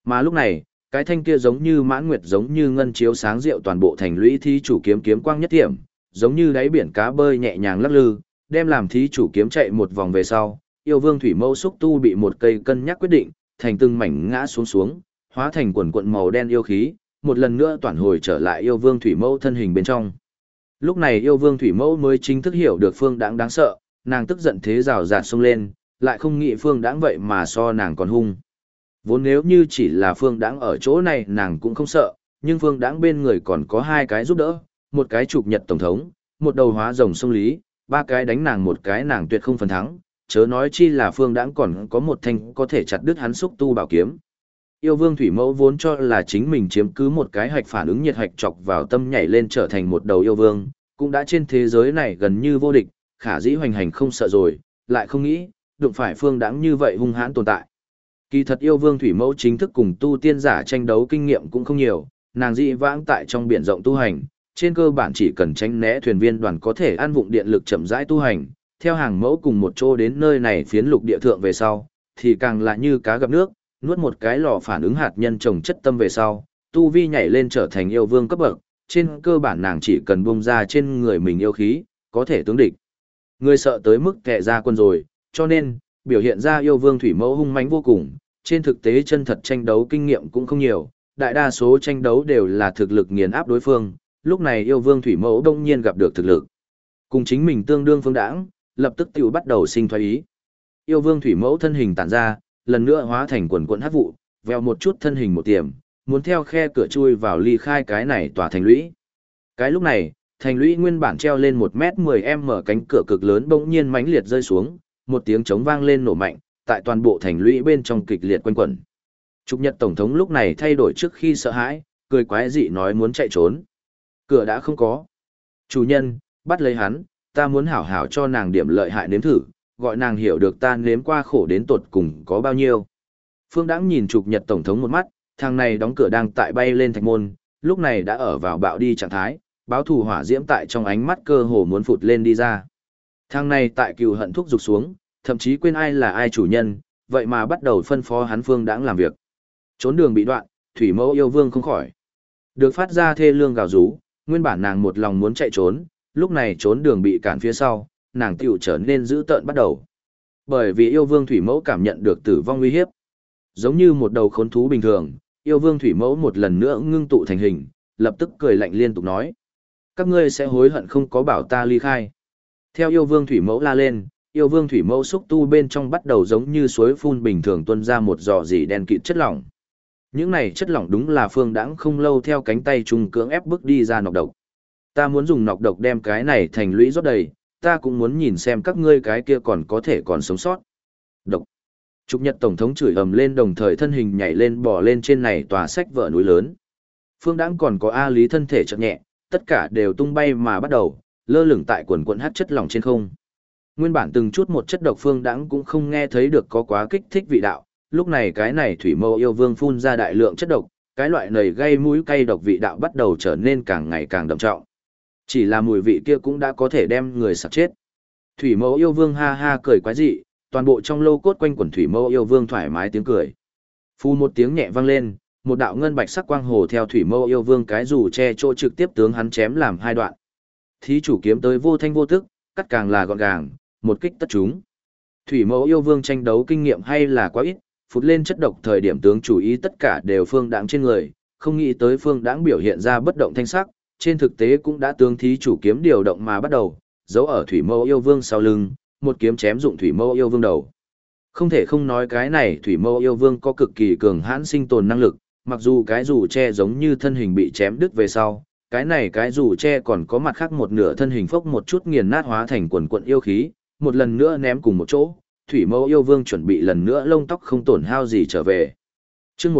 Mà lúc này, cái thanh kia giống như mãn nguyệt giống như ngân chiếu sáng rượu toàn bộ thành lũy thí chủ kiếm kiếm quang nhất điểm, giống như đáy biển cá bơi nhẹ nhàng lắc lư, đem làm thí chủ kiếm chạy một vòng về sau, yêu vương thủy mâu xúc tu bị một cây cân nhắc quyết định, thành từng mảnh ngã xuống xuống, hóa thành quần quận màu đen yêu khí, một lần nữa toàn hồi trở lại yêu vương thủy mâu thân hình bên trong. Lúc này yêu vương thủy mâu mới chính thức hiểu được Phương Đãng đáng sợ, nàng tức giận thế rào rạt xông lên, lại không nghĩ Phương Đãng vậy mà so nàng còn hung. Vốn nếu như chỉ là Phương Đãng ở chỗ này nàng cũng không sợ, nhưng Phương Đãng bên người còn có hai cái giúp đỡ, một cái chụp nhật tổng thống, một đầu hóa rồng sông lý, ba cái đánh nàng một cái nàng tuyệt không phần thắng, chớ nói chi là Phương Đãng còn có một thanh có thể chặt đứt hắn xúc tu bảo kiếm. Yêu vương thủy mẫu vốn cho là chính mình chiếm cứ một cái hạch phản ứng nhiệt hạch chọc vào tâm nhảy lên trở thành một đầu yêu vương, cũng đã trên thế giới này gần như vô địch, khả dĩ hoành hành không sợ rồi, lại không nghĩ, đụng phải Phương Đãng như vậy hung hãn tồn tại. Kỳ thật yêu vương thủy mẫu chính thức cùng tu tiên giả tranh đấu kinh nghiệm cũng không nhiều, nàng dị vãng tại trong biển rộng tu hành, trên cơ bản chỉ cần tránh né thuyền viên đoàn có thể ăn vụng điện lực chậm rãi tu hành, theo hàng mẫu cùng một chỗ đến nơi này phiến lục địa thượng về sau, thì càng là như cá gặp nước, nuốt một cái lò phản ứng hạt nhân trồng chất tâm về sau, tu vi nhảy lên trở thành yêu vương cấp bậc, trên cơ bản nàng chỉ cần bung ra trên người mình yêu khí, có thể tướng địch. Người sợ tới mức kệ ra quân rồi, cho nên, biểu hiện ra yêu vương thủy mẫu hung mãnh vô cùng, trên thực tế chân thật tranh đấu kinh nghiệm cũng không nhiều, đại đa số tranh đấu đều là thực lực nghiền áp đối phương, lúc này yêu vương thủy mẫu đông nhiên gặp được thực lực. Cùng chính mình tương đương Phương Đãng, lập tức tiểu bắt đầu sinh thoái ý. Yêu vương thủy mẫu thân hình tản ra, lần nữa hóa thành quần quần hắc vụ, veo một chút thân hình một tiềm, muốn theo khe cửa chui vào ly khai cái này tòa thành lũy. Cái lúc này, thành lũy nguyên bản treo lên 1m10m cánh cửa cực lớn bỗng nhiên mãnh liệt rơi xuống, một tiếng trống vang lên nổ mạnh, tại toàn bộ thành lũy bên trong kịch liệt quanh quẩn. Trục Nhật tổng thống lúc này thay đổi trước khi sợ hãi, cười quái dị nói muốn chạy trốn. Cửa đã không có. Chủ nhân, bắt lấy hắn, ta muốn hảo hảo cho nàng điểm lợi hại nếm thử, gọi nàng hiểu được ta nếm qua khổ đến tột cùng có bao nhiêu. Phương Đãng nhìn Trục Nhật tổng thống một mắt, thằng này đóng cửa đang tại bay lên thạch môn, lúc này đã ở vào bạo đi trạng thái, báo thù hỏa diễm tại trong ánh mắt cơ hồ muốn phụt lên đi ra. Thằng này tại cừu hận thúc giục xuống, thậm chí quên ai là ai chủ nhân, vậy mà bắt đầu phân phó hắn Phương Đãng làm việc. Trốn đường bị đoạn, thủy mẫu yêu vương không khỏi. Được phát ra thê lương gào rú, nguyên bản nàng một lòng muốn chạy trốn, lúc này trốn đường bị cản phía sau, nàng tiểu trở nên dữ tợn bắt đầu. Bởi vì yêu vương thủy mẫu cảm nhận được tử vong uy hiếp. Giống như một đầu khốn thú bình thường, yêu vương thủy mẫu một lần nữa ngưng tụ thành hình, lập tức cười lạnh liên tục nói. Các ngươi sẽ hối hận không có bảo ta ly khai. Theo yêu vương thủy mẫu la lên, yêu vương thủy mẫu xúc tu bên trong bắt đầu giống như suối phun bình thường tuôn ra một giò dỉ đen kịt chất lỏng. Những này chất lỏng đúng là Phương Đãng không lâu theo cánh tay trung cưỡng ép bước đi ra nọc độc. Ta muốn dùng nọc độc đem cái này thành lũy rót đầy, ta cũng muốn nhìn xem các ngươi cái kia còn có thể còn sống sót. Độc. Trục Nhật tổng thống chửi ầm lên đồng thời thân hình nhảy lên bò lên trên này tòa sách vở núi lớn. Phương Đãng còn có A Lý thân thể chợt nhẹ, tất cả đều tung bay mà bắt đầu, lơ lửng tại quần quần hắc chất lỏng trên không. Nguyên bản từng chút một chất độc Phương Đãng cũng không nghe thấy được có quá kích thích vị đạo, lúc này cái này thủy mâu yêu vương phun ra đại lượng chất độc, cái loại này gây mũi cay độc vị đạo bắt đầu trở nên càng ngày càng đậm trọng. Chỉ là mùi vị kia cũng đã có thể đem người sặc chết. Thủy mâu yêu vương ha ha cười quái dị, toàn bộ trong lô cốt quanh quần thủy mâu yêu vương thoải mái tiếng cười. Phu một tiếng nhẹ vang lên, một đạo ngân bạch sắc quang hồ theo thủy mâu yêu vương cái dù che chỗ trực tiếp tướng hắn chém làm hai đoạn. Thí chủ kiếm tới vô thanh vô tức, cắt càng là gọn gàng, một kích tất chúng. Thủy mâu yêu vương tranh đấu kinh nghiệm hay là quá ít, phụt lên chất độc thời điểm tướng chủ ý tất cả đều Phương Đãng trên người, không nghĩ tới Phương Đãng biểu hiện ra bất động thanh sắc, trên thực tế cũng đã tướng thí chủ kiếm điều động mà bắt đầu, giấu ở thủy mâu yêu vương sau lưng, một kiếm chém dụng thủy mâu yêu vương đầu. Không thể không nói cái này thủy mâu yêu vương có cực kỳ cường hãn sinh tồn năng lực, mặc dù cái dù che giống như thân hình bị chém đứt về sau, cái này cái dù che còn có mặt khác một nửa thân hình phốc một chút nghiền nát hóa thành quần quận yêu khí, một lần nữa ném cùng một chỗ. Thủy mâu yêu vương chuẩn bị lần nữa lông tóc không tổn hao gì trở về. Chương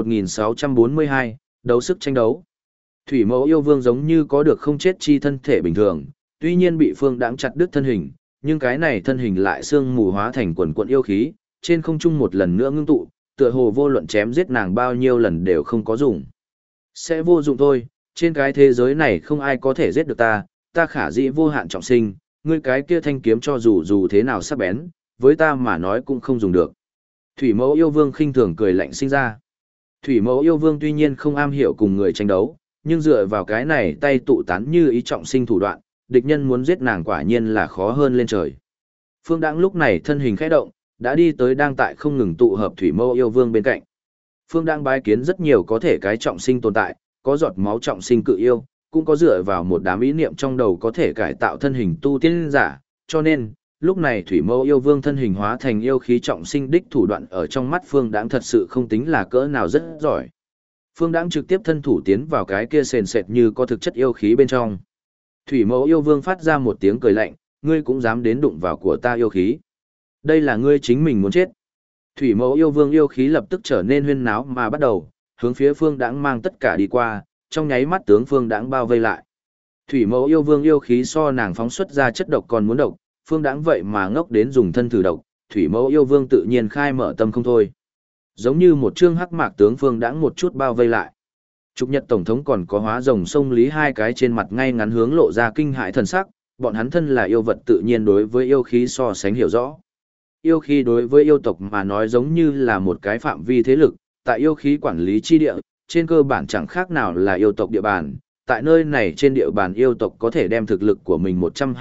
1642, đấu sức tranh đấu. Thủy mâu yêu vương giống như có được không chết chi thân thể bình thường, tuy nhiên bị Phương Đãng chặt đứt thân hình, nhưng cái này thân hình lại xương mù hóa thành quần quận yêu khí, trên không trung một lần nữa ngưng tụ, tựa hồ vô luận chém giết nàng bao nhiêu lần đều không có dùng. Sẽ vô dụng thôi, trên cái thế giới này không ai có thể giết được ta, ta khả dĩ vô hạn trọng sinh, ngươi cái kia thanh kiếm cho dù thế nào sắc bén, với ta mà nói cũng không dùng được. Thủy mẫu yêu vương khinh thường cười lạnh sinh ra. Thủy mẫu yêu vương tuy nhiên không am hiểu cùng người tranh đấu, nhưng dựa vào cái này tay tụ tán như ý trọng sinh thủ đoạn, địch nhân muốn giết nàng quả nhiên là khó hơn lên trời. Phương Đãng lúc này thân hình khẽ động, đã đi tới đang tại không ngừng tụ hợp thủy mẫu yêu vương bên cạnh. Phương Đãng bái kiến rất nhiều có thể cái trọng sinh tồn tại, có giọt máu trọng sinh cự yêu, cũng có dựa vào một đám ý niệm trong đầu có thể cải tạo thân hình tu tiên giả, cho nên, lúc này thủy mẫu yêu vương thân hình hóa thành yêu khí trọng sinh đích thủ đoạn ở trong mắt Phương Đãng thật sự không tính là cỡ nào rất giỏi. Phương Đãng trực tiếp thân thủ tiến vào cái kia sền sệt như có thực chất yêu khí bên trong. Thủy mẫu yêu vương phát ra một tiếng cười lạnh, ngươi cũng dám đến đụng vào của ta yêu khí. Đây là ngươi chính mình muốn chết. Thủy mẫu yêu vương yêu khí lập tức trở nên huyên náo mà bắt đầu, hướng phía Phương Đãng mang tất cả đi qua, trong nháy mắt tướng Phương Đãng bao vây lại. Thủy mẫu yêu vương yêu khí so nàng phóng xuất ra chất độc còn muốn độc, Phương Đãng vậy mà ngốc đến dùng thân thử độc, thủy mẫu yêu vương tự nhiên khai mở tâm không thôi. Giống như một chương hắc mạc tướng Phương Đãng một chút bao vây lại. Trục Nhật tổng thống còn có Hóa Rồng sông Lý hai cái trên mặt ngay ngắn hướng lộ ra kinh hãi thần sắc, bọn hắn thân là yêu vật tự nhiên đối với yêu khí so sánh hiểu rõ. Yêu khí đối với yêu tộc mà nói giống như là một cái phạm vi thế lực, tại yêu khí quản lý chi địa, trên cơ bản chẳng khác nào là yêu tộc địa bàn. Tại nơi này trên địa bàn yêu tộc có thể đem thực lực của mình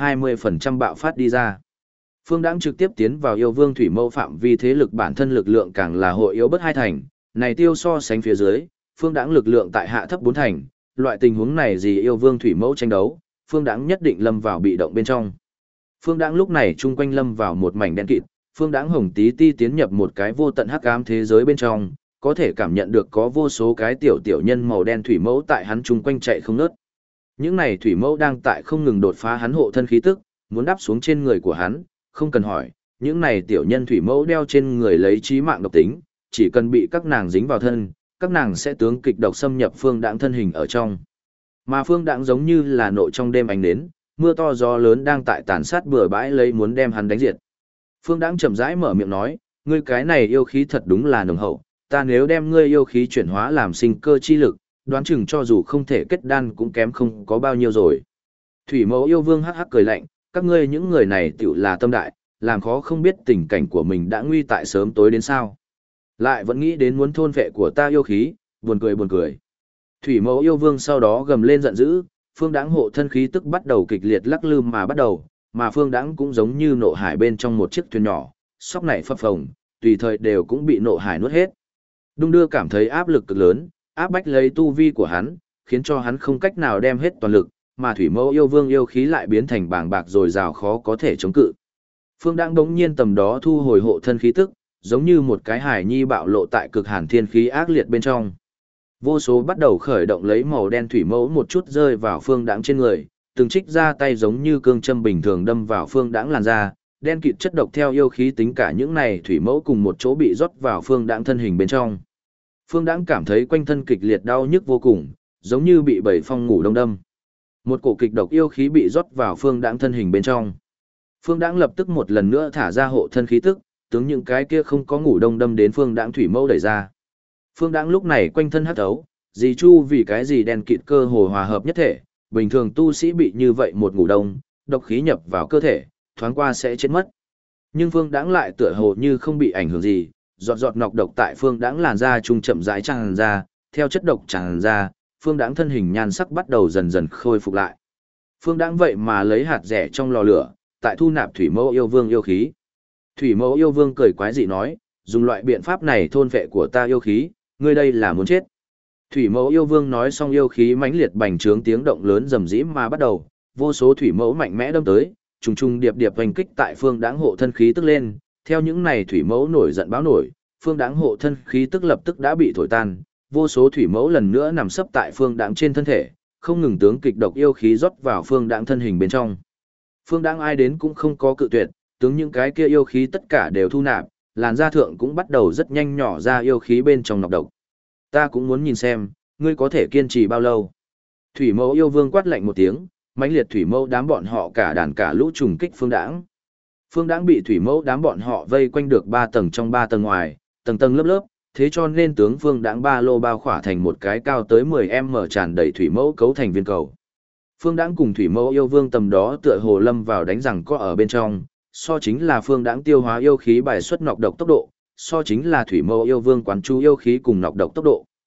120% bạo phát đi ra. Phương Đãng trực tiếp tiến vào yêu vương thủy mẫu phạm vi thế lực bản thân lực lượng càng là hội yếu bất 2 thành, này tiêu so sánh phía dưới, Phương Đãng lực lượng tại hạ thấp 4 thành, loại tình huống này gì yêu vương thủy mẫu tranh đấu, Phương Đãng nhất định lâm vào bị động bên trong. Phương Đãng lúc này chung quanh lâm vào một mảnh đen kịt, Phương Đãng hồng tí ti tiến nhập một cái vô tận hắc ám thế giới bên trong, có thể cảm nhận được có vô số cái tiểu nhân màu đen thủy mẫu tại hắn chung quanh chạy không ngớt. Những này thủy mẫu đang tại không ngừng đột phá hắn hộ thân khí tức, muốn đáp xuống trên người của hắn, không cần hỏi, những này tiểu nhân thủy mẫu đeo trên người lấy chí mạng độc tính, chỉ cần bị các nàng dính vào thân, các nàng sẽ tướng kịch độc xâm nhập Phương Đãng thân hình ở trong. Mà Phương Đãng giống như là nội trong đêm ánh đến, mưa to gió lớn đang tại tàn sát bừa bãi lấy muốn đem hắn đánh diệt. Phương Đãng chậm rãi mở miệng nói, ngươi cái này yêu khí thật đúng là nồng hậu, ta nếu đem ngươi yêu khí chuyển hóa làm sinh cơ chi lực, đoán chừng cho dù không thể kết đan cũng kém không có bao nhiêu rồi. Thủy mẫu yêu vương hắc hắc cười lạnh, các ngươi những người này tiểu là tâm đại, làm khó không biết tình cảnh của mình đã nguy tại sớm tối đến sao. Lại vẫn nghĩ đến muốn thôn vệ của ta yêu khí, buồn cười buồn cười. Thủy mẫu yêu vương sau đó gầm lên giận dữ, Phương Đãng hộ thân khí tức bắt đầu kịch liệt lắc lư mà bắt đầu, mà Phương Đãng cũng giống như nộ hải bên trong một chiếc thuyền nhỏ, sóc này phập phồng, tùy thời đều cũng bị nộ hải nuốt hết. Đung đưa cảm thấy áp lực cực lớn, áp bách lấy tu vi của hắn, khiến cho hắn không cách nào đem hết toàn lực, mà thủy mẫu yêu vương yêu khí lại biến thành bàng bạc rồi rào khó có thể chống cự. Phương Đãng đống nhiên tầm đó thu hồi hộ thân khí tức, giống như một cái hải nhi bạo lộ tại cực hàn thiên khí ác liệt bên trong. Vô số bắt đầu khởi động lấy màu đen thủy mẫu một chút rơi vào Phương Đãng trên người, từng trích ra tay giống như cương châm bình thường đâm vào Phương Đãng làn da, đen kịt chất độc theo yêu khí tính cả những này thủy mẫu cùng một chỗ bị rót vào Phương Đãng thân hình bên trong. Phương Đãng cảm thấy quanh thân kịch liệt đau nhức vô cùng, giống như bị bầy phong ngủ đông đâm. Một cổ kịch độc yêu khí bị rót vào Phương Đãng thân hình bên trong. Phương Đãng lập tức một lần nữa thả ra hộ thân khí tức, tướng những cái kia không có ngủ đông đâm đến Phương Đãng thủy mẫu đẩy ra. Phương Đãng lúc này quanh thân hắc ấu, dì chu vì cái gì đen kịt cơ hồ hòa hợp nhất thể, bình thường tu sĩ bị như vậy một ngủ đông, độc khí nhập vào cơ thể, thoáng qua sẽ chết mất. Nhưng Phương Đãng lại tựa hồ như không bị ảnh hưởng gì, giọt giọt nọc độc tại Phương Đãng làn da trung chậm rãi tràn ra, theo chất độc tràn ra, Phương Đãng thân hình nhan sắc bắt đầu dần dần khôi phục lại. Phương Đãng vậy mà lấy hạt rẻ trong lò lửa, tại thu nạp thủy mẫu yêu vương yêu khí. Thủy mẫu yêu vương cười quái dị nói, dùng loại biện pháp này thôn vệ của ta yêu khí, ngươi đây là muốn chết. Thủy mẫu yêu vương nói xong yêu khí mãnh liệt bành trướng tiếng động lớn rầm rĩ mà bắt đầu, vô số thủy mẫu mạnh mẽ đâm tới, trùng trùng điệp điệp hoành kích tại Phương Đãng hộ thân khí tức lên, theo những này thủy mẫu nổi giận báo nổi, Phương Đãng hộ thân khí tức lập tức đã bị thổi tan, vô số thủy mẫu lần nữa nằm sấp tại Phương Đãng trên thân thể, không ngừng tướng kịch độc yêu khí rót vào Phương Đãng thân hình bên trong. Phương Đãng ai đến cũng không có cự tuyệt, tướng những cái kia yêu khí tất cả đều thu nạp, làn da thượng cũng bắt đầu rất nhanh nhỏ ra yêu khí bên trong nọc độc. Ta cũng muốn nhìn xem, ngươi có thể kiên trì bao lâu. Thủy mẫu yêu vương quát lạnh một tiếng, mãnh liệt thủy mẫu đám bọn họ cả đàn cả lũ trùng kích Phương Đãng. Phương Đãng bị thủy mẫu đám bọn họ vây quanh được 3 tầng trong 3 tầng ngoài, tầng tầng lớp lớp, thế cho nên tướng Phương Đãng ba lô bao khỏa thành một cái cao tới 10m tràn đầy thủy mẫu cấu thành viên cầu. Phương Đãng cùng thủy mẫu yêu vương tầm đó tựa hồ lâm vào đánh rằng có ở bên trong, so chính là Phương Đãng tiêu hóa yêu khí bài xuất nọc độc tốc độ, so chính là thủy mẫu yêu vương quán chú yêu khí cùng nọc độc tốc độ.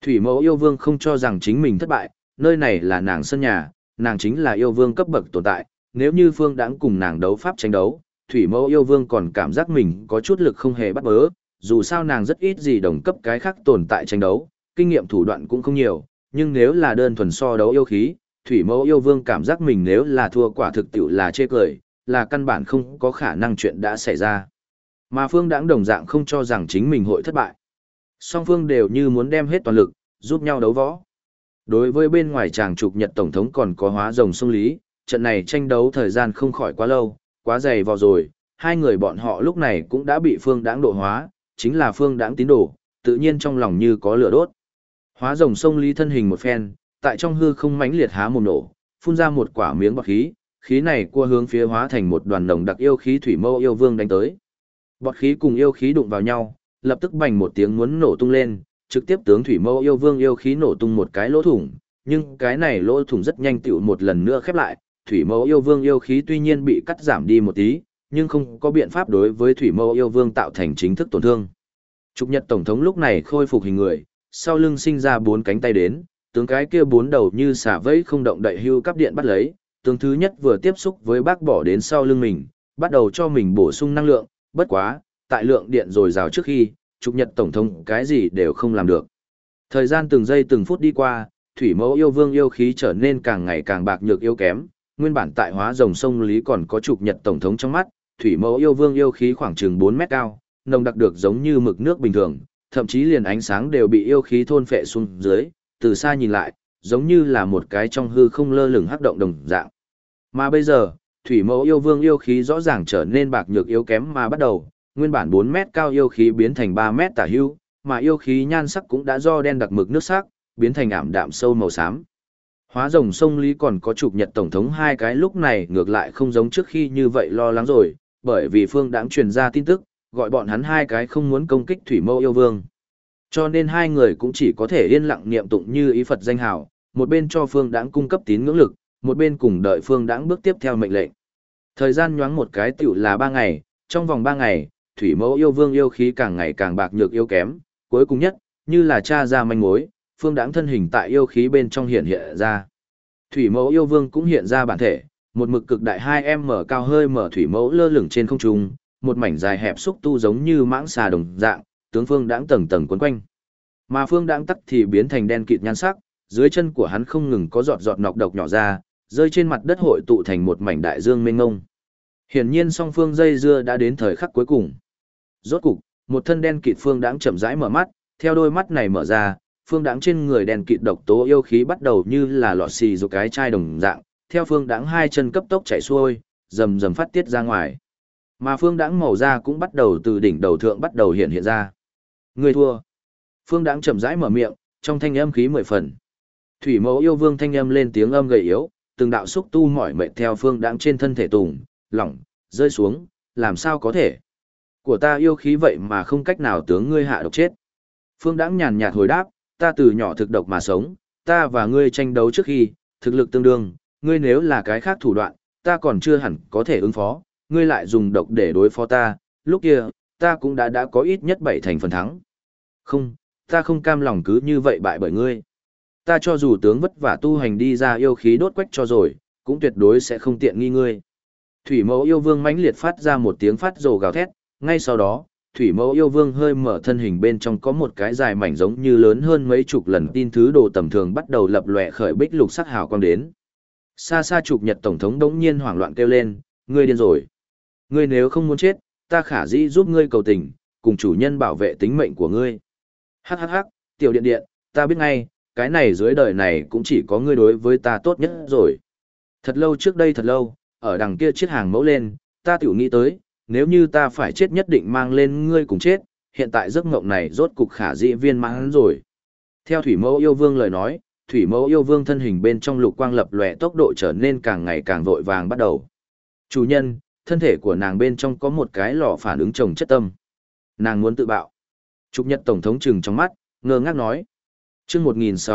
Thủy mẫu yêu vương không cho rằng chính mình thất bại, nơi này là nàng sân nhà, nàng chính là yêu vương cấp bậc tồn tại, nếu như Phương Đãng cùng nàng đấu pháp tranh đấu, Thủy mẫu yêu vương còn cảm giác mình có chút lực không hề bắt bớ, dù sao nàng rất ít gì đồng cấp cái khác tồn tại tranh đấu, kinh nghiệm thủ đoạn cũng không nhiều, nhưng nếu là đơn thuần so đấu yêu khí, Thủy mẫu yêu vương cảm giác mình nếu là thua quả thực tiệu là chê cười, là căn bản không có khả năng chuyện đã xảy ra. Mà Phương Đãng đồng dạng không cho rằng chính mình hội thất bại. Song phương đều như muốn đem hết toàn lực, giúp nhau đấu võ. Đối với bên ngoài chàng trục Nhật Tổng thống còn có Hóa Rồng Sông Lý, trận này tranh đấu thời gian không khỏi quá lâu, quá dày vò rồi, hai người bọn họ lúc này cũng đã bị Phương Đãng độ hóa, chính là Phương Đãng tín đồ, tự nhiên trong lòng như có lửa đốt. Hóa Rồng Sông Lý thân hình một phen, tại trong hư không mãnh liệt há mồm nổ, phun ra một quả miếng bọt khí, khí này cua hướng phía hóa thành một đoàn nồng đặc yêu khí thủy mâu yêu vương đánh tới. Bọt khí cùng yêu khí đụng vào nhau, lập tức bành một tiếng muốn nổ tung lên, trực tiếp tướng thủy mâu yêu vương yêu khí nổ tung một cái lỗ thủng, nhưng cái này lỗ thủng rất nhanh tựu một lần nữa khép lại, thủy mâu yêu vương yêu khí tuy nhiên bị cắt giảm đi một tí, nhưng không có biện pháp đối với thủy mâu yêu vương tạo thành chính thức tổn thương. Trục Nhật Tổng thống lúc này khôi phục hình người, sau lưng sinh ra 4 cánh tay đến, tướng cái kia 4 đầu như xả vẫy không động đậy hưu cắp điện bắt lấy, tướng thứ nhất vừa tiếp xúc với bác bỏ đến sau lưng mình, bắt đầu cho mình bổ sung năng lượng, bất quá, tại lượng điện dồi dào trước khi, Trục Nhật Tổng thống cái gì đều không làm được. Thời gian từng giây từng phút đi qua, thủy mẫu yêu vương yêu khí trở nên càng ngày càng bạc nhược yếu kém, nguyên bản tại Hóa Rồng Sông Lý còn có Trục Nhật Tổng thống trong mắt, thủy mẫu yêu vương yêu khí khoảng chừng 4 mét cao, nồng đặc được giống như mực nước bình thường, thậm chí liền ánh sáng đều bị yêu khí thôn phệ xuống dưới, từ xa nhìn lại, giống như là một cái trong hư không lơ lửng hắc động đồng dạng. Mà bây giờ, thủy mẫu yêu vương yêu khí rõ ràng trở nên bạc nhược yếu kém mà bắt đầu, nguyên bản 4 mét cao yêu khí biến thành 3 mét tả hữu, mà yêu khí nhan sắc cũng đã do đen đặc mực nước sắc, biến thành ảm đạm sâu màu xám. Hóa Rồng Sông Lý còn có Trục Nhật Tổng thống hai cái lúc này ngược lại không giống trước khi như vậy lo lắng rồi, bởi vì Phương Đãng truyền ra tin tức, gọi bọn hắn hai cái không muốn công kích thủy mâu yêu vương. Cho nên hai người cũng chỉ có thể yên lặng niệm tụng như ý Phật danh hào, một bên cho Phương Đãng cung cấp tín ngưỡng lực, một bên cùng đợi Phương Đãng bước tiếp theo mệnh lệnh. Thời gian nhoáng một cái tiểu là 3 ngày, trong vòng 3 ngày, thủy mẫu yêu vương yêu khí càng ngày càng bạc nhược yếu kém, cuối cùng nhất, như là tra ra manh mối, Phương Đãng thân hình tại yêu khí bên trong hiện ra. Thủy mẫu yêu vương cũng hiện ra bản thể, một mực cực đại 2m cao hơi mở thủy mẫu lơ lửng trên không trung, một mảnh dài hẹp xúc tu giống như mãng xà đồng dạng, tướng Phương Đãng tầng tầng quấn quanh. Mà Phương Đãng tắc thì biến thành đen kịt nhan sắc, dưới chân của hắn không ngừng có giọt giọt nọc độc nhỏ ra, rơi trên mặt đất hội tụ thành một mảnh đại dương mênh mông. Hiển nhiên song phương dây dưa đã đến thời khắc cuối cùng. Rốt cục, một thân đen kịt Phương Đãng chậm rãi mở mắt, theo đôi mắt này mở ra, Phương Đãng trên người đen kịt độc tố yêu khí bắt đầu như là lọt xì rồi cái chai đồng dạng, theo Phương Đãng hai chân cấp tốc chảy xuôi, rầm rầm phát tiết ra ngoài. Mà Phương Đãng màu da cũng bắt đầu từ đỉnh đầu thượng bắt đầu hiện ra. Người thua. Phương Đãng chậm rãi mở miệng, trong thanh âm khí 10 phần. Thủy mẫu yêu vương thanh âm lên tiếng âm gầy yếu, từng đạo xúc tu mỏi mệt theo Phương Đãng trên thân thể tùng, lỏng, rơi xuống, làm sao có thể? Của ta yêu khí vậy mà không cách nào tướng ngươi hạ độc chết. Phương Đãng nhàn nhạt hồi đáp, ta từ nhỏ thực độc mà sống, ta và ngươi tranh đấu trước khi, thực lực tương đương, ngươi nếu là cái khác thủ đoạn, ta còn chưa hẳn có thể ứng phó, ngươi lại dùng độc để đối phó ta, lúc kia, ta cũng đã có ít nhất 7 thành phần thắng. Không, ta không cam lòng cứ như vậy bại bởi ngươi. Ta cho dù tướng vất vả tu hành đi ra yêu khí đốt quách cho rồi, cũng tuyệt đối sẽ không tiện nghi ngươi. Thủy mẫu yêu vương mãnh liệt phát ra một tiếng phát rồ gào thét, ngay sau đó, thủy mẫu yêu vương hơi mở thân hình bên trong có một cái dài mảnh giống như lớn hơn mấy chục lần tin thứ đồ tầm thường bắt đầu lập lòe khởi bích lục sắc hào quang đến. Xa xa Trục Nhật Tổng thống đống nhiên hoảng loạn kêu lên, ngươi điên rồi. Ngươi nếu không muốn chết, ta khả dĩ giúp ngươi cầu tình, cùng chủ nhân bảo vệ tính mệnh của ngươi. Hắc hắc hắc, tiểu điện điện, ta biết ngay, cái này dưới đời này cũng chỉ có ngươi đối với ta tốt nhất rồi. Thật lâu trước đây thật lâu, ở đằng kia chiếc hàng mẫu lên, ta tiểu nghĩ tới, nếu như ta phải chết nhất định mang lên ngươi cùng chết, hiện tại giấc mộng này rốt cục khả dĩ viên mãn rồi. Theo Thủy mẫu yêu vương lời nói, Thủy mẫu yêu vương thân hình bên trong lục quang lập lòe tốc độ trở nên càng ngày càng vội vàng bắt đầu. Chủ nhân, thân thể của nàng bên trong có một cái lò phản ứng trồng chất tâm. Nàng muốn tự bạo. Trục Nhật Tổng thống trừng trong mắt, ngơ ngác nói. Chương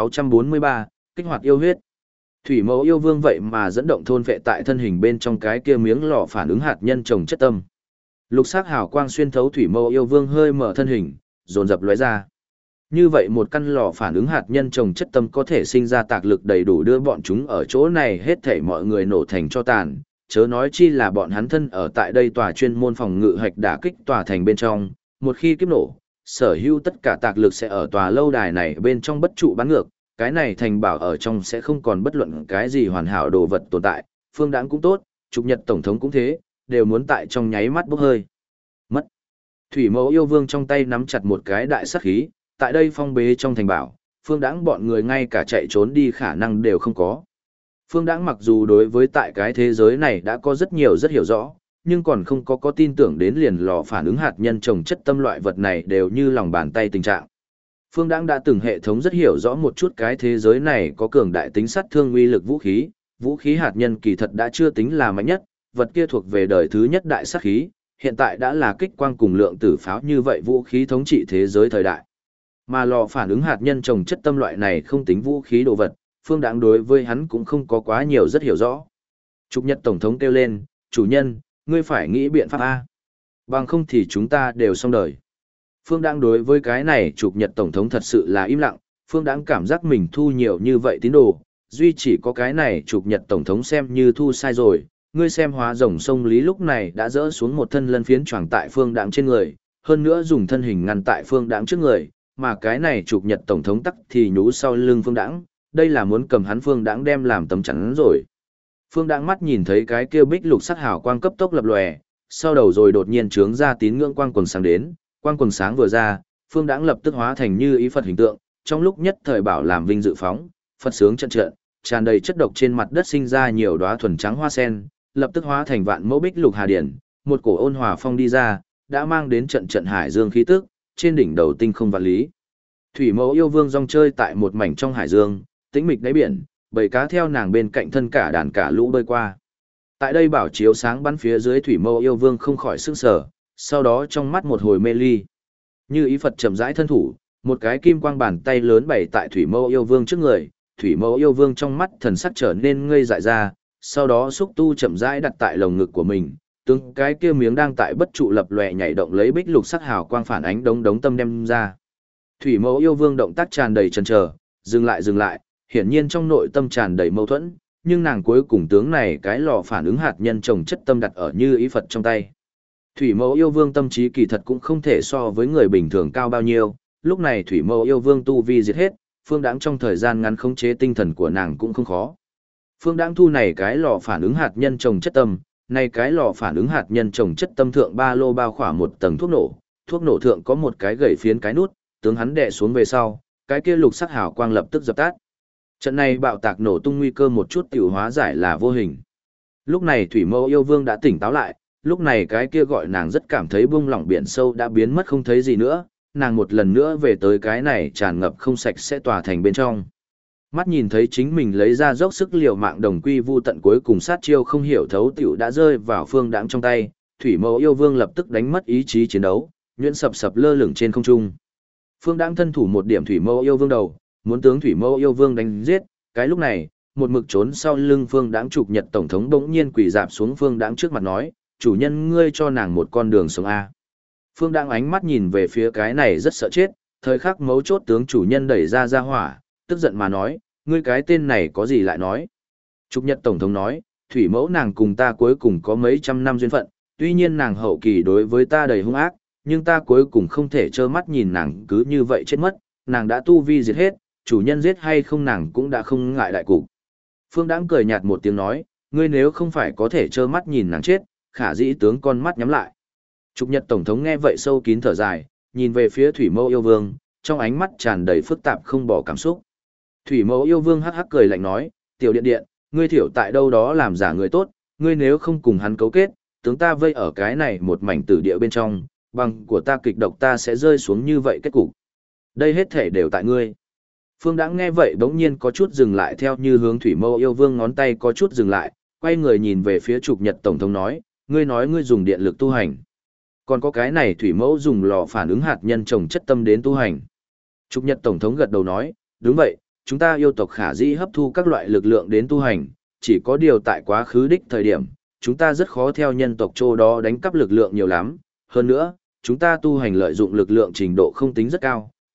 1643, kích hoạt yêu huyết. Thủy mẫu yêu vương vậy mà dẫn động thôn vệ tại thân hình bên trong cái kia miếng lò phản ứng hạt nhân trồng chất tâm. Lục sắc hào quang xuyên thấu thủy mẫu yêu vương hơi mở thân hình, dồn dập lóe ra. Như vậy một căn lò phản ứng hạt nhân trồng chất tâm có thể sinh ra tạc lực đầy đủ đưa bọn chúng ở chỗ này hết thảy mọi người nổ thành cho tàn, chớ nói chi là bọn hắn thân ở tại đây tòa chuyên môn phòng ngự hạch đả kích tòa thành bên trong, một khi kiếp nổ, sở hữu tất cả tạc lực sẽ ở tòa lâu đài này bên trong bất trụ bắn ngược, cái này thành bảo ở trong sẽ không còn bất luận cái gì hoàn hảo đồ vật tồn tại, Phương Đãng cũng tốt, Trục Nhật tổng thống cũng thế, đều muốn tại trong nháy mắt bốc hơi. Mất. Thủy Mẫu yêu vương trong tay nắm chặt một cái đại sát khí, tại đây phong bế trong thành bảo, Phương Đãng bọn người ngay cả chạy trốn đi khả năng đều không có. Phương Đãng mặc dù đối với tại cái thế giới này đã có rất nhiều rất hiểu rõ, nhưng còn không có tin tưởng đến liền lò phản ứng hạt nhân trồng chất tâm loại vật này đều như lòng bàn tay tình trạng. Phương Đãng đã từng hệ thống rất hiểu rõ một chút cái thế giới này có cường đại tính sát thương uy lực vũ khí hạt nhân kỳ thật đã chưa tính là mạnh nhất, vật kia thuộc về đời thứ nhất đại sát khí, hiện tại đã là kích quang cùng lượng tử pháo như vậy vũ khí thống trị thế giới thời đại. Mà lò phản ứng hạt nhân trồng chất tâm loại này không tính vũ khí đồ vật, Phương Đãng đối với hắn cũng không có quá nhiều rất hiểu rõ. Trục Nhật tổng thống kêu lên, chủ nhân, ngươi phải nghĩ biện pháp A. Bằng không thì chúng ta đều xong đời. Phương Đãng đối với cái này Trục Nhật tổng thống thật sự là im lặng, Phương Đãng cảm giác mình thu nhiều như vậy tín đồ, duy chỉ có cái này Trục Nhật tổng thống xem như thu sai rồi. Ngươi xem hóa rồng sông Lý lúc này đã rỡ xuống một thân lân phiến choàng tại Phương Đãng trên người, hơn nữa dùng thân hình ngăn tại Phương Đãng trước người, mà cái này Trục Nhật tổng thống tắc thì nhú sau lưng Phương Đãng, đây là muốn cầm hắn Phương Đãng đem làm tấm chắn rồi. Phương Đãng mắt nhìn thấy cái kia bích lục sắc hào quang cấp tốc lập lòe, sau đầu rồi đột nhiên chướng ra tín ngưỡng quang quần sáng đến, quang quần sáng vừa ra, Phương Đãng lập tức hóa thành như ý Phật hình tượng, trong lúc nhất thời bảo làm vinh dự phóng, Phật sướng trận trận, tràn đầy chất độc trên mặt đất sinh ra nhiều đóa thuần trắng hoa sen, lập tức hóa thành vạn mẫu bích lục hà điển, một cổ ôn hòa phong đi ra, đã mang đến trận trận hải dương khí tức, trên đỉnh đầu tinh không vạn lý. Thủy Mẫu yêu vương rong chơi tại một mảnh trong hải dương, tĩnh mịch đáy biển, bầy cá theo nàng bên cạnh thân cả đàn cả lũ bơi qua. Tại đây bảo chiếu sáng bắn phía dưới Thủy Mẫu yêu vương không khỏi sửng sở, sau đó trong mắt một hồi mê ly. Như ý Phật chậm rãi thân thủ, một cái kim quang bàn tay lớn bày tại Thủy Mẫu yêu vương trước người, Thủy Mẫu yêu vương trong mắt thần sắc trở nên ngây dại ra, sau đó xúc tu chậm rãi đặt tại lồng ngực của mình, tướng cái kia miếng đang tại bất trụ lập lòe nhảy động lấy bích lục sắc hào quang phản ánh đống đống tâm đem ra. Thủy Mẫu yêu vương động tác tràn đầy chần chờ, dừng lại, hiển nhiên trong nội tâm tràn đầy mâu thuẫn, nhưng nàng cuối cùng tướng này cái lò phản ứng hạt nhân trồng chất tâm đặt ở như ý Phật trong tay. Thủy Mẫu yêu vương tâm trí kỳ thật cũng không thể so với người bình thường cao bao nhiêu, lúc này Thủy Mẫu yêu vương tu vi diệt hết, Phương Đãng trong thời gian ngắn khống chế tinh thần của nàng cũng không khó. Phương Đãng thu này cái lò phản ứng hạt nhân trồng chất tâm, này cái lò phản ứng hạt nhân trồng chất tâm thượng ba lô bao khỏa một tầng thuốc nổ thượng có một cái gậy phiến cái nút, tướng hắn đè xuống về sau, cái kia lục sắc hào quang lập tức dập tắt. Trận này bạo tạc nổ tung nguy cơ một chút tiểu hóa giải là vô hình. Lúc này Thủy Mẫu yêu vương đã tỉnh táo lại, lúc này cái kia gọi nàng rất cảm thấy bung lỏng biển sâu đã biến mất không thấy gì nữa, nàng một lần nữa về tới cái này tràn ngập không sạch sẽ tòa thành bên trong. Mắt nhìn thấy chính mình lấy ra dốc sức liều mạng đồng quy vu tận cuối cùng sát chiêu không hiểu thấu tiểu đã rơi vào Phương Đãng trong tay, Thủy Mẫu yêu vương lập tức đánh mất ý chí chiến đấu, nhuyễn sập sập lơ lửng trên không trung. Phương Đãng thân thủ một điểm Thủy Mẫu yêu vương đầu, muốn tướng Thủy Mẫu yêu vương đánh giết, cái lúc này, một mực trốn sau lưng Phương Đãng Trục Nhật tổng thống bỗng nhiên quỳ rạp xuống Phương Đãng trước mặt nói, chủ nhân ngươi cho nàng một con đường sống a. Phương Đãng ánh mắt nhìn về phía cái này rất sợ chết, thời khắc mấu chốt tướng chủ nhân đẩy ra hỏa, tức giận mà nói, ngươi cái tên này có gì lại nói. Trục Nhật tổng thống nói, Thủy Mẫu nàng cùng ta cuối cùng có mấy trăm năm duyên phận, tuy nhiên nàng hậu kỳ đối với ta đầy hung ác, nhưng ta cuối cùng không thể trơ mắt nhìn nàng cứ như vậy chết mất, nàng đã tu vi diệt hết, chủ nhân giết hay không nàng cũng đã không ngại đại cục. Phương Đãng cười nhạt một tiếng nói, ngươi nếu không phải có thể trơ mắt nhìn nàng chết, khả dĩ tướng con mắt nhắm lại. Trục Nhật tổng thống nghe vậy sâu kín thở dài, nhìn về phía Thủy Mẫu yêu vương, trong ánh mắt tràn đầy phức tạp không bỏ cảm xúc. Thủy Mẫu yêu vương hắc hắc cười lạnh nói, tiểu điện điện, ngươi thiểu tại đâu đó làm giả người tốt, ngươi nếu không cùng hắn cấu kết, tướng ta vây ở cái này một mảnh tử địa bên trong, bằng của ta kịch độc ta sẽ rơi xuống như vậy kết cục. Đây hết thể đều tại ngươi. Phương Đãng nghe vậy bỗng nhiên có chút dừng lại theo như hướng Thủy Mẫu yêu vương ngón tay có chút dừng lại, quay người nhìn về phía Trục Nhật tổng thống nói ngươi dùng điện lực tu hành. Còn có cái này Thủy Mẫu dùng lò phản ứng hạt nhân trồng chất tâm đến tu hành. Trục Nhật tổng thống gật đầu nói, đúng vậy, chúng ta yêu tộc khả dĩ hấp thu các loại lực lượng đến tu hành, chỉ có điều tại quá khứ đích thời điểm, chúng ta rất khó theo nhân tộc chỗ đó đánh cắp lực lượng nhiều lắm, hơn nữa, chúng ta tu hành lợi dụng lực lượng trình độ không tính rất cao,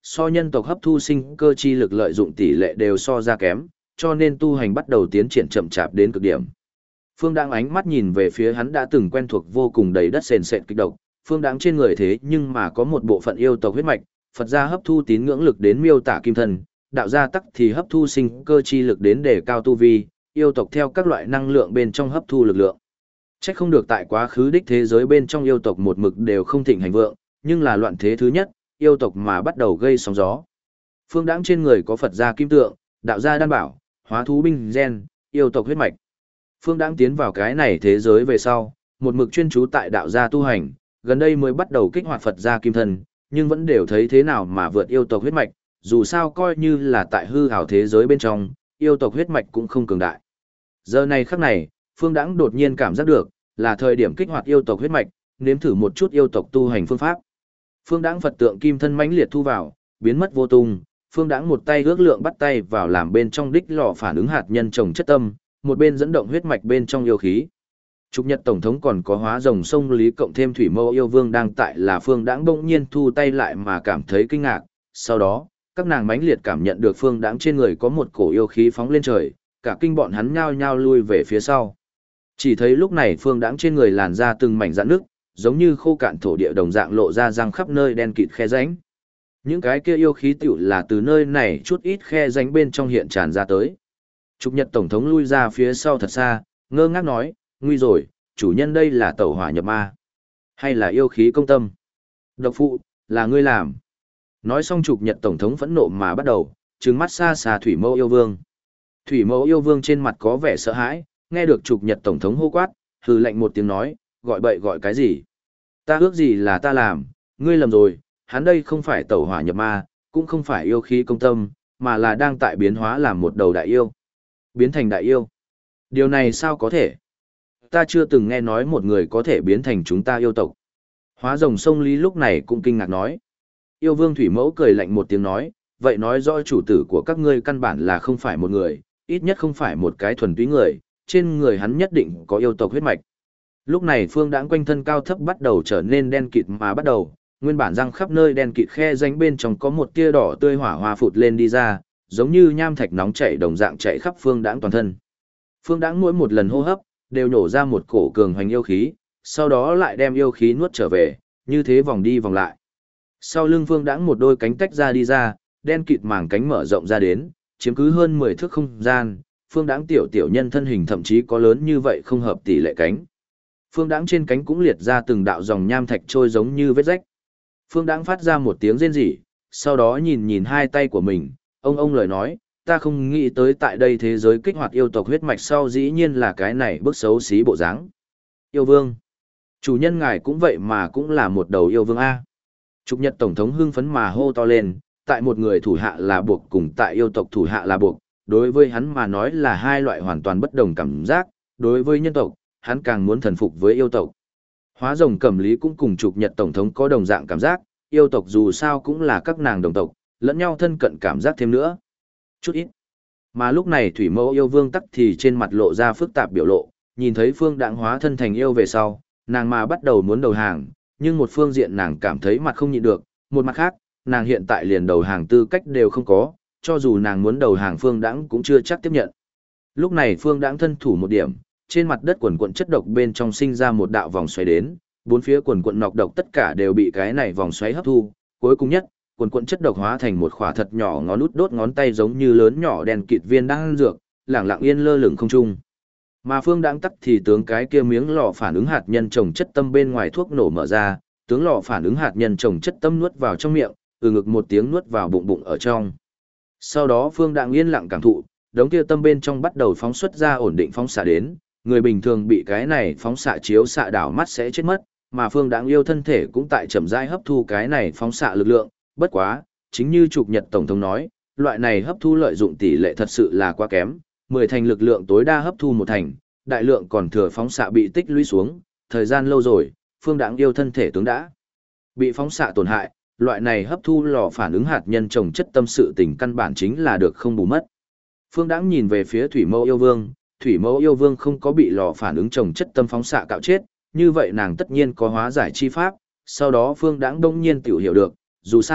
So nhân tộc hấp thu sinh cơ chi lực lợi dụng tỷ lệ đều so ra kém, cho nên tu hành bắt đầu tiến triển chậm chạp đến cực điểm. Phương Đãng ánh mắt nhìn về phía hắn đã từng quen thuộc vô cùng đầy đất sền sệt kịch độc, Phương Đãng trên người thế nhưng mà có một bộ phận yêu tộc huyết mạch, Phật gia hấp thu tín ngưỡng lực đến miêu tả kim thân, đạo gia tắc thì hấp thu sinh cơ chi lực đến để cao tu vi, yêu tộc theo các loại năng lượng bên trong hấp thu lực lượng. Chắc không được tại quá khứ đích thế giới bên trong yêu tộc một mực đều không thịnh hành vượng, nhưng là loạn thế thứ nhất, yêu tộc mà bắt đầu gây sóng gió. Phương Đãng trên người có Phật gia kim tượng, đạo gia đan bảo, hóa thú binh gen, yêu tộc huyết mạch. Phương Đãng tiến vào cái này thế giới về sau, một mực chuyên chú tại đạo gia tu hành, gần đây mới bắt đầu kích hoạt Phật gia kim thân, nhưng vẫn đều thấy thế nào mà vượt yêu tộc huyết mạch, dù sao coi như là tại hư ảo thế giới bên trong, yêu tộc huyết mạch cũng không cường đại. Giờ này khắc này, Phương Đãng đột nhiên cảm giác được, là thời điểm kích hoạt yêu tộc huyết mạch, nếm thử một chút yêu tộc tu hành phương pháp. Phương Đãng Phật tượng kim thân mãnh liệt thu vào, biến mất vô tung, Phương Đãng một tay ước lượng bắt tay vào làm bên trong đích lò phản ứng hạt nhân trồng chất tâm, một bên dẫn động huyết mạch bên trong yêu khí. Trục Nhật tổng thống còn có hóa rồng sông Lý cộng thêm thủy mâu yêu vương đang tại là Phương Đãng bỗng nhiên thu tay lại mà cảm thấy kinh ngạc, sau đó, các nàng mãnh liệt cảm nhận được Phương Đãng trên người có một cổ yêu khí phóng lên trời, cả kinh bọn hắn nhao nhao lui về phía sau. Chỉ thấy lúc này Phương Đãng trên người làn ra từng mảnh rạn nước, giống như khô cạn thổ địa đồng dạng lộ ra răng khắp nơi đen kịt khe rãnh. Những cái kia yêu khí tiểu là từ nơi này chút ít khe rãnh bên trong hiện tràn ra tới. Trục Nhật tổng thống lui ra phía sau thật xa, ngơ ngác nói, nguy rồi, chủ nhân đây là tẩu hỏa nhập ma, hay là yêu khí công tâm? Độc phụ, là ngươi làm. Nói xong Trục Nhật tổng thống phẫn nộ mà bắt đầu, trừng mắt xa xa thủy mâu yêu vương. Thủy mâu yêu vương trên mặt có vẻ sợ hãi, nghe được Trục Nhật tổng thống hô quát, hừ lạnh một tiếng nói, gọi bậy gọi cái gì? Ta ước gì là ta làm, ngươi lầm rồi, hắn đây không phải tẩu hỏa nhập ma, cũng không phải yêu khí công tâm, mà là đang tại biến hóa làm một đầu đại yêu. Biến thành đại yêu. Điều này sao có thể? Ta chưa từng nghe nói một người có thể biến thành chúng ta yêu tộc. Hóa rồng sông Lý lúc này cũng kinh ngạc nói. Yêu vương thủy mẫu cười lạnh một tiếng nói, vậy nói rõ chủ tử của các ngươi căn bản là không phải một người, ít nhất không phải một cái thuần túy người, trên người hắn nhất định có yêu tộc huyết mạch. Lúc này Phương Đãng quanh thân cao thấp bắt đầu trở nên đen kịt mà bắt đầu, nguyên bản răng khắp nơi đen kịt khe rãnh bên trong có một tia đỏ tươi hỏa hoa phụt lên đi ra, giống như nham thạch nóng chảy đồng dạng chạy khắp Phương Đãng toàn thân. Phương Đãng mỗi một lần hô hấp đều nổ ra một cổ cường hoành yêu khí, sau đó lại đem yêu khí nuốt trở về, như thế vòng đi vòng lại. Sau lưng Phương Đãng một đôi cánh tách ra đi ra, đen kịt màng cánh mở rộng ra đến, chiếm cứ hơn 10 thước không gian, Phương Đãng tiểu nhân thân hình thậm chí có lớn như vậy không hợp tỷ lệ cánh. Phương Đãng trên cánh cũng liệt ra từng đạo dòng nham thạch trôi giống như vết rách. Phương Đãng phát ra một tiếng rên rỉ, sau đó nhìn hai tay của mình, ông lời nói, ta không nghĩ tới tại đây thế giới kích hoạt yêu tộc huyết mạch sau dĩ nhiên là cái này bức xấu xí bộ dáng. Yêu vương. Chủ nhân ngài cũng vậy mà cũng là một đầu yêu vương A. Trục Nhật tổng thống hưng phấn mà hô to lên, tại một người thủ hạ là buộc cùng tại yêu tộc thủ hạ là buộc, đối với hắn mà nói là hai loại hoàn toàn bất đồng cảm giác, đối với nhân tộc, hắn càng muốn thần phục với yêu tộc. Hóa rồng Cẩm Lý cũng cùng Trục Nhật tổng thống có đồng dạng cảm giác, yêu tộc dù sao cũng là các nàng đồng tộc, lẫn nhau thân cận cảm giác thêm nữa. Chút ít. Mà lúc này Thủy Mẫu yêu vương tắc thì trên mặt lộ ra phức tạp biểu lộ, nhìn thấy Phương Đãng hóa thân thành yêu về sau, nàng mà bắt đầu muốn đầu hàng, nhưng một phương diện nàng cảm thấy mặt không nhịn được, một mặt khác, nàng hiện tại liền đầu hàng tư cách đều không có, cho dù nàng muốn đầu hàng Phương Đãng cũng chưa chắc tiếp nhận. Lúc này Phương Đãng thân thủ một điểm, trên mặt đất quần quần chất độc bên trong sinh ra một đạo vòng xoáy đến, bốn phía quần quần nọc độc tất cả đều bị cái này vòng xoáy hấp thu, cuối cùng nhất, quần quần chất độc hóa thành một khỏa thật nhỏ ngón út đốt ngón tay giống như lớn nhỏ đen kịt viên đang dược, lẳng lặng yên lơ lửng không trung. Mà Phương Đãng tắc thì tướng cái kia miếng lò phản ứng hạt nhân trồng chất tâm bên ngoài thuốc nổ mở ra, tướng lò phản ứng hạt nhân trồng chất tâm nuốt vào trong miệng, ngực một tiếng nuốt vào bụng ở trong. Sau đó Phương Đãng yên lặng cảm thụ, đống kia tâm bên trong bắt đầu phóng xuất ra ổn định phóng xạ đến, người bình thường bị cái này phóng xạ chiếu xạ đảo mắt sẽ chết mất, mà Phương Đãng yêu thân thể cũng tại chậm rãi hấp thu cái này phóng xạ lực lượng, bất quá, chính như Trục Nhật tổng thống nói, loại này hấp thu lợi dụng tỷ lệ thật sự là quá kém, 10 thành lực lượng tối đa hấp thu 1 thành, đại lượng còn thừa phóng xạ bị tích lũy xuống, thời gian lâu rồi, Phương Đãng yêu thân thể tướng đã bị phóng xạ tổn hại, loại này hấp thu lò phản ứng hạt nhân trồng chất tâm sự tình căn bản chính là được không bù mất. Phương Đãng nhìn về phía Thủy Mẫu yêu vương, Thủy Mẫu yêu vương không có bị lò phản ứng trồng chất tâm phóng xạ cạo chết, như vậy nàng tất nhiên có hóa giải chi pháp, sau đó Phương Đãng đông nhiên tiểu hiểu được, dù sao,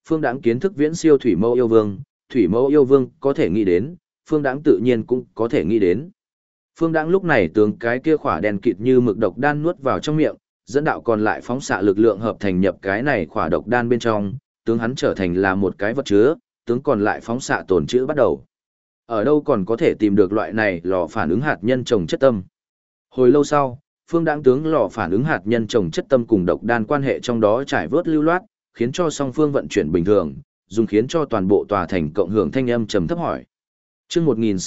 Phương Đãng kiến thức viễn siêu Thủy Mâu yêu vương, Thủy Mâu yêu vương có thể nghĩ đến, Phương Đãng tự nhiên cũng có thể nghĩ đến. Phương Đãng lúc này tướng cái kia khỏa đen kịt như mực độc đan nuốt vào trong miệng, dẫn đạo còn lại phóng xạ lực lượng hợp thành nhập cái này khỏa độc đan bên trong, tướng hắn trở thành là một cái vật chứa, tướng còn lại phóng xạ tồn trữ bắt đầu. Ở đâu còn có thể tìm được loại này lò phản ứng hạt nhân trồng chất tâm? Hồi lâu sau, Phương Đãng tướng lò phản ứng hạt nhân trồng chất tâm cùng độc đan quan hệ trong đó trải vớt lưu loát, khiến cho song phương vận chuyển bình thường, dùng khiến cho toàn bộ tòa thành cộng hưởng thanh âm trầm thấp hỏi. Chương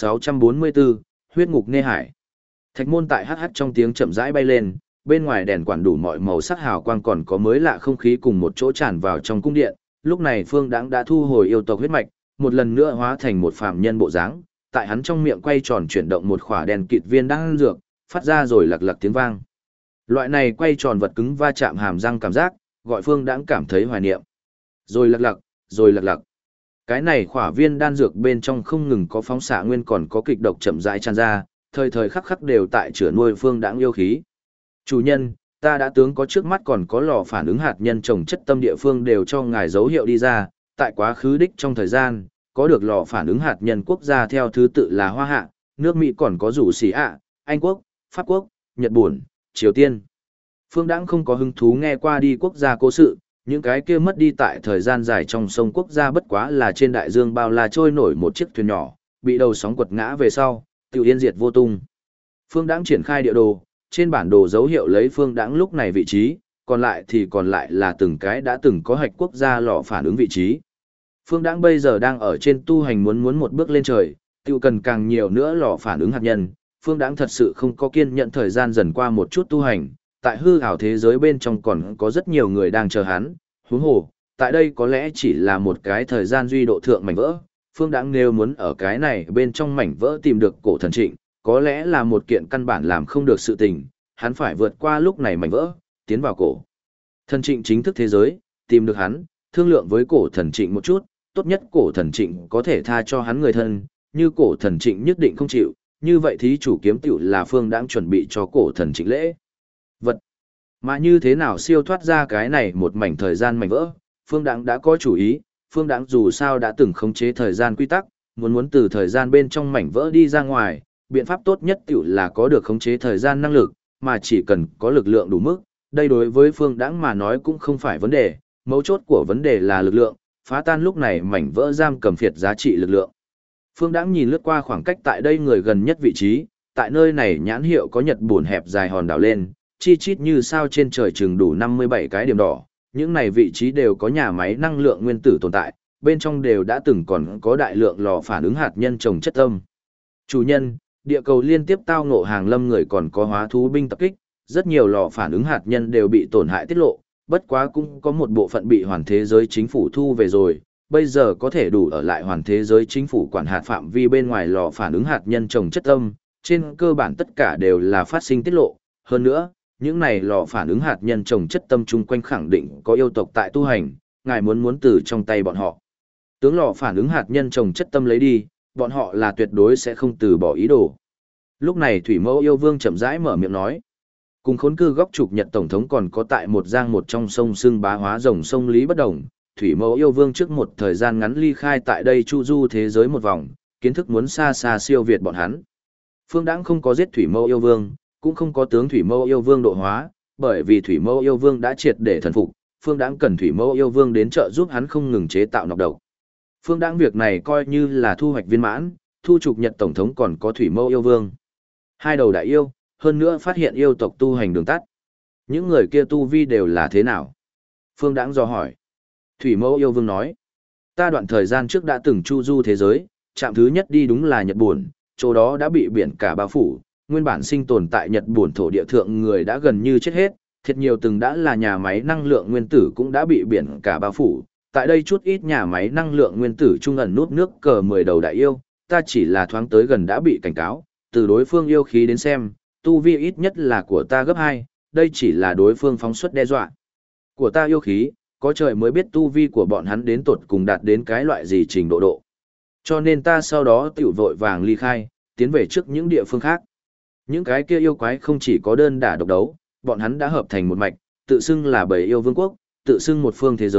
1644, huyết ngục nê hải. Thạch môn tại hắc hắc trong tiếng chậm rãi bay lên, bên ngoài đèn quản đủ mọi màu sắc hào quang còn có mới lạ không khí cùng một chỗ tràn vào trong cung điện. Lúc này Phương Đãng đã thu hồi yêu tộc huyết mạch, một lần nữa hóa thành một phàm nhân bộ dáng, tại hắn trong miệng quay tròn chuyển động một khỏa đèn kịt viên đang dược, phát ra rồi lặc lặc tiếng vang. Loại này quay tròn vật cứng va chạm hàm răng cảm giác, gọi Phương Đãng cảm thấy hoài niệm. Rồi lặc lặc, rồi lặc lặc. Cái này khỏa viên đan dược bên trong không ngừng có phóng xạ nguyên còn có kịch độc chậm rãi tràn ra, thời thời khắc khắc đều tại chữa nuôi Phương Đãng yêu khí. Chủ nhân, ta đã tướng có trước mắt còn có lò phản ứng hạt nhân trồng chất tâm địa phương đều cho ngài dấu hiệu đi ra, tại quá khứ đích trong thời gian, có được lò phản ứng hạt nhân quốc gia theo thứ tự là Hoa Hạ, nước Mỹ còn có rủ xỉ ạ, Anh Quốc, Pháp Quốc, Nhật Bản, Triều Tiên. Phương Đãng không có hứng thú nghe qua đi quốc gia cố sự, những cái kia mất đi tại thời gian dài trong sông quốc gia bất quá là trên đại dương bao la trôi nổi một chiếc thuyền nhỏ, bị đầu sóng quật ngã về sau, tiêu yên diệt vô tung. Phương Đãng triển khai địa đồ, trên bản đồ dấu hiệu lấy Phương Đãng lúc này vị trí, còn lại là từng cái đã từng có hạch quốc gia lò phản ứng vị trí. Phương Đãng bây giờ đang ở trên tu hành muốn một bước lên trời, tiêu cần càng nhiều nữa lò phản ứng hạt nhân. Phương Đãng thật sự không có kiên nhẫn thời gian dần qua một chút tu hành, tại hư ảo thế giới bên trong còn có rất nhiều người đang chờ hắn, huống hồ, tại đây có lẽ chỉ là một cái thời gian duy độ thượng mảnh vỡ. Phương Đãng nếu muốn ở cái này bên trong mảnh vỡ tìm được cổ thần trịnh, có lẽ là một kiện căn bản làm không được sự tình, hắn phải vượt qua lúc này mảnh vỡ, tiến vào cổ thần trịnh chính thức thế giới, tìm được hắn, thương lượng với cổ thần trịnh một chút, tốt nhất cổ thần trịnh có thể tha cho hắn người thân, như cổ thần trịnh nhất định không chịu, như vậy thí chủ kiếm tiểu là Phương Đãng chuẩn bị cho cổ thần trịnh lễ vật. Mà như thế nào siêu thoát ra cái này một mảnh thời gian mảnh vỡ, Phương Đãng đã có chủ ý. Phương Đãng dù sao đã từng khống chế thời gian quy tắc, muốn từ thời gian bên trong mảnh vỡ đi ra ngoài, biện pháp tốt nhất tiểu là có được khống chế thời gian năng lực, mà chỉ cần có lực lượng đủ mức, đây đối với Phương Đãng mà nói cũng không phải vấn đề, mấu chốt của vấn đề là lực lượng, phá tan lúc này mảnh vỡ giam cầm phiệt giá trị lực lượng. Phương Đãng nhìn lướt qua khoảng cách tại đây người gần nhất vị trí, tại nơi này nhãn hiệu có Nhật Bản hẹp dài hòn đảo lên, chi chít như sao trên trời chừng đủ 57 cái điểm đỏ, những này vị trí đều có nhà máy năng lượng nguyên tử tồn tại, bên trong đều đã từng còn có đại lượng lò phản ứng hạt nhân trồng chất tâm. Chủ nhân, địa cầu liên tiếp tao ngộ hàng lâm người còn có hóa thú binh tập kích, rất nhiều lò phản ứng hạt nhân đều bị tổn hại tiết lộ, bất quá cũng có một bộ phận bị hoàn thế giới chính phủ thu về rồi, bây giờ có thể đủ ở lại hoàn thế giới chính phủ quản hạt phạm vi bên ngoài lò phản ứng hạt nhân trồng chất tâm, trên cơ bản tất cả đều là phát sinh tiết lộ, hơn nữa, những này lò phản ứng hạt nhân trồng chất tâm chung quanh khẳng định có yêu tộc tại tu hành, ngài muốn từ trong tay bọn họ. Tướng lò phản ứng hạt nhân trồng chất tâm lấy đi, bọn họ là tuyệt đối sẽ không từ bỏ ý đồ. Lúc này Thủy Mẫu yêu vương chậm rãi mở miệng nói. Cùng khốn cư góc trục Nhật Tổng thống còn có tại một giang một trong sông xương bá hóa rồng sông Lý bất đồng. Thủy Mẫu yêu vương trước một thời gian ngắn ly khai tại đây chu du thế giới một vòng, kiến thức muốn xa xa siêu việt bọn hắn. Phương Đãng không có giết Thủy Mẫu yêu vương, cũng không có tướng Thủy Mẫu yêu vương độ hóa, bởi vì Thủy Mẫu yêu vương đã triệt để thần phục, Phương Đãng cần Thủy Mẫu yêu vương đến trợ giúp hắn không ngừng chế tạo nọc độc. Phương Đãng việc này coi như là thu hoạch viên mãn, thu trục Nhật Tổng thống còn có Thủy Mẫu yêu vương. Hai đầu đại yêu, hơn nữa phát hiện yêu tộc tu hành đường tắt. Những người kia tu vi đều là thế nào? Phương Đãng dò hỏi. Thủy Mẫu yêu vương nói, ta đoạn thời gian trước đã từng chu du thế giới, trạm thứ nhất đi đúng là Nhật Bản, chỗ đó đã bị biển cả bao phủ, nguyên bản sinh tồn tại Nhật Bản thổ địa thượng người đã gần như chết hết, thiệt nhiều từng đã là nhà máy năng lượng nguyên tử cũng đã bị biển cả bao phủ. Tại đây chút ít nhà máy năng lượng nguyên tử trung ẩn nút nước cờ 10 đầu đại yêu, ta chỉ là thoáng tới gần đã bị cảnh cáo, từ đối phương yêu khí đến xem, tu vi ít nhất là của ta gấp 2, đây chỉ là đối phương phóng xuất đe dọa. Của ta yêu khí, có trời mới biết tu vi của bọn hắn đến tột cùng đạt đến cái loại gì trình độ độ. Cho nên ta sau đó tiểu vội vàng ly khai, tiến về trước những địa phương khác. Những cái kia yêu quái không chỉ có đơn đả độc đấu, bọn hắn đã hợp thành một mạch, tự xưng là bầy yêu vương quốc, tự xưng một phương thế giới,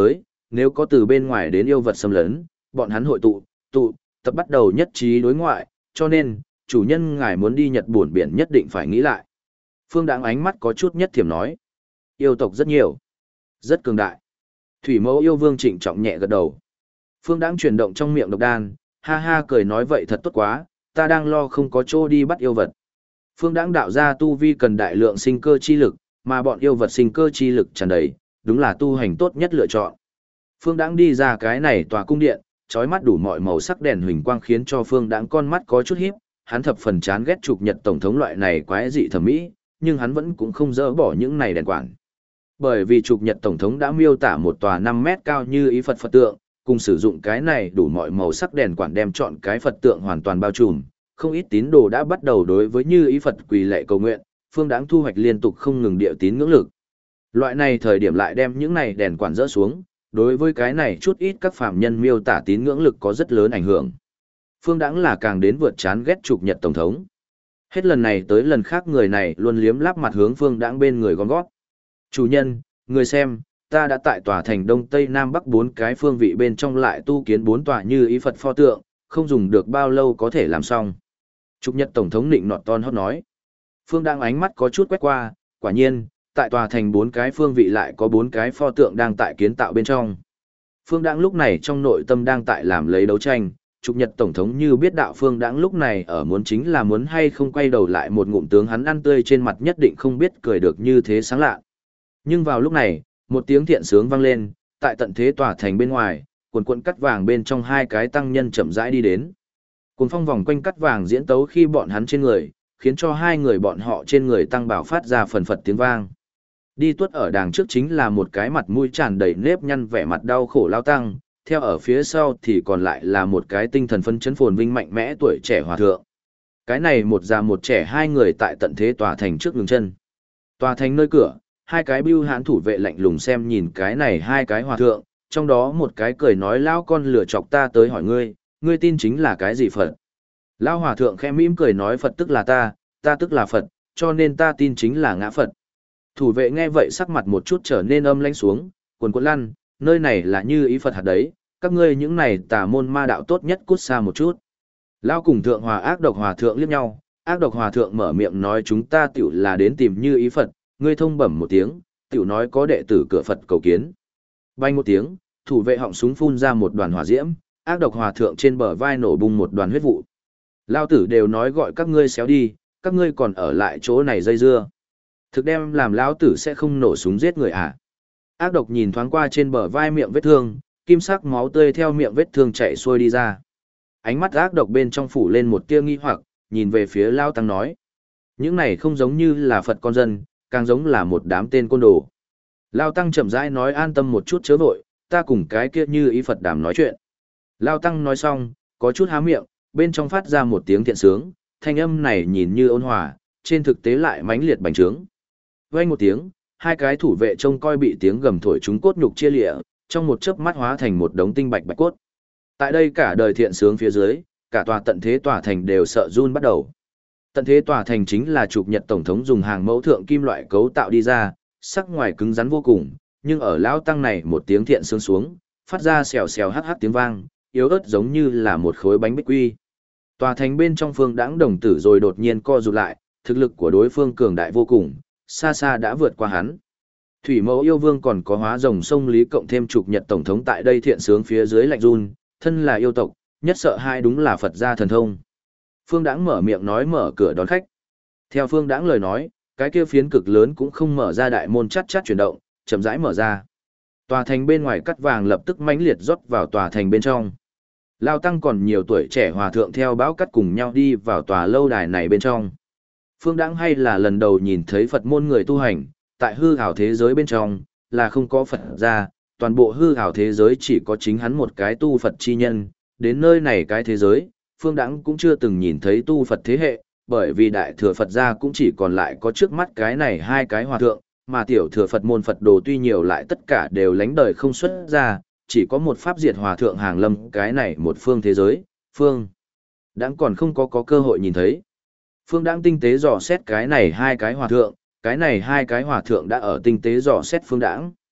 nếu có từ bên ngoài đến yêu vật xâm lấn, bọn hắn hội tụ tập bắt đầu nhất trí đối ngoại, cho nên, chủ nhân ngài muốn đi Nhật buồn biển nhất định phải nghĩ lại. Phương Đãng ánh mắt có chút nhất thiểm nói. Yêu tộc rất nhiều, rất cường đại. Thủy mẫu yêu vương trịnh trọng nhẹ gật đầu. Phương Đãng chuyển động trong miệng độc đan, ha ha cười nói vậy thật tốt quá, ta đang lo không có chỗ đi bắt yêu vật. Phương Đãng đạo ra tu vi cần đại lượng sinh cơ chi lực, mà bọn yêu vật sinh cơ chi lực tràn đầy, đúng là tu hành tốt nhất lựa chọn. Phương Đãng đi ra cái này tòa cung điện, chói mắt đủ mọi màu sắc đèn huỳnh quang khiến cho Phương Đãng con mắt có chút híp, hắn thập phần chán ghét Trục Nhật tổng thống loại này quái dị thẩm mỹ, nhưng hắn vẫn cũng không dỡ bỏ những này đèn quản. Bởi vì Trục Nhật tổng thống đã miêu tả một tòa 5 mét cao như ý Phật tượng, cùng sử dụng cái này đủ mọi màu sắc đèn quản đem chọn cái Phật tượng hoàn toàn bao trùm, không ít tín đồ đã bắt đầu đối với như ý Phật quỳ lạy cầu nguyện, Phương Đãng thu hoạch liên tục không ngừng địa tín ngưỡng lực. Loại này thời điểm lại đem những này đèn quản dỡ xuống, đối với cái này chút ít các phạm nhân miêu tả tín ngưỡng lực có rất lớn ảnh hưởng. Phương Đãng là càng đến vượt chán ghét Trục Nhật tổng thống. Hết lần này tới lần khác người này luôn liếm láp mặt hướng Phương Đãng bên người gom gót. Chủ nhân, người xem, ta đã tại tòa thành Đông Tây Nam Bắc 4 cái phương vị bên trong lại tu kiến 4 tòa như ý Phật pho tượng, không dùng được bao lâu có thể làm xong. Trục Nhật tổng thống nịnh nọt ton hót nói. Phương Đãng ánh mắt có chút quét qua, quả nhiên, tại tòa thành 4 cái phương vị lại có 4 cái pho tượng đang tại kiến tạo bên trong. Phương Đãng lúc này trong nội tâm đang tại làm lấy đấu tranh, Trục Nhật tổng thống như biết đạo Phương Đãng lúc này ở muốn chính là muốn hay không quay đầu lại một ngụm tướng hắn ăn tươi trên mặt nhất định không biết cười được như thế sáng lạ. Nhưng vào lúc này, một tiếng thiện sướng vang lên, tại tận thế tòa thành bên ngoài, quần quần cắt vàng bên trong hai cái tăng nhân chậm rãi đi đến. Cuồng phong vòng quanh cắt vàng diễn tấu khi bọn hắn trên người, khiến cho hai người bọn họ trên người tăng bảo phát ra phần phật tiếng vang. Đi tuốt ở đàng trước chính là một cái mặt mũi tràn đầy nếp nhăn vẻ mặt đau khổ lao tăng, theo ở phía sau thì còn lại là một cái tinh thần phấn chấn phồn vinh mạnh mẽ tuổi trẻ hòa thượng. Cái này một già một trẻ hai người tại tận thế tòa thành trước ngừng chân. Tòa thành nơi cửa, hai cái bưu hãn thủ vệ lạnh lùng xem nhìn cái này hai cái hòa thượng, trong đó một cái cười nói lão con lừa chọc ta tới hỏi ngươi, ngươi tin chính là cái gì Phật? Lão hòa thượng khẽ mỉm cười nói Phật tức là ta tức là Phật, cho nên ta tin chính là ngã Phật. Thủ vệ nghe vậy sắc mặt một chút trở nên âm lãnh xuống, quần quần lăn, nơi này là như ý Phật hạt đấy, các ngươi những này tà môn ma đạo tốt nhất cút xa một chút. Lão cùng thượng hòa ác độc hòa thượng liếc nhau, ác độc hòa thượng mở miệng nói chúng ta tiểu là đến tìm như ý Phật, ngươi thông bẩm một tiếng, tiểu nói có đệ tử cửa Phật cầu kiến. Bay một tiếng, thủ vệ họng súng phun ra một đoàn hỏa diễm, ác độc hòa thượng trên bờ vai nổ bung một đoàn huyết vụ. Lao tử đều nói gọi các ngươi xéo đi, các ngươi còn ở lại chỗ này dây dưa. Thực đem làm lão tử sẽ không nổ súng giết người à. Ác độc nhìn thoáng qua trên bờ vai miệng vết thương, kim sắc máu tươi theo miệng vết thương chảy xuôi đi ra. Ánh mắt ác độc bên trong phủ lên một tia nghi hoặc, nhìn về phía Lao Tăng nói. Những này không giống như là Phật con dân, càng giống là một đám tên côn đồ. Lao Tăng chậm rãi nói an tâm một chút chớ vội, ta cùng cái kia như ý Phật đàm nói chuyện. Lao Tăng nói xong, có chút há miệng, bên trong phát ra một tiếng thiện sướng, thanh âm này nhìn như ôn hòa, trên thực tế lại mãnh liệt bành trướng. Vang một tiếng, hai cái thủ vệ trông coi bị tiếng gầm thổi chúng cốt nhục chia lịa, trong một chớp mắt hóa thành một đống tinh bạch bạch cốt. Tại đây cả đời thiện sướng phía dưới, cả tòa tận thế tòa thành đều sợ run bắt đầu. Tận thế tòa thành chính là Trục Nhật tổng thống dùng hàng mẫu thượng kim loại cấu tạo đi ra, sắc ngoài cứng rắn vô cùng, nhưng ở lão tăng này một tiếng thiện sướng xuống, phát ra xèo xèo hắc hắc tiếng vang, yếu ớt giống như là một khối bánh bích quy. Tòa thành bên trong Phương Đãng đồng tử rồi đột nhiên co rụt lại, thực lực của đối phương cường đại vô cùng, xa xa đã vượt qua hắn. Thủy mẫu yêu vương còn có hóa rồng sông Lý cộng thêm Trục Nhật tổng thống tại đây thiện sướng phía dưới lạnh run, thân là yêu tộc, nhất sợ hai đúng là Phật gia thần thông. Phương Đãng mở miệng nói mở cửa đón khách. Theo Phương Đãng lời nói, cái kia phiến cực lớn cũng không mở ra đại môn chát chát chuyển động, chậm rãi mở ra. Tòa thành bên ngoài cắt vàng lập tức mãnh liệt rót vào tòa thành bên trong. Lao Tăng còn nhiều tuổi trẻ hòa thượng theo bão cắt cùng nhau đi vào tòa lâu đài này bên trong. Phương Đãng hay là lần đầu nhìn thấy Phật môn người tu hành, tại hư ảo thế giới bên trong, là không có Phật gia, toàn bộ hư ảo thế giới chỉ có chính hắn một cái tu Phật chi nhân, đến nơi này cái thế giới, Phương Đãng cũng chưa từng nhìn thấy tu Phật thế hệ, bởi vì đại thừa Phật gia cũng chỉ còn lại có trước mắt cái này hai cái hòa thượng, mà tiểu thừa Phật môn Phật đồ tuy nhiều lại tất cả đều lánh đời không xuất ra, chỉ có một pháp diệt hòa thượng hàng lâm cái này một phương thế giới, Phương Đãng còn không có cơ hội nhìn thấy. Phương Đãng tinh tế dò xét cái này hai cái hòa thượng đã ở tinh tế dò xét Phương Đãng.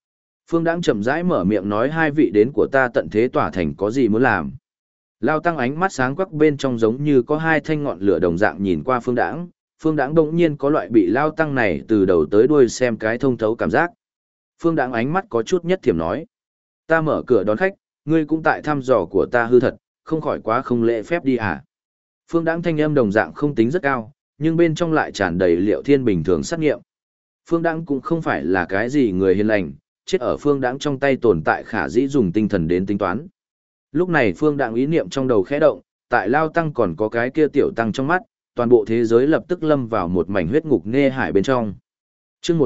Phương Đãng chậm rãi mở miệng nói hai vị đến của ta tận thế tỏa thành có gì muốn làm. Lao Tăng ánh mắt sáng quắc bên trong giống như có hai thanh ngọn lửa đồng dạng nhìn qua Phương Đãng. Phương Đãng đột nhiên có loại bị Lao Tăng này từ đầu tới đuôi xem cái thông thấu cảm giác. Phương Đãng ánh mắt có chút nhất thiểm nói. Ta mở cửa đón khách, ngươi cũng tại thăm dò của ta hư thật, không khỏi quá không lễ phép đi à. Phương Đãng thanh âm đồng dạng không tính rất cao, nhưng bên trong lại tràn đầy Liệu Thiên bình thường sát nghiệm. Phương Đãng cũng không phải là cái gì người hiền lành, chết ở Phương Đãng trong tay tồn tại khả dĩ dùng tinh thần đến tính toán. Lúc này Phương Đãng ý niệm trong đầu khẽ động, tại Lao Tăng còn có cái kia tiểu tăng trong mắt, toàn bộ thế giới lập tức lâm vào một mảnh huyết ngục nghe hải bên trong. Chương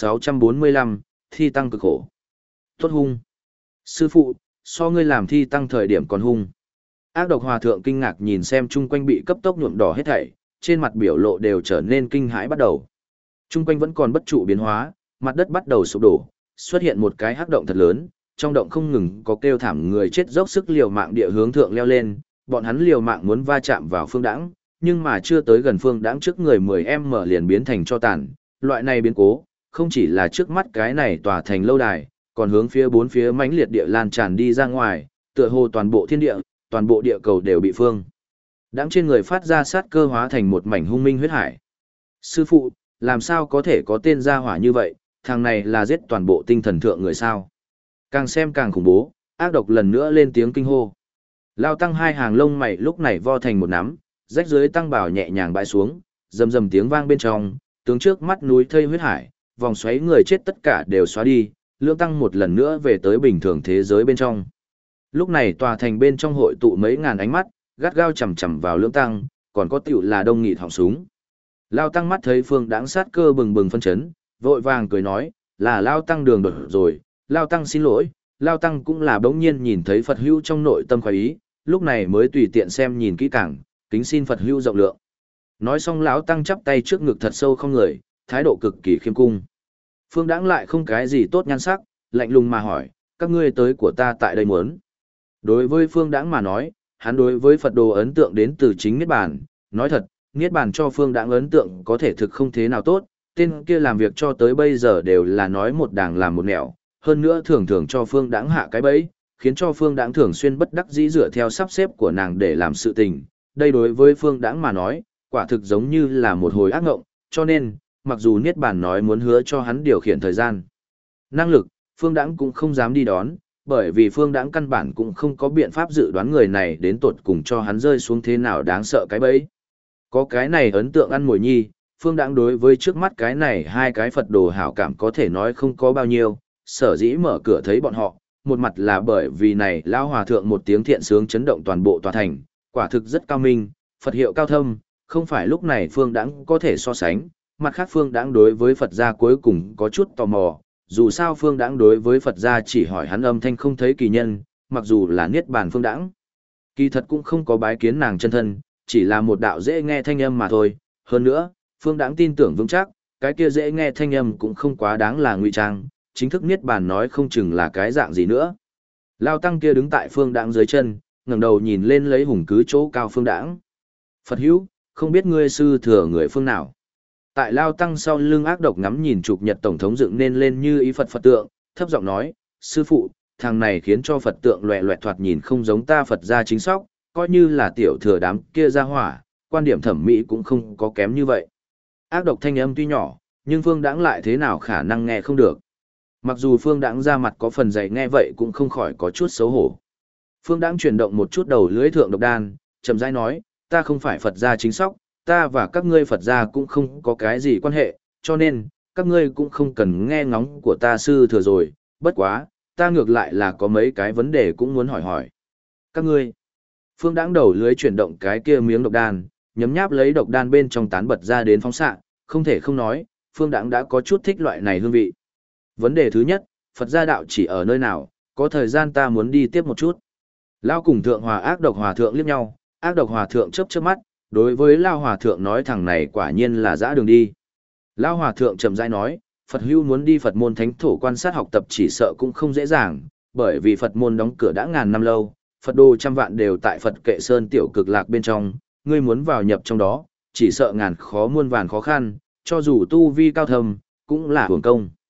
1645, thi tăng cực khổ. Tốt hung. Sư phụ, so ngươi làm thi tăng thời điểm còn hung. Ác độc hòa thượng kinh ngạc nhìn xem chung quanh bị cấp tốc nhuộm đỏ hết thảy, trên mặt biểu lộ đều trở nên kinh hãi bắt đầu. Chung quanh vẫn còn bất trụ biến hóa, mặt đất bắt đầu sụp đổ, xuất hiện một cái hắc động thật lớn, trong động không ngừng có kêu thảm người chết dốc sức liều mạng địa hướng thượng leo lên, bọn hắn liều mạng muốn va chạm vào Phương Đãng, nhưng mà chưa tới gần Phương Đãng trước người 10m liền biến thành cho tàn. Loại này biến cố, không chỉ là trước mắt cái này tòa thành lâu đài, còn hướng phía bốn phía mãnh liệt địa lan tràn đi ra ngoài, tựa hồ toàn bộ thiên địa, toàn bộ địa cầu đều bị Phương Đãng trên người phát ra sát cơ hóa thành một mảnh hung minh huyết hải. Sư phụ, làm sao có thể có tên gia hỏa như vậy, thằng này là giết toàn bộ tinh thần thượng người sao? Càng xem càng khủng bố, ác độc lần nữa lên tiếng kinh hô. Lao Tăng hai hàng lông mày lúc này vo thành một nắm, rách dưới tăng bảo nhẹ nhàng bãi xuống, rầm rầm tiếng vang bên trong, tướng trước mắt núi thây huyết hải, vòng xoáy người chết tất cả đều xóa đi, Lưỡng Tăng một lần nữa về tới bình thường thế giới bên trong. Lúc này tòa thành bên trong hội tụ mấy ngàn ánh mắt, gắt gao chằm chằm vào Lưỡng Tăng, còn có tiểu là đông nghị họng súng. Lao Tăng mắt thấy Phương Đãng sát cơ bừng bừng phân chấn, vội vàng cười nói, là Lao Tăng đường đột rồi, Lao Tăng xin lỗi. Lao Tăng cũng là bỗng nhiên nhìn thấy Phật hữu trong nội tâm khoái ý, lúc này mới tùy tiện xem nhìn kỹ càng, kính xin Phật hữu rộng lượng. Nói xong lão Tăng chắp tay trước ngực thật sâu không người, thái độ cực kỳ khiêm cung. Phương Đãng lại không cái gì tốt nhan sắc, lạnh lùng mà hỏi, các ngươi tới của ta tại đây muốn. Đối với Phương Đãng mà nói, hắn đối với Phật đồ ấn tượng đến từ chính Niết Bàn, nói thật, Niết Bàn cho Phương Đãng ấn tượng có thể thực không thế nào tốt, tên kia làm việc cho tới bây giờ đều là nói một đàng làm một nẻo, hơn nữa thường thường cho Phương Đãng hạ cái bẫy, khiến cho Phương Đãng thường xuyên bất đắc dĩ dựa theo sắp xếp của nàng để làm sự tình. Đây đối với Phương Đãng mà nói, quả thực giống như là một hồi ác ngộng, cho nên, mặc dù Niết Bàn nói muốn hứa cho hắn điều khiển thời gian, năng lực, Phương Đãng cũng không dám đi đón, bởi vì Phương Đãng căn bản cũng không có biện pháp dự đoán người này đến tột cùng cho hắn rơi xuống thế nào đáng sợ cái bẫy. Có cái này ấn tượng ăn mồi nhi, Phương Đãng đối với trước mắt cái này hai cái Phật đồ hảo cảm có thể nói không có bao nhiêu, sở dĩ mở cửa thấy bọn họ, một mặt là bởi vì này lão hòa thượng một tiếng thiện sướng chấn động toàn bộ tòa thành, quả thực rất cao minh, Phật hiệu cao thâm, không phải lúc này Phương Đãng có thể so sánh, mặt khác Phương Đãng đối với Phật gia cuối cùng có chút tò mò, dù sao Phương Đãng đối với Phật gia chỉ hỏi hắn âm thanh không thấy kỳ nhân, mặc dù là Niết Bàn Phương Đãng, kỳ thật cũng không có bái kiến nàng chân thân, chỉ là một đạo dễ nghe thanh âm mà thôi, hơn nữa, Phương Đãng tin tưởng vững chắc, cái kia dễ nghe thanh âm cũng không quá đáng là ngụy trang, chính thức Niết Bàn nói không chừng là cái dạng gì nữa. Lao Tăng kia đứng tại Phương Đãng dưới chân, ngẩng đầu nhìn lên lấy hùng cứ chỗ cao Phương Đãng. Phật hữu, không biết ngươi sư thừa người phương nào. Tại Lao Tăng sau lưng ác độc ngắm nhìn trục nhật tổng thống dựng nên lên như ý Phật tượng, thấp giọng nói, sư phụ, thằng này khiến cho Phật tượng loẹ loẹt thoạt nhìn không giống ta Phật gia chính sóc, coi như là tiểu thừa đám kia ra hỏa, quan điểm thẩm mỹ cũng không có kém như vậy. Ác độc thanh âm tuy nhỏ, nhưng Phương Đãng lại thế nào khả năng nghe không được. Mặc dù Phương Đãng ra mặt có phần dày nghe vậy cũng không khỏi có chút xấu hổ. Phương Đãng chuyển động một chút đầu lưỡi thượng độc đan, chậm rãi nói, ta không phải Phật gia chính sóc, ta và các ngươi Phật gia cũng không có cái gì quan hệ, cho nên, các ngươi cũng không cần nghe ngóng của ta sư thừa rồi, bất quá, ta ngược lại là có mấy cái vấn đề cũng muốn hỏi hỏi. Các ngươi, Phương Đãng đầu lưỡi chuyển động cái kia miếng độc đan, nhấm nháp lấy độc đan bên trong tán bật ra đến phóng xạ, không thể không nói, Phương Đãng đã có chút thích loại này hương vị. Vấn đề thứ nhất, Phật gia đạo chỉ ở nơi nào, có thời gian ta muốn đi tiếp một chút. Lao cùng thượng hòa ác độc hòa thượng liếc nhau, ác độc hòa thượng chớp chớp mắt, đối với Lao hòa thượng nói thằng này quả nhiên là dã đường đi. Lao hòa thượng chậm rãi nói, Phật hưu muốn đi Phật môn thánh thổ quan sát học tập chỉ sợ cũng không dễ dàng, bởi vì Phật môn đóng cửa đã ngàn năm lâu, Phật đô trăm vạn đều tại Phật kệ sơn tiểu cực lạc bên trong, ngươi muốn vào nhập trong đó, chỉ sợ ngàn khó muôn vàn khó khăn, cho dù tu vi cao thâm, cũng là hưởng công.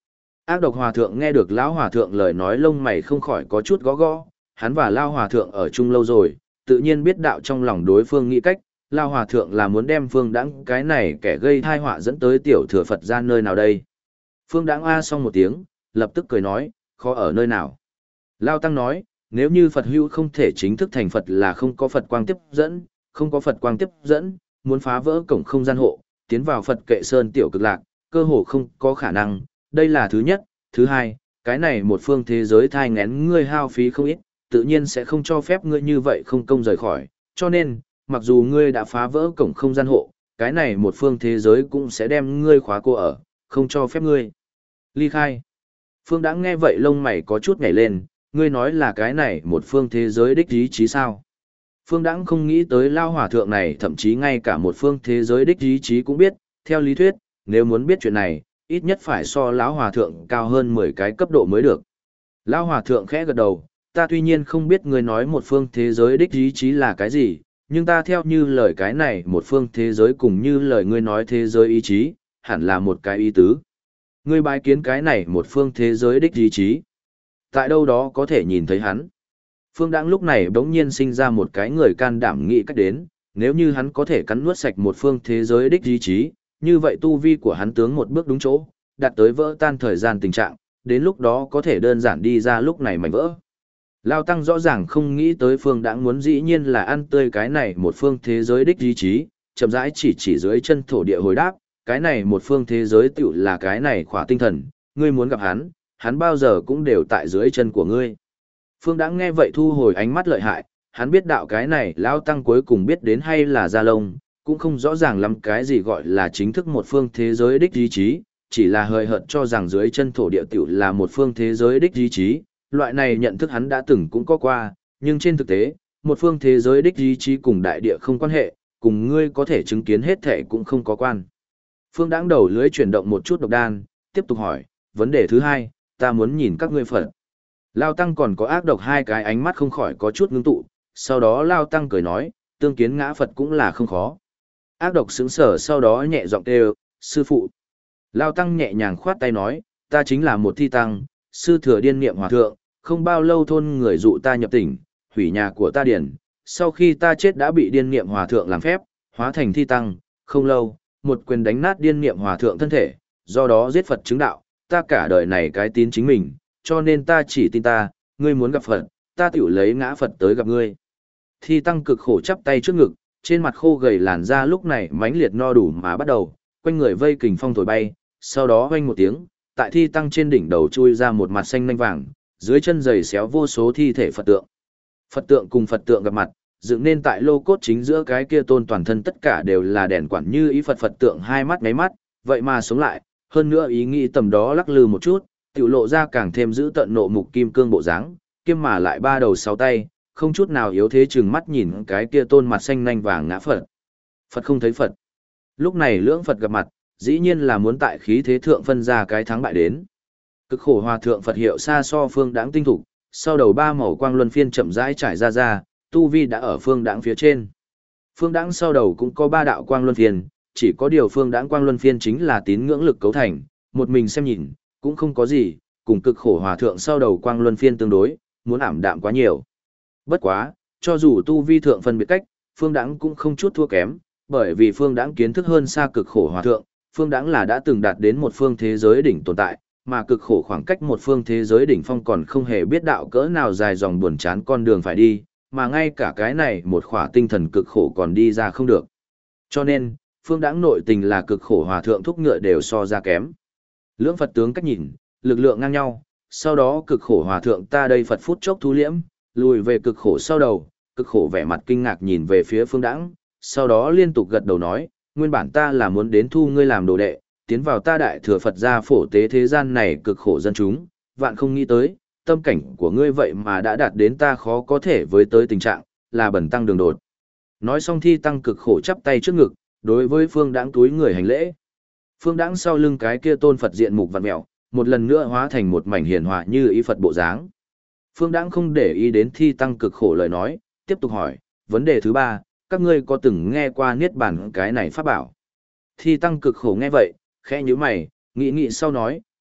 Ác độc hòa thượng nghe được lão hòa thượng lời nói lông mày không khỏi có chút gõ gõ, hắn và lao hòa thượng ở chung lâu rồi, tự nhiên biết đạo trong lòng đối phương nghĩ cách, lao hòa thượng là muốn đem Phương Đãng cái này kẻ gây tai họa dẫn tới tiểu thừa Phật ra nơi nào đây. Phương Đãng a xong một tiếng, lập tức cười nói, khó ở nơi nào. Lao Tăng nói, nếu như Phật hữu không thể chính thức thành Phật là không có Phật quang tiếp dẫn, không có Phật quang tiếp dẫn, muốn phá vỡ cổng không gian hộ, tiến vào Phật kệ sơn tiểu cực lạc, cơ hồ không có khả năng, đây là thứ nhất. Thứ hai, cái này một phương thế giới thai ngén ngươi hao phí không ít, tự nhiên sẽ không cho phép ngươi như vậy không công rời khỏi, cho nên, mặc dù ngươi đã phá vỡ cổng không gian hộ, cái này một phương thế giới cũng sẽ đem ngươi khóa cô ở, không cho phép ngươi ly khai. Phương Đãng nghe vậy lông mày có chút nhảy lên, ngươi nói là cái này một phương thế giới đích ý chí sao? Phương Đãng không nghĩ tới lao hòa thượng này thậm chí ngay cả một phương thế giới đích ý chí cũng biết, theo lý thuyết, nếu muốn biết chuyện này, ít nhất phải so lão hòa thượng cao hơn 10 cái cấp độ mới được. Lão hòa thượng khẽ gật đầu, ta tuy nhiên không biết ngươi nói một phương thế giới đích ý chí là cái gì, nhưng ta theo như lời cái này một phương thế giới cùng như lời ngươi nói thế giới ý chí, hẳn là một cái ý tứ. Ngươi bái kiến cái này một phương thế giới đích ý chí. Tại đâu đó có thể nhìn thấy hắn. Phương Đãng lúc này bỗng nhiên sinh ra một cái người can đảm nghĩ cách đến, nếu như hắn có thể cắn nuốt sạch một phương thế giới đích ý chí, như vậy tu vi của hắn tướng một bước đúng chỗ, đạt tới vỡ tan thời gian tình trạng, đến lúc đó có thể đơn giản đi ra lúc này mảnh vỡ. Lao Tăng rõ ràng không nghĩ tới Phương Đãng muốn dĩ nhiên là ăn tươi cái này một phương thế giới đích ý chí, chậm rãi chỉ dưới chân thổ địa hồi đáp, cái này một phương thế giới tựu là cái này khỏa tinh thần, ngươi muốn gặp hắn, hắn bao giờ cũng đều tại dưới chân của ngươi. Phương Đãng nghe vậy thu hồi ánh mắt lợi hại, hắn biết đạo cái này Lao Tăng cuối cùng biết đến hay là Gia Lông, cũng không rõ ràng lắm cái gì gọi là chính thức một phương thế giới đích ý chí, chỉ là hời hợt cho rằng dưới chân thổ địa tiểu là một phương thế giới đích ý chí, loại này nhận thức hắn đã từng cũng có qua, nhưng trên thực tế, một phương thế giới đích ý chí cùng đại địa không quan hệ, cùng ngươi có thể chứng kiến hết thể cũng không có quan. Phương Đãng đầu lưới chuyển động một chút độc đan, tiếp tục hỏi, vấn đề thứ hai, ta muốn nhìn các ngươi Phật. Lao Tăng còn có ác độc hai cái ánh mắt không khỏi có chút ngưng tụ, sau đó Lao Tăng cười nói, tương kiến ngã Phật cũng là không khó. Ác độc sững sờ sau đó nhẹ giọng kêu, sư phụ. Lao Tăng nhẹ nhàng khoát tay nói, ta chính là một thi tăng, sư thừa điên niệm hòa thượng, không bao lâu thôn người dụ ta nhập tỉnh, hủy nhà của ta điển, sau khi ta chết đã bị điên niệm hòa thượng làm phép, hóa thành thi tăng, không lâu, một quyền đánh nát điên niệm hòa thượng thân thể, do đó giết Phật chứng đạo, ta cả đời này cái tín chính mình, cho nên ta chỉ tin ta, ngươi muốn gặp Phật, ta tiểu lấy ngã Phật tới gặp ngươi. Thi tăng cực khổ chắp tay trước ngực, trên mặt khô gầy làn da lúc này mãnh liệt no đủ mà bắt đầu, quanh người vây kình phong thổi bay, sau đó vang một tiếng, tại thi tăng trên đỉnh đầu chui ra một mặt xanh nanh vàng, dưới chân giày xéo vô số thi thể Phật tượng. Phật tượng cùng Phật tượng gặp mặt, dựng nên tại lô cốt chính giữa cái kia tôn toàn thân tất cả đều là đèn quản như ý Phật tượng hai mắt ngáy mắt, vậy mà sống lại, hơn nữa ý nghĩ tầm đó lắc lư một chút, tiểu lộ ra càng thêm giữ tận nộ mục kim cương bộ dáng, kiêm mà lại ba đầu sáu tay, không chút nào yếu thế chừng mắt nhìn cái kia tôn mặt xanh nanh vàng ngã Phật. Phật không thấy Phật. Lúc này lưỡng Phật gặp mặt, dĩ nhiên là muốn tại khí thế thượng phân ra cái thắng bại đến. Cực khổ hòa thượng Phật hiệu xa so Phương Đãng tinh thủ, sau đầu ba màu quang luân phiên chậm rãi trải ra, tu vi đã ở Phương Đãng phía trên. Phương Đãng sau đầu cũng có ba đạo quang luân phiên, chỉ có điều Phương Đãng quang luân phiên chính là tín ngưỡng lực cấu thành, một mình xem nhìn, cũng không có gì, cùng cực khổ hòa thượng sau đầu quang luân phiên tương đối, muốn ảm đạm quá nhiều. Bất quá, cho dù tu vi thượng phân biệt cách, Phương Đãng cũng không chút thua kém, bởi vì Phương Đãng kiến thức hơn xa cực khổ hòa thượng, Phương Đãng là đã từng đạt đến một phương thế giới đỉnh tồn tại, mà cực khổ khoảng cách một phương thế giới đỉnh phong còn không hề biết đạo cỡ nào dài dòng buồn chán con đường phải đi, mà ngay cả cái này một khỏa tinh thần cực khổ còn đi ra không được. Cho nên, Phương Đãng nội tình là cực khổ hòa thượng thúc ngựa đều so ra kém. Lưỡng Phật tướng cách nhìn, lực lượng ngang nhau, sau đó cực khổ hòa thượng ta đây Phật phút chốc thu liễm, lùi về cực khổ sau đầu, cực khổ vẻ mặt kinh ngạc nhìn về phía Phương Đãng, sau đó liên tục gật đầu nói, nguyên bản ta là muốn đến thu ngươi làm đồ đệ, tiến vào ta đại thừa Phật gia phổ tế thế gian này cực khổ dân chúng, vạn không nghĩ tới, tâm cảnh của ngươi vậy mà đã đạt đến ta khó có thể với tới tình trạng, là bẩn tăng đường đột. Nói xong thi tăng cực khổ chắp tay trước ngực, đối với Phương Đãng túi người hành lễ. Phương Đãng sau lưng cái kia tôn Phật diện mục vặn mẹo, một lần nữa hóa thành một mảnh hiền hòa như ý Phật bộ dáng. Phương Đãng không để ý đến thi tăng cực khổ lời nói, tiếp tục hỏi, vấn đề thứ ba, các ngươi có từng nghe qua niết bàn cái này pháp bảo? Thi tăng cực khổ nghe vậy, khẽ nhíu mày, nghĩ nghĩ sau nói,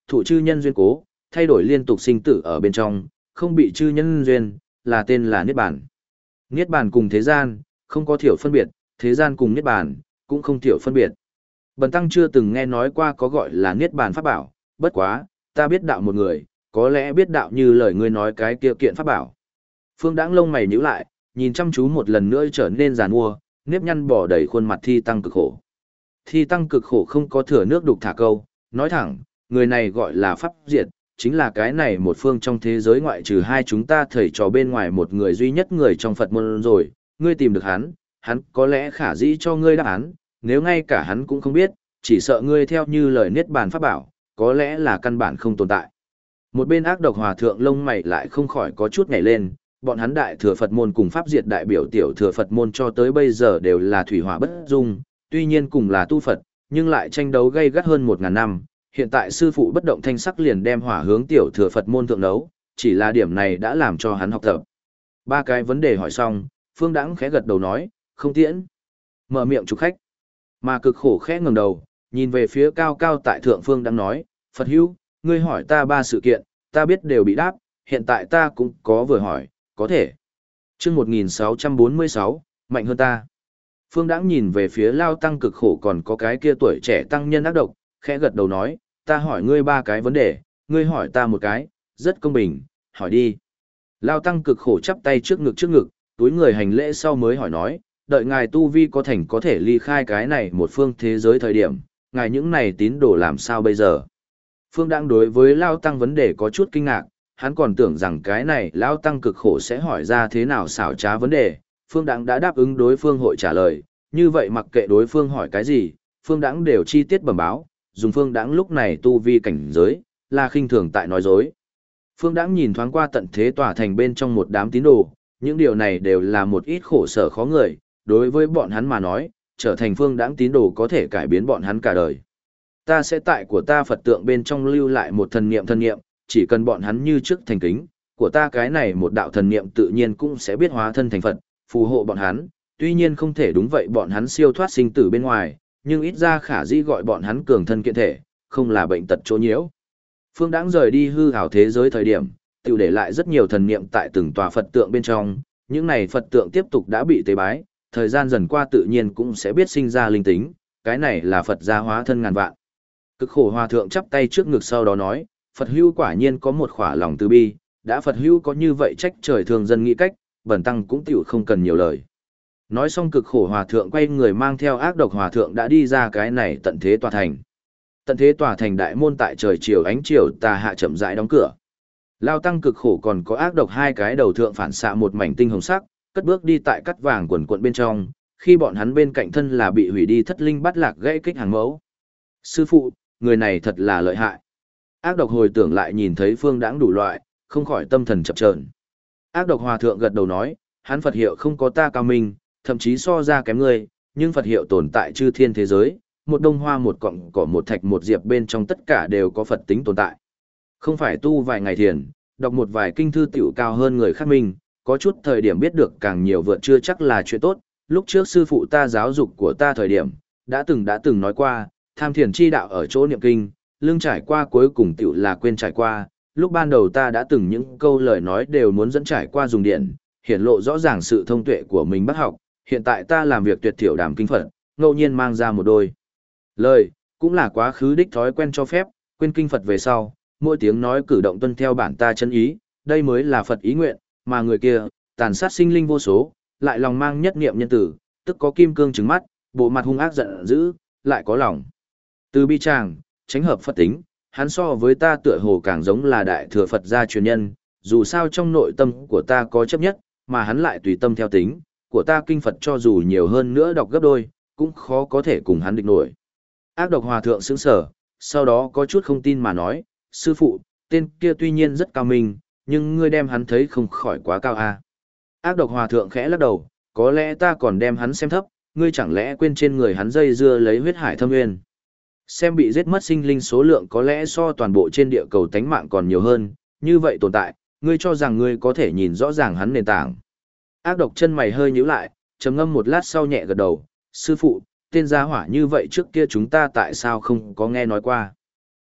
thụ chư nhân duyên cố, thay đổi liên tục sinh tử ở bên trong, không bị chư nhân duyên, là tên là Niết Bàn. Niết Bàn cùng thế gian, không có thiểu phân biệt, thế gian cùng Niết Bàn, cũng không thiểu phân biệt. Bần tăng chưa từng nghe nói qua có gọi là Niết Bàn pháp bảo, bất quá, ta biết đạo một người, có lẽ biết đạo như lời ngươi nói cái kia kiện pháp bảo. Phương Đãng lông mày nhíu lại, nhìn chăm chú một lần nữa trở nên giàn mua, nếp nhăn bỏ đầy khuôn mặt Thi Tăng cực khổ. Thi Tăng cực khổ không có thừa nước đục thả câu, nói thẳng, người này gọi là pháp diệt, chính là cái này một phương trong thế giới ngoại trừ hai chúng ta thầy trò bên ngoài một người duy nhất người trong Phật môn rồi, ngươi tìm được hắn, hắn có lẽ khả dĩ cho ngươi đáp án, nếu ngay cả hắn cũng không biết, chỉ sợ ngươi theo như lời Niết Bàn pháp bảo, có lẽ là căn bản không tồn tại. Một bên ác độc hòa thượng lông mày lại không khỏi có chút nhảy lên, bọn hắn đại thừa Phật môn cùng pháp diệt đại biểu tiểu thừa Phật môn cho tới bây giờ đều là thủy hỏa bất dung, tuy nhiên cùng là tu Phật, nhưng lại tranh đấu gay gắt hơn 1000 năm. Hiện tại sư phụ bất động thanh sắc liền đem hỏa hướng tiểu thừa Phật môn thượng đấu, chỉ là điểm này đã làm cho hắn học tập. Ba cái vấn đề hỏi xong, Phương Đãng khẽ gật đầu nói, không tiễn. Mở miệng chúc khách. Mà cực khổ khẽ ngẩng đầu, nhìn về phía cao cao tại thượng Phương Đãng nói, Phật hữu, ngươi hỏi ta 3 sự kiện, ta biết đều bị đáp, hiện tại ta cũng có vừa hỏi, có thể. Chương 1646, mạnh hơn ta. Phương Đãng nhìn về phía Lao Tăng cực khổ còn có cái kia tuổi trẻ tăng nhân ác độc, khẽ gật đầu nói, ta hỏi ngươi 3 cái vấn đề, ngươi hỏi ta một cái, rất công bình, hỏi đi. Lao Tăng cực khổ chắp tay trước ngực, túi người hành lễ sau mới hỏi nói, đợi ngài tu vi có thành có thể ly khai cái này một phương thế giới thời điểm, ngài những này tín đồ làm sao bây giờ? Phương Đãng đối với Lao Tăng vấn đề có chút kinh ngạc, hắn còn tưởng rằng cái này Lao Tăng cực khổ sẽ hỏi ra thế nào xảo trá vấn đề, Phương Đãng đã đáp ứng đối phương hội trả lời, như vậy mặc kệ đối phương hỏi cái gì, Phương Đãng đều chi tiết bẩm báo, dùng Phương Đãng lúc này tu vi cảnh giới, là khinh thường tại nói dối. Phương Đãng nhìn thoáng qua tận thế tòa thành bên trong một đám tín đồ, những điều này đều là một ít khổ sở khó người, đối với bọn hắn mà nói, trở thành Phương Đãng tín đồ có thể cải biến bọn hắn cả đời. Ta sẽ tại của ta Phật tượng bên trong lưu lại một thần niệm, chỉ cần bọn hắn như trước thành kính, của ta cái này một đạo thần niệm tự nhiên cũng sẽ biết hóa thân thành Phật, phù hộ bọn hắn, tuy nhiên không thể đúng vậy bọn hắn siêu thoát sinh tử bên ngoài, nhưng ít ra khả dĩ gọi bọn hắn cường thân kiện thể, không là bệnh tật chỗ nhiễu. Phương Đãng rời đi hư ảo thế giới thời điểm, tiểu để lại rất nhiều thần niệm tại từng tòa Phật tượng bên trong, những này Phật tượng tiếp tục đã bị tế bái, thời gian dần qua tự nhiên cũng sẽ biết sinh ra linh tính, cái này là Phật gia hóa thân ngàn vạn. Cực khổ hòa thượng chắp tay trước ngực sau đó nói, Phật hưu quả nhiên có một khỏa lòng từ bi, đã Phật hưu có như vậy trách trời thường dân nghĩ cách, bần tăng cũng tiểu không cần nhiều lời. Nói xong cực khổ hòa thượng quay người mang theo ác độc hòa thượng đã đi ra cái này tận thế tòa thành. Tận thế tòa thành đại môn tại trời chiều ánh chiều tà hạ chậm rãi đóng cửa. Lao Tăng cực khổ còn có ác độc 2 cái đầu thượng phản xạ một mảnh tinh hồng sắc, cất bước đi tại cắt vàng quần quận bên trong, khi bọn hắn bên cạnh thân là bị hủy đi thất linh bắt lạc gãy kích hàng mẫu. Sư phụ, người này thật là lợi hại. Ác độc hồi tưởng lại nhìn thấy Phương Đãng đủ loại, không khỏi tâm thần chập chờn. Ác độc hòa thượng gật đầu nói, hắn Phật hiệu không có ta cao minh, thậm chí so ra kém ngươi, nhưng Phật hiệu tồn tại chư thiên thế giới, một đông hoa một cọng cỏ một thạch một diệp bên trong tất cả đều có Phật tính tồn tại. Không phải tu vài ngày thiền, đọc một vài kinh thư tiểu cao hơn người khác mình, có chút thời điểm biết được càng nhiều vượt chưa chắc là chuyện tốt. Lúc trước sư phụ ta giáo dục của ta thời điểm, đã từng nói qua, tham thiền chi đạo ở chỗ niệm kinh, lương trải qua cuối cùng tiểu là quên trải qua. Lúc ban đầu ta đã từng những câu lời nói đều muốn dẫn trải qua dùng điện, hiển lộ rõ ràng sự thông tuệ của mình bắt học. Hiện tại ta làm việc tuyệt thiểu đàm kinh Phật, ngẫu nhiên mang ra một đôi lời, cũng là quá khứ đích thói quen cho phép, quên kinh Phật về sau, mỗi tiếng nói cử động tuân theo bản ta chân ý, đây mới là Phật ý nguyện, mà người kia, tàn sát sinh linh vô số, lại lòng mang nhất niệm nhân tử, tức có kim cương trừng mắt, bộ mặt hung ác giận dữ, lại có lòng từ bi tràng, tránh hợp Phật tính, hắn so với ta tựa hồ càng giống là đại thừa Phật gia truyền nhân, dù sao trong nội tâm của ta có chấp nhất, mà hắn lại tùy tâm theo tính, của ta kinh Phật cho dù nhiều hơn nữa đọc gấp đôi, cũng khó có thể cùng hắn địch nổi. Ác độc hòa thượng sững sờ, sau đó có chút không tin mà nói, sư phụ, tên kia tuy nhiên rất cao minh, nhưng ngươi đem hắn thấy không khỏi quá cao à. Ác độc hòa thượng khẽ lắc đầu, có lẽ ta còn đem hắn xem thấp, ngươi chẳng lẽ quên trên người hắn dây dưa lấy huyết hải thâm nguyên. Xem bị giết mất sinh linh số lượng có lẽ so toàn bộ trên địa cầu tánh mạng còn nhiều hơn, như vậy tồn tại, ngươi cho rằng ngươi có thể nhìn rõ ràng hắn nền tảng. Ác độc chân mày hơi nhíu lại, trầm ngâm một lát sau nhẹ gật đầu, sư phụ, tên gia hỏa như vậy trước kia chúng ta tại sao không có nghe nói qua.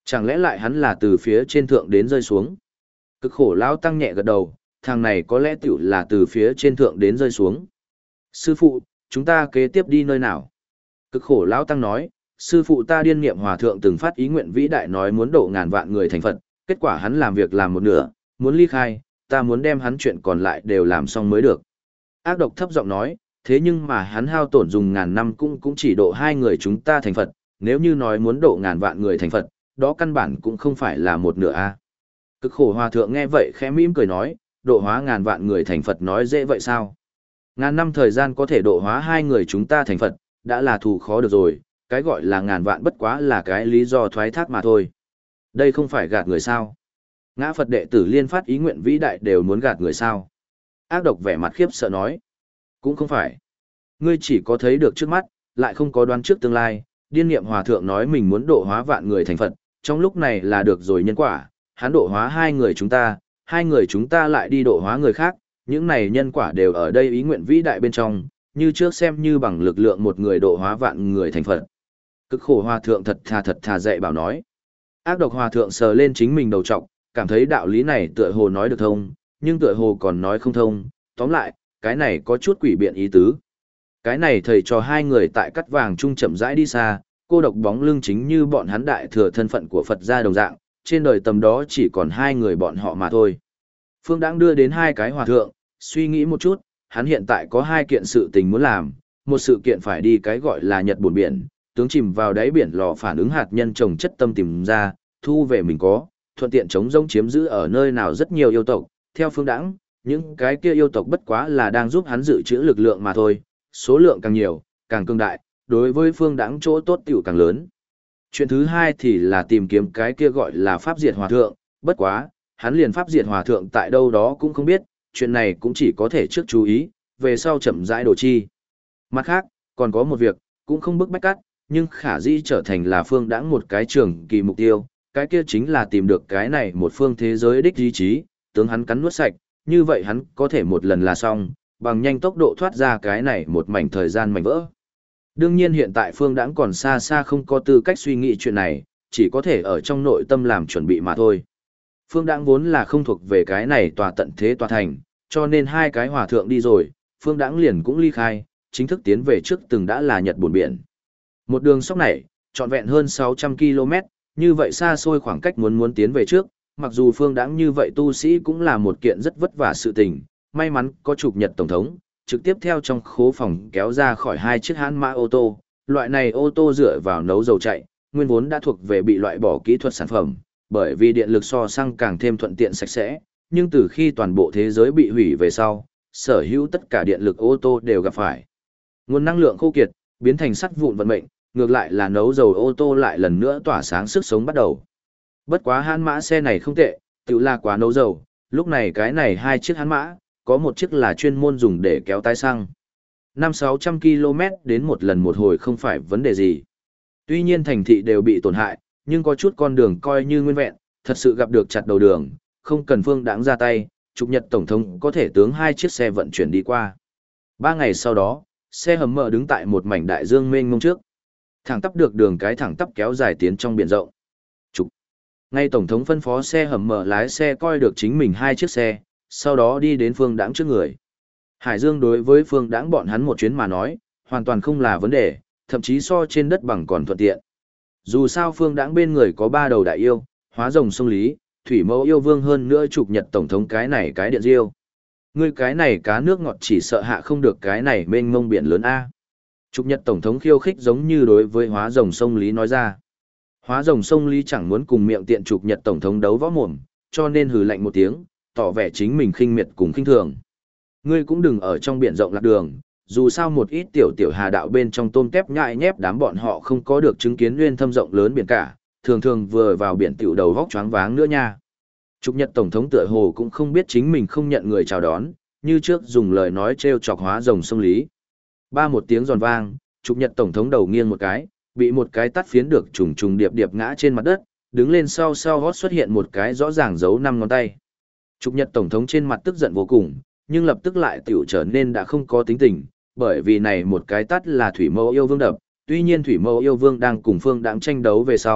Chẳng lẽ lại hắn là từ phía trên thượng đến rơi xuống? Cực khổ lão tăng nhẹ gật đầu, thằng này có lẽ tiểu là từ phía trên thượng đến rơi xuống. Sư phụ, chúng ta kế tiếp đi nơi nào? Cực khổ lão tăng nói, sư phụ ta điên niệm hòa thượng từng phát ý nguyện vĩ đại nói muốn độ ngàn vạn người thành Phật, kết quả hắn làm việc làm một nửa, muốn ly khai, ta muốn đem hắn chuyện còn lại đều làm xong mới được. Ác độc thấp giọng nói, thế nhưng mà hắn hao tổn dùng ngàn năm cũng chỉ độ 2 người chúng ta thành Phật, nếu như nói muốn độ ngàn vạn người thành Phật, đó căn bản cũng không phải là một nửa a. Cực khổ hòa thượng nghe vậy khẽ mỉm cười nói, độ hóa ngàn vạn người thành Phật nói dễ vậy sao? Ngàn năm thời gian có thể độ hóa 2 người chúng ta thành Phật, đã là thù khó được rồi, cái gọi là ngàn vạn bất quá là cái lý do thoái thác mà thôi. Đây không phải gạt người sao? Ngã Phật đệ tử liên phát ý nguyện vĩ đại đều muốn gạt người sao? Ác độc vẻ mặt khiếp sợ nói. Cũng không phải. Ngươi chỉ có thấy được trước mắt, lại không có đoán trước tương lai. Điên niệm hòa thượng nói mình muốn độ hóa vạn người thành Phật, trong lúc này là được rồi nhân quả, hắn độ hóa 2 người chúng ta, 2 người chúng ta lại đi độ hóa người khác, những này nhân quả đều ở đây ý nguyện vĩ đại bên trong, như trước xem như bằng lực lượng một người độ hóa vạn người thành Phật. Cực khổ hòa thượng thật thà dạy bảo nói. Ác độc hòa thượng sờ lên chính mình đầu trọc, cảm thấy đạo lý này tựa hồ nói được thông, nhưng tựa hồ còn nói không thông, tóm lại, cái này có chút quỷ biện ý tứ. Cái này thầy cho 2 người tại cắt vàng trung chậm rãi đi xa, cô độc bóng lưng chính như bọn hắn đại thừa thân phận của Phật gia đồng dạng, trên đời tầm đó chỉ còn 2 người bọn họ mà thôi. Phương Đãng đưa đến 2 cái hòa thượng, suy nghĩ một chút, hắn hiện tại có 2 kiện sự tình muốn làm, một sự kiện phải đi cái gọi là Nhật Bổn Biển, tướng chìm vào đáy biển lò phản ứng hạt nhân trồng chất tâm tìm ra, thu về mình có, thuận tiện chống rông chiếm giữ ở nơi nào rất nhiều yêu tộc, theo Phương Đãng, những cái kia yêu tộc bất quá là đang giúp hắn dự trữ lực lượng mà thôi, số lượng càng nhiều, càng cương đại, đối với Phương Đãng chỗ tốt tiểu càng lớn. Chuyện thứ 2 thì là tìm kiếm cái kia gọi là Pháp Diệt Hòa Thượng, bất quá, hắn liền Pháp Diệt Hòa Thượng tại đâu đó cũng không biết, chuyện này cũng chỉ có thể trước chú ý, về sau chậm rãi đồ chi. Mặt khác, còn có một việc, cũng không bức bách cắt, nhưng khả dĩ trở thành là Phương Đãng một cái trường kỳ mục tiêu, cái kia chính là tìm được cái này một phương thế giới đích ý chí, tướng hắn cắn nuốt sạch, như vậy hắn có thể một lần là xong, bằng nhanh tốc độ thoát ra cái này một mảnh thời gian mảnh vỡ. Đương nhiên hiện tại Phương Đãng còn xa xa không có tư cách suy nghĩ chuyện này, chỉ có thể ở trong nội tâm làm chuẩn bị mà thôi. Phương Đãng vốn là không thuộc về cái này tòa tận thế tòa thành, cho nên 2 cái hòa thượng đi rồi, Phương Đãng liền cũng ly khai, chính thức tiến về trước từng đã là Nhật Bổn Biển. Một đường sóc này, trọn vẹn hơn 600 km, như vậy xa xôi khoảng cách muốn tiến về trước, mặc dù Phương Đãng như vậy tu sĩ cũng là một kiện rất vất vả sự tình, may mắn có chụp Nhật Tổng thống, trực tiếp theo trong khố phòng kéo ra khỏi 2 chiếc hãn mã ô tô, loại này ô tô dựa vào nấu dầu chạy, nguyên vốn đã thuộc về bị loại bỏ kỹ thuật sản phẩm, bởi vì điện lực so xăng càng thêm thuận tiện sạch sẽ, nhưng từ khi toàn bộ thế giới bị hủy về sau, sở hữu tất cả điện lực ô tô đều gặp phải nguồn năng lượng khô kiệt, biến thành sắt vụn vận mệnh, ngược lại là nấu dầu ô tô lại lần nữa tỏa sáng sức sống bắt đầu. Bất quá hãn mã xe này không tệ, tự là quá nấu dầu, lúc này cái này 2 chiếc hãn mã, có một chiếc là chuyên môn dùng để kéo tái xăng. 500-600 km đến một lần một hồi không phải vấn đề gì. Tuy nhiên thành thị đều bị tổn hại, nhưng có chút con đường coi như nguyên vẹn, thật sự gặp được chặt đầu đường, không cần Phương Đãng ra tay, trục Nhật Tổng thống có thể tướng 2 chiếc xe vận chuyển đi qua. 3 ngày sau đó, xe hầm mở đứng tại một mảnh đại dương mênh mông trước. Thẳng tắp được đường cái thẳng tắp kéo dài tiến trong biển rộng. Trục. Ngay Tổng thống phân phó xe hầm mở lái xe coi được chính mình 2 chiếc xe, sau đó đi đến Phương Đãng trước người. Hải Dương đối với Phương Đãng bọn hắn một chuyến mà nói, hoàn toàn không là vấn đề, thậm chí so trên đất bằng còn thuận tiện. Dù sao Phương Đãng bên người có 3 đầu đại yêu, hóa rồng sông Lý, thủy mẫu yêu vương hơn nữa trục Nhật Tổng thống cái này cái điện diêu. Ngươi cái này cá nước ngọt chỉ sợ hạ không được cái này mênh mông biển lớn A. Trục Nhật Tổng thống khiêu khích giống như đối với hóa rồng sông Lý nói ra. Hóa rồng sông Lý chẳng muốn cùng miệng tiện trục Nhật Tổng thống đấu võ mồm, cho nên hừ lạnh một tiếng, tỏ vẻ chính mình khinh miệt cùng khinh thường. Ngươi cũng đừng ở trong biển rộng lạc đường, dù sao một ít tiểu hà đạo bên trong tôm tép nhại nhép đám bọn họ không có được chứng kiến nguyên thâm rộng lớn biển cả, thường thường vừa vào biển tiểu đầu vóc choáng váng nữa nha. Trục Nhật Tổng thống tựa hồ cũng không biết chính mình không nhận người chào đón, như trước dùng lời nói trêu chọc hóa rồng sông Lý. Ba một tiếng giòn vang, Trục Nhật Tổng thống đầu nghiêng một cái, bị một cái tát phiến được trùng trùng điệp điệp ngã trên mặt đất, đứng lên sau hót xuất hiện một cái rõ ràng dấu 5 ngón tay. Trục Nhật Tổng thống trên mặt tức giận vô cùng, nhưng lập tức lại tiểu trở nên đã không có tính tình, bởi vì này một cái tát là Thủy Mẫu Yêu Vương đập, tuy nhiên Thủy Mẫu Yêu Vương đang cùng Phương Đãng tranh đấu về sau,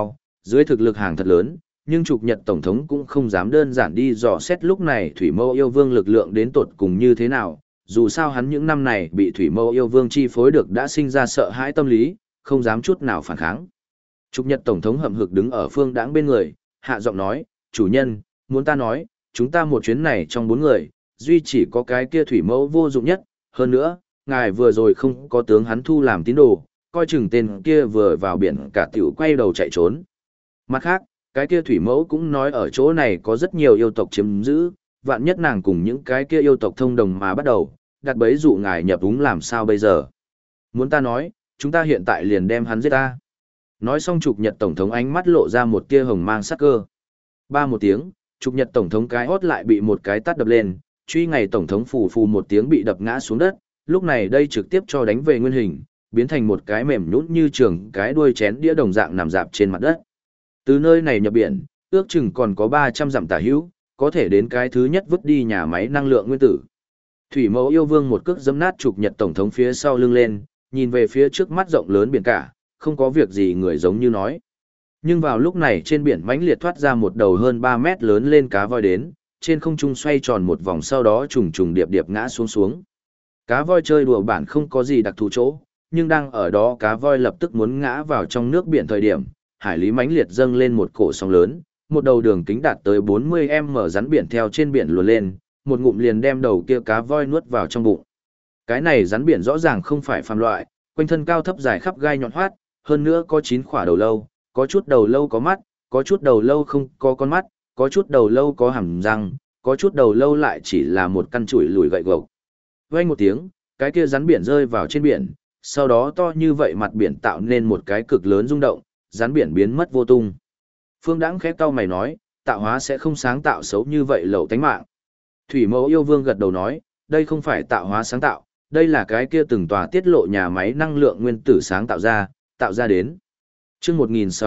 Dưới thực lực hàng thật lớn, nhưng trục nhật tổng thống cũng không dám đơn giản đi dò xét lúc này thủy mâu yêu vương lực lượng đến tột cùng như thế nào, dù sao hắn những năm này bị thủy mâu yêu vương chi phối được đã sinh ra sợ hãi tâm lý, không dám chút nào phản kháng. Trục nhật tổng thống hậm hực đứng ở Phương Đãng bên người, hạ giọng nói, chủ nhân, muốn ta nói, chúng ta một chuyến này trong 4 người, duy chỉ có cái kia thủy mẫu vô dụng nhất, hơn nữa, ngài vừa rồi không có tướng hắn thu làm tín đồ, coi chừng tên kia vừa vào biển cả tiểu quay đầu chạy trốn. Mặt khác, cái kia thủy mẫu cũng nói ở chỗ này có rất nhiều yêu tộc chiếm giữ, vạn nhất nàng cùng những cái kia yêu tộc thông đồng mà bắt đầu, đặt bẫy dụ ngài nhập úng làm sao bây giờ. Muốn ta nói, chúng ta hiện tại liền đem hắn giết ta. Nói xong trục nhật tổng thống ánh mắt lộ ra một tia hồng mang sắc cơ. Ba một tiếng, trục nhật tổng thống cái hót lại bị một cái tát đập lên, truy ngày tổng thống phù phù một tiếng bị đập ngã xuống đất, lúc này đây trực tiếp cho đánh về nguyên hình, biến thành một cái mềm nhũn như trường cái đuôi chén đĩa đồng dạng nằm dạp trên mặt đất. Từ nơi này nhập biển, ước chừng còn có 300 dặm tả hữu, có thể đến cái thứ nhất vứt đi nhà máy năng lượng nguyên tử. Thủy mẫu yêu vương một cước giẫm nát trục nhật tổng thống phía sau lưng lên, nhìn về phía trước mắt rộng lớn biển cả, không có việc gì người giống như nói. Nhưng vào lúc này trên biển mãnh liệt thoát ra một đầu hơn 3 mét lớn lên cá voi đến, trên không trung xoay tròn một vòng sau đó trùng trùng điệp điệp ngã xuống xuống. Cá voi chơi đùa bản không có gì đặc thù chỗ, nhưng đang ở đó cá voi lập tức muốn ngã vào trong nước biển thời điểm, hải lý mãnh liệt dâng lên một cổ sóng lớn, một đầu đường kính đạt tới 40m rắn biển theo trên biển luồn lên, một ngụm liền đem đầu kia cá voi nuốt vào trong bụng. Cái này rắn biển rõ ràng không phải phàm loại, quanh thân cao thấp dài khắp gai nhọn hoắt, hơn nữa có 9 khỏa đầu lâu, có chút đầu lâu có mắt, có chút đầu lâu không có con mắt, có chút đầu lâu có hàm răng, có chút đầu lâu lại chỉ là một căn chùi lùi gậy gộc. Vang một tiếng, cái kia rắn biển rơi vào trên biển, sau đó to như vậy mặt biển tạo nên một cái cực lớn rung động, rắn biển biến mất vô tung. Phương Đãng khẽ cau mày nói, tạo hóa sẽ không sáng tạo xấu như vậy lậu tánh mạng. Thủy mẫu yêu vương gật đầu nói, đây không phải tạo hóa sáng tạo, đây là cái kia từng tòa tiết lộ nhà máy năng lượng nguyên tử sáng tạo ra đến. Chương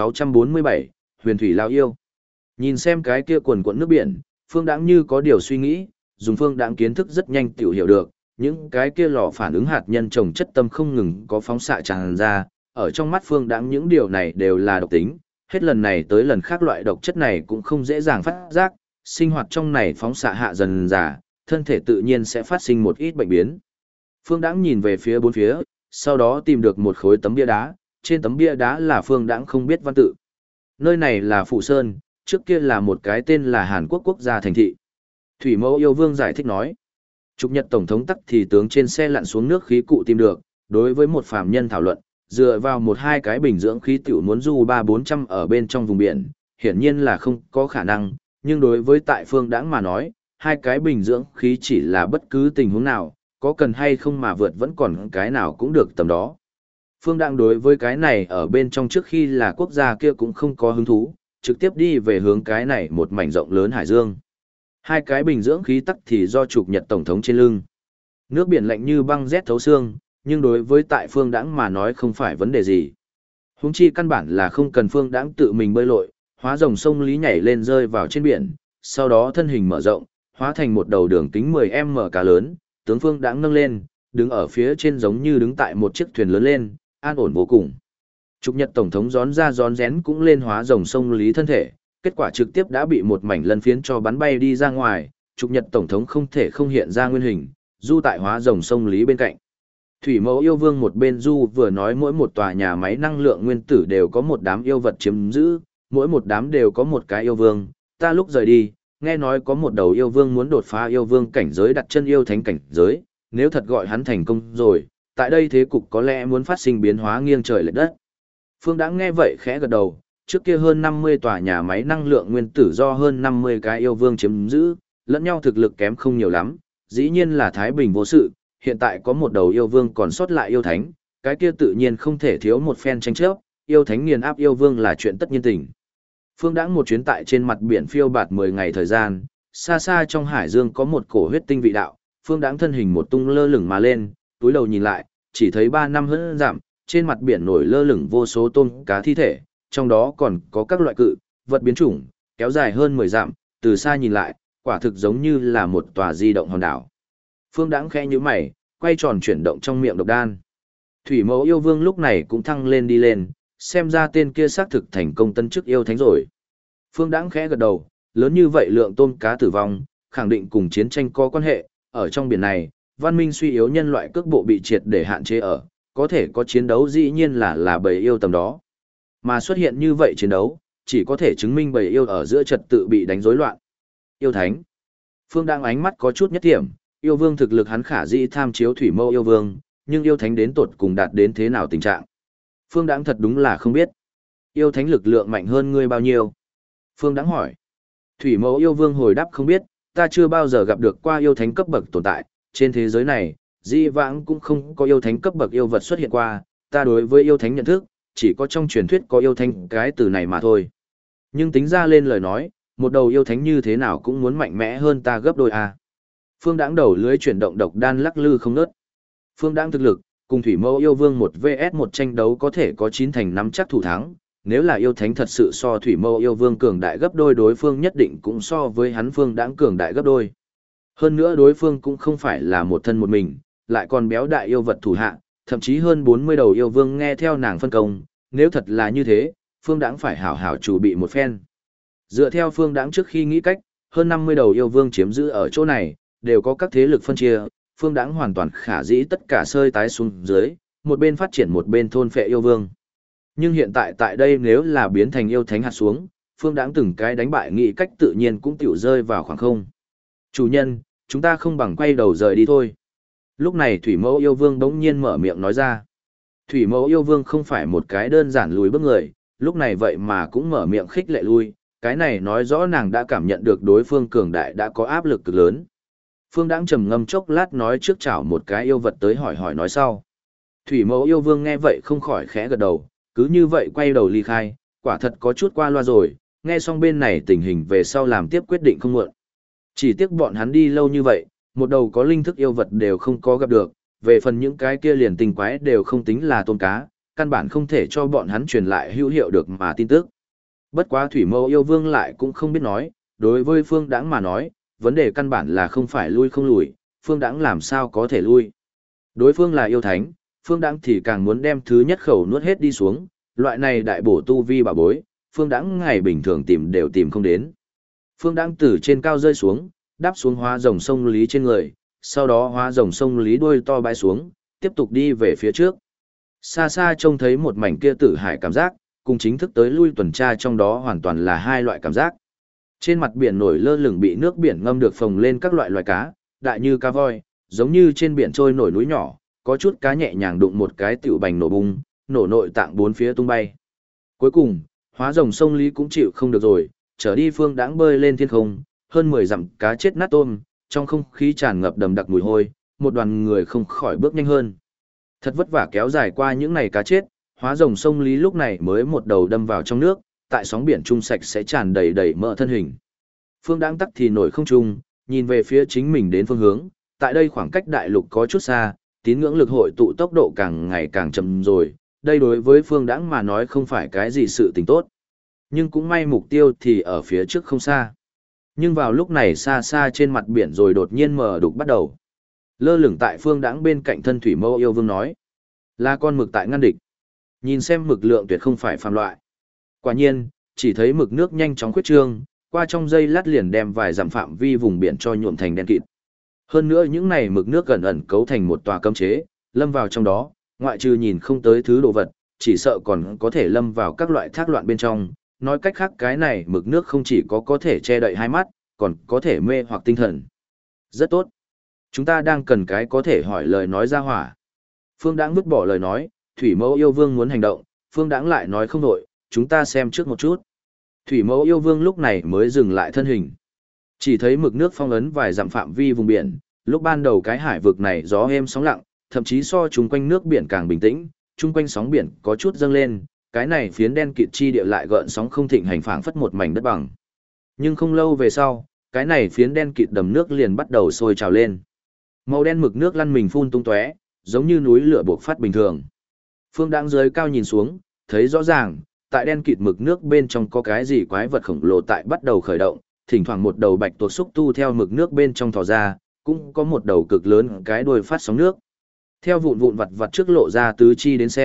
1647, Huyền Thủy Lao Yêu. Nhìn xem cái kia quần quần nước biển, Phương Đãng như có điều suy nghĩ, dùng Phương Đãng kiến thức rất nhanh tiểu hiểu được, những cái kia lò phản ứng hạt nhân trồng chất tâm không ngừng có phóng xạ tràn ra, ở trong mắt Phương Đãng những điều này đều là độc tính, hết lần này tới lần khác loại độc chất này cũng không dễ dàng phát giác, sinh hoạt trong này phóng xạ hạ dần dà, thân thể tự nhiên sẽ phát sinh một ít bệnh biến. Phương Đãng nhìn về phía bốn phía, sau đó tìm được một khối tấm bia đá, trên tấm bia đá là Phương Đãng không biết văn tự. Nơi này là Phụ Sơn, trước kia là một cái tên là Hàn Quốc quốc gia thành thị. Thủy mẫu yêu vương giải thích nói. Trục Nhật tổng thống tắc thì tướng trên xe lặn xuống nước khí cụ tìm được, đối với một phàm nhân thảo luận, dựa vào một hai cái bình dưỡng khí tiểu muốn du 300-400 ở bên trong vùng biển, hiển nhiên là không có khả năng, nhưng đối với tại Phương Đãng mà nói, hai cái bình dưỡng khí chỉ là bất cứ tình huống nào, có cần hay không mà vượt vẫn còn cái nào cũng được tầm đó. Phương Đãng đối với cái này ở bên trong trước khi là quốc gia kia cũng không có hứng thú, trực tiếp đi về hướng cái này một mảnh rộng lớn hải dương. Hai cái bình dưỡng khí tắc thì do Trục Nhật tổng thống trên lưng. Nước biển lạnh như băng rét thấu xương, nhưng đối với tại Phương Đãng mà nói không phải vấn đề gì. Huống chi căn bản là không cần Phương Đãng tự mình bơi lội, hóa rồng sông lý nhảy lên rơi vào trên biển, sau đó thân hình mở rộng, hóa thành một đầu đường kính 10m cá lớn, tướng Phương Đãng nâng lên, đứng ở phía trên giống như đứng tại một chiếc thuyền lớn lên, an ổn vô cùng. Trục Nhật tổng thống rón ra rón rén cũng lên hóa rồng sông lý thân thể, kết quả trực tiếp đã bị một mảnh lân phiến cho bắn bay đi ra ngoài, Trục Nhật tổng thống không thể không hiện ra nguyên hình, du tại hóa rồng sông lý bên cạnh. Thủy mẫu yêu vương một bên du vừa nói mỗi một tòa nhà máy năng lượng nguyên tử đều có một đám yêu vật chiếm giữ, mỗi một đám đều có một cái yêu vương, ta lúc rời đi, nghe nói có một đầu yêu vương muốn đột phá yêu vương cảnh giới đặt chân yêu thánh cảnh giới, nếu thật gọi hắn thành công rồi, tại đây thế cục có lẽ muốn phát sinh biến hóa nghiêng trời lệch đất. Phương đã nghe vậy khẽ gật đầu, trước kia hơn 50 tòa nhà máy năng lượng nguyên tử do hơn 50 cái yêu vương chiếm giữ, lẫn nhau thực lực kém không nhiều lắm, dĩ nhiên là thái bình vô sự, hiện tại có một đầu yêu vương còn sót lại yêu thánh, cái kia tự nhiên không thể thiếu một phen tranh chấp, yêu thánh nghiền áp yêu vương là chuyện tất nhiên tình. Phương đãng một chuyến tại trên mặt biển phiêu bạt 10 ngày thời gian, xa xa trong hải dương có một cổ huyết tinh vị đạo, phương đãng thân hình một tung lơ lửng mà lên, túi đầu nhìn lại, chỉ thấy 3 năm hơn giảm, trên mặt biển nổi lơ lửng vô số tôm cá thi thể, trong đó còn có các loại cự, vật biến chủng, kéo dài hơn 10 dặm, từ xa nhìn lại, quả thực giống như là một tòa di động hòn đảo. Phương đãng khẽ nhíu mày, quay tròn chuyển động trong miệng độc đan. Thủy mẫu yêu vương lúc này cũng thăng lên đi lên, xem ra tên kia xác thực thành công tân chức yêu thánh rồi. Phương Đãng khẽ gật đầu, lớn như vậy lượng tôm cá tử vong, khẳng định cùng chiến tranh có quan hệ, ở trong biển này, văn minh suy yếu nhân loại cước bộ bị triệt để hạn chế ở, có thể có chiến đấu dĩ nhiên là bầy yêu tầm đó. Mà xuất hiện như vậy chiến đấu, chỉ có thể chứng minh bầy yêu ở giữa trật tự bị đánh rối loạn. Yêu thánh. Phương Đãng ánh mắt có chút nhất điểm, yêu vương thực lực hắn khả dĩ tham chiếu thủy mâu yêu vương, nhưng yêu thánh đến tột cùng đạt đến thế nào tình trạng. Phương Đãng thật đúng là không biết. Yêu thánh lực lượng mạnh hơn ngươi bao nhiêu? Phương Đãng hỏi. Thủy mẫu yêu vương hồi đáp không biết, ta chưa bao giờ gặp được qua yêu thánh cấp bậc tồn tại, trên thế giới này, dĩ vãng cũng không có yêu thánh cấp bậc yêu vật xuất hiện qua, ta đối với yêu thánh nhận thức, chỉ có trong truyền thuyết có yêu thánh cái từ này mà thôi. Nhưng tính ra lên lời nói, một đầu yêu thánh như thế nào cũng muốn mạnh mẽ hơn ta gấp đôi a. Phương Đãng đầu lưới chuyển động độc đan lắc lư không ngớt. Phương Đãng thực lực, cùng thủy mẫu yêu vương 1 vs 1 tranh đấu có thể có 9 thành 5 chắc thủ thắng, nếu là yêu thánh thật sự so thủy mâu yêu vương cường đại gấp đôi, đối phương nhất định cũng so với hắn Phương Đãng cường đại gấp đôi. Hơn nữa đối phương cũng không phải là một thân một mình, lại còn béo đại yêu vật thủ hạ, thậm chí hơn 40 đầu yêu vương nghe theo nàng phân công, nếu thật là như thế, Phương Đãng phải hảo hảo chủ bị một phen. Dựa theo Phương Đãng trước khi nghĩ cách, hơn 50 đầu yêu vương chiếm giữ ở chỗ này, đều có các thế lực phân chia, Phương Đãng hoàn toàn khả dĩ tất cả sơi tái xuống dưới, một bên phát triển một bên thôn phệ yêu vương. Nhưng hiện tại tại đây nếu là biến thành yêu thánh hạt xuống, Phương Đãng từng cái đánh bại nghĩ cách tự nhiên cũng tiểu rơi vào khoảng không. Chủ nhân, chúng ta không bằng quay đầu rời đi thôi. Lúc này Thủy Mẫu yêu vương bỗng nhiên mở miệng nói ra. Thủy Mẫu yêu vương không phải một cái đơn giản lùi bước người, lúc này vậy mà cũng mở miệng khích lệ lui, cái này nói rõ nàng đã cảm nhận được đối phương cường đại đã có áp lực cực lớn. Phương Đãng trầm ngâm chốc lát nói trước chảo một cái yêu vật tới hỏi hỏi nói sau. Thủy Mẫu yêu vương nghe vậy không khỏi khẽ gật đầu, cứ như vậy quay đầu ly khai, quả thật có chút qua loa rồi, nghe xong bên này tình hình về sau làm tiếp quyết định không muộn. Chỉ tiếc bọn hắn đi lâu như vậy, một đầu có linh thức yêu vật đều không có gặp được, về phần những cái kia liền tình quái đều không tính là tôm cá, căn bản không thể cho bọn hắn truyền lại hữu hiệu được mà tin tức. Bất quá Thủy Mâu yêu vương lại cũng không biết nói, đối với Phương Đãng mà nói, vấn đề căn bản là không phải lui không lùi, Phương Đãng làm sao có thể lui. Đối phương là yêu thánh, Phương Đãng thì càng muốn đem thứ nhất khẩu nuốt hết đi xuống, loại này đại bổ tu vi bảo bối, Phương Đãng ngày bình thường tìm đều tìm không đến. Phương Đãng từ trên cao rơi xuống, đáp xuống hóa rồng sông Lý trên người, sau đó hóa rồng sông Lý đuôi to bãi xuống, tiếp tục đi về phía trước. Xa xa trông thấy một mảnh kia tử hải cảm giác, cùng chính thức tới lui tuần tra trong đó hoàn toàn là hai loại cảm giác. Trên mặt biển nổi lơ lửng bị nước biển ngâm được phồng lên các loại loài cá, đại như cá voi, giống như trên biển trôi nổi núi nhỏ, có chút cá nhẹ nhàng đụng một cái tiểu bành nổ bung, nổ nội tạng bốn phía tung bay. Cuối cùng, hóa rồng sông Lý cũng chịu không được rồi, trở đi Phương Đãng bơi lên thiên không, hơn 10 dặm cá chết nát tôm, trong không khí tràn ngập đầm đặc mùi hôi, một đoàn người không khỏi bước nhanh hơn. Thật vất vả kéo dài qua những ngày cá chết, hóa rồng sông Lý lúc này mới một đầu đâm vào trong nước, tại sóng biển trung sạch sẽ tràn đầy đầy mỡ thân hình. Phương Đãng tắc thì nổi không trung, nhìn về phía chính mình đến phương hướng, tại đây khoảng cách đại lục có chút xa, tín ngưỡng lực hội tụ tốc độ càng ngày càng chậm rồi, đây đối với Phương Đãng mà nói không phải cái gì sự tình tốt. Nhưng cũng may mục tiêu thì ở phía trước không xa. Nhưng vào lúc này xa xa trên mặt biển rồi đột nhiên mờ đục bắt đầu. Lơ lửng tại Phương Đãng bên cạnh thân Thủy Mâu yêu vương nói, là con mực tại ngăn địch. Nhìn xem mực lượng tuyệt không phải phàm loại. Quả nhiên, chỉ thấy mực nước nhanh chóng khuyết trương, qua trong giây lát liền đem vài dặm phạm vi vùng biển cho nhuộm thành đen kịt. Hơn nữa những này mực nước gần ẩn cấu thành một tòa cấm chế, lâm vào trong đó, ngoại trừ nhìn không tới thứ đồ vật, chỉ sợ còn có thể lâm vào các loại thác loạn bên trong. Nói cách khác cái này mực nước không chỉ có thể che đậy hai mắt, còn có thể mê hoặc tinh thần. Rất tốt. Chúng ta đang cần cái có thể hỏi lời nói ra hỏa. Phương Đãng vứt bỏ lời nói, Thủy Mẫu yêu vương muốn hành động, Phương Đãng lại nói không nổi, chúng ta xem trước một chút. Thủy Mẫu yêu vương lúc này mới dừng lại thân hình. Chỉ thấy mực nước phong ấn vài dặm phạm vi vùng biển, lúc ban đầu cái hải vực này gió êm sóng lặng, thậm chí so chung quanh nước biển càng bình tĩnh, chung quanh sóng biển có chút dâng lên, cái này phiến đen kịt chi địa lại gợn sóng không thịnh hành phảng phất một mảnh đất bằng. Nhưng không lâu về sau, cái này phiến đen kịt đầm nước liền bắt đầu sôi trào lên. Màu đen mực nước lăn mình phun tung tóe, giống như núi lửa bộc phát bình thường. Phương Đãng dưới cao nhìn xuống, thấy rõ ràng, tại đen kịt mực nước bên trong có cái gì quái vật khổng lồ tại bắt đầu khởi động, thỉnh thoảng một đầu bạch tuộc xúc tu theo mực nước bên trong thò ra, cũng có một đầu cực lớn cái đuôi phát sóng nước. Theo vụn vụn vặt vặt trước lộ ra tứ chi đến xem,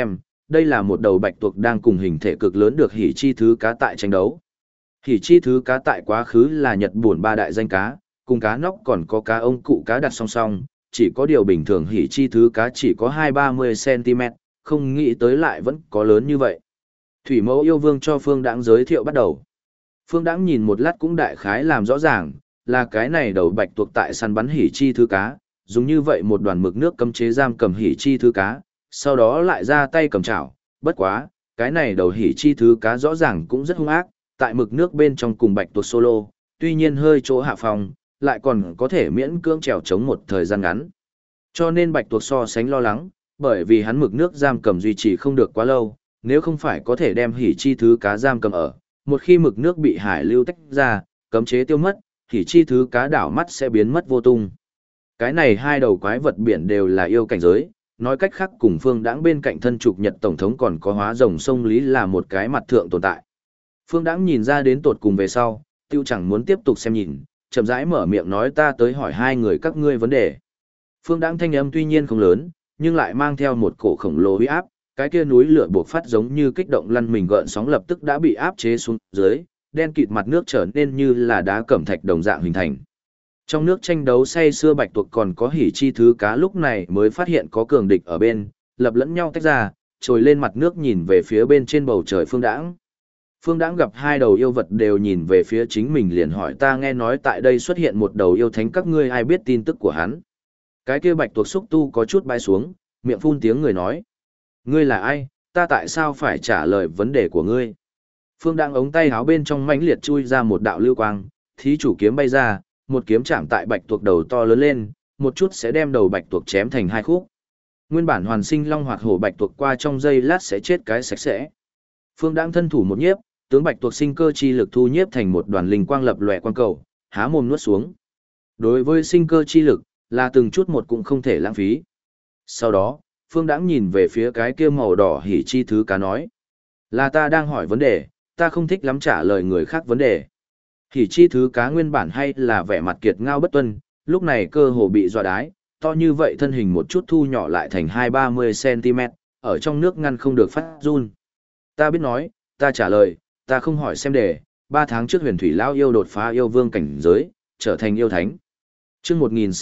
đây là một đầu bạch tuộc đang cùng hình thể cực lớn được hỉ chi thứ cá tại tranh đấu. Hỉ chi thứ cá tại quá khứ là Nhật Bản ba đại danh cá, cùng cá nóc còn có cá ông cụ cá đặt song song, chỉ có điều bình thường hỉ chi thứ cá chỉ có 2-30 cm, không nghĩ tới lại vẫn có lớn như vậy. Thủy mẫu yêu vương cho Phương Đãng giới thiệu bắt đầu. Phương Đãng nhìn một lát cũng đại khái làm rõ ràng, là cái này đầu bạch tuộc tại săn bắn hỉ chi thứ cá, dùng như vậy một đoàn mực nước cấm chế giam cầm hỉ chi thứ cá, sau đó lại ra tay cầm chảo, bất quá, cái này đầu hỉ chi thứ cá rõ ràng cũng rất hung ác, tại mực nước bên trong cùng bạch tuộc solo, tuy nhiên hơi chỗ hạ phòng, lại còn có thể miễn cưỡng trèo chống một thời gian ngắn. Cho nên bạch tuộc so sánh lo lắng, bởi vì hắn mực nước giam cầm duy trì không được quá lâu, nếu không phải có thể đem hỉ chi thứ cá giam cầm ở, một khi mực nước bị hải lưu tách ra, cấm chế tiêu mất, hỉ chi thứ cá đảo mắt sẽ biến mất vô tung. Cái này hai đầu quái vật biển đều là yêu cảnh giới, nói cách khác cùng Phương Đãng bên cạnh thân trục Nhật tổng thống còn có hóa rồng sông Lý là một cái mặt thượng tồn tại. Phương Đãng nhìn ra đến tột cùng về sau, tiêu chẳng muốn tiếp tục xem nhìn, chậm rãi mở miệng nói ta tới hỏi hai người các ngươi vấn đề. Phương Đãng thanh âm tuy nhiên không lớn, nhưng lại mang theo một cổ khổng lồ uy áp, cái kia núi lửa buộc phát giống như kích động lăn mình gợn sóng lập tức đã bị áp chế xuống dưới, đen kịt mặt nước trở nên như là đá cẩm thạch đồng dạng hình thành. Trong nước tranh đấu say xưa bạch tuộc còn có hỉ chi thứ cá lúc này mới phát hiện có cường địch ở bên, lập lẫn nhau tách ra, trồi lên mặt nước nhìn về phía bên trên bầu trời Phương Đãng. Phương Đãng gặp hai đầu yêu vật đều nhìn về phía chính mình liền hỏi ta nghe nói tại đây xuất hiện một đầu yêu thánh các ngươi ai biết tin tức của hắn. Cái kia bạch tuộc xúc tu có chút bay xuống, miệng phun tiếng người nói. Ngươi là ai, ta tại sao phải trả lời vấn đề của ngươi? Phương Đãng ống tay háo bên trong mãnh liệt chui ra một đạo lưu quang, thí chủ kiếm bay ra, một kiếm chạm tại bạch tuộc đầu to lớn lên, một chút sẽ đem đầu bạch tuộc chém thành hai khúc. Nguyên bản hoàn sinh long hoạt hổ bạch tuộc qua trong giây lát sẽ chết cái sạch sẽ. Phương Đãng thân thủ một nhiếp, tướng bạch tuộc sinh cơ chi lực thu nhiếp thành một đoàn linh quang lập lòe quang cầu, há mồm nuốt xuống. Đối với sinh cơ chi lực, là từng chút một cũng không thể lãng phí. Sau đó, Phương Đãng nhìn về phía cái kia màu đỏ hỉ chi thứ cá nói. Là ta đang hỏi vấn đề, ta không thích lắm trả lời người khác vấn đề. Hỉ chi thứ cá nguyên bản hay là vẻ mặt kiệt ngao bất tuân, lúc này cơ hồ bị dọa đái, to như vậy thân hình một chút thu nhỏ lại thành 2-30 cm, ở trong nước ngăn không được phát run. Ta biết nói, ta trả lời, ta không hỏi xem đề, 3 tháng trước huyền thủy lao yêu đột phá yêu vương cảnh giới, trở thành yêu thánh. Chương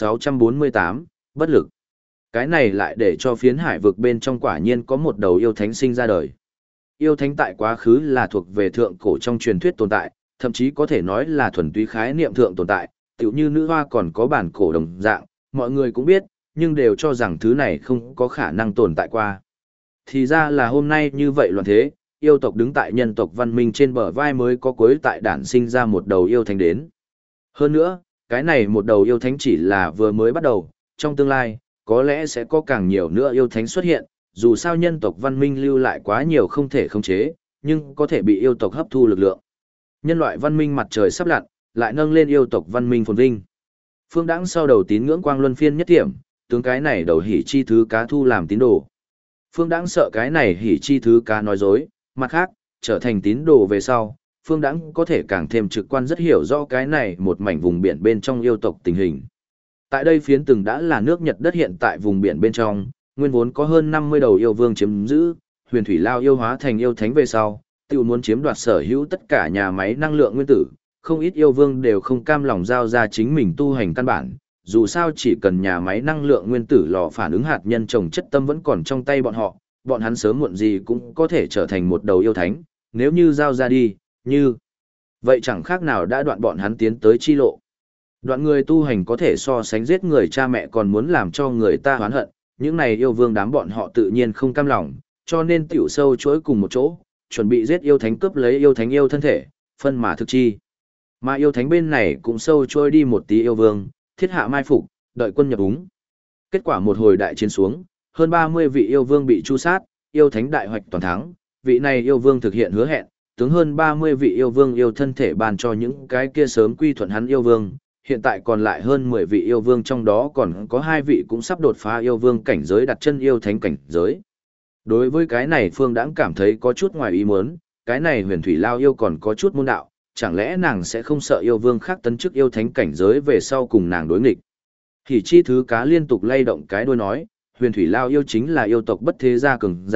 1648, bất lực. Cái này lại để cho phiến hải vực bên trong quả nhiên có một đầu yêu thánh sinh ra đời. Yêu thánh tại quá khứ là thuộc về thượng cổ trong truyền thuyết tồn tại, thậm chí có thể nói là thuần túy khái niệm thượng tồn tại, tựu như nữ hoa còn có bản cổ đồng dạng, mọi người cũng biết, nhưng đều cho rằng thứ này không có khả năng tồn tại qua. Thì ra là hôm nay như vậy loạn thế, yêu tộc đứng tại nhân tộc văn minh trên bờ vai mới có cuối tại đản sinh ra một đầu yêu thánh đến. Hơn nữa, cái này một đầu yêu thánh chỉ là vừa mới bắt đầu, trong tương lai, có lẽ sẽ có càng nhiều nữa yêu thánh xuất hiện, dù sao nhân tộc văn minh lưu lại quá nhiều không thể khống chế, nhưng có thể bị yêu tộc hấp thu lực lượng. Nhân loại văn minh mặt trời sắp lặn, lại nâng lên yêu tộc văn minh phồn vinh. Phương Đãng sau đầu tín ngưỡng quang luân phiên nhất điểm, tướng cái này đầu hỉ chi thứ cá thu làm tín đồ. Phương Đãng sợ cái này hỉ chi thứ cá nói dối, mặt khác, trở thành tín đồ về sau, Phương Đãng có thể càng thêm trực quan rất hiểu rõ cái này một mảnh vùng biển bên trong yêu tộc tình hình. Tại đây phiến từng đã là nước Nhật đất hiện tại vùng biển bên trong, nguyên vốn có hơn 50 đầu yêu vương chiếm giữ, huyền thủy lao yêu hóa thành yêu thánh về sau, tự muốn chiếm đoạt sở hữu tất cả nhà máy năng lượng nguyên tử, không ít yêu vương đều không cam lòng giao ra chính mình tu hành căn bản, dù sao chỉ cần nhà máy năng lượng nguyên tử lò phản ứng hạt nhân trồng chất tâm vẫn còn trong tay bọn hắn sớm muộn gì cũng có thể trở thành một đầu yêu thánh, nếu như giao ra đi, như vậy chẳng khác nào đã đoạn bọn hắn tiến tới chi lộ. Đoạn người tu hành có thể so sánh giết người cha mẹ còn muốn làm cho người ta oán hận, những này yêu vương đám bọn họ tự nhiên không cam lòng, cho nên tiểu sâu chuỗi cùng một chỗ, chuẩn bị giết yêu thánh cướp lấy yêu thánh yêu thân thể, phân mà thực chi. Mà yêu thánh bên này cũng sâu chuỗi đi một tí yêu vương, thiết hạ mai phục, đợi quân nhập úng. Kết quả một hồi đại chiến xuống, hơn 30 vị yêu vương bị tru sát, yêu thánh đại hoạch toàn thắng, vị này yêu vương thực hiện hứa hẹn, tướng hơn 30 vị yêu vương yêu thân thể ban cho những cái kia sớm quy thuận hắn yêu vương. Hiện tại còn lại hơn 10 vị yêu vương trong đó còn có 2 vị cũng sắp đột phá yêu vương cảnh giới đặt chân yêu thánh cảnh giới. Đối với cái này Phương Đãng cảm thấy có chút ngoài ý muốn, cái này huyền thủy lao yêu còn có chút môn đạo, chẳng lẽ nàng sẽ không sợ yêu vương khác tấn chức yêu thánh cảnh giới về sau cùng nàng đối nghịch. Hỉ chi thứ cá liên tục lay động cái đuôi nói, huyền thủy lao yêu chính là yêu tộc bất thế gia cường giả,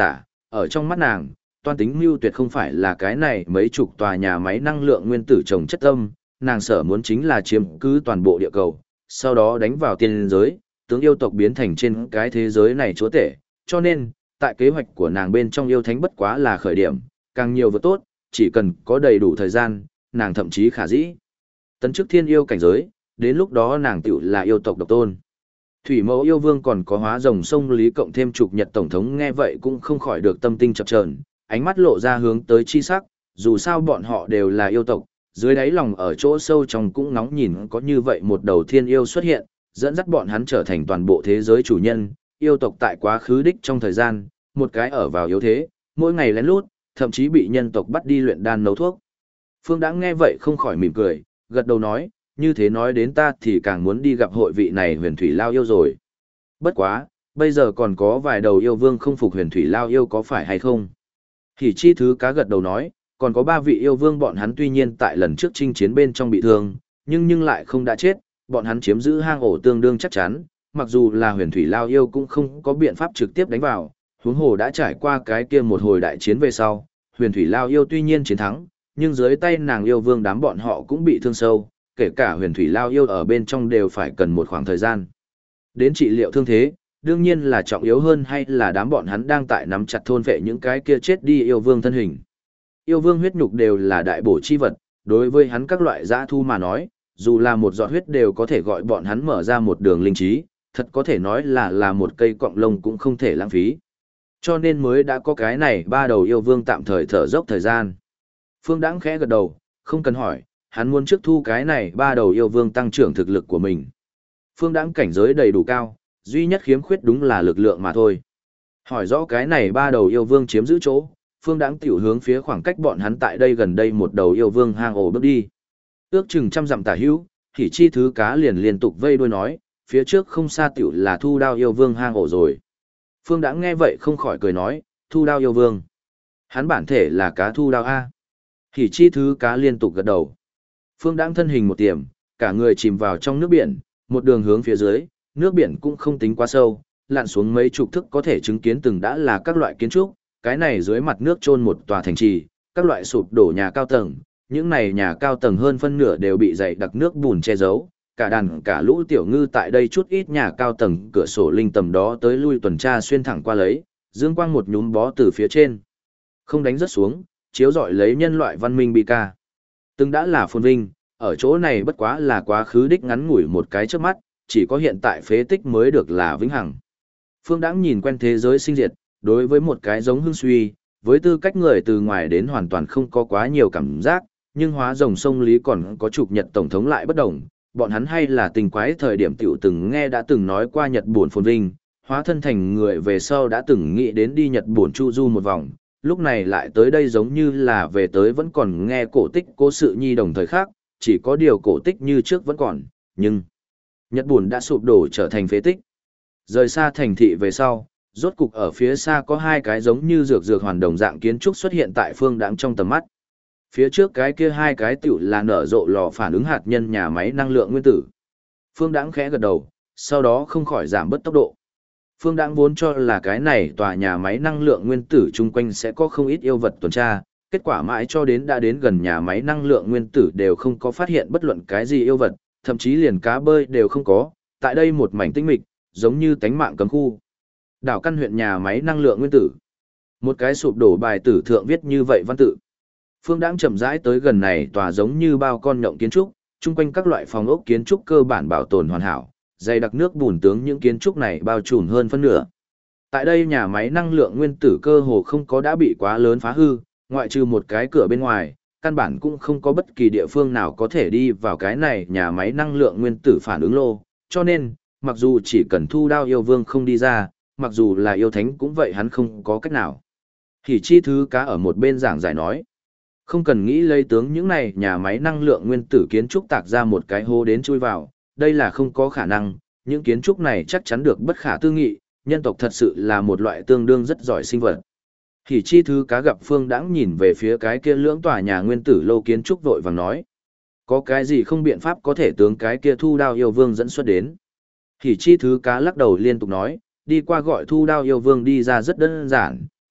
ở trong mắt nàng, toan tính mưu tuyệt không phải là cái này mấy chục tòa nhà máy năng lượng nguyên tử trồng chất tâm, nàng sở muốn chính là chiếm cứ toàn bộ địa cầu, sau đó đánh vào tiên giới, tướng yêu tộc biến thành trên cái thế giới này chúa tể, cho nên, tại kế hoạch của nàng bên trong yêu thánh bất quá là khởi điểm, càng nhiều vừa tốt, chỉ cần có đầy đủ thời gian, nàng thậm chí khả dĩ. Tấn chức thiên yêu cảnh giới, đến lúc đó nàng tiểu là yêu tộc độc tôn. Thủy mẫu yêu vương còn có hóa rồng sông Lý cộng thêm trục nhật tổng thống nghe vậy cũng không khỏi được tâm tinh chập chờn, ánh mắt lộ ra hướng tới chi sắc, dù sao bọn họ đều là yêu tộc, dưới đáy lòng ở chỗ sâu trong cũng nóng nhìn có như vậy một đầu thiên yêu xuất hiện, dẫn dắt bọn hắn trở thành toàn bộ thế giới chủ nhân, yêu tộc tại quá khứ đích trong thời gian, một cái ở vào yếu thế, mỗi ngày lén lút, thậm chí bị nhân tộc bắt đi luyện đan nấu thuốc. Phương Đãng nghe vậy không khỏi mỉm cười, gật đầu nói, như thế nói đến ta thì càng muốn đi gặp hội vị này huyền thủy lao yêu rồi. Bất quá, bây giờ còn có vài đầu yêu vương không phục huyền thủy lao yêu có phải hay không? Hỉ chi thứ cá gật đầu nói, còn có 3 vị yêu vương bọn hắn tuy nhiên tại lần trước chinh chiến bên trong bị thương, nhưng lại không đã chết, bọn hắn chiếm giữ hang ổ tương đương chắc chắn, mặc dù là huyền thủy lao yêu cũng không có biện pháp trực tiếp đánh vào, huống hồ đã trải qua cái kia một hồi đại chiến về sau, huyền thủy lao yêu tuy nhiên chiến thắng, nhưng dưới tay nàng yêu vương đám bọn họ cũng bị thương sâu, kể cả huyền thủy lao yêu ở bên trong đều phải cần một khoảng thời gian. Đến trị liệu thương thế, đương nhiên là trọng yếu hơn hay là đám bọn hắn đang tại nắm chặt thôn vệ những cái kia chết đi yêu vương thân hình. Yêu vương huyết nhục đều là đại bổ chi vật, đối với hắn các loại dã thu mà nói, dù là một giọt huyết đều có thể gọi bọn hắn mở ra một đường linh trí, thật có thể nói là một cây cọng lông cũng không thể lãng phí. Cho nên mới đã có cái này 3 đầu yêu vương tạm thời thở dốc thời gian. Phương Đãng khẽ gật đầu, không cần hỏi, hắn muốn trước thu cái này 3 đầu yêu vương tăng trưởng thực lực của mình. Phương Đãng cảnh giới đầy đủ cao, duy nhất khiếm khuyết đúng là lực lượng mà thôi. Hỏi rõ cái này 3 đầu yêu vương chiếm giữ chỗ, Phương Đãng tiểu hướng phía khoảng cách bọn hắn tại đây gần đây một đầu yêu vương hang ổ bước đi. Ước chừng 100 dặm tả hữu, Hỉ chi thứ cá liền liên tục vây đuôi nói, phía trước không xa tiểu là Thu Đao yêu vương hang ổ rồi. Phương Đãng nghe vậy không khỏi cười nói, Thu Đao yêu vương. Hắn bản thể là cá thu đao a. Hỉ chi thứ cá liên tục gật đầu. Phương Đãng thân hình một tiềm, cả người chìm vào trong nước biển, một đường hướng phía dưới, nước biển cũng không tính quá sâu, lặn xuống mấy chục thước có thể chứng kiến từng đã là các loại kiến trúc, cái này dưới mặt nước chôn một tòa thành trì, các loại sụp đổ nhà cao tầng, những này nhà cao tầng hơn phân nửa đều bị dày đặc nước bùn che giấu, cả đàn cả lũ tiểu ngư tại đây chút ít nhà cao tầng cửa sổ linh tầm đó tới lui tuần tra xuyên thẳng qua lấy, dương quang một nhúm bó từ phía trên, không đánh rớt xuống, chiếu rọi lấy nhân loại văn minh bi ca. Từng đã là phồn vinh, ở chỗ này bất quá là quá khứ đích ngắn ngủi một cái trước mắt, chỉ có hiện tại phế tích mới được là vĩnh hằng. Phương Đãng nhìn quen thế giới sinh diệt, đối với một cái giống hưng suy, với tư cách người từ ngoài đến hoàn toàn không có quá nhiều cảm giác, nhưng hóa rồng sông Lý còn có trục Nhật tổng thống lại bất đồng, bọn hắn hay là tình quái thời điểm tiểu từng nghe đã từng nói qua Nhật buồn phồn vinh, hóa thân thành người về sau đã từng nghĩ đến đi Nhật buồn chu du một vòng, lúc này lại tới đây giống như là về tới vẫn còn nghe cổ tích cố sự nhi đồng thời khác, chỉ có điều cổ tích như trước vẫn còn, nhưng Nhật buồn đã sụp đổ trở thành phế tích. Rời xa thành thị về sau, rốt cục ở phía xa có 2 cái giống như dược hoàn đồng dạng kiến trúc xuất hiện tại Phương Đãng trong tầm mắt. Phía trước cái kia 2 cái tiểu là nở rộ lò phản ứng hạt nhân nhà máy năng lượng nguyên tử. Phương Đãng khẽ gật đầu, sau đó không khỏi giảm bớt tốc độ. Phương Đãng vốn cho là cái này tòa nhà máy năng lượng nguyên tử chung quanh sẽ có không ít yêu vật tuần tra, kết quả mãi cho đến đã đến gần nhà máy năng lượng nguyên tử đều không có phát hiện bất luận cái gì yêu vật, thậm chí liền cá bơi đều không có, tại đây một mảnh tĩnh mịch, giống như tánh mạng cấm khu. Đảo căn huyện nhà máy năng lượng nguyên tử. Một cái sụp đổ bài tử thượng viết như vậy văn tự. Phương Đãng chậm rãi tới gần này tòa giống như bao con nhộng kiến trúc, chung quanh các loại phòng ốc kiến trúc cơ bản bảo tồn hoàn hảo, dày đặc nước bùn tướng những kiến trúc này bao trùm hơn phân nửa. Tại đây nhà máy năng lượng nguyên tử cơ hồ không có đã bị quá lớn phá hư, ngoại trừ một cái cửa bên ngoài, căn bản cũng không có bất kỳ địa phương nào có thể đi vào cái này nhà máy năng lượng nguyên tử phản ứng lô, cho nên, mặc dù chỉ cần Thu Đao yêu vương không đi ra, mặc dù là yêu thánh cũng vậy hắn không có cách nào. Hỉ chi thứ cá ở một bên giảng giải nói, không cần nghĩ lấy tướng những này nhà máy năng lượng nguyên tử kiến trúc tạc ra một cái hố đến chui vào, đây là không có khả năng, những kiến trúc này chắc chắn được bất khả tư nghị, nhân tộc thật sự là một loại tương đương rất giỏi sinh vật. Hỉ chi thứ cá gặp Phương Đãng nhìn về phía cái kia lưỡng tòa nhà nguyên tử lô kiến trúc vội vàng nói, có cái gì không biện pháp có thể tướng cái kia Thu Đao yêu vương dẫn xuất đến. Hỉ chi thứ cá lắc đầu liên tục nói, đi qua gọi Thu Đao yêu vương đi ra rất đơn giản,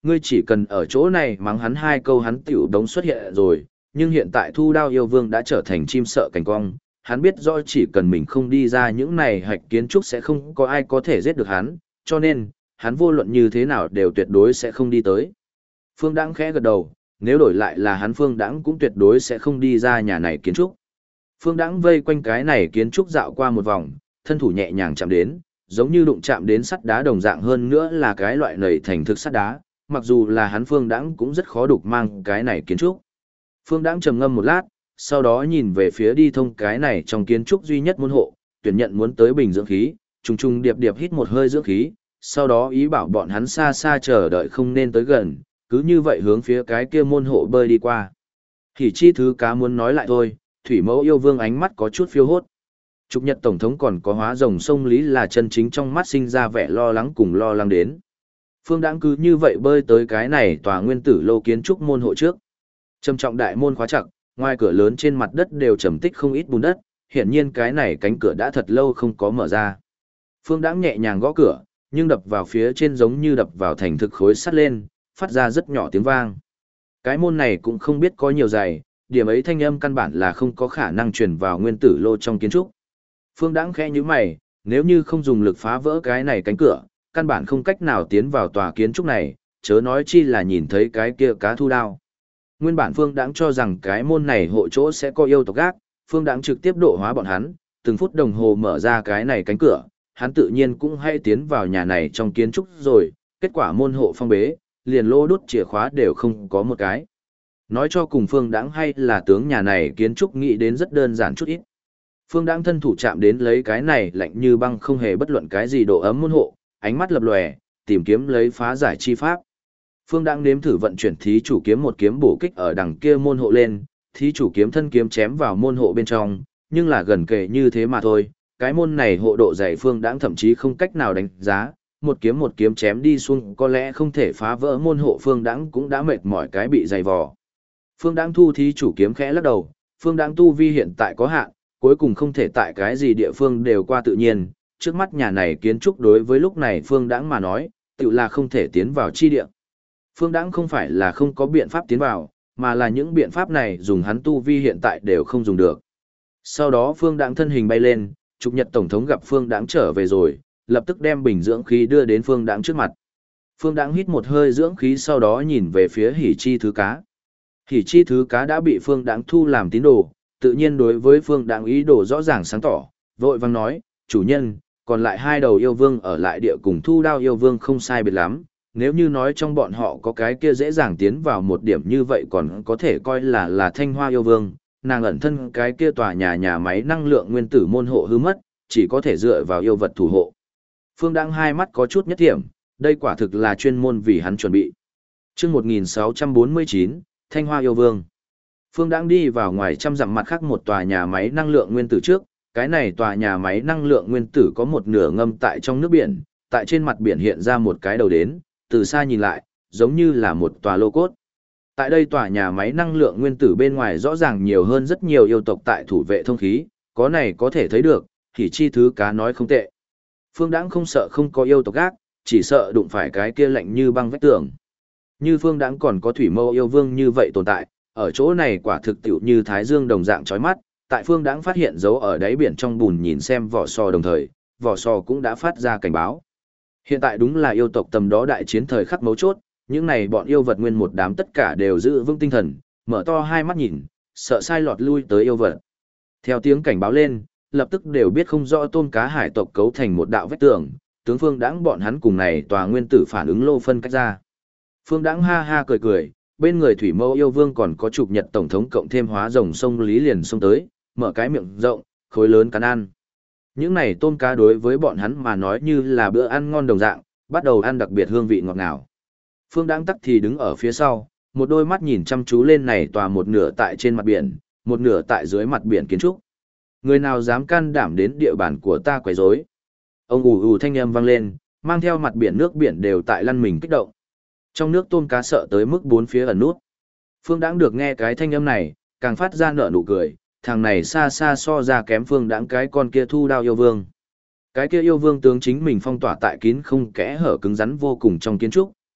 ngươi chỉ cần ở chỗ này mắng hắn hai câu hắn tiểu đống xuất hiện rồi, nhưng hiện tại Thu Đao yêu vương đã trở thành chim sợ cành cong, hắn biết rõ chỉ cần mình không đi ra những này hạch kiến trúc sẽ không có ai có thể giết được hắn, cho nên, hắn vô luận như thế nào đều tuyệt đối sẽ không đi tới. Phương Đãng khẽ gật đầu, nếu đổi lại là hắn Phương Đãng cũng tuyệt đối sẽ không đi ra nhà này kiến trúc. Phương Đãng vây quanh cái này kiến trúc dạo qua một vòng, thân thủ nhẹ nhàng chạm đến, giống như đụng chạm đến sắt đá đồng dạng hơn nữa là cái loại nảy thành thực sắt đá, mặc dù là hắn Phương Đãng cũng rất khó đục mang cái này kiến trúc. Phương Đãng trầm ngâm một lát, sau đó nhìn về phía đi thông cái này trong kiến trúc duy nhất môn hộ, tuyển nhận muốn tới bình dưỡng khí, trùng trùng điệp điệp hít một hơi dưỡng khí, sau đó ý bảo bọn hắn xa xa chờ đợi không nên tới gần, cứ như vậy hướng phía cái kia môn hộ bơi đi qua. Hỉ Chi Thứ Cá muốn nói lại thôi, Thủy Mẫu yêu vương ánh mắt có chút phiêu hốt. Trục Nhật tổng thống còn có Hóa Rồng sông Lý là chân chính trong mắt sinh ra vẻ lo lắng cùng lo lắng đến. Phương Đãng cứ như vậy bơi tới cái này tòa nguyên tử lô kiến trúc môn hộ trước. Trầm trọng đại môn khóa chặt, ngoài cửa lớn trên mặt đất đều trầm tích không ít bùn đất, hiển nhiên cái này cánh cửa đã thật lâu không có mở ra. Phương Đãng nhẹ nhàng gõ cửa, nhưng đập vào phía trên giống như đập vào thành thực khối sắt lên, phát ra rất nhỏ tiếng vang. Cái môn này cũng không biết có nhiều dày, điểm ấy thanh âm căn bản là không có khả năng truyền vào nguyên tử lô trong kiến trúc. Phương Đãng khẽ nhíu mày, nếu như không dùng lực phá vỡ cái này cánh cửa, căn bản không cách nào tiến vào tòa kiến trúc này, chớ nói chi là nhìn thấy cái kia cá thu đao. Nguyên bản Phương Đãng cho rằng cái môn này hộ chỗ sẽ có yêu tộc gác, Phương Đãng trực tiếp độ hóa bọn hắn, từng phút đồng hồ mở ra cái này cánh cửa, hắn tự nhiên cũng hay tiến vào nhà này trong kiến trúc rồi, kết quả môn hộ phong bế, liền lô đốt chìa khóa đều không có một cái. Nói cho cùng Phương Đãng hay là tướng nhà này kiến trúc nghĩ đến rất đơn giản chút ít. Phương Đãng thân thủ chạm đến lấy cái này lạnh như băng không hề bất luận cái gì độ ấm môn hộ, ánh mắt lập lòe, tìm kiếm lấy phá giải chi pháp. Phương Đãng nếm thử vận chuyển thí chủ kiếm một kiếm bổ kích ở đằng kia môn hộ lên, thí chủ kiếm thân kiếm chém vào môn hộ bên trong, nhưng là gần kề như thế mà thôi. Cái môn này hộ độ dày Phương Đãng thậm chí không cách nào đánh giá, một kiếm chém đi xuống có lẽ không thể phá vỡ môn hộ. Phương Đãng cũng đã mệt mỏi cái bị dày vò. Phương Đãng thu thí chủ kiếm khẽ lắc đầu, Phương Đãng tu vi hiện tại có hạn, cuối cùng không thể tại cái gì địa phương đều qua tự nhiên, trước mắt nhà này kiến trúc đối với lúc này Phương Đãng mà nói, tự là không thể tiến vào chi địa. Phương Đãng không phải là không có biện pháp tiến vào, mà là những biện pháp này dùng hắn tu vi hiện tại đều không dùng được. Sau đó Phương Đãng thân hình bay lên, Trục Nhật tổng thống gặp Phương Đãng trở về rồi, lập tức đem bình dưỡng khí đưa đến Phương Đãng trước mặt. Phương Đãng hít một hơi dưỡng khí sau đó nhìn về phía Hỉ Chi Thứ Cá. Hỉ Chi Thứ Cá đã bị Phương Đãng thu làm tín đồ, tự nhiên đối với Phương Đãng ý đồ rõ ràng sáng tỏ, vội vàng nói, chủ nhân, còn lại hai đầu yêu vương ở lại địa cùng Thu Đao yêu vương không sai biệt lắm, nếu như nói trong bọn họ có cái kia dễ dàng tiến vào một điểm như vậy còn có thể coi là Thanh Hoa yêu vương, nàng ẩn thân cái kia tòa nhà máy năng lượng nguyên tử môn hộ hư mất, chỉ có thể dựa vào yêu vật thủ hộ. Phương Đãng hai mắt có chút nhất thiểm, đây quả thực là chuyên môn vì hắn chuẩn bị. Chương 1649, Thanh Hoa yêu vương. Phương Đãng đi vào ngoài trăm dặm mặt khác một tòa nhà máy năng lượng nguyên tử trước, cái này tòa nhà máy năng lượng nguyên tử có một nửa ngâm tại trong nước biển, tại trên mặt biển hiện ra một cái đầu đến, từ xa nhìn lại, giống như là một tòa lô cốt. Tại đây tòa nhà máy năng lượng nguyên tử bên ngoài rõ ràng nhiều hơn rất nhiều yêu tộc tại thủ vệ thông khí, có này có thể thấy được, Hỉ Chi Thứ Cá nói không tệ. Phương Đãng không sợ không có yêu tộc gác, chỉ sợ đụng phải cái kia lạnh như băng vách tường. Như Phương Đãng còn có Thủy Mâu yêu vương như vậy tồn tại, ở chỗ này quả thực tiểu như thái dương đồng dạng chói mắt, tại Phương Đãng phát hiện dấu ở đáy biển trong bùn nhìn xem vỏ sò đồng thời, vỏ sò cũng đã phát ra cảnh báo. Hiện tại đúng là yêu tộc tầm đó đại chiến thời khắc mấu chốt, những này bọn yêu vật nguyên một đám tất cả đều giữ vững tinh thần, mở to hai mắt nhìn, sợ sai lọt lui tới yêu vật. Theo tiếng cảnh báo lên, lập tức đều biết không rõ tôm cá hải tộc cấu thành một đạo vách tường, tướng Phương Đãng bọn hắn cùng này tòa nguyên tử phản ứng lô phân cách ra. Phương Đãng ha ha cười cười, bên người Thủy Mâu yêu vương còn có Trục Nhật tổng thống cộng thêm Hóa Rồng sông Lý liền xông tới, mở cái miệng rộng, khối lớn cắn ăn. Những này tôm cá đối với bọn hắn mà nói như là bữa ăn ngon đồng dạng, bắt đầu ăn đặc biệt hương vị ngọt ngào. Phương Đãng tắc thì đứng ở phía sau, một đôi mắt nhìn chăm chú lên này tòa một nửa tại trên mặt biển, một nửa tại dưới mặt biển kiến trúc. Người nào dám can đảm đến địa bàn của ta quấy rối? Ông ù ù thanh âm vang lên, mang theo mặt biển nước biển đều tại lăn mình kích động. Trong nước tôm cá sợ tới mức bốn phía ẩn nút. Phương Đãng được nghe cái thanh âm này, càng phát ra nở nụ cười, thằng này xa xa so ra kém Phương Đãng cái con kia Thu Đao yêu vương. Cái kia yêu vương tướng chính mình phong tỏa tại kín không kẽ hở cứng rắn vô cùng trong kiến trúc,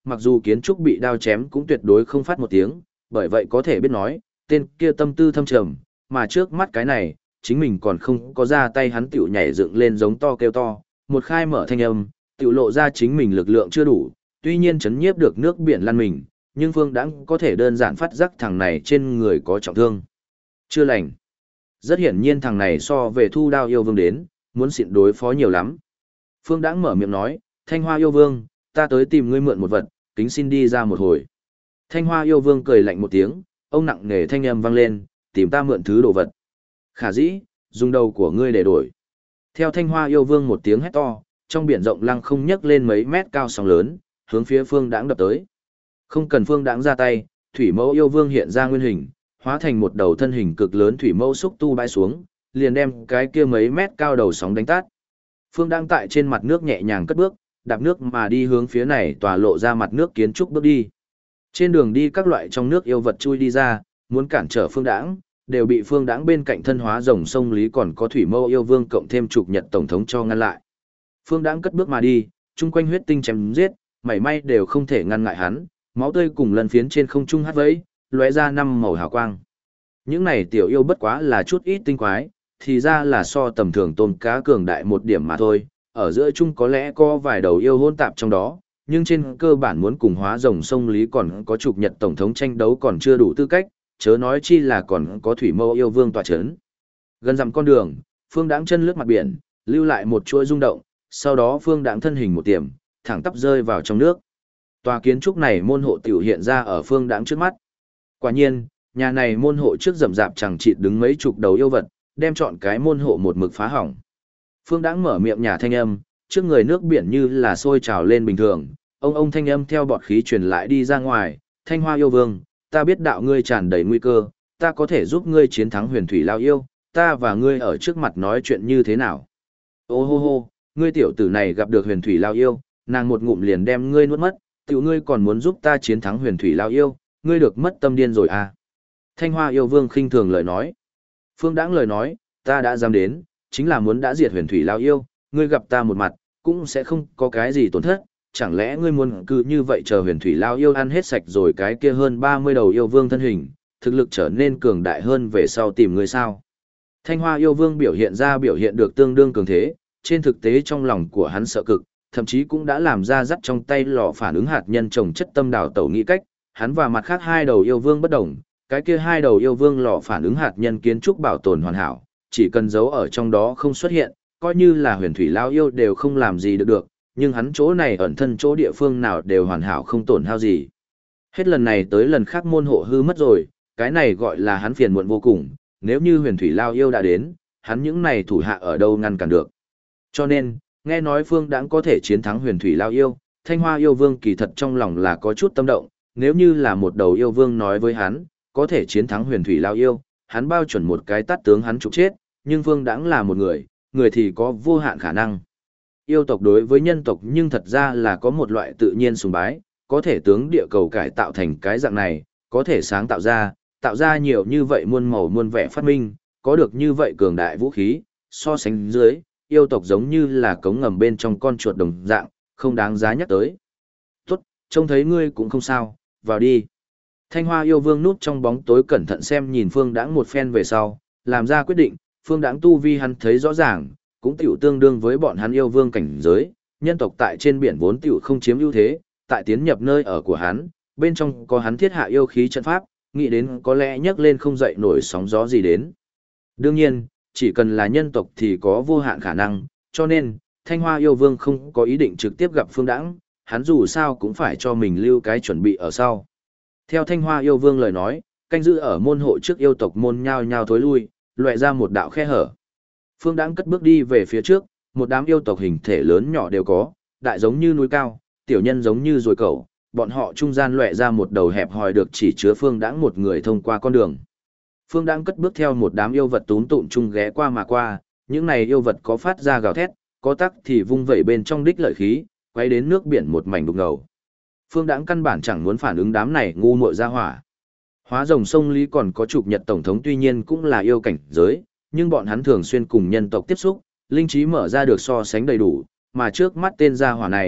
mặc dù kiến trúc bị đao chém cũng tuyệt đối không phát một tiếng, bởi vậy có thể biết nói, tên kia tâm tư thâm trầm, mà trước mắt cái này, chính mình còn không có ra tay hắn tiểu nhảy dựng lên giống to kêu to, một khai mở thanh âm, tiểu lộ ra chính mình lực lượng chưa đủ, tuy nhiên chấn nhiếp được nước biển lăn mình, nhưng Phương Đãng có thể đơn giản phát giác thằng này trên người có trọng thương. Chưa lành. Rất hiển nhiên thằng này so về Thu Đao yêu vương đến, muốn xịn đối phó nhiều lắm. Phương Đãng mở miệng nói, Thanh Hoa yêu vương, ta tới tìm ngươi mượn một vật, kính xin đi ra một hồi. Thanh Hoa yêu vương cười lạnh một tiếng, ông nặng nề thanh âm vang lên, tìm ta mượn thứ đồ vật. Khả dĩ, dùng đầu của ngươi để đổi. Theo Thanh Hoa yêu vương một tiếng hét to, trong biển rộng lăng không nhấc lên mấy mét cao sóng lớn, hướng phía Phương Đãng đập tới. Không cần Phương Đãng ra tay, thủy mẫu yêu vương hiện ra nguyên hình, hóa thành một đầu thân hình cực lớn thủy mẫu xúc tu bãi xuống, liền đem cái kia mấy mét cao đầu sóng đánh tát. Phương Đãng tại trên mặt nước nhẹ nhàng cất bước, đạp nước mà đi hướng phía này tòa lộ ra mặt nước kiến trúc bước đi. Trên đường đi các loại trong nước yêu vật chui đi ra, muốn cản trở Phương Đãng, đều bị Phương Đãng bên cạnh thân hóa rồng sông Lý còn có thủy mâu yêu vương cộng thêm trục nhật tổng thống cho ngăn lại. Phương Đãng cất bước mà đi, chung quanh huyết tinh chém giết, mảy may đều không thể ngăn ngại hắn, máu tươi cùng lần phiến trên không trung hắt vẫy, lóe ra năm màu hào quang. Những này tiểu yêu bất quá là chút ít tinh quái, thì ra là so tầm thường tôm cá cường đại một điểm mà thôi, ở giữa chung có lẽ có vài đầu yêu hỗn tạp trong đó, nhưng trên cơ bản muốn cùng hóa rồng sông Lý còn có trục nhật tổng thống tranh đấu còn chưa đủ tư cách, chớ nói chi là còn có thủy mâu yêu vương tọa chấn. Gần dặm con đường, Phương Đãng chân lướt mặt biển, lưu lại một chuỗi rung động, sau đó Phương Đãng thân hình một tiềm, thẳng tắp rơi vào trong nước. Tòa kiến trúc này môn hộ tiểu hiện ra ở Phương Đãng trước mắt. Quả nhiên, nhà này môn hộ trước rậm rạp chẳng chịt đứng mấy chục đầu yêu vật, đem chọn cái môn hộ một mực phá hỏng. Phương Đãng mở miệng nhà thanh âm, trước người nước biển như là sôi trào lên bình thường, ông thanh âm theo bọt khí truyền lại đi ra ngoài, Thanh Hoa yêu vương, ta biết đạo ngươi tràn đầy nguy cơ, ta có thể giúp ngươi chiến thắng huyền thủy lao yêu, ta và ngươi ở trước mặt nói chuyện như thế nào. Ô hô hô, ngươi tiểu tử này gặp được huyền thủy lao yêu, nàng một ngụm liền đem ngươi nuốt mất, tiểu ngươi còn muốn giúp ta chiến thắng huyền thủy lao yêu, ngươi được mất tâm điên rồi à. Thanh Hoa yêu vương khinh thường lời nói. Phương Đãng lời nói, ta đã dám đến, chính là muốn đã diệt huyền thủy lao yêu, ngươi gặp ta một mặt, cũng sẽ không có cái gì tổn thất, chẳng lẽ ngươi muốn cứ như vậy chờ huyền thủy lao yêu ăn hết sạch rồi cái kia hơn 30 đầu yêu vương thân hình, thực lực trở nên cường đại hơn về sau tìm ngươi sao? Thanh Hoa yêu vương biểu hiện được tương đương cường thế, trên thực tế trong lòng của hắn sợ cực, thậm chí cũng đã làm ra dắt trong tay lò phản ứng hạt nhân trồng chất tâm đào tẩu nghĩ cách, hắn và mặt khác hai đầu yêu vương bất đồng, cái kia hai đầu yêu vương lò phản ứng hạt nhân kiến trúc bảo tồn hoàn hảo, chỉ cần giấu ở trong đó không xuất hiện, coi như là huyền thủy lao yêu đều không làm gì được, nhưng hắn chỗ này ẩn thân chỗ địa phương nào đều hoàn hảo không tổn hao gì. Hết lần này tới lần khác môn hộ hư mất rồi, cái này gọi là hắn phiền muộn vô cùng, nếu như huyền thủy lao yêu đã đến, hắn những này thủ hạ ở đâu ngăn cản được. Cho nên, nghe nói Phương Đãng có thể chiến thắng huyền thủy lao yêu, Thanh Hoa yêu vương kỳ thật trong lòng là có chút tâm động, nếu như là một đầu yêu vương nói với hắn, có thể chiến thắng huyền thủy lao yêu, hắn bao chuẩn một cái tát tướng hắn trục chết, nhưng Phương Đãng là một người thì có vô hạn khả năng. Yêu tộc đối với nhân tộc nhưng thật ra là có một loại tự nhiên sùng bái, có thể tướng địa cầu cải tạo thành cái dạng này, có thể sáng tạo ra nhiều như vậy muôn màu muôn vẻ phát minh, có được như vậy cường đại vũ khí, so sánh dưới, yêu tộc giống như là cống ngầm bên trong con chuột đồng dạng, không đáng giá nhắc tới. Tốt, trông thấy ngươi cũng không sao, vào đi. Thanh Hoa yêu vương núp trong bóng tối cẩn thận xem nhìn Phương Đãng một phen về sau, làm ra quyết định, Phương Đãng tu vi hắn thấy rõ ràng, cũng tiểu tương đương với bọn hắn yêu vương cảnh giới, nhân tộc tại trên biển vốn tiểu không chiếm ưu thế, tại tiến nhập nơi ở của hắn, bên trong có hắn thiết hạ yêu khí trận pháp, nghĩ đến có lẽ nhấc lên không dậy nổi sóng gió gì đến. Đương nhiên, chỉ cần là nhân tộc thì có vô hạn khả năng, cho nên, Thanh Hoa yêu vương không có ý định trực tiếp gặp Phương Đãng, hắn dù sao cũng phải cho mình lưu cái chuẩn bị ở sau. Theo Thanh Hoa yêu vương lời nói, canh giữ ở môn hộ trước yêu tộc môn nhao nhao thối lui, loại ra một đạo khe hở. Phương Đãng cất bước đi về phía trước, một đám yêu tộc hình thể lớn nhỏ đều có, đại giống như núi cao, tiểu nhân giống như ruồi cẩu, bọn họ trung gian lóe ra một đầu hẹp hòi được chỉ chứa Phương Đãng một người thông qua con đường. Phương Đãng cất bước theo một đám yêu vật túm tụm chung ghé qua mà qua, những này yêu vật có phát ra gào thét, có tắc thì vung vẩy bên trong đích lợi khí, quay đến nước biển một mảnh đục ngầu. Phương Đãng căn bản chẳng muốn phản ứng đám này ngu muội ra hỏa. Hóa rồng sông Lý còn có trục nhật tổng thống tuy nhiên cũng là yêu cảnh giới, nhưng bọn hắn thường xuyên cùng nhân tộc tiếp xúc, linh trí mở ra được so sánh đầy đủ, mà trước mắt tên gia hỏa này,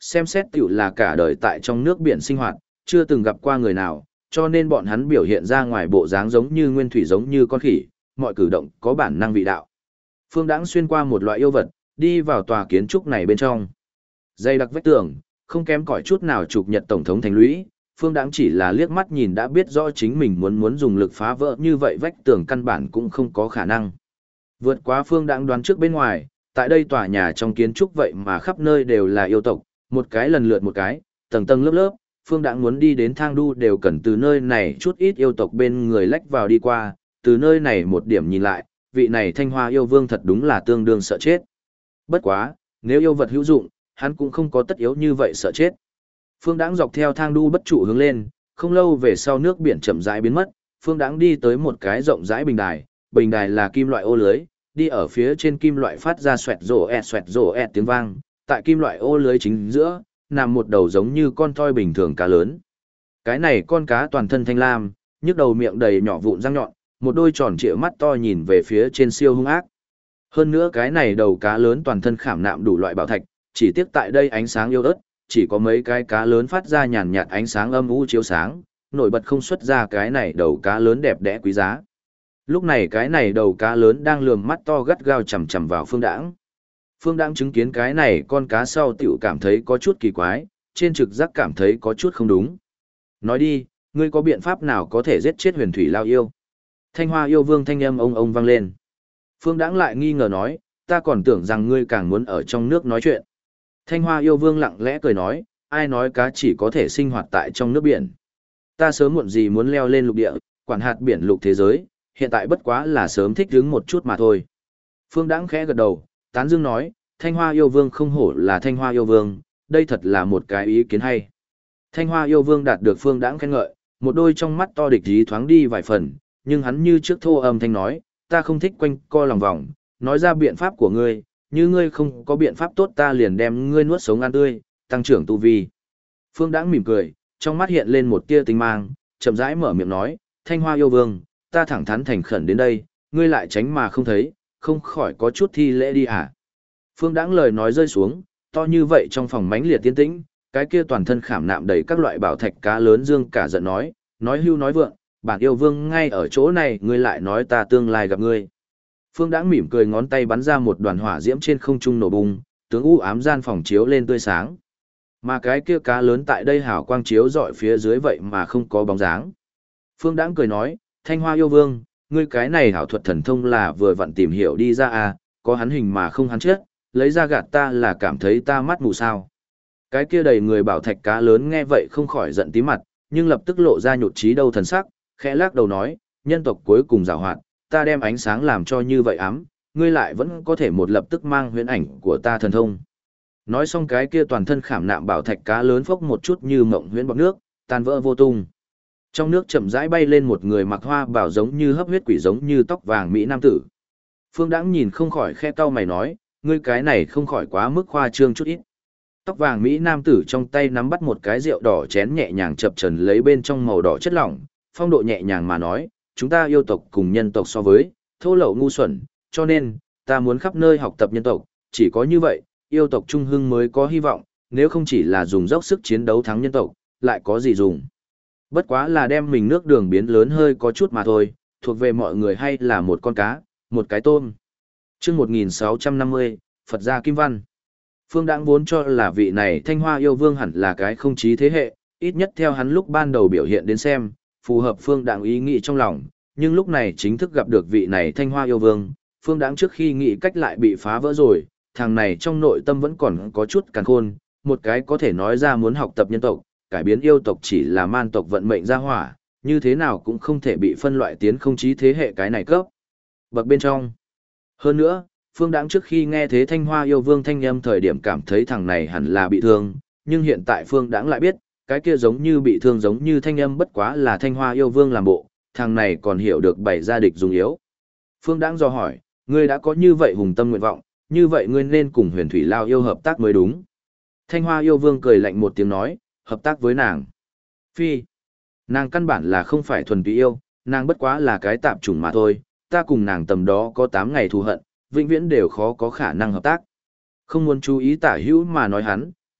xem xét tiểu là cả đời tại trong nước biển sinh hoạt, chưa từng gặp qua người nào, cho nên bọn hắn biểu hiện ra ngoài bộ dáng giống như nguyên thủy giống như con khỉ, mọi cử động có bản năng vị đạo. Phương Đãng xuyên qua một loại yêu vật, đi vào tòa kiến trúc này bên trong. Dây đặc vách tường, không kém cỏi chút nào chụp Nhật tổng thống thành lũy, Phương Đãng chỉ là liếc mắt nhìn đã biết rõ chính mình muốn dùng lực phá vỡ như vậy vách tường căn bản cũng không có khả năng. Vượt quá Phương Đãng đoán trước bên ngoài, tại đây tòa nhà trong kiến trúc vậy mà khắp nơi đều là yêu tộc, một cái lần lượt một cái, tầng tầng lớp lớp, Phương Đãng muốn đi đến thang đu đều cần từ nơi này chút ít yêu tộc bên người lách vào đi qua, từ nơi này một điểm nhìn lại, vị này Thanh Hoa yêu vương thật đúng là tương đương sợ chết. Bất quá, nếu yêu vật hữu dụng, hắn cũng không có tất yếu như vậy sợ chết. Phương Đãng dọc theo thang đu bất trụ hướng lên, không lâu về sau nước biển chậm rãi biến mất, Phương Đãng đi tới một cái rộng rãi bình đài là kim loại ô lưới, đi ở phía trên kim loại phát ra xoẹt rổ ẹt tiếng vang, tại kim loại ô lưới chính giữa, nằm một đầu giống như con thoi bình thường cá lớn. Cái này con cá toàn thân thanh lam, nhức đầu miệng đầy nhỏ vụn răng nhọn, một đôi tròn trịa mắt to nhìn về phía trên siêu hung ác. Hơn nữa cái này đầu cá lớn toàn thân khảm nạm đủ loại bảo thạch, chỉ tiếc tại đây ánh sáng yếu ớt, chỉ có mấy cái cá lớn phát ra nhàn nhạt ánh sáng âm u chiếu sáng, nổi bật không xuất ra cái này đầu cá lớn đẹp đẽ quý giá. Lúc này cái này đầu cá lớn đang lườm mắt to gắt gao chằm chằm vào Phương Đãng. Phương Đãng chứng kiến cái này con cá sau tiểu cảm thấy có chút kỳ quái, trên trực giác cảm thấy có chút không đúng. Nói đi, ngươi có biện pháp nào có thể giết chết huyền thủy lao yêu? Thanh Hoa yêu vương thanh âm ông vang lên. Phương Đãng lại nghi ngờ nói, ta còn tưởng rằng ngươi càng muốn ở trong nước nói chuyện. Thanh Hoa yêu vương lặng lẽ cười nói, ai nói cá chỉ có thể sinh hoạt tại trong nước biển. Ta sớm muộn gì muốn leo lên lục địa, quản hạt biển lục thế giới, hiện tại bất quá là sớm thích ứng một chút mà thôi. Phương Đãng khẽ gật đầu, tán dương nói, Thanh Hoa yêu vương không hổ là Thanh Hoa yêu vương, đây thật là một cái ý kiến hay. Thanh Hoa yêu vương đạt được Phương Đãng khen ngợi, một đôi trong mắt to địch ý thoáng đi vài phần, nhưng hắn như trước thô âm thanh nói, ta không thích quanh co lòng vòng, nói ra biện pháp của ngươi, như ngươi không có biện pháp tốt ta liền đem ngươi nuốt sống ăn tươi, tăng trưởng tu vi. Phương Đãng mỉm cười, trong mắt hiện lên một tia tinh mang, chậm rãi mở miệng nói, Thanh Hoa yêu vương, ta thẳng thắn thành khẩn đến đây, ngươi lại tránh mà không thấy, không khỏi có chút thi lễ đi à. Phương Đãng lời nói rơi xuống, to như vậy trong phòng mánh liệt tiến tĩnh, cái kia toàn thân khảm nạm đầy các loại bảo thạch cá lớn dương cả giận nói hưu nói vượng, bản yêu vương ngay ở chỗ này ngươi lại nói ta tương lai gặp ngươi. Phương Đãng mỉm cười ngón tay bắn ra một đoàn hỏa diễm trên không trung nổ bùng, tướng u ám gian phòng chiếu lên tươi sáng. Mà cái kia cá lớn tại đây hào quang chiếu rọi phía dưới vậy mà không có bóng dáng. Phương Đãng cười nói, Thanh Hoa yêu vương, ngươi cái này hảo thuật thần thông là vừa vặn tìm hiểu đi ra à, có hắn hình mà không hắn chết, lấy ra gạt ta là cảm thấy ta mắt mù sao. Cái kia đầy người bảo thạch cá lớn nghe vậy không khỏi giận tí mặt, nhưng lập tức lộ ra nhụt chí đâu thần sắc, khẽ lắc đầu nói, nhân tộc cuối cùng giàu hoạt, ta đem ánh sáng làm cho như vậy ám, ngươi lại vẫn có thể một lập tức mang huyễn ảnh của ta thần thông. Nói xong cái kia toàn thân khảm nạm bảo thạch cá lớn phốc một chút như mộng huyễn bọt nước, tan vỡ vô tung. Trong nước chậm rãi bay lên một người mặc hoa bào giống như hấp huyết quỷ giống như tóc vàng mỹ nam tử. Phương Đãng nhìn không khỏi khe cau mày nói, ngươi cái này không khỏi quá mức khoa trương chút ít. Tóc vàng mỹ nam tử trong tay nắm bắt một cái rượu đỏ chén nhẹ nhàng chập chờn lấy bên trong màu đỏ chất lỏng, phong độ nhẹ nhàng mà nói, chúng ta yêu tộc cùng nhân tộc so với, thô lậu ngu xuẩn, cho nên, ta muốn khắp nơi học tập nhân tộc, chỉ có như vậy, yêu tộc trung hưng mới có hy vọng, nếu không chỉ là dùng dốc sức chiến đấu thắng nhân tộc, lại có gì dùng. Bất quá là đem mình nước đường biến lớn hơi có chút mà thôi, thuộc về mọi người hay là một con cá, một cái tôm. Chương 1650, Phật gia Kim Văn. Phương Đãng vốn cho là vị này Thanh Hoa yêu vương hẳn là cái không chí thế hệ, ít nhất theo hắn lúc ban đầu biểu hiện đến xem, phù hợp Phương Đãng ý nghĩ trong lòng, nhưng lúc này chính thức gặp được vị này Thanh Hoa yêu vương, Phương Đãng trước khi nghĩ cách lại bị phá vỡ rồi, thằng này trong nội tâm vẫn còn có chút càn khôn, một cái có thể nói ra muốn học tập nhân tộc, cải biến yêu tộc chỉ là man tộc vận mệnh ra hỏa, như thế nào cũng không thể bị phân loại tiến không chí thế hệ cái này cấp. Bậc bên trong. Hơn nữa, Phương Đãng trước khi nghe thế Thanh Hoa yêu vương thanh âm thời điểm cảm thấy thằng này hẳn là bị thương, nhưng hiện tại Phương Đãng lại biết, cái kia giống như bị thương giống như thanh âm bất quá là Thanh Hoa yêu vương làm bộ, thằng này còn hiểu được bày ra địch dùng yếu. Phương Đãng dò hỏi, ngươi đã có như vậy hùng tâm nguyện vọng, như vậy ngươi nên cùng Huyền Thủy Lao yêu hợp tác mới đúng. Thanh Hoa yêu vương cười lạnh một tiếng nói, hợp tác với nàng. Phi, nàng căn bản là không phải thuần túy yêu, nàng bất quá là cái tạp chủng mà thôi, ta cùng nàng tầm đó có 8 ngày thù hận, vĩnh viễn đều khó có khả năng hợp tác. Không muốn chú ý tả hữu mà nói hắn,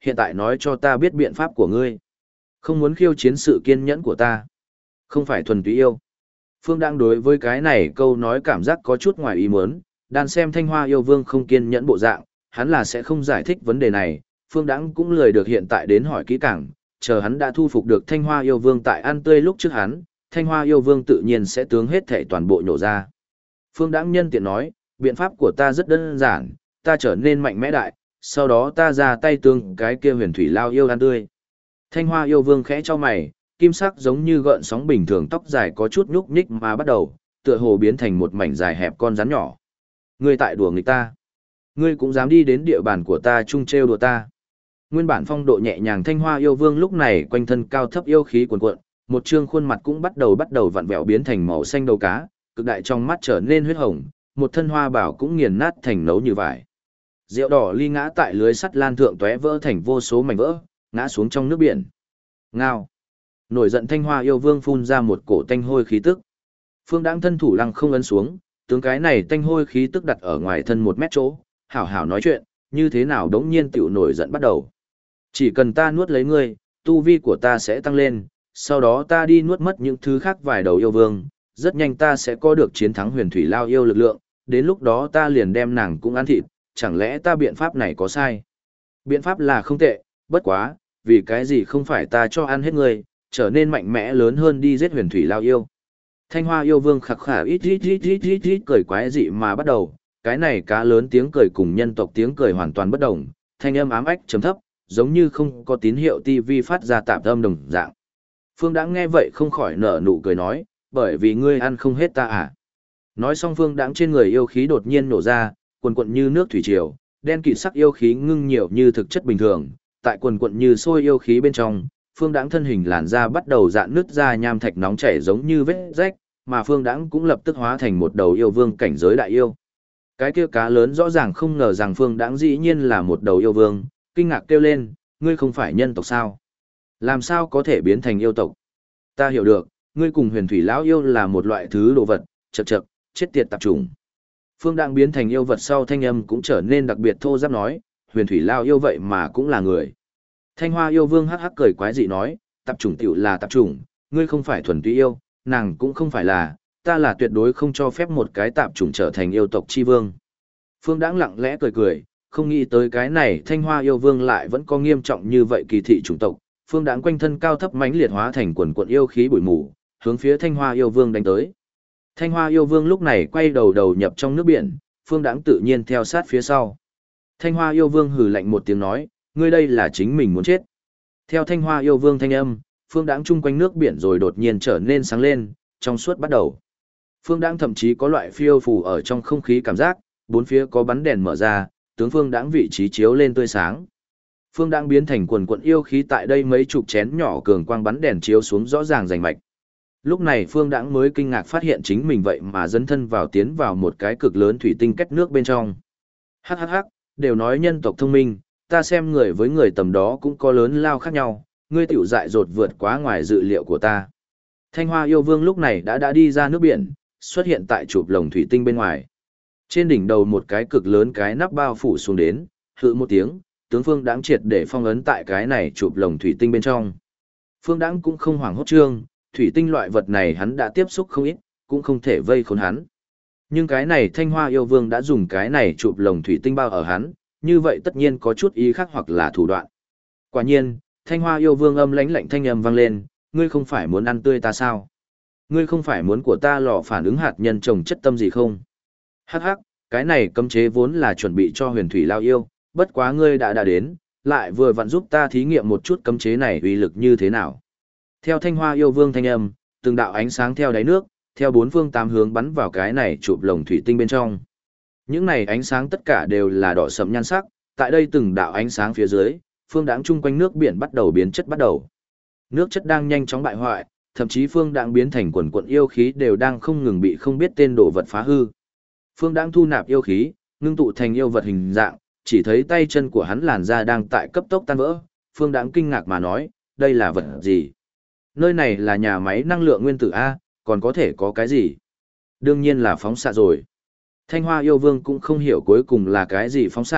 hiện tại nói cho ta biết biện pháp của ngươi. Không muốn khiêu chiến sự kiên nhẫn của ta. Không phải thuần túy yêu. Phương đang đối với cái này câu nói cảm giác có chút ngoài ý muốn, đàn xem Thanh Hoa yêu vương không kiên nhẫn bộ dạng, hắn là sẽ không giải thích vấn đề này, Phương Đãng cũng lười được hiện tại đến hỏi kỹ càng, chờ hắn đã thu phục được Thanh Hoa yêu vương tại ăn tươi lúc trước hắn, Thanh Hoa yêu vương tự nhiên sẽ tướng hết thể toàn bộ nhổ ra. Phương Đãng nhân tiện nói, biện pháp của ta rất đơn giản, ta trở nên mạnh mẽ đại, sau đó ta ra tay tương cái kia huyền thủy lao yêu ăn tươi. Thanh Hoa yêu vương khẽ cho mày, kim sắc giống như gợn sóng bình thường tóc dài có chút nhúc nhích mà bắt đầu, tựa hồ biến thành một mảnh dài hẹp con rắn nhỏ. Ngươi tại đùa nghịch ta. Ngươi cũng dám đi đến địa bàn của ta chung trêu đùa ta. Nguyên bản phong độ nhẹ nhàng Thanh Hoa yêu vương lúc này quanh thân cao thấp yêu khí cuồn cuộn, một trương khuôn mặt cũng bắt đầu vặn vẹo biến thành màu xanh đầu cá, cực đại trong mắt trở nên huyết hồng, một thân hoa bảo cũng nghiền nát thành nấu như vải. Rượu đỏ ly ngã tại lưới sắt lan thượng tóe vỡ thành vô số mảnh vỡ, ngã xuống trong nước biển. Ngao. Nổi giận Thanh Hoa yêu vương phun ra một cổ tanh hôi khí tức. Phương Đãng thân thủ lăng không ấn xuống, tướng cái này tanh hôi khí tức đặt ở ngoài thân 1 mét chỗ, hảo hảo nói chuyện, như thế nào đống nhiên tiểu nổi giận bắt đầu. Chỉ cần ta nuốt lấy ngươi, tu vi của ta sẽ tăng lên, sau đó ta đi nuốt mất những thứ khác vài đầu yêu vương, rất nhanh ta sẽ có được chiến thắng huyền thủy lao yêu lực lượng, đến lúc đó ta liền đem nàng cũng ăn thịt, chẳng lẽ ta biện pháp này có sai? Biện pháp là không tệ, bất quá, vì cái gì không phải ta cho ăn hết ngươi, trở nên mạnh mẽ lớn hơn đi giết huyền thủy lao yêu. Thanh Hoa yêu vương khặc khả ít cười quái dị mà bắt đầu, cái này cá lớn tiếng cười cùng nhân tộc tiếng cười hoàn toàn bất đồng, thanh âm ám ách trầm thấp, giống như không có tín hiệu tivi phát ra tạm âm đồng dạng. Phương Đãng nghe vậy không khỏi nở nụ cười nói, bởi vì ngươi ăn không hết ta à. Nói xong Phương Đãng trên người yêu khí đột nhiên nổ ra, quần quận như nước thủy triều, đen kịt sắc yêu khí ngưng nhiều như thực chất bình thường, tại quần quận như sôi yêu khí bên trong, Phương Đãng thân hình làn da bắt đầu rạn nứt ra nham thạch nóng chảy giống như vết rách, mà Phương Đãng cũng lập tức hóa thành một đầu yêu vương cảnh giới đại yêu. Cái kia cá lớn rõ ràng không ngờ rằng Phương Đãng dĩ nhiên là một đầu yêu vương, kinh ngạc kêu lên, ngươi không phải nhân tộc sao? Làm sao có thể biến thành yêu tộc? Ta hiểu được, ngươi cùng huyền thủy lão yêu là một loại thứ đồ vật, chậc chậc, chết tiệt tạp chủng. Phương Đãng biến thành yêu vật sau thanh âm cũng trở nên đặc biệt thô giáp nói, huyền thủy lao yêu vậy mà cũng là người. Thanh Hoa yêu vương hắc hắc cười quái dị nói, tạp chủng tiểu là tạp chủng, ngươi không phải thuần túy yêu, nàng cũng không phải là, ta là tuyệt đối không cho phép một cái tạp chủng trở thành yêu tộc chi vương. Phương Đãng lặng lẽ cười cười, không nghĩ tới cái này Thanh Hoa yêu vương lại vẫn có nghiêm trọng như vậy kỳ thị chủng tộc. Phương Đãng quanh thân cao thấp mãnh liệt hóa thành quần quần yêu khí bụi mù, hướng phía Thanh Hoa yêu vương đánh tới. Thanh Hoa yêu vương lúc này quay đầu nhập trong nước biển, Phương Đãng tự nhiên theo sát phía sau. Thanh Hoa yêu vương hừ lạnh một tiếng nói, ngươi đây là chính mình muốn chết. Theo Thanh Hoa yêu vương thanh âm, Phương Đãng chung quanh nước biển rồi đột nhiên trở nên sáng lên, trong suốt bắt đầu. Phương Đãng thậm chí có loại phiêu phù ở trong không khí cảm giác, bốn phía có bắn đèn mở ra, tướng Phương Đãng vị trí chiếu lên tươi sáng. Phương Đãng biến thành quần quần yêu khí tại đây mấy chục chén nhỏ cường quang bắn đèn chiếu xuống rõ ràng rành mạch. Lúc này Phương Đãng mới kinh ngạc phát hiện chính mình vậy mà dấn thân tiến vào một cái cực lớn thủy tinh cách nước bên trong. Hắc hắc hắc, đều nói nhân tộc thông minh, ta xem người với người tầm đó cũng có lớn lao khác nhau, ngươi tiểu dại dột vượt quá ngoài dự liệu của ta. Thanh Hoa yêu vương lúc này đã đi ra nước biển, xuất hiện tại chụp lồng thủy tinh bên ngoài. Trên đỉnh đầu một cái cực lớn cái nắp bao phủ xuống đến, hự một tiếng, tướng Phương Đãng triệt để phong ấn tại cái này chụp lồng thủy tinh bên trong. Phương Đãng cũng không hoảng hốt trương, thủy tinh loại vật này hắn đã tiếp xúc không ít, cũng không thể vây khốn hắn. Nhưng cái này Thanh Hoa yêu vương đã dùng cái này chụp lồng thủy tinh bao ở hắn, như vậy tất nhiên có chút ý khác hoặc là thủ đoạn. Quả nhiên, Thanh Hoa yêu vương âm lãnh lạnh thanh âm vang lên, ngươi không phải muốn ăn tươi ta sao? Ngươi không phải muốn của ta lò phản ứng hạt nhân trồng chất tâm gì không? Hắc hắc, cái này cấm chế vốn là chuẩn bị cho huyền thủy lao yêu, bất quá ngươi đã đến, lại vừa vặn giúp ta thí nghiệm một chút cấm chế này uy lực như thế nào. Theo Thanh Hoa yêu vương thanh âm, từng đạo ánh sáng theo đáy nước, theo bốn phương tám hướng bắn vào cái này chụp lồng thủy tinh bên trong. Những này ánh sáng tất cả đều là đỏ sẫm nhan sắc, tại đây từng đạo ánh sáng phía dưới, Phương Đãng chung quanh nước biển bắt đầu biến chất bắt đầu. Nước chất đang nhanh chóng bại hoại, thậm chí Phương Đãng biến thành quần quần yêu khí đều đang không ngừng bị không biết tên đồ vật phá hư. Phương Đãng thu nạp yêu khí, ngưng tụ thành yêu vật hình dạng, chỉ thấy tay chân của hắn làn da đang tại cấp tốc tan vỡ. Phương Đãng kinh ngạc mà nói, đây là vật gì? Nơi này là nhà máy năng lượng nguyên tử A, còn có thể có cái gì? Đương nhiên là phóng xạ rồi. Thanh Hoa yêu vương cũng không hiểu cuối cùng là cái gì phóng xạ,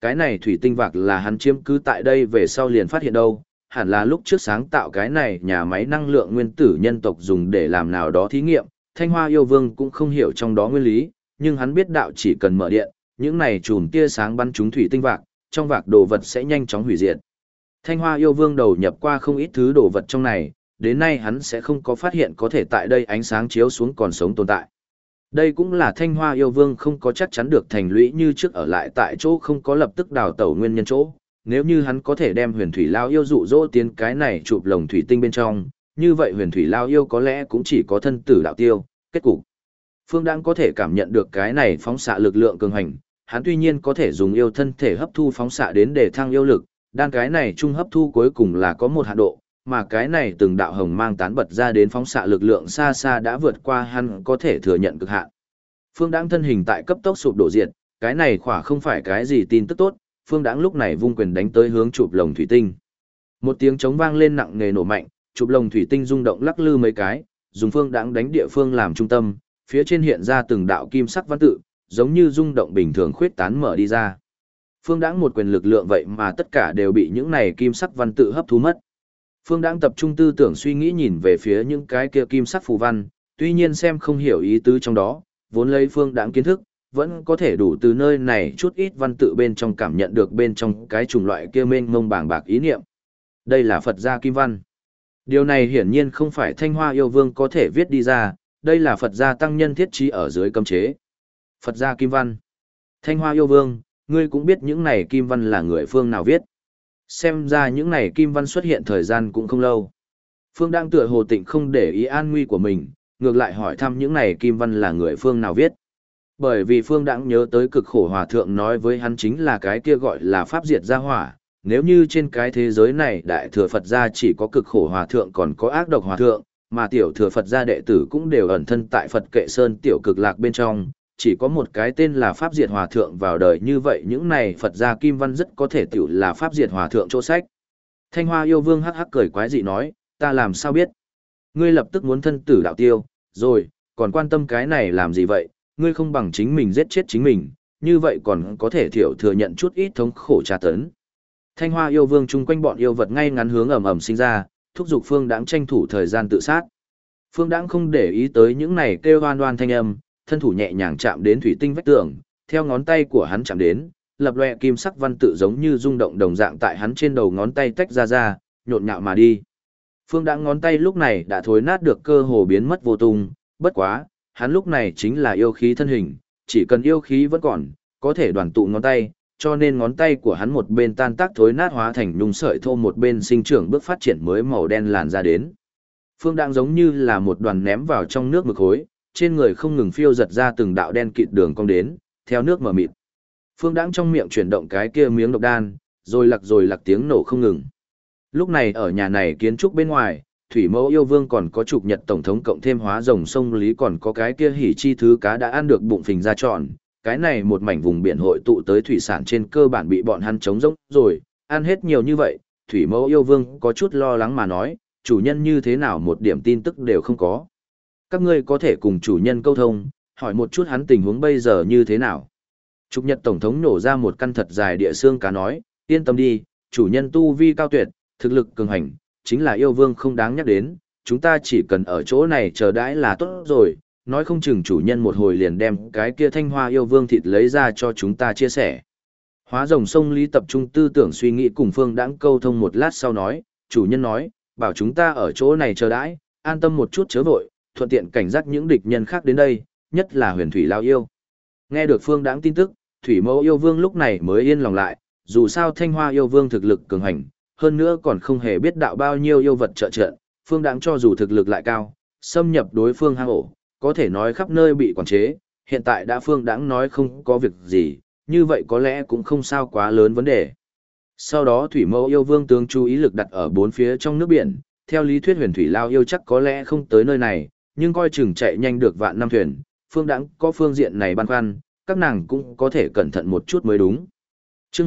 cái này thủy tinh vạc là hắn chiếm cứ tại đây về sau liền phát hiện đâu, hẳn là lúc trước sáng tạo cái này nhà máy năng lượng nguyên tử nhân tộc dùng để làm nào đó thí nghiệm, Thanh Hoa yêu vương cũng không hiểu trong đó nguyên lý, nhưng hắn biết đạo chỉ cần mở điện, những này chùm tia sáng bắn trúng thủy tinh vạc, trong vạc đồ vật sẽ nhanh chóng hủy diệt. Thanh Hoa yêu vương đầu nhập qua không ít thứ đồ vật trong này, đến nay hắn sẽ không có phát hiện có thể tại đây ánh sáng chiếu xuống còn sống tồn tại. Đây cũng là Thanh Hoa yêu vương không có chắc chắn được thành lũy như trước ở lại tại chỗ không có lập tức đào tẩu nguyên nhân chỗ. Nếu như hắn có thể đem huyền thủy lao yêu dụ dỗ tiến cái này chụp lồng thủy tinh bên trong, như vậy huyền thủy lao yêu có lẽ cũng chỉ có thân tử đạo tiêu, kết cục. Phương Đãng có thể cảm nhận được cái này phóng xạ lực lượng cường hành, hắn tuy nhiên có thể dùng yêu thân thể hấp thu phóng xạ đến để thăng yêu lực, đan cái này trung hấp thu cuối cùng là có một hạn độ, mà cái này từng đạo hồng mang tán bật ra đến phóng xạ lực lượng xa xa đã vượt qua hắn có thể thừa nhận cực hạn. Phương Đãng thân hình tại cấp tốc sụp đổ diệt, cái này khỏa không phải cái gì tin tức tốt, Phương Đãng lúc này vung quyền đánh tới hướng chụp lồng thủy tinh. Một tiếng trống vang lên nặng nề nổ mạnh, chụp lồng thủy tinh rung động lắc lư mấy cái, dùng Phương Đãng đánh địa phương làm trung tâm, phía trên hiện ra từng đạo kim sắc văn tự, giống như rung động bình thường khuyết tán mở đi ra. Phương Đãng một quyền lực lượng vậy mà tất cả đều bị những này kim sắc văn tự hấp thu mất. Phương Đãng tập trung tư tưởng suy nghĩ nhìn về phía những cái kia kim sắc phù văn, tuy nhiên xem không hiểu ý tứ trong đó, vốn lấy Phương Đãng kiến thức, vẫn có thể đủ từ nơi này chút ít văn tự bên trong cảm nhận được bên trong cái chủng loại kia mênh mông bàng bạc ý niệm. Đây là Phật gia kim văn. Điều này hiển nhiên không phải Thanh Hoa yêu vương có thể viết đi ra, đây là Phật gia tăng nhân thiết trí ở dưới cấm chế. Phật gia kim văn. Thanh Hoa yêu vương, ngươi cũng biết những này kim văn là người phương nào viết. Xem ra những này kim văn xuất hiện thời gian cũng không lâu. Phương đang tựa hồ tịnh không để ý an nguy của mình, ngược lại hỏi thăm những này kim văn là người phương nào viết. Bởi vì Phương đãng nhớ tới cực khổ hòa thượng nói với hắn chính là cái kia gọi là pháp diệt gia hỏa. Nếu như trên cái thế giới này đại thừa Phật gia chỉ có cực khổ hòa thượng còn có ác độc hòa thượng, mà tiểu thừa Phật gia đệ tử cũng đều ẩn thân tại Phật kệ sơn tiểu cực lạc bên trong, chỉ có một cái tên là pháp diệt hòa thượng vào đời, như vậy những này Phật gia kim văn rất có thể tiểu là pháp diệt hòa thượng chỗ sách. Thanh Hoa yêu vương hắc hắc cười quái dị nói, ta làm sao biết? Ngươi lập tức muốn thân tử đạo tiêu, rồi, còn quan tâm cái này làm gì vậy? Ngươi không bằng chính mình giết chết chính mình, như vậy còn có thể thiểu thừa nhận chút ít thống khổ tra tấn. Thanh Hoa yêu vương chung quanh bọn yêu vật ngay ngắn hướng ầm ầm sinh ra, thúc giục Phương Đãng tranh thủ thời gian tự sát. Phương Đãng không để ý tới những này kêu oan oan thanh âm, thân thủ nhẹ nhàng chạm đến thủy tinh vách tường, theo ngón tay của hắn chạm đến, lập loè kim sắc văn tự giống như rung động đồng dạng tại hắn trên đầu ngón tay tách ra, nhộn nhạo mà đi. Phương Đãng ngón tay lúc này đã thối nát được cơ hồ biến mất vô tung, bất quá, hắn lúc này chính là yêu khí thân hình, chỉ cần yêu khí vẫn còn, có thể đoàn tụ ngón tay, cho nên ngón tay của hắn một bên tan tác thối nát hóa thành nhung sợi thô, một bên sinh trưởng bước phát triển mới màu đen làn ra đến. Phương Đãng giống như là một đoàn ném vào trong nước mực khối, trên người không ngừng phiêu giật ra từng đạo đen kịt đường cong đến, theo nước mờ mịt. Phương Đãng trong miệng chuyển động cái kia miếng độc đan, rồi lặc tiếng nổ không ngừng. Lúc này ở nhà này kiến trúc bên ngoài, Thủy Mẫu yêu vương còn có Trục Nhật tổng thống cộng thêm Hóa Rồng sông Lý còn có cái kia hỉ chi thứ cá đã ăn được bụng phình ra tròn. Cái này một mảnh vùng biển hội tụ tới thủy sản trên cơ bản bị bọn hắn trống rỗng rồi, ăn hết nhiều như vậy, Thủy Mẫu yêu vương có chút lo lắng mà nói, chủ nhân như thế nào một điểm tin tức đều không có. Các ngươi có thể cùng chủ nhân câu thông, hỏi một chút hắn tình huống bây giờ như thế nào. Trục Nhật tổng thống nổ ra một căn thật dài địa xương cá nói, yên tâm đi, chủ nhân tu vi cao tuyệt, thực lực cường hành, chính là yêu vương không đáng nhắc đến, chúng ta chỉ cần ở chỗ này chờ đãi là tốt rồi, nói không chừng chủ nhân một hồi liền đem cái kia Thanh Hoa yêu vương thịt lấy ra cho chúng ta chia sẻ. Hóa Rồng sông Lý tập trung tư tưởng suy nghĩ cùng Phương Đãng câu thông một lát sau nói, chủ nhân nói, bảo chúng ta ở chỗ này chờ đãi, an tâm một chút chớ vội, thuận tiện cảnh giác những địch nhân khác đến đây, nhất là huyền thủy lao yêu. Nghe được Phương Đãng tin tức, Thủy Mẫu yêu vương lúc này mới yên lòng lại, dù sao Thanh Hoa yêu vương thực lực cường hành, hơn nữa còn không hề biết đạo bao nhiêu yêu vật trợ trận, Phương Đãng cho dù thực lực lại cao, xâm nhập đối phương hang ổ, có thể nói khắp nơi bị quản chế, hiện tại đã Phương Đãng nói không có việc gì, như vậy có lẽ cũng không sao quá lớn vấn đề. Sau đó Thủy Mẫu yêu vương tướng chú ý lực đặt ở bốn phía trong nước biển, theo lý thuyết huyền thủy lao yêu chắc có lẽ không tới nơi này, nhưng coi chừng chạy nhanh được vạn năm thuyền, Phương Đãng có phương diện này băn khoăn, các nàng cũng có thể cẩn thận một chút mới đúng. Chương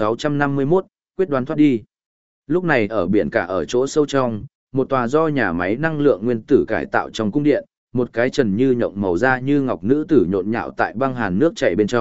1651, quyết đoán thoát đi. Lúc này ở biển cả ở chỗ sâu trong, một tòa do nhà máy năng lượng nguyên tử cải tạo trong cung điện, một cái trần như nhộng màu da như ngọc nữ tử nhộn nhạo tại băng hàn nước chảy bên trong,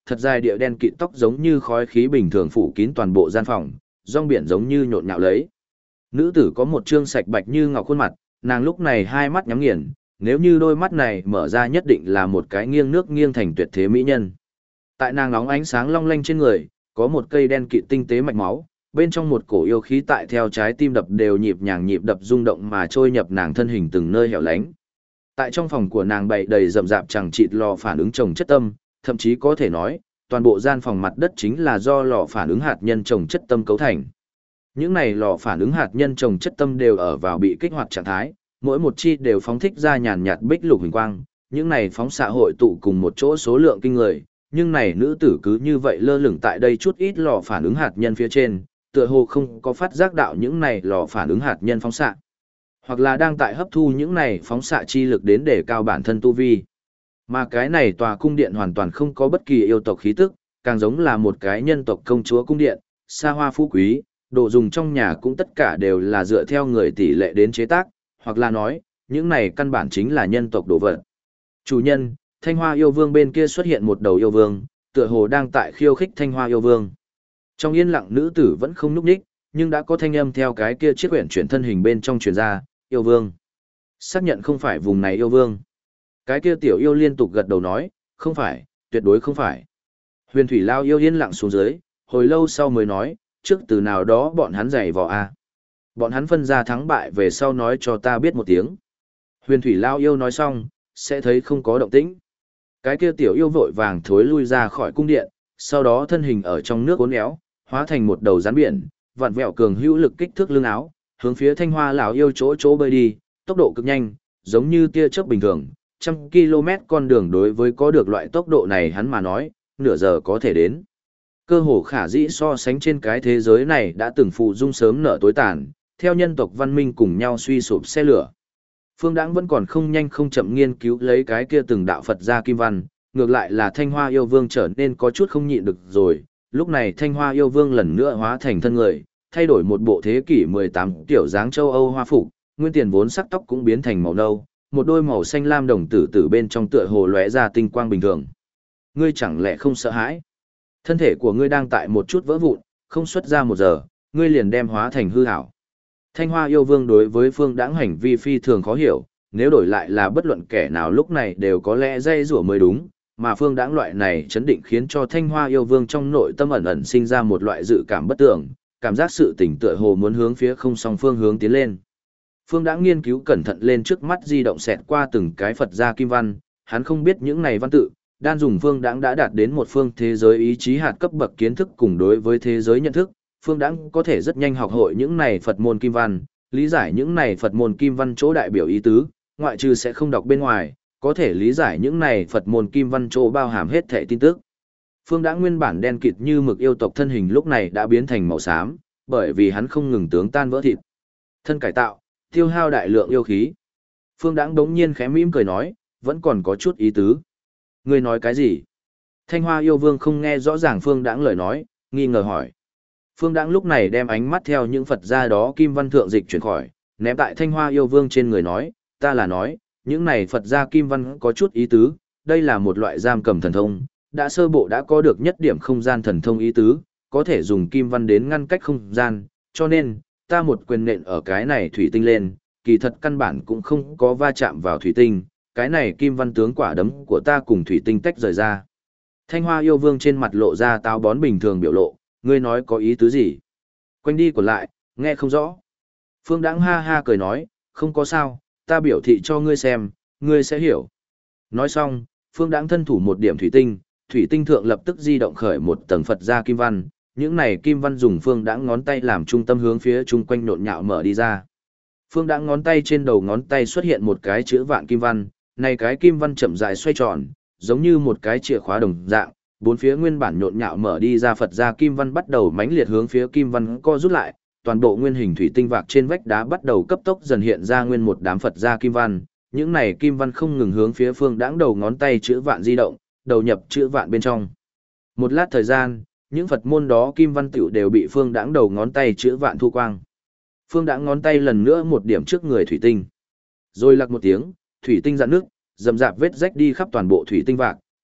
thật dài địa đen kịt tóc giống như khói khí bình thường phủ kín toàn bộ gian phòng, rong biển giống như nhộn nhạo lấy. Nữ tử có một trương sạch bạch như ngọc khuôn mặt, nàng lúc này hai mắt nhắm nghiền, nếu như đôi mắt này mở ra nhất định là một cái nghiêng nước nghiêng thành tuyệt thế mỹ nhân. Tại nàng nóng ánh sáng long lanh trên người, có một cây đen kịt tinh tế mạch máu, bên trong một cổ yêu khí tại theo trái tim đập đều nhịp nhàng nhịp đập rung động mà trôi nhập nàng thân hình từng nơi hẻo lánh. Tại trong phòng của nàng bày đầy rậm rạp chẳng chịt lò phản ứng trồng chất tâm, thậm chí có thể nói, toàn bộ gian phòng mặt đất chính là do lò phản ứng hạt nhân trồng chất tâm cấu thành. Những này lò phản ứng hạt nhân trồng chất tâm đều ở vào bị kích hoạt trạng thái, mỗi một chi đều phóng thích ra nhàn nhạt bích lục huỳnh quang, những này phóng xạ hội tụ cùng một chỗ số lượng kinh người, nhưng này nữ tử cứ như vậy lơ lửng tại đây chút ít lò phản ứng hạt nhân phía trên, tựa hồ không có phát giác đạo những này lò phản ứng hạt nhân phóng xạ, hoặc là đang tại hấp thu những này phóng xạ chi lực đến để cao bản thân tu vi. Mà cái này tòa cung điện hoàn toàn không có bất kỳ yêu tộc khí tức, càng giống là một cái nhân tộc công chúa cung điện, xa hoa phú quý, đồ dùng trong nhà cũng tất cả đều là dựa theo người tỷ lệ đến chế tác, hoặc là nói, những này căn bản chính là nhân tộc đồ vật. Chủ nhân, Thanh Hoa yêu vương bên kia xuất hiện một đầu yêu vương, tựa hồ đang tại khiêu khích Thanh Hoa yêu vương. Trong yên lặng nữ tử vẫn không núp đích, nhưng đã có thanh âm theo cái kia chiếc quyển chuyển thân hình bên trong truyền ra, yêu vương. Xác nhận không phải vùng này yêu vương. Cái kia tiểu yêu liên tục gật đầu nói, không phải, tuyệt đối không phải. Huyền thủy lao yêu yên lặng xuống dưới, hồi lâu sau mới nói, trước từ nào đó bọn hắn giày vò a. Bọn hắn phân ra thắng bại về sau nói cho ta biết một tiếng. Huyền thủy lao yêu nói xong, sẽ thấy không có động tĩnh. Cái kia tiểu yêu vội vàng thối lui ra khỏi cung điện, sau đó thân hình ở trong nước uốn éo, hóa thành một đầu rắn biển, vặn vẹo cường hữu lực kích thước lưng áo, hướng phía Thanh Hoa lão yêu chỗ bơi đi, tốc độ cực nhanh, giống như tia chớp bình thường, 100 km con đường đối với có được loại tốc độ này hắn mà nói, nửa giờ có thể đến. Cơ hồ khả dĩ so sánh trên cái thế giới này đã từng phụ dung sớm nở tối tàn, theo nhân tộc văn minh cùng nhau suy sụp xe lửa. Phương Đãng vẫn còn không nhanh không chậm nghiên cứu lấy cái kia từng đạo Phật gia kim văn, ngược lại là Thanh Hoa yêu vương trở nên có chút không nhịn được rồi. Lúc này Thanh Hoa yêu vương lần nữa hóa thành thân người, thay đổi một bộ thế kỷ 18 kiểu dáng châu Âu hoa phục, nguyên tiền vốn sắc tóc cũng biến thành màu nâu, một đôi màu xanh lam đồng tử tử bên trong tựa hồ lóe ra tinh quang bình thường. Ngươi chẳng lẽ không sợ hãi? Thân thể của ngươi đang tại một chút vỡ vụn, không xuất ra một giờ, ngươi liền đem hóa thành hư ảo. Thanh Hoa yêu vương đối với Phương Đãng hành vi phi thường khó hiểu, nếu đổi lại là bất luận kẻ nào lúc này đều có lẽ dây rủa mới đúng, mà Phương Đãng loại này chấn định khiến cho Thanh Hoa yêu vương trong nội tâm ẩn ẩn sinh ra một loại dự cảm bất tưởng, cảm giác sự tỉnh tựa hồ muốn hướng phía không song phương hướng tiến lên. Phương Đãng nghiên cứu cẩn thận lên trước mắt di động xẹt qua từng cái Phật gia kim văn, hắn không biết những này văn tự, đan dùng Phương Đãng đã đạt đến một phương thế giới ý chí hạt cấp bậc kiến thức cùng đối với thế giới nhận thức, Phương Đãng có thể rất nhanh học hội những này Phật môn kim văn, lý giải những này Phật môn kim văn chỗ đại biểu ý tứ, ngoại trừ sẽ không đọc bên ngoài, có thể lý giải những này Phật môn kim văn chỗ bao hàm hết thể tin tức. Phương Đãng nguyên bản đen kịt như mực yêu tộc thân hình lúc này đã biến thành màu xám, bởi vì hắn không ngừng tướng tan vỡ thịt. Thân cải tạo, tiêu hao đại lượng yêu khí. Phương Đãng đống nhiên khẽ mỉm cười nói, vẫn còn có chút ý tứ. Ngươi nói cái gì? Thanh Hoa yêu vương không nghe rõ ràng Phương Đãng lời nói, nghi ngờ hỏi. Phương Đãng lúc này đem ánh mắt theo những Phật gia đó kim văn thượng dịch chuyển khỏi, ném tại Thanh Hoa yêu vương trên người nói, ta là nói, những này Phật gia kim văn có chút ý tứ, đây là một loại giam cầm thần thông, đã sơ bộ đã có được nhất điểm không gian thần thông ý tứ, có thể dùng kim văn đến ngăn cách không gian, cho nên, ta một quyền nện ở cái này thủy tinh lên, kỳ thật căn bản cũng không có va chạm vào thủy tinh, cái này kim văn tướng quả đấm của ta cùng thủy tinh tách rời ra. Thanh Hoa yêu vương trên mặt lộ ra táo bón bình thường biểu lộ, ngươi nói có ý tứ gì? Quanh đi còn lại, nghe không rõ. Phương Đãng ha ha cười nói, không có sao, ta biểu thị cho ngươi xem, ngươi sẽ hiểu. Nói xong, Phương Đãng thân thủ một điểm thủy tinh thượng lập tức di động khởi một tầng Phật gia kim văn, những này kim văn dùng Phương Đãng ngón tay làm trung tâm hướng phía chung quanh nhộn nhạo mở đi ra. Phương Đãng ngón tay trên đầu ngón tay xuất hiện một cái chữ vạn kim văn, này cái kim văn chậm rãi xoay tròn, giống như một cái chìa khóa đồng dạng, bốn phía nguyên bản nhộn nhạo mở đi ra Phật gia kim văn bắt đầu mãnh liệt hướng phía kim văn co rút lại, toàn bộ nguyên hình thủy tinh vạc trên vách đá bắt đầu cấp tốc dần hiện ra nguyên một đám Phật gia kim văn, những này kim văn không ngừng hướng phía Phương Đãng đầu ngón tay chữ vạn di động, đầu nhập chữ vạn bên trong. Một lát thời gian, những Phật môn đó kim văn tiểu đều bị Phương Đãng đầu ngón tay chữ vạn thu quang. Phương Đãng ngón tay lần nữa một điểm trước người thủy tinh. Rồi lặc một tiếng, thủy tinh rạn nước, rầm rạp vết rách đi khắp toàn bộ thủy tinh vạc,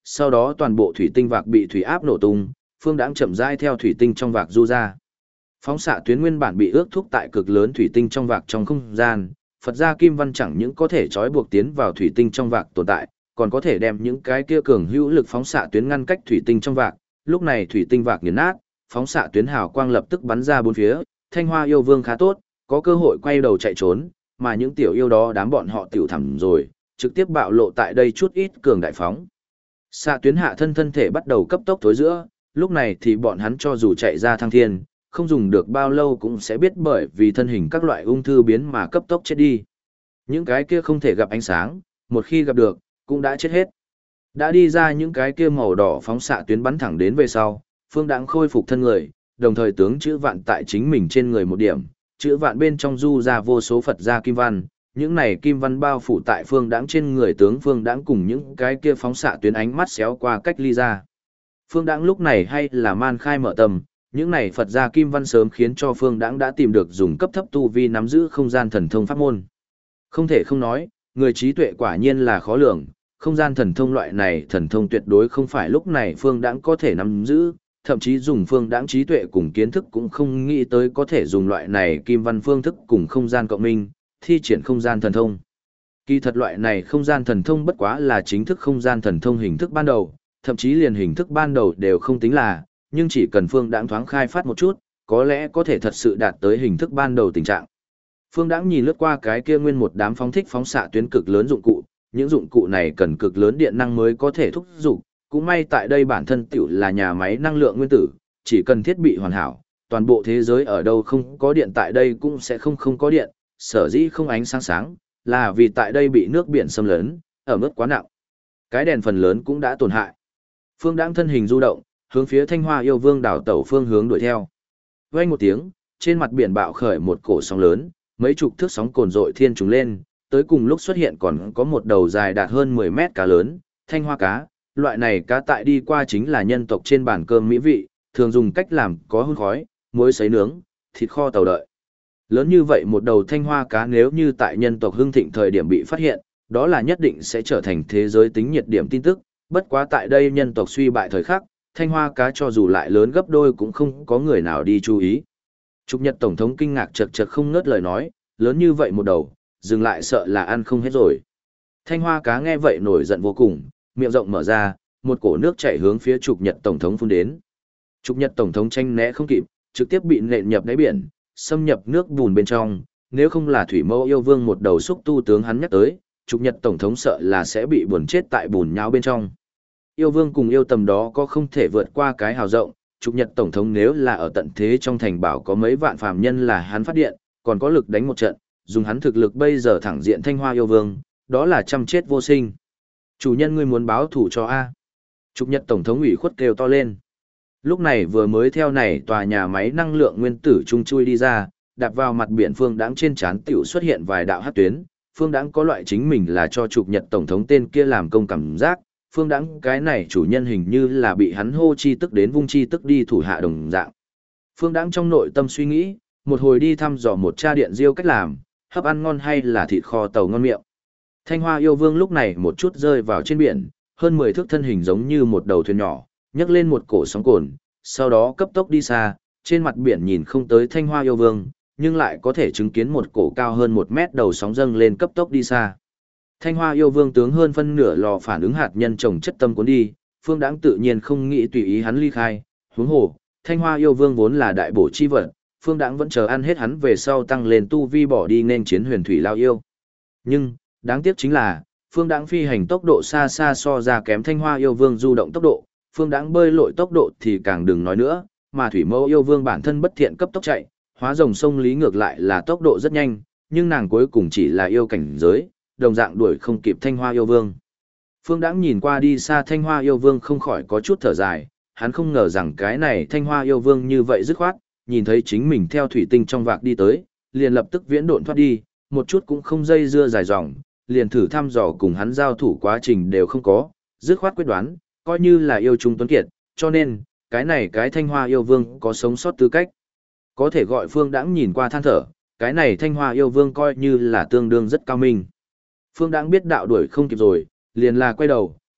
sau đó toàn bộ thủy tinh vạc bị thủy áp nổ tung, Phương Đãng chậm rãi theo thủy tinh trong vạc du ra. Phóng xạ tuyến nguyên bản bị ước thúc tại cực lớn thủy tinh trong vạc trong không gian, Phật gia kim văn chẳng những có thể trói buộc tiến vào thủy tinh trong vạc tồn tại, còn có thể đem những cái kia cường hữu lực phóng xạ tuyến ngăn cách thủy tinh trong vạc. Lúc này thủy tinh vạc nghiền nát, phóng xạ tuyến hào quang lập tức bắn ra bốn phía, Thanh Hoa yêu vương khá tốt, có cơ hội quay đầu chạy trốn, mà những tiểu yêu đó đám bọn họ tiểu thẳm rồi, trực tiếp bạo lộ tại đây chút ít cường đại phóng. Xạ tuyến hạ thân thể bắt đầu cấp tốc thối giữa, lúc này thì bọn hắn cho dù chạy ra thăng thiên, không dùng được bao lâu cũng sẽ biết bởi vì thân hình các loại ung thư biến mà cấp tốc chết đi. Những cái kia không thể gặp ánh sáng, một khi gặp được, cũng đã chết hết. Đã đi ra những cái kia màu đỏ phóng xạ tuyến bắn thẳng đến về sau, Phương Đãng khôi phục thân người, đồng thời tướng chữ vạn tại chính mình trên người một điểm, chữ vạn bên trong du ra vô số Phật gia kim văn, những này kim văn bao phủ tại Phương Đãng trên người tướng Phương Đãng cùng những cái kia phóng xạ tuyến ánh mắt xéo qua cách ly ra. Phương Đãng lúc này hay là man khai mở tầm, những này Phật gia kim văn sớm khiến cho Phương Đãng đã tìm được dùng cấp thấp tu vi nắm giữ không gian thần thông pháp môn. Không thể không nói, người trí tuệ quả nhiên là khó lường, không gian thần thông loại này thần thông tuyệt đối không phải lúc này Phương Đãng có thể nắm giữ, thậm chí dùng Phương Đãng trí tuệ cùng kiến thức cũng không nghĩ tới có thể dùng loại này kim văn phương thức cùng không gian cộng minh, thi triển không gian thần thông. Kỳ thật loại này không gian thần thông bất quá là chính thức không gian thần thông hình thức ban đầu, thậm chí liền hình thức ban đầu đều không tính là, nhưng chỉ cần Phương Đãng thoáng khai phát một chút, có lẽ có thể thật sự đạt tới hình thức ban đầu tình trạng. Phương Đãng nhìn lướt qua cái kia nguyên một đám phóng thích phóng xạ tuyến cực lớn dụng cụ, những dụng cụ này cần cực lớn điện năng mới có thể thúc dục, cũng may tại đây bản thân tiểu là nhà máy năng lượng nguyên tử, chỉ cần thiết bị hoàn hảo, toàn bộ thế giới ở đâu không có điện tại đây cũng sẽ không có điện, sở dĩ không ánh sáng sáng, là vì tại đây bị nước biển xâm lấn, ở mức quá nặng. Cái đèn phần lớn cũng đã tổn hại. Phương Đãng thân hình du động, hướng phía Thanh Hoa yêu vương đảo tẩu phương hướng đuổi theo. Vang một tiếng, trên mặt biển bạo khởi một cổ sóng lớn, mấy chục thước sóng cồn dội thiên trùng lên, tới cùng lúc xuất hiện còn có một đầu dài đạt hơn 10 mét cá lớn, thanh hoa cá, loại này cá tại đi qua chính là nhân tộc trên bàn cơm mỹ vị, thường dùng cách làm có hun khói, muối sấy nướng, thịt kho tàu đợi. Lớn như vậy một đầu thanh hoa cá nếu như tại nhân tộc hưng thịnh thời điểm bị phát hiện, đó là nhất định sẽ trở thành thế giới tính nhiệt điểm tin tức, bất quá tại đây nhân tộc suy bại thời khắc, thanh hoa cá cho dù lại lớn gấp đôi cũng không có người nào đi chú ý. Trục Nhật Tổng thống kinh ngạc chật chật không ngớt lời nói, lớn như vậy một đầu, dừng lại sợ là ăn không hết rồi. Thanh hoa cá nghe vậy nổi giận vô cùng, miệng rộng mở ra, một cổ nước chảy hướng phía Trục Nhật Tổng thống phun đến. Trục Nhật Tổng thống tranh né không kịp, trực tiếp bị nện nhập đáy biển, xâm nhập nước bùn bên trong, nếu không là Thủy Mẫu yêu vương một đầu xúc tu tướng hắn nhắc tới, Trục Nhật Tổng thống sợ là sẽ bị buồn chết tại bùn nhão bên trong. Yêu vương cùng yêu tầm đó có không thể vượt qua cái hào rộng, Trục Nhật Tổng thống nếu là ở tận thế trong thành bảo có mấy vạn phàm nhân là hắn phát điện, còn có lực đánh một trận, dùng hắn thực lực bây giờ thẳng diện Thanh Hoa yêu vương, đó là trăm chết vô sinh. Chủ nhân ngươi muốn báo thủ cho A. Trục Nhật Tổng thống ủy khuất kêu to lên. Lúc này vừa mới theo này tòa nhà máy năng lượng nguyên tử trung chui đi ra, đạp vào mặt biển Phương Đãng trên trán tiểu xuất hiện vài đạo hắc tuyến. Phương Đãng có loại chính mình là cho Trục Nhật Tổng thống tên kia làm công cảm giác. Phương Đãng cái này chủ nhân hình như là bị hắn hô chi tức đến vung chi tức đi thủ hạ đồng dạng. Phương Đãng trong nội tâm suy nghĩ, một hồi đi thăm dò một cha điện diêu cách làm, hấp ăn ngon hay là thịt kho tàu ngon miệng. Thanh Hoa yêu vương lúc này một chút rơi vào trên biển, hơn 10 thước thân hình giống như một đầu thuyền nhỏ, nhấc lên một cổ sóng cồn, sau đó cấp tốc đi xa, trên mặt biển nhìn không tới Thanh Hoa yêu vương, nhưng lại có thể chứng kiến một cổ cao hơn 1 mét đầu sóng dâng lên cấp tốc đi xa. Thanh Hoa yêu vương tướng hơn phân nửa lò phản ứng hạt nhân trồng chất tâm cuốn đi, Phương Đãng tự nhiên không nghĩ tùy ý hắn ly khai, huống hồ, Thanh Hoa yêu vương vốn là đại bổ chi vật, Phương Đãng vẫn chờ ăn hết hắn về sau tăng lên tu vi bỏ đi nên chiến huyền thủy lao yêu. Nhưng, đáng tiếc chính là, Phương Đãng phi hành tốc độ xa xa so ra kém Thanh Hoa yêu vương du động tốc độ, Phương Đãng bơi lội tốc độ thì càng đừng nói nữa, mà Thủy Mẫu yêu vương bản thân bất thiện cấp tốc chạy, hóa rồng sông lý ngược lại là tốc độ rất nhanh, nhưng nàng cuối cùng chỉ là yêu cảnh giới, đồng dạng đuổi không kịp Thanh Hoa yêu vương. Phương Đãng nhìn qua đi xa Thanh Hoa yêu vương không khỏi có chút thở dài, hắn không ngờ rằng cái này Thanh Hoa yêu vương như vậy dứt khoát, nhìn thấy chính mình theo thủy tinh trong vạc đi tới, liền lập tức viễn độn thoát đi, một chút cũng không dây dưa dài dòng, liền thử thăm dò cùng hắn giao thủ quá trình đều không có, dứt khoát quyết đoán, coi như là yêu trung tuấn kiệt, cho nên, cái này cái Thanh Hoa yêu vương có sống sót tư cách. Có thể gọi Phương Đãng nhìn qua than thở, cái này Thanh Hoa yêu vương coi như là tương đương rất cao minh. Phương Đãng biết đạo đuổi không kịp rồi, liền là quay đầu,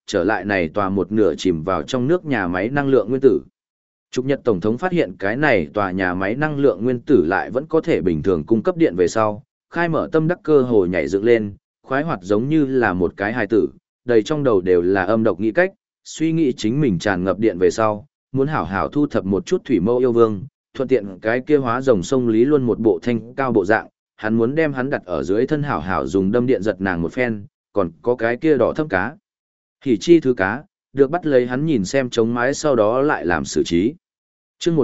trở lại này tòa một nửa chìm vào trong nước nhà máy năng lượng nguyên tử. Trục Nhật Tổng thống phát hiện cái này tòa nhà máy năng lượng nguyên tử lại vẫn có thể bình thường cung cấp điện về sau, khai mở tâm đắc cơ hồ nhảy dựng lên, khoái hoạt giống như là một cái hài tử, đầy trong đầu đều là âm độc nghĩ cách, suy nghĩ chính mình tràn ngập điện về sau, muốn hảo hảo thu thập một chút thủy mâu yêu vương, thuận tiện cái kia hóa rồng sông lý luôn một bộ thanh cao bộ dạng, hắn muốn đem hắn đặt ở dưới thân hảo hảo dùng đâm điện giật nàng một phen, còn có cái kia đỏ thâm cá. Hỉ chi thứ cá, được bắt lấy hắn nhìn xem chống mái sau đó lại làm xử trí. Chương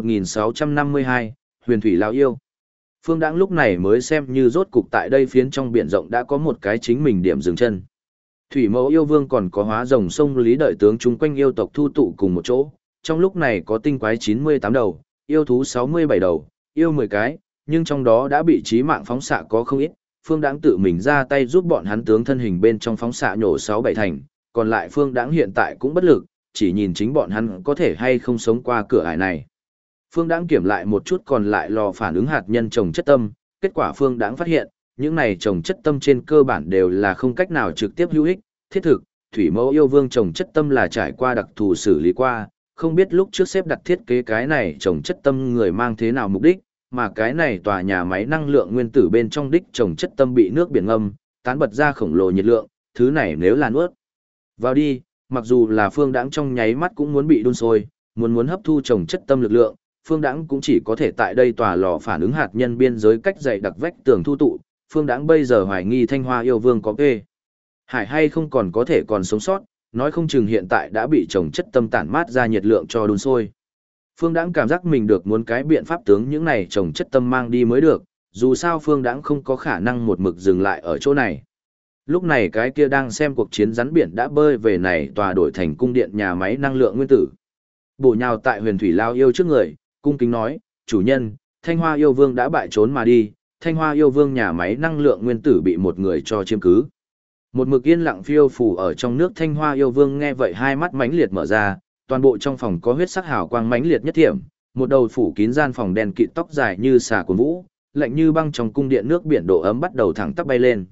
1652, Huyền Thủy Lão Yêu. Phương Đãng lúc này mới xem như rốt cục tại đây phiến trong biển rộng đã có một cái chính mình điểm dừng chân. Thủy Mẫu yêu vương còn có hóa rồng sông lý đợi tướng chung quanh yêu tộc thu tụ cùng một chỗ, trong lúc này có tinh quái 98 đầu, yêu thú 67 đầu, yêu 10 cái, nhưng trong đó đã bị chí mạng phóng xạ có không ít. Phương Đãng tự mình ra tay giúp bọn hắn tướng thân hình bên trong phóng xạ nhổ 6-7 thành, còn lại Phương Đãng hiện tại cũng bất lực, chỉ nhìn chính bọn hắn có thể hay không sống qua cửa ải này. Phương Đãng kiểm lại một chút còn lại lò phản ứng hạt nhân trồng chất tâm, kết quả Phương Đãng phát hiện, những này trồng chất tâm trên cơ bản đều là không cách nào trực tiếp hữu ích, thiết thực, Thủy Mẫu yêu vương trồng chất tâm là trải qua đặc thù xử lý qua, không biết lúc trước xếp đặt thiết kế cái này trồng chất tâm người mang thế nào mục đích, mà cái này tòa nhà máy năng lượng nguyên tử bên trong đích trồng chất tâm bị nước biển ngâm, tán bật ra khổng lồ nhiệt lượng, thứ này nếu là nuốt vào đi, mặc dù là Phương Đãng trong nháy mắt cũng muốn bị đun sôi, muốn hấp thu trồng chất tâm lực lượng, Phương Đãng cũng chỉ có thể tại đây tòa lò phản ứng hạt nhân biên giới cách dày đặc vách tường thu tụ. Phương Đãng bây giờ hoài nghi Thanh Hoa yêu vương có kê hải hay không còn có thể còn sống sót, nói không chừng hiện tại đã bị trồng chất tâm tản mát ra nhiệt lượng cho đun sôi. Phương Đãng cảm giác mình được muốn cái biện pháp tướng những này trồng chất tâm mang đi mới được, dù sao Phương Đãng không có khả năng một mực dừng lại ở chỗ này. Lúc này cái kia đang xem cuộc chiến rắn biển đã bơi về này tòa đổi thành cung điện nhà máy năng lượng nguyên tử. Bổ nhào tại Huyền Thủy Lao yêu trước người, cung kính nói, chủ nhân, Thanh Hoa yêu vương đã bại trốn mà đi, Thanh Hoa yêu vương nhà máy năng lượng nguyên tử bị một người cho chiếm cứ. Một mực yên lặng phiêu phù ở trong nước Thanh Hoa yêu vương nghe vậy hai mắt mãnh liệt mở ra, toàn bộ trong phòng có huyết sắc hào quang mãnh liệt nhất thiểm, một đầu phủ kín gian phòng đen kịt tóc dài như xà cuốn vũ, lạnh như băng trong cung điện nước biển độ ấm bắt đầu thẳng tắp bay lên.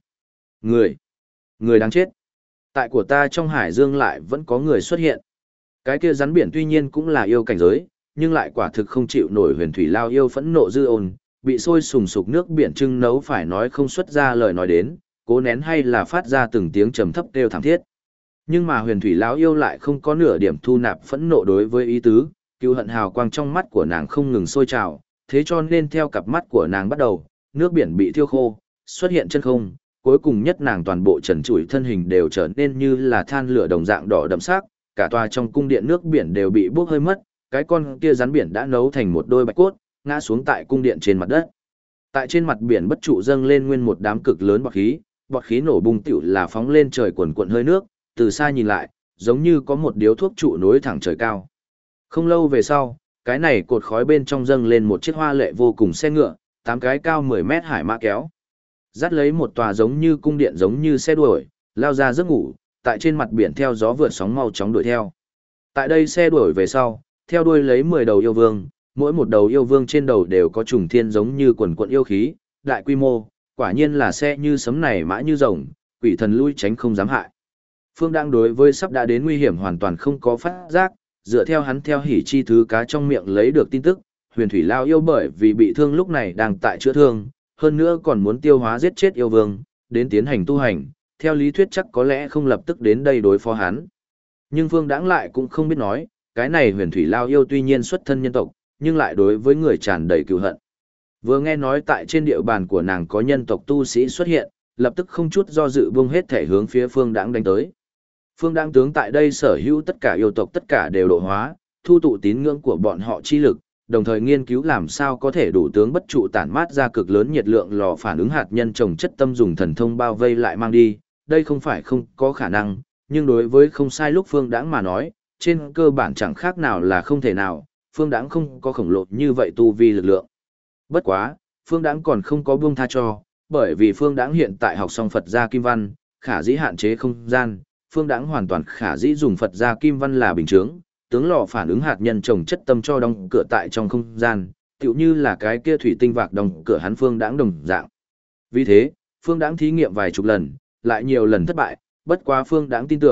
Người đáng chết. Tại của ta trong hải dương lại vẫn có người xuất hiện. Cái kia rắn biển tuy nhiên cũng là yêu cảnh giới, nhưng lại quả thực không chịu nổi Huyền Thủy Lao yêu phẫn nộ dư ồn, bị sôi sùng sục nước biển trưng nấu phải nói không xuất ra lời nói đến, cố nén hay là phát ra từng tiếng trầm thấp kêu thảm thiết. Nhưng mà Huyền Thủy Lão yêu lại không có nửa điểm thu nạp phẫn nộ đối với ý tứ, cừu hận hào quang trong mắt của nàng không ngừng sôi trào, thế cho nên theo cặp mắt của nàng bắt đầu, nước biển bị thiêu khô, xuất hiện chân không, cuối cùng nhất nàng toàn bộ trần trụi thân hình đều trở nên như là than lửa đồng dạng đỏ đậm sắc, cả tòa trong cung điện nước biển đều bị bốc hơi mất, cái con kia rắn biển đã nấu thành một đôi bạch cốt, ngã xuống tại cung điện trên mặt đất. Tại trên mặt biển bất trụ dâng lên nguyên một đám cực lớn bọt khí nổ bùng tựu là phóng lên trời cuồn cuộn hơi nước, từ xa nhìn lại, giống như có một điếu thuốc trụ nối thẳng trời cao. Không lâu về sau, cái này cột khói bên trong dâng lên một chiếc hoa lệ vô cùng xe ngựa, 8 cái cao 10 mét hải mã kéo. Dắt lấy một tòa giống như cung điện giống như xe đuổi, lao ra giấc ngủ, tại trên mặt biển theo gió vượt sóng mau chóng đuổi theo. Tại đây xe đuổi về sau, theo đuôi lấy 10 đầu yêu vương, mỗi một đầu yêu vương trên đầu đều có trùng thiên giống như quần quận yêu khí, đại quy mô, quả nhiên là xe như sấm này mã như rồng, quỷ thần lui tránh không dám hại. Phương đang đối với sắp đã đến nguy hiểm hoàn toàn không có phát giác, dựa theo hắn theo hỉ chi thứ cá trong miệng lấy được tin tức, Huyền Thủy Lao yêu bởi vì bị thương lúc này đang tại chữa thương, hơn nữa còn muốn tiêu hóa giết chết yêu vương, đến tiến hành tu hành, theo lý thuyết chắc có lẽ không lập tức đến đây đối phó hắn. Nhưng Phương Đãng lại cũng không biết nói, cái này Huyền Thủy Lao yêu tuy nhiên xuất thân nhân tộc, nhưng lại đối với người tràn đầy cừu hận. Vừa nghe nói tại trên địa bàn của nàng có nhân tộc tu sĩ xuất hiện, lập tức không chút do dự buông hết thể hướng phía Phương Đãng đánh tới. Phương Đãng tướng tại đây sở hữu tất cả yêu tộc tất cả đều độ hóa, thu tụ tín ngưỡng của bọn họ chi lực, đồng thời nghiên cứu làm sao có thể đủ tướng bất trụ tản mát ra cực lớn nhiệt lượng lò phản ứng hạt nhân trồng chất tâm dùng thần thông bao vây lại mang đi, đây không phải không có khả năng, nhưng đối với không sai lúc Phương Đãng mà nói, trên cơ bản chẳng khác nào là không thể nào, Phương Đãng không có khổng lồ như vậy tu vi lực lượng. Bất quá, Phương Đãng còn không có buông tha cho, bởi vì Phương Đãng hiện tại học xong Phật gia Kim Văn, khả dĩ hạn chế không gian, Phương Đãng hoàn toàn khả dĩ dùng Phật gia Kim Văn là bình chướng, tướng lò phản ứng hạt nhân trồng chất tâm cho đóng cửa tại trong không gian, tựu như là cái kia thủy tinh vạc đóng cửa hắn Phương Đãng đồng dạng. Vì thế, Phương Đãng thí nghiệm vài chục lần, lại nhiều lần thất bại, bất quá Phương Đãng tin tưởng,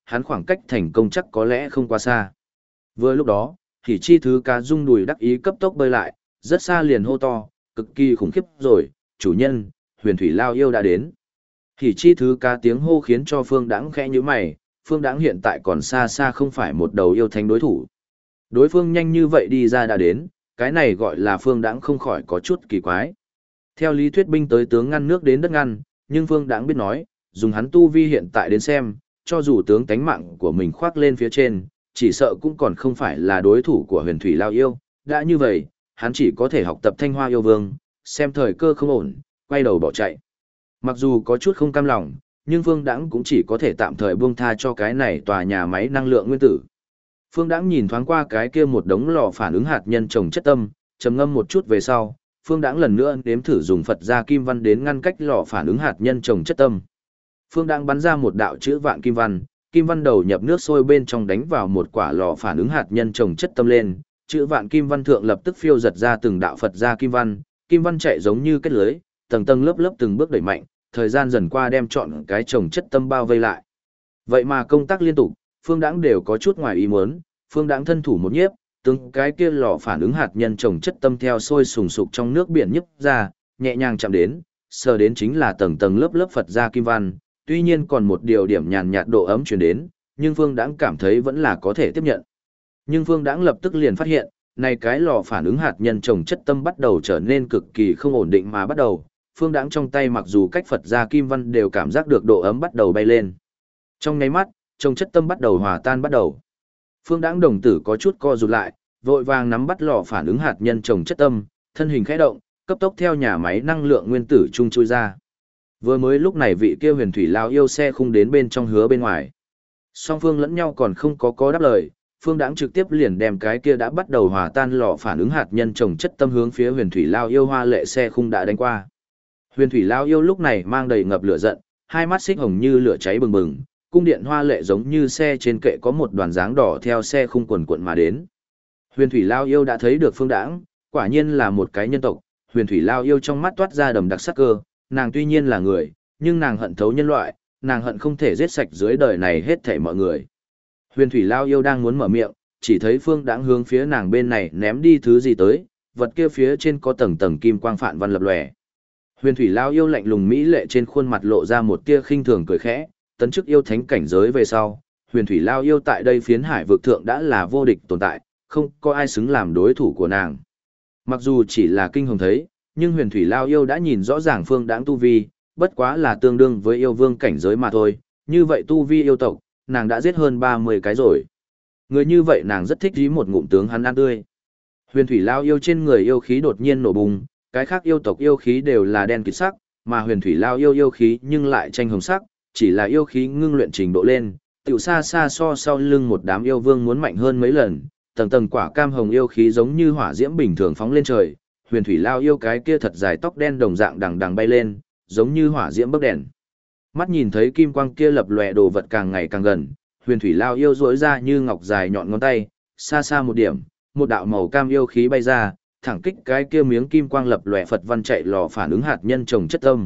hắn khoảng cách thành công chắc có lẽ không quá xa. Vừa lúc đó, Hỉ Chi Thứ Cá rung đùi đắc ý cấp tốc bơi lại, rất xa liền hô to, cực kỳ khủng khiếp rồi, chủ nhân, Huyền Thủy Lao yêu đã đến. Hỉ Chi Thứ Cá tiếng hô khiến cho Phương Đãng khẽ nhíu mày, Phương Đãng hiện tại còn xa xa không phải một đầu yêu thánh đối thủ. Đối phương nhanh như vậy đi ra đã đến, cái này gọi là Phương Đãng không khỏi có chút kỳ quái. Theo lý thuyết binh tới tướng ngăn nước đến đất ngăn, nhưng Phương Đãng biết nói, dùng hắn tu vi hiện tại đến xem, cho dù tướng tánh mạng của mình khoác lên phía trên, chỉ sợ cũng còn không phải là đối thủ của Huyền Thủy Lao yêu. Đã như vậy, hắn chỉ có thể học tập Thanh Hoa yêu vương, xem thời cơ không ổn, quay đầu bỏ chạy. Mặc dù có chút không cam lòng, nhưng Phương Đãng cũng chỉ có thể tạm thời buông tha cho cái này tòa nhà máy năng lượng nguyên tử. Phương Đãng nhìn thoáng qua cái kia một đống lò phản ứng hạt nhân trồng chất tâm, trầm ngâm một chút về sau, Phương Đãng lần nữa nếm thử dùng Phật gia kim văn đến ngăn cách lò phản ứng hạt nhân trồng chất tâm. Phương Đãng bắn ra một đạo chữ vạn kim văn đầu nhập nước sôi bên trong đánh vào một quả lò phản ứng hạt nhân trồng chất tâm lên, chữ vạn kim văn thượng lập tức phiêu giật ra từng đạo Phật gia kim văn chạy giống như kết lưới, tầng tầng lớp lớp từng bước đẩy mạnh, thời gian dần qua đem trọn cái trồng chất tâm bao vây lại. Vậy mà công tác liên tục, Phương Đãng đều có chút ngoài ý muốn, Phương Đãng thân thủ một nhiếp, từng cái kia lò phản ứng hạt nhân trồng chất tâm theo sôi sùng sục trong nước biển nhấp ra, nhẹ nhàng chạm đến, sờ đến chính là tầng tầng lớp lớp Phật gia kim văn, tuy nhiên còn một điều điểm nhàn nhạt độ ấm truyền đến, nhưng Phương Đãng cảm thấy vẫn là có thể tiếp nhận. Nhưng Phương Đãng lập tức liền phát hiện, này cái lò phản ứng hạt nhân trồng chất tâm bắt đầu trở nên cực kỳ không ổn định mà bắt đầu, Phương Đãng trong tay mặc dù cách Phật gia kim văn đều cảm giác được độ ấm bắt đầu bay lên. Trong nháy mắt, trồng chất tâm bắt đầu hòa tan bắt đầu. Phương Đãng đồng tử có chút co rụt lại, vội vàng nắm bắt lò phản ứng hạt nhân trồng chất tâm, thân hình khẽ động, cấp tốc theo nhà máy năng lượng nguyên tử trung chui ra. Vừa mới lúc này vị kia Huyền Thủy Lao yêu xe khung đến bên trong hứa bên ngoài. Song phương lẫn nhau còn không có đáp lời, Phương Đãng trực tiếp liền đem cái kia đã bắt đầu hòa tan lò phản ứng hạt nhân trồng chất tâm hướng phía Huyền Thủy Lao yêu hoa lệ xe khung đã đánh qua. Huyền Thủy Lao yêu lúc này mang đầy ngập lửa giận, hai mắt xích hồng như lửa cháy bừng bừng, cung điện hoa lệ giống như xe trên kệ có một đoàn dáng đỏ theo xe khung quần quận mà đến. Huyền Thủy Lao yêu đã thấy được Phương Đãng, quả nhiên là một cái nhân tộc, Huyền Thủy Lao yêu trong mắt toát ra đầm đặc sắc cơ, nàng tuy nhiên là người, nhưng nàng hận thấu nhân loại, nàng hận không thể giết sạch dưới đời này hết thảy mọi người. Huyền Thủy Lao yêu đang muốn mở miệng, chỉ thấy Phương Đãng hướng phía nàng bên này ném đi thứ gì tới, vật kia phía trên có tầng tầng kim quang phạn văn lập lòe. Huyền Thủy Lao yêu lạnh lùng mỹ lệ trên khuôn mặt lộ ra một tia khinh thường cười khẽ, tấn chức yêu thánh cảnh giới về sau, Huyền Thủy Lao yêu tại đây phiến hải vực thượng đã là vô địch tồn tại, không có ai xứng làm đối thủ của nàng. Mặc dù chỉ là kinh hồng thấy, nhưng Huyền Thủy Lao yêu đã nhìn rõ ràng Phương Đãng tu vi, bất quá là tương đương với yêu vương cảnh giới mà thôi, như vậy tu vi yêu tộc, nàng đã giết hơn 30 cái rồi. Người như vậy nàng rất thích dí một ngụm tướng hắn ăn tươi. Huyền Thủy Lao yêu trên người yêu khí đột nhiên nổ bùng, cái khác yêu tộc yêu khí đều là đen kịt sắc, mà Huyền Thủy Lao yêu yêu khí nhưng lại tranh hồng sắc, chỉ là yêu khí ngưng luyện trình độ lên, tiểu xa xa so sau lưng một đám yêu vương muốn mạnh hơn mấy lần, tầng tầng quả cam hồng yêu khí giống như hỏa diễm bình thường phóng lên trời, Huyền Thủy Lao yêu cái kia thật dài tóc đen đồng dạng đằng đằng bay lên, giống như hỏa diễm bấc đèn. Mắt nhìn thấy kim quang kia lập lòe đồ vật càng ngày càng gần, Huyền Thủy Lao yêu duỗi ra như ngọc dài nhọn ngón tay, xa xa một điểm, một đạo màu cam yêu khí bay ra, thẳng kích cái kia miếng kim quang lập lòe Phật văn chạy lò phản ứng hạt nhân trồng chất tâm.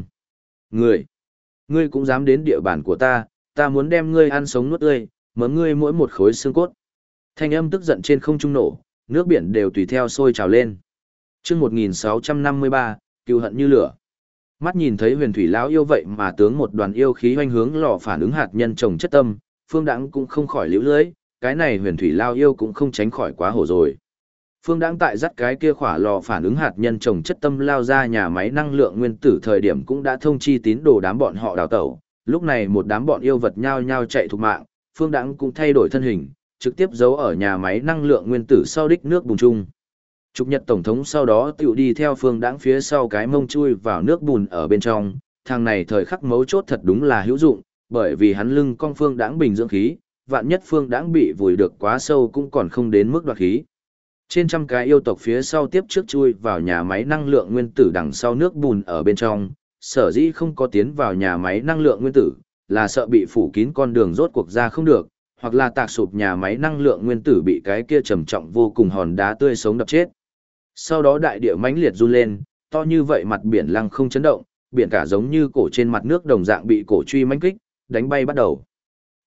Ngươi cũng dám đến địa bàn của ta muốn đem ngươi ăn sống nuốt tươi, mớm ngươi mỗi một khối xương cốt. Thanh âm tức giận trên không trung nổ, nước biển đều tùy theo sôi trào lên. Chương 1653, cừu hận như lửa. Mắt nhìn thấy Huyền Thủy lão yêu vậy mà tướng một đoàn yêu khí hoành hướng lò phản ứng hạt nhân trồng chất tâm, Phương Đãng cũng không khỏi liễu lưỡi, cái này Huyền Thủy lão yêu cũng không tránh khỏi quá hổ rồi. Phương Đãng tại dắt cái kia khỏa lò phản ứng hạt nhân trồng chất tâm lao ra nhà máy năng lượng nguyên tử thời điểm cũng đã thông chi tín đồ đám bọn họ đào tẩu, lúc này một đám bọn yêu vật nhao nhao chạy thục mạng, Phương Đãng cũng thay đổi thân hình, trực tiếp giấu ở nhà máy năng lượng nguyên tử sau đích nước bùn chung. Trục Nhật Tổng thống sau đó tiểu đi theo Phương Đãng phía sau cái mông chui vào nước bùn ở bên trong, thằng này thời khắc mấu chốt thật đúng là hữu dụng, bởi vì hắn lưng cong Phương Đãng bình dưỡng khí, vạn nhất Phương Đãng bị vùi được quá sâu cũng còn không đến mức đoạt khí. Trên trăm cái yêu tộc phía sau tiếp trước chui vào nhà máy năng lượng nguyên tử đằng sau nước bùn ở bên trong, sở dĩ không có tiến vào nhà máy năng lượng nguyên tử, là sợ bị phủ kín con đường rốt cuộc ra không được, hoặc là tạc sụp nhà máy năng lượng nguyên tử bị cái kia trầm trọng vô cùng hòn đá tươi sống đập chết. Sau đó đại địa mãnh liệt run lên, to như vậy mặt biển lăng không chấn động, biển cả giống như cổ trên mặt nước đồng dạng bị cổ truy mãnh kích, đánh bay bắt đầu.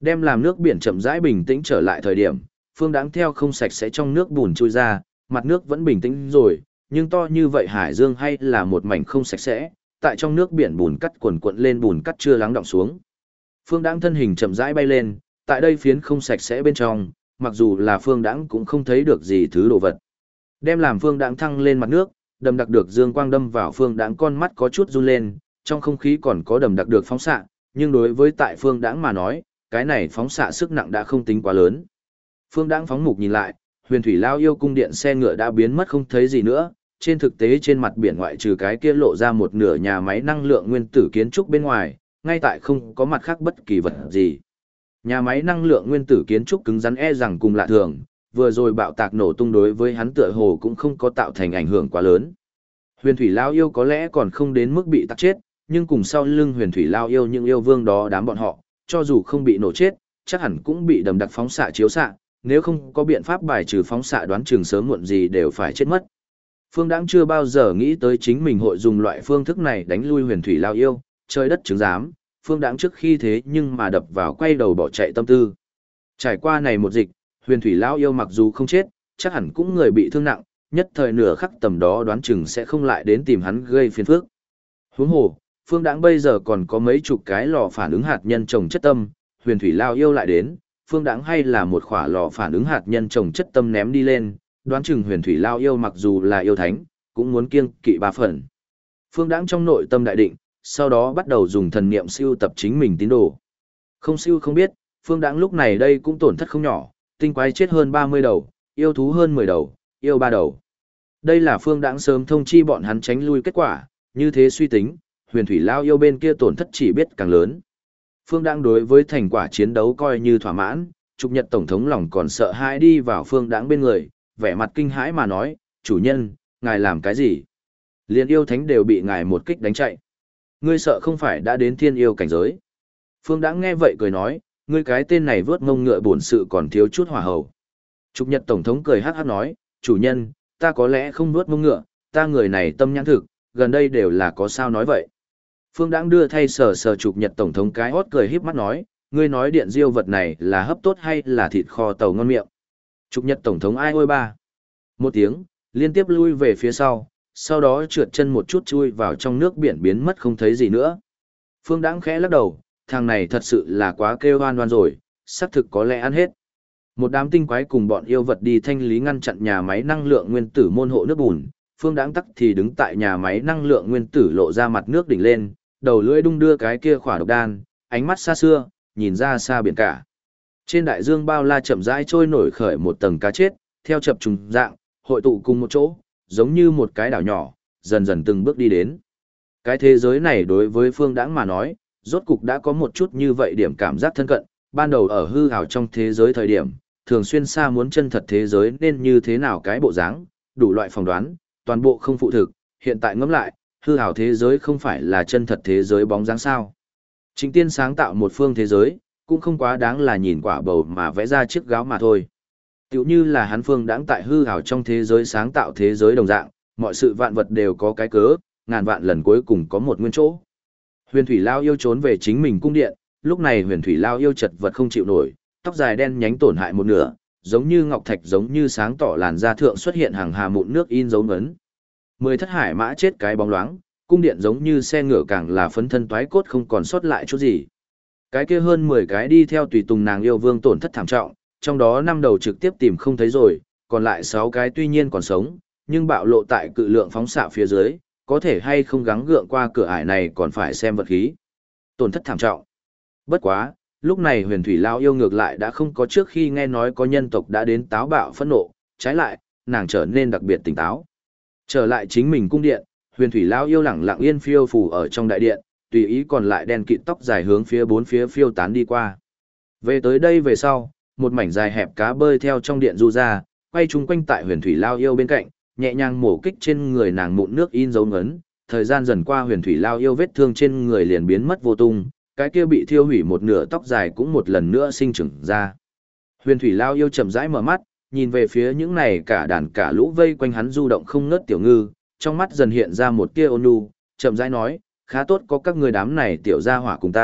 Đem làm nước biển chậm rãi bình tĩnh trở lại thời điểm, Phương Đãng theo không sạch sẽ trong nước bùn trôi ra, mặt nước vẫn bình tĩnh rồi, nhưng to như vậy hải dương hay là một mảnh không sạch sẽ, tại trong nước biển bùn cắt quần cuộn lên bùn cắt chưa lắng đọng xuống. Phương Đãng thân hình chậm rãi bay lên, tại đây phiến không sạch sẽ bên trong, mặc dù là Phương Đãng cũng không thấy được gì thứ đồ vật. Đem làm Phương Đãng thăng lên mặt nước, đầm đặc được dương quang đâm vào Phương Đãng con mắt có chút run lên, trong không khí còn có đầm đặc được phóng xạ, nhưng đối với tại Phương Đãng mà nói, cái này phóng xạ sức nặng đã không tính quá lớn. Phương Đãng phóng mục nhìn lại, Huyền Thủy Lao yêu cung điện xe ngựa đã biến mất không thấy gì nữa, trên thực tế trên mặt biển ngoại trừ cái kia lộ ra một nửa nhà máy năng lượng nguyên tử kiến trúc bên ngoài, ngay tại không có mặt khác bất kỳ vật gì. Nhà máy năng lượng nguyên tử kiến trúc cứng rắn e rằng cùng lạ thường, vừa rồi bạo tạc nổ tung đối với hắn tựa hồ cũng không có tạo thành ảnh hưởng quá lớn. Huyền Thủy Lao yêu có lẽ còn không đến mức bị tạc chết, nhưng cùng sau lưng Huyền Thủy Lao yêu những yêu vương đó đám bọn họ, cho dù không bị nổ chết, chắc hẳn cũng bị đầm đặc phóng xạ chiếu xạ, nếu không có biện pháp bài trừ phóng xạ đoán chừng sớm muộn gì đều phải chết mất. Phương Đãng chưa bao giờ nghĩ tới chính mình hội dùng loại phương thức này đánh lui Huyền Thủy Lao yêu, trời đất chứng giám, Phương Đãng trước khi thế nhưng mà đập vào quay đầu bỏ chạy tâm tư. Trải qua này một dịch, Huyền Thủy Lao yêu mặc dù không chết, chắc hẳn cũng người bị thương nặng, nhất thời nửa khắc tầm đó đoán chừng sẽ không lại đến tìm hắn gây phiền phức. Huống hồ, Phương Đãng bây giờ còn có mấy chục cái lò phản ứng hạt nhân trồng chất tâm, Huyền Thủy Lao yêu lại đến, Phương Đãng hay là một khỏa lò phản ứng hạt nhân trồng chất tâm ném đi lên, đoán chừng Huyền Thủy Lao yêu mặc dù là yêu thánh, cũng muốn kiêng kỵ ba phần. Phương Đãng trong nội tâm đại định, sau đó bắt đầu dùng thần niệm siêu tập chính mình tín đồ. Không siêu không biết, Phương Đãng lúc này đây cũng tổn thất không nhỏ, tinh quái chết hơn 30 đầu, yêu thú hơn 10 đầu, yêu 3 đầu. Đây là Phương Đãng sớm thông chi bọn hắn tránh lui kết quả, như thế suy tính, Huyền Thủy Lao yêu bên kia tổn thất chỉ biết càng lớn. Phương Đãng đối với thành quả chiến đấu coi như thỏa mãn, Trục Nhật Tổng thống lòng còn sợ hãi đi vào Phương Đãng bên người, vẻ mặt kinh hãi mà nói, chủ nhân, ngài làm cái gì? Liên yêu thánh đều bị ngài một kích đánh chạy. Ngươi sợ không phải đã đến thiên yêu cảnh giới. Phương Đãng nghe vậy cười nói, ngươi cái tên này vớt ngông ngựa bổn sự còn thiếu chút hỏa hầu. Trục Nhật Tổng thống cười hát hát nói, chủ nhân, ta có lẽ không vớt ngông ngựa, ta người này tâm nhãn thực, gần đây đều là có sao nói vậy. Phương Đãng đưa thay sờ sờ Trục Nhật Tổng thống cái hót cười híp mắt nói, ngươi nói điện diêu vật này là hấp tốt hay là thịt kho tàu ngon miệng. Trục Nhật Tổng thống ai ôi ba. Một tiếng, liên tiếp lui về phía sau đó trượt chân một chút chui vào trong nước biển biến mất không thấy gì nữa. Phương Đãng khẽ lắc đầu, thằng này thật sự là quá kêu oan oan rồi, xác thực có lẽ ăn hết. Một đám tinh quái cùng bọn yêu vật đi thanh lý ngăn chặn nhà máy năng lượng nguyên tử môn hộ nước bùn, Phương Đãng tắc thì đứng tại nhà máy năng lượng nguyên tử lộ ra mặt nước đỉnh lên, đầu lưỡi đung đưa cái kia khỏa độc đan, ánh mắt xa xưa, nhìn ra xa biển cả. Trên đại dương bao la chậm rãi trôi nổi khởi một tầng cá chết, theo chập trùng dạng, hội tụ cùng một chỗ, giống như một cái đảo nhỏ, dần dần từng bước đi đến. Cái thế giới này đối với Phương Đãng mà nói, rốt cục đã có một chút như vậy điểm cảm giác thân cận, ban đầu ở hư ảo trong thế giới thời điểm, thường xuyên xa muốn chân thật thế giới nên như thế nào cái bộ dáng, đủ loại phỏng đoán, toàn bộ không phụ thực, hiện tại ngẫm lại, hư ảo thế giới không phải là chân thật thế giới bóng dáng sao. Trịnh Tiên sáng tạo một phương thế giới, cũng không quá đáng là nhìn quả bầu mà vẽ ra chiếc gáo mà thôi. Tiểu như là hắn Phương Đãng tại hư ảo trong thế giới sáng tạo thế giới đồng dạng, mọi sự vạn vật đều có cái cớ, ngàn vạn lần cuối cùng có một nguyên chỗ. Huyền Thủy Lao yêu trốn về chính mình cung điện, lúc này Huyền Thủy Lao yêu chật vật không chịu nổi, tóc dài đen nhánh tổn hại một nửa, giống như ngọc thạch giống như sáng tỏ làn da thượng xuất hiện hàng hà mụn nước in dấu ngấn. 10 thất hải mã chết cái bóng loáng, cung điện giống như xe ngựa càng là phấn thân toái cốt không còn sót lại chút gì. Cái kia hơn 10 cái đi theo tùy tùng nàng yêu vương tổn thất thảm trọng, trong đó 5 đầu trực tiếp tìm không thấy rồi, còn lại 6 cái tuy nhiên còn sống, nhưng bạo lộ tại cự lượng phóng xạ phía dưới, có thể hay không gắng gượng qua cửa ải này còn phải xem vật khí. Tổn thất thảm trọng. Bất quá, lúc này Huyền Thủy Lao yêu ngược lại đã không có trước khi nghe nói có nhân tộc đã đến táo bạo phẫn nộ, trái lại, nàng trở nên đặc biệt tỉnh táo. Trở lại chính mình cung điện, Huyền Thủy Lao yêu lẳng lặng yên phiêu phù ở trong đại điện, tùy ý còn lại đen kịt tóc dài hướng phía bốn phía phiêu tán đi qua. Về tới đây về sau, một mảnh dài hẹp cá bơi theo trong điện du ra, quay chung quanh tại Huyền Thủy Lao yêu bên cạnh, nhẹ nhàng mổ kích trên người nàng mụn nước in dấu ngấn, thời gian dần qua Huyền Thủy Lao yêu vết thương trên người liền biến mất vô tung, cái kia bị thiêu hủy một nửa tóc dài cũng một lần nữa sinh trưởng ra. Huyền Thủy Lao yêu chậm rãi mở mắt, nhìn về phía những này cả đàn cả lũ vây quanh hắn du động không ngớt tiểu ngư, trong mắt dần hiện ra một tia ôn nhu, chậm rãi nói, khá tốt có các người đám này tiểu gia hỏa cùng ta,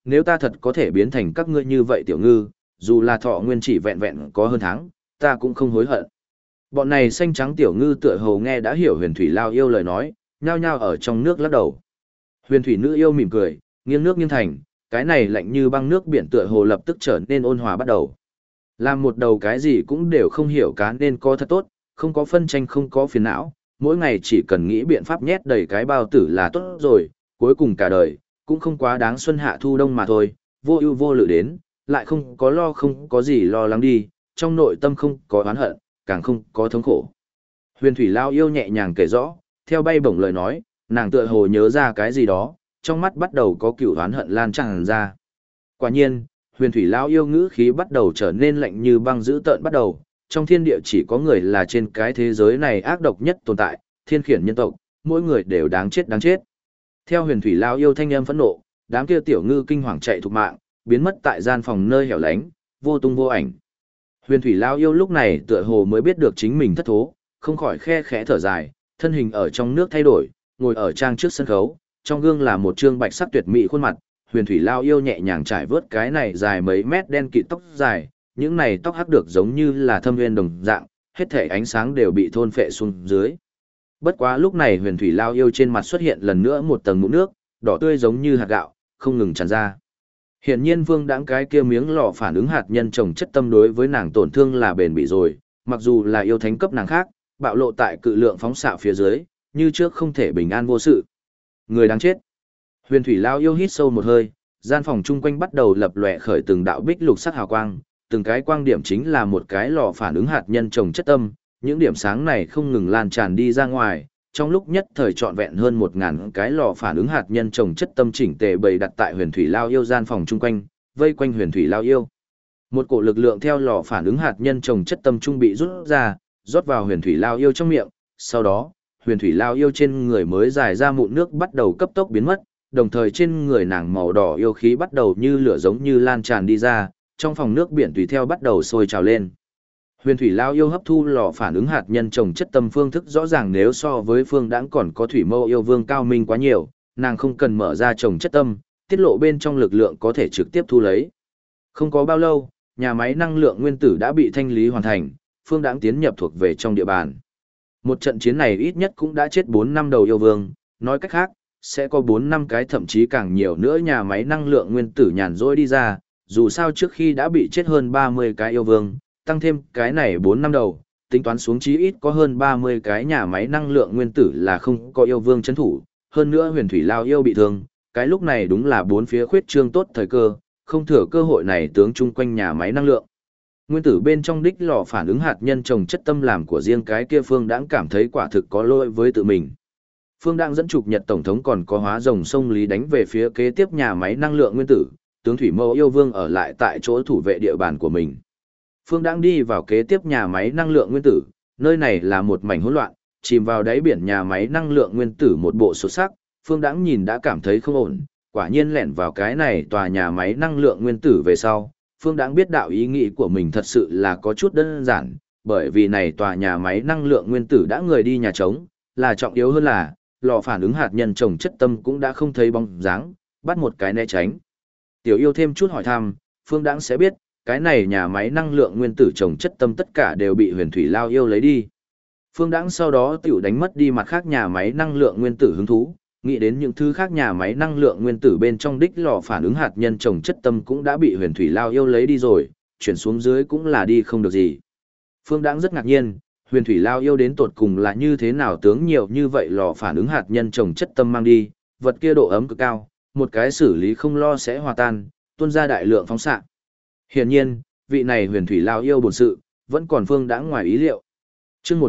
nếu ta thật có thể biến thành các ngươi như vậy tiểu ngư, dù là thọ nguyên chỉ vẹn vẹn có hơn tháng, ta cũng không hối hận. Bọn này xanh trắng tiểu ngư tựa hồ nghe đã hiểu huyền thủy lao yêu lời nói, nhao nhao ở trong nước lắc đầu. Huyền thủy nữ yêu mỉm cười, nghiêng nước nghiêng thành, cái này lạnh như băng nước biển tựa hồ lập tức trở nên ôn hòa bắt đầu. Làm một đầu cái gì cũng đều không hiểu cá nên có thật tốt, không có phân tranh không có phiền não, mỗi ngày chỉ cần nghĩ biện pháp nhét đầy cái bao tử là tốt rồi, cuối cùng cả đời, cũng không quá đáng xuân hạ thu đông mà thôi, vô ưu vô lự đến, lại không có lo không có gì lo lắng đi, trong nội tâm không có oán hận, càng không có thống khổ. Huyền thủy lao yêu nhẹ nhàng kể rõ, theo bay bổng lời nói, nàng tựa hồ nhớ ra cái gì đó, trong mắt bắt đầu có cựu oán hận lan tràn ra. Quả nhiên, huyền thủy lao yêu ngữ khí bắt đầu trở nên lạnh như băng dữ tợn bắt đầu, trong thiên địa chỉ có người là trên cái thế giới này ác độc nhất tồn tại, thiên khiển nhân tộc, mỗi người đều đáng chết đáng chết. Theo huyền thủy lao yêu thanh âm phẫn nộ, đám kia tiểu ngư kinh hoàng chạy thục mạng, biến mất tại gian phòng nơi hẻo lánh, vô tung vô ảnh. Huyền thủy lao yêu lúc này tựa hồ mới biết được chính mình thất thố, không khỏi khe khẽ thở dài, thân hình ở trong nước thay đổi, ngồi ở trang trước sân khấu, trong gương là một trương bạch sắc tuyệt mỹ khuôn mặt. Huyền thủy lao yêu nhẹ nhàng trải vớt cái này dài mấy mét đen kịt tóc dài, những này tóc hắc được giống như là thâm nguyên đồng dạng, hết thể ánh sáng đều bị thôn phệ xuống dưới. Bất quá lúc này huyền thủy lao yêu trên mặt xuất hiện lần nữa một tầng mụn nước, đỏ tươi giống như hạt gạo, không ngừng tràn ra. Hiển nhiên Vương Đãng cái kia miếng lò phản ứng hạt nhân trồng chất tâm đối với nàng tổn thương là bền bỉ rồi, mặc dù là yêu thánh cấp nàng khác, bạo lộ tại cự lượng phóng xạ phía dưới, như trước không thể bình an vô sự. Người đáng chết. Huyền thủy lao yêu hít sâu một hơi, gian phòng chung quanh bắt đầu lập lòe khởi từng đạo bích lục sắc hào quang, từng cái quang điểm chính là một cái lò phản ứng hạt nhân trồng chất tâm, những điểm sáng này không ngừng lan tràn đi ra ngoài, trong lúc nhất thời trọn vẹn hơn 1000 cái lò phản ứng hạt nhân trồng chất tâm chỉnh tề bày đặt tại huyền thủy lao yêu gian phòng chung quanh, vây quanh huyền thủy lao yêu. Một cổ lực lượng theo lò phản ứng hạt nhân trồng chất tâm trung bị rút ra, rót vào huyền thủy lao yêu trong miệng, sau đó, huyền thủy lao yêu trên người mới dài ra mụn nước bắt đầu cấp tốc biến mất, đồng thời trên người nàng màu đỏ yêu khí bắt đầu như lửa giống như lan tràn đi ra, trong phòng nước biển tùy theo bắt đầu sôi trào lên. Huyền thủy lao yêu hấp thu lò phản ứng hạt nhân trồng chất tâm phương thức rõ ràng nếu so với Phương Đãng còn có thủy mâu yêu vương cao minh quá nhiều, nàng không cần mở ra trồng chất tâm, tiết lộ bên trong lực lượng có thể trực tiếp thu lấy. Không có bao lâu, nhà máy năng lượng nguyên tử đã bị thanh lý hoàn thành, Phương Đãng tiến nhập thuộc về trong địa bàn. Một trận chiến này ít nhất cũng đã chết 4 năm đầu yêu vương, nói cách khác, sẽ có 4 năm cái thậm chí càng nhiều nữa nhà máy năng lượng nguyên tử nhàn rỗi đi ra, dù sao trước khi đã bị chết hơn 30 cái yêu vương, tăng thêm cái này 4 năm đầu, tính toán xuống chí ít có hơn 30 cái nhà máy năng lượng nguyên tử là không có yêu vương chấn thủ, hơn nữa huyền thủy lao yêu bị thương, cái lúc này đúng là bốn phía khuyết trương tốt thời cơ, không thừa cơ hội này tướng chung quanh nhà máy năng lượng. Nguyên tử bên trong đích lò phản ứng hạt nhân trồng chất tâm làm của riêng cái kia Phương Đãng cảm thấy quả thực có lỗi với tự mình. Phương Đãng dẫn trục Nhật Tổng thống còn có hóa rồng sông Lý đánh về phía kế tiếp nhà máy năng lượng nguyên tử, tướng Thủy Mâu yêu vương ở lại tại chỗ thủ vệ địa bàn của mình. Phương Đãng đi vào kế tiếp nhà máy năng lượng nguyên tử, nơi này là một mảnh hỗn loạn, chìm vào đáy biển nhà máy năng lượng nguyên tử một bộ sốt sắc, Phương Đãng nhìn đã cảm thấy không ổn, quả nhiên lẻn vào cái này tòa nhà máy năng lượng nguyên tử về sau, Phương Đãng biết đạo ý nghĩ của mình thật sự là có chút đơn giản, bởi vì này tòa nhà máy năng lượng nguyên tử đã người đi nhà trống, là trọng yếu hơn là, lò phản ứng hạt nhân trồng chất tâm cũng đã không thấy bóng dáng, bắt một cái né tránh. Tiểu yêu thêm chút hỏi thăm, Phương Đãng sẽ biết, cái này nhà máy năng lượng nguyên tử trồng chất tâm tất cả đều bị huyền thủy lao yêu lấy đi. Phương Đãng sau đó tiểu đánh mất đi mặt khác nhà máy năng lượng nguyên tử hứng thú, nghĩ đến những thứ khác nhà máy năng lượng nguyên tử bên trong đích lò phản ứng hạt nhân trồng chất tâm cũng đã bị huyền thủy lao yêu lấy đi rồi, chuyển xuống dưới cũng là đi không được gì. Phương Đãng rất ngạc nhiên, huyền thủy lao yêu đến tột cùng là như thế nào tướng nhiều như vậy lò phản ứng hạt nhân trồng chất tâm mang đi, vật kia độ ấm cực cao, một cái xử lý không lo sẽ hòa tan, tuôn ra đại lượng phóng xạ. Hiển nhiên, vị này huyền thủy lao yêu bổn sự, vẫn còn Phương Đãng ngoài ý liệu. Chương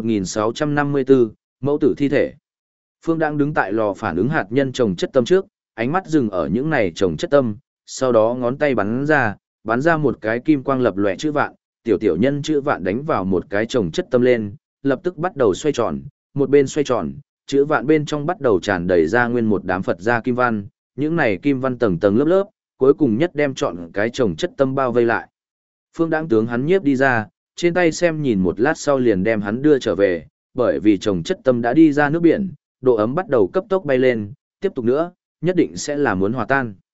1654, mẫu tử thi thể. Phương Đãng đứng tại lò phản ứng hạt nhân trồng chất tâm trước, ánh mắt dừng ở những này trồng chất tâm, sau đó ngón tay bắn ra một cái kim quang lập lòe chữ vạn, tiểu nhân chữ vạn đánh vào một cái trồng chất tâm lên, lập tức bắt đầu xoay tròn, một bên xoay tròn, chữ vạn bên trong bắt đầu tràn đầy ra nguyên một đám Phật gia kim văn, những này kim văn tầng tầng lớp lớp, cuối cùng nhất đem chọn cái trồng chất tâm bao vây lại. Phương Đãng tướng hắn nhiếp đi ra, trên tay xem nhìn một lát sau liền đem hắn đưa trở về, bởi vì trồng chất tâm đã đi ra nước biển, độ ấm bắt đầu cấp tốc bay lên, tiếp tục nữa, nhất định sẽ là muốn hòa tan.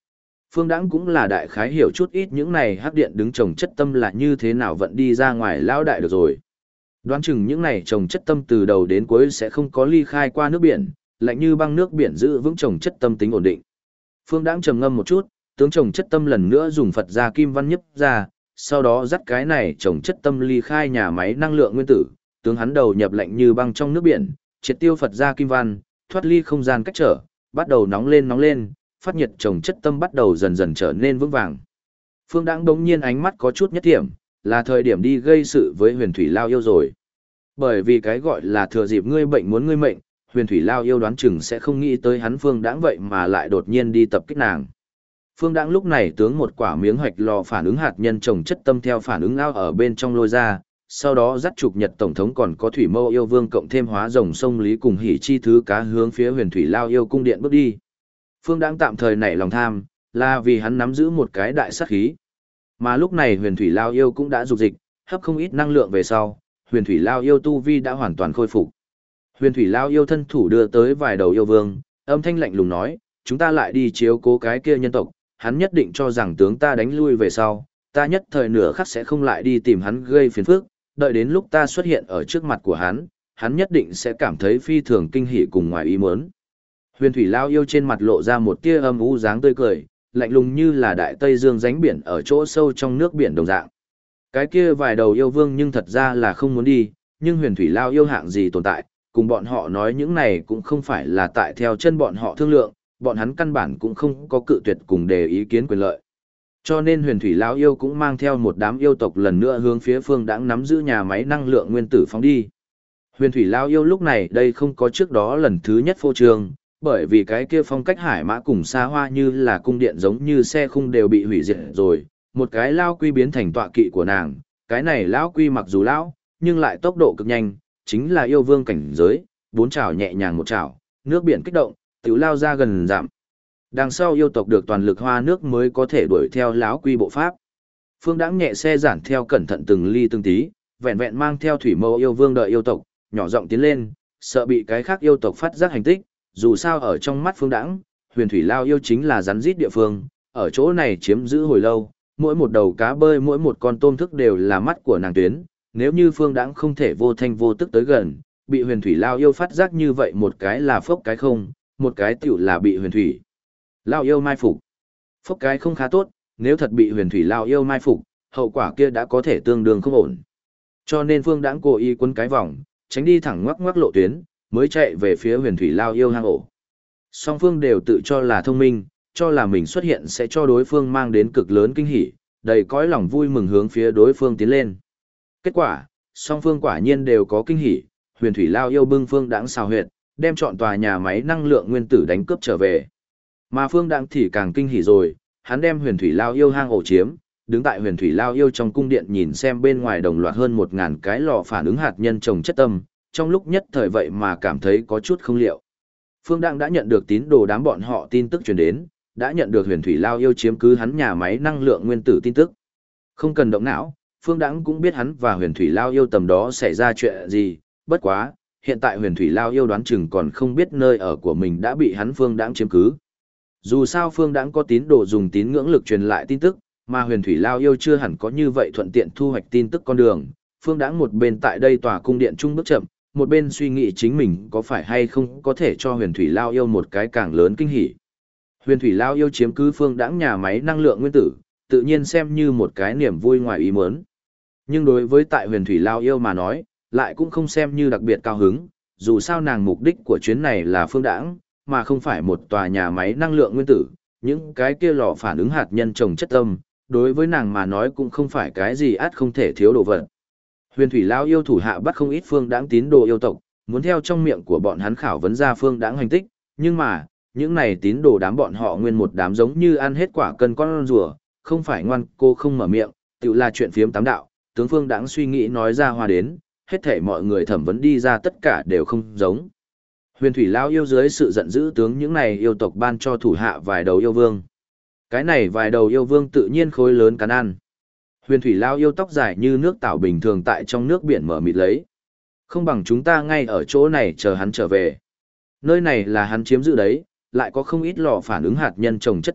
Phương Đãng cũng là đại khái hiểu chút ít những này hắc điện đứng trồng chất tâm là như thế nào vận đi ra ngoài lão đại được rồi. Đoán chừng những này trồng chất tâm từ đầu đến cuối sẽ không có ly khai qua nước biển, lạnh như băng nước biển giữ vững trồng chất tâm tính ổn định. Phương Đãng trầm ngâm một chút, tướng trồng chất tâm lần nữa dùng Phật gia kim văn nhấp ra, sau đó dắt cái này trồng chất tâm ly khai nhà máy năng lượng nguyên tử, tướng hắn đầu nhập lạnh như băng trong nước biển, triệt tiêu Phật gia kim văn, thoát ly không gian cách trở, bắt đầu nóng lên, phát nhiệt trồng chất tâm bắt đầu dần dần trở nên vững vàng. Phương Đãng đống nhiên ánh mắt có chút nhất điểm, là thời điểm đi gây sự với Huyền Thủy Lao yêu rồi. Bởi vì cái gọi là thừa dịp ngươi bệnh muốn ngươi mệnh, Huyền Thủy Lao yêu đoán chừng sẽ không nghĩ tới hắn Phương Đãng vậy mà lại đột nhiên đi tập kích nàng. Phương Đãng lúc này tướng một quả miếng hoạch lò phản ứng hạt nhân trồng chất tâm theo phản ứng ao ở bên trong lôi ra, sau đó dắt trục Nhật tổng thống còn có Thủy Mâu yêu vương cộng thêm hóa rồng sông Lý cùng hỉ chi thứ cá hướng phía Huyền Thủy Lao yêu cung điện bước đi. Phương Đãng tạm thời nảy lòng tham, là vì hắn nắm giữ một cái đại sát khí. Mà lúc này Huyền Thủy Lao yêu cũng đã dục dịch, hấp không ít năng lượng về sau, Huyền Thủy Lao yêu tu vi đã hoàn toàn khôi phục. Huyền Thủy Lao yêu thân thủ đưa tới vài đầu yêu vương, âm thanh lạnh lùng nói, chúng ta lại đi chiếu cố cái kia nhân tộc, hắn nhất định cho rằng tướng ta đánh lui về sau, ta nhất thời nửa khắc sẽ không lại đi tìm hắn gây phiền phức, đợi đến lúc ta xuất hiện ở trước mặt của hắn nhất định sẽ cảm thấy phi thường kinh hỉ cùng ngoài ý muốn. Huyền Thủy Lao yêu trên mặt lộ ra một tia âm u dáng tươi cười, lạnh lùng như là đại tây dương ránh biển ở chỗ sâu trong nước biển đồng dạng. Cái kia vài đầu yêu vương nhưng thật ra là không muốn đi, nhưng Huyền Thủy Lao yêu hạng gì tồn tại, cùng bọn họ nói những này cũng không phải là tại theo chân bọn họ thương lượng, bọn hắn căn bản cũng không có cự tuyệt cùng đề ý kiến quyền lợi. Cho nên Huyền Thủy Lao yêu cũng mang theo một đám yêu tộc lần nữa hướng phía Phương Đãng nắm giữ nhà máy năng lượng nguyên tử phóng đi. Huyền Thủy Lao yêu lúc này đây không có trước đó lần thứ nhất phô trương, bởi vì cái kia phong cách hải mã cùng xa hoa như là cung điện giống như xe khung đều bị hủy diệt rồi, một cái lao quy biến thành tọa kỵ của nàng, cái này lão quy mặc dù lão, nhưng lại tốc độ cực nhanh, chính là yêu vương cảnh giới, bốn chảo nhẹ nhàng một chảo, nước biển kích động, tiểu lao ra gần giảm. Đằng sau yêu tộc được toàn lực hoa nước mới có thể đuổi theo lão quy bộ pháp. Phương Đãng nhẹ xe giản theo cẩn thận từng ly từng tí, vẹn vẹn mang theo Thủy Mâu yêu vương đợi yêu tộc, nhỏ giọng tiến lên, sợ bị cái khác yêu tộc phát giác hành tích, dù sao ở trong mắt Phương Đãng, Huyền Thủy Lao yêu chính là rắn rít địa phương, ở chỗ này chiếm giữ hồi lâu, mỗi một đầu cá bơi mỗi một con tôm thức đều là mắt của nàng tuyến, nếu như Phương Đãng không thể vô thanh vô tức tới gần, bị Huyền Thủy Lao yêu phát giác như vậy một cái là phốc cái không, một cái tiểu là bị Huyền Thủy Lao yêu mai phục. Phốc cái không khá tốt, nếu thật bị Huyền Thủy Lao yêu mai phục, hậu quả kia đã có thể tương đương không ổn. Cho nên Phương Đãng cố ý quấn cái vòng, tránh đi thẳng ngoắc ngoắc lộ tuyến, mới chạy về phía Huyền Thủy Lao yêu hang ổ. Song phương đều tự cho là thông minh, cho là mình xuất hiện sẽ cho đối phương mang đến cực lớn kinh hỉ, đầy cõi lòng vui mừng hướng phía đối phương tiến lên. Kết quả, song phương quả nhiên đều có kinh hỉ, Huyền Thủy Lao yêu bưng Phương Đãng xào huyệt, đem chọn tòa nhà máy năng lượng nguyên tử đánh cướp trở về. Mà Phương Đãng thì càng kinh hỉ rồi, hắn đem Huyền Thủy Lao yêu hang ổ chiếm, đứng tại Huyền Thủy Lao yêu trong cung điện nhìn xem bên ngoài đồng loạt hơn 1000 cái lò phản ứng hạt nhân trồng chất tâm, trong lúc nhất thời vậy mà cảm thấy có chút không liệu. Phương Đãng đã nhận được tín đồ đám bọn họ tin tức truyền đến, đã nhận được Huyền Thủy Lao yêu chiếm cứ hắn nhà máy năng lượng nguyên tử tin tức. Không cần động não, Phương Đãng cũng biết hắn và Huyền Thủy Lao yêu tầm đó xảy ra chuyện gì, bất quá, hiện tại Huyền Thủy Lao yêu đoán chừng còn không biết nơi ở của mình đã bị hắn Phương Đãng chiếm cứ. Dù sao Phương Đãng có tín đồ dùng tín ngưỡng lực truyền lại tin tức, mà Huyền Thủy Lao yêu chưa hẳn có như vậy thuận tiện thu hoạch tin tức con đường. Phương Đãng một bên tại đây tòa cung điện trung bước chậm, một bên suy nghĩ chính mình có phải hay không có thể cho Huyền Thủy Lao yêu một cái càng lớn kinh hỉ. Huyền Thủy Lao yêu chiếm cứ Phương Đãng nhà máy năng lượng nguyên tử, tự nhiên xem như một cái niềm vui ngoài ý muốn. Nhưng đối với tại Huyền Thủy Lao yêu mà nói, lại cũng không xem như đặc biệt cao hứng, dù sao nàng mục đích của chuyến này là Phương Đãng, mà không phải một tòa nhà máy năng lượng nguyên tử, những cái kia lò phản ứng hạt nhân trồng chất tâm, đối với nàng mà nói cũng không phải cái gì ắt không thể thiếu đồ vật. Huyền Thủy Lao yêu thủ hạ bắt không ít Phương Đãng tín đồ yêu tộc, muốn theo trong miệng của bọn hắn khảo vấn ra Phương Đãng hành tích, nhưng mà, những này tín đồ đám bọn họ nguyên một đám giống như ăn hết quả cân con rùa, không phải ngoan cô không mở miệng, tự là chuyện phiếm tám đạo, tướng Phương Đãng suy nghĩ nói ra hoa đến, hết thảy mọi người thẩm vấn đi ra tất cả đều không giống. Huyền Thủy Lao yêu dưới sự giận dữ tướng những này yêu tộc ban cho thủ hạ vài đầu yêu vương. Cái này vài đầu yêu vương tự nhiên khối lớn cắn ăn. Huyền Thủy Lao yêu tóc dài như nước tảo bình thường tại trong nước biển mở mịt lấy. Không bằng chúng ta ngay ở chỗ này chờ hắn trở về. Nơi này là hắn chiếm giữ đấy, lại có không ít lò phản ứng hạt nhân trồng chất tâm,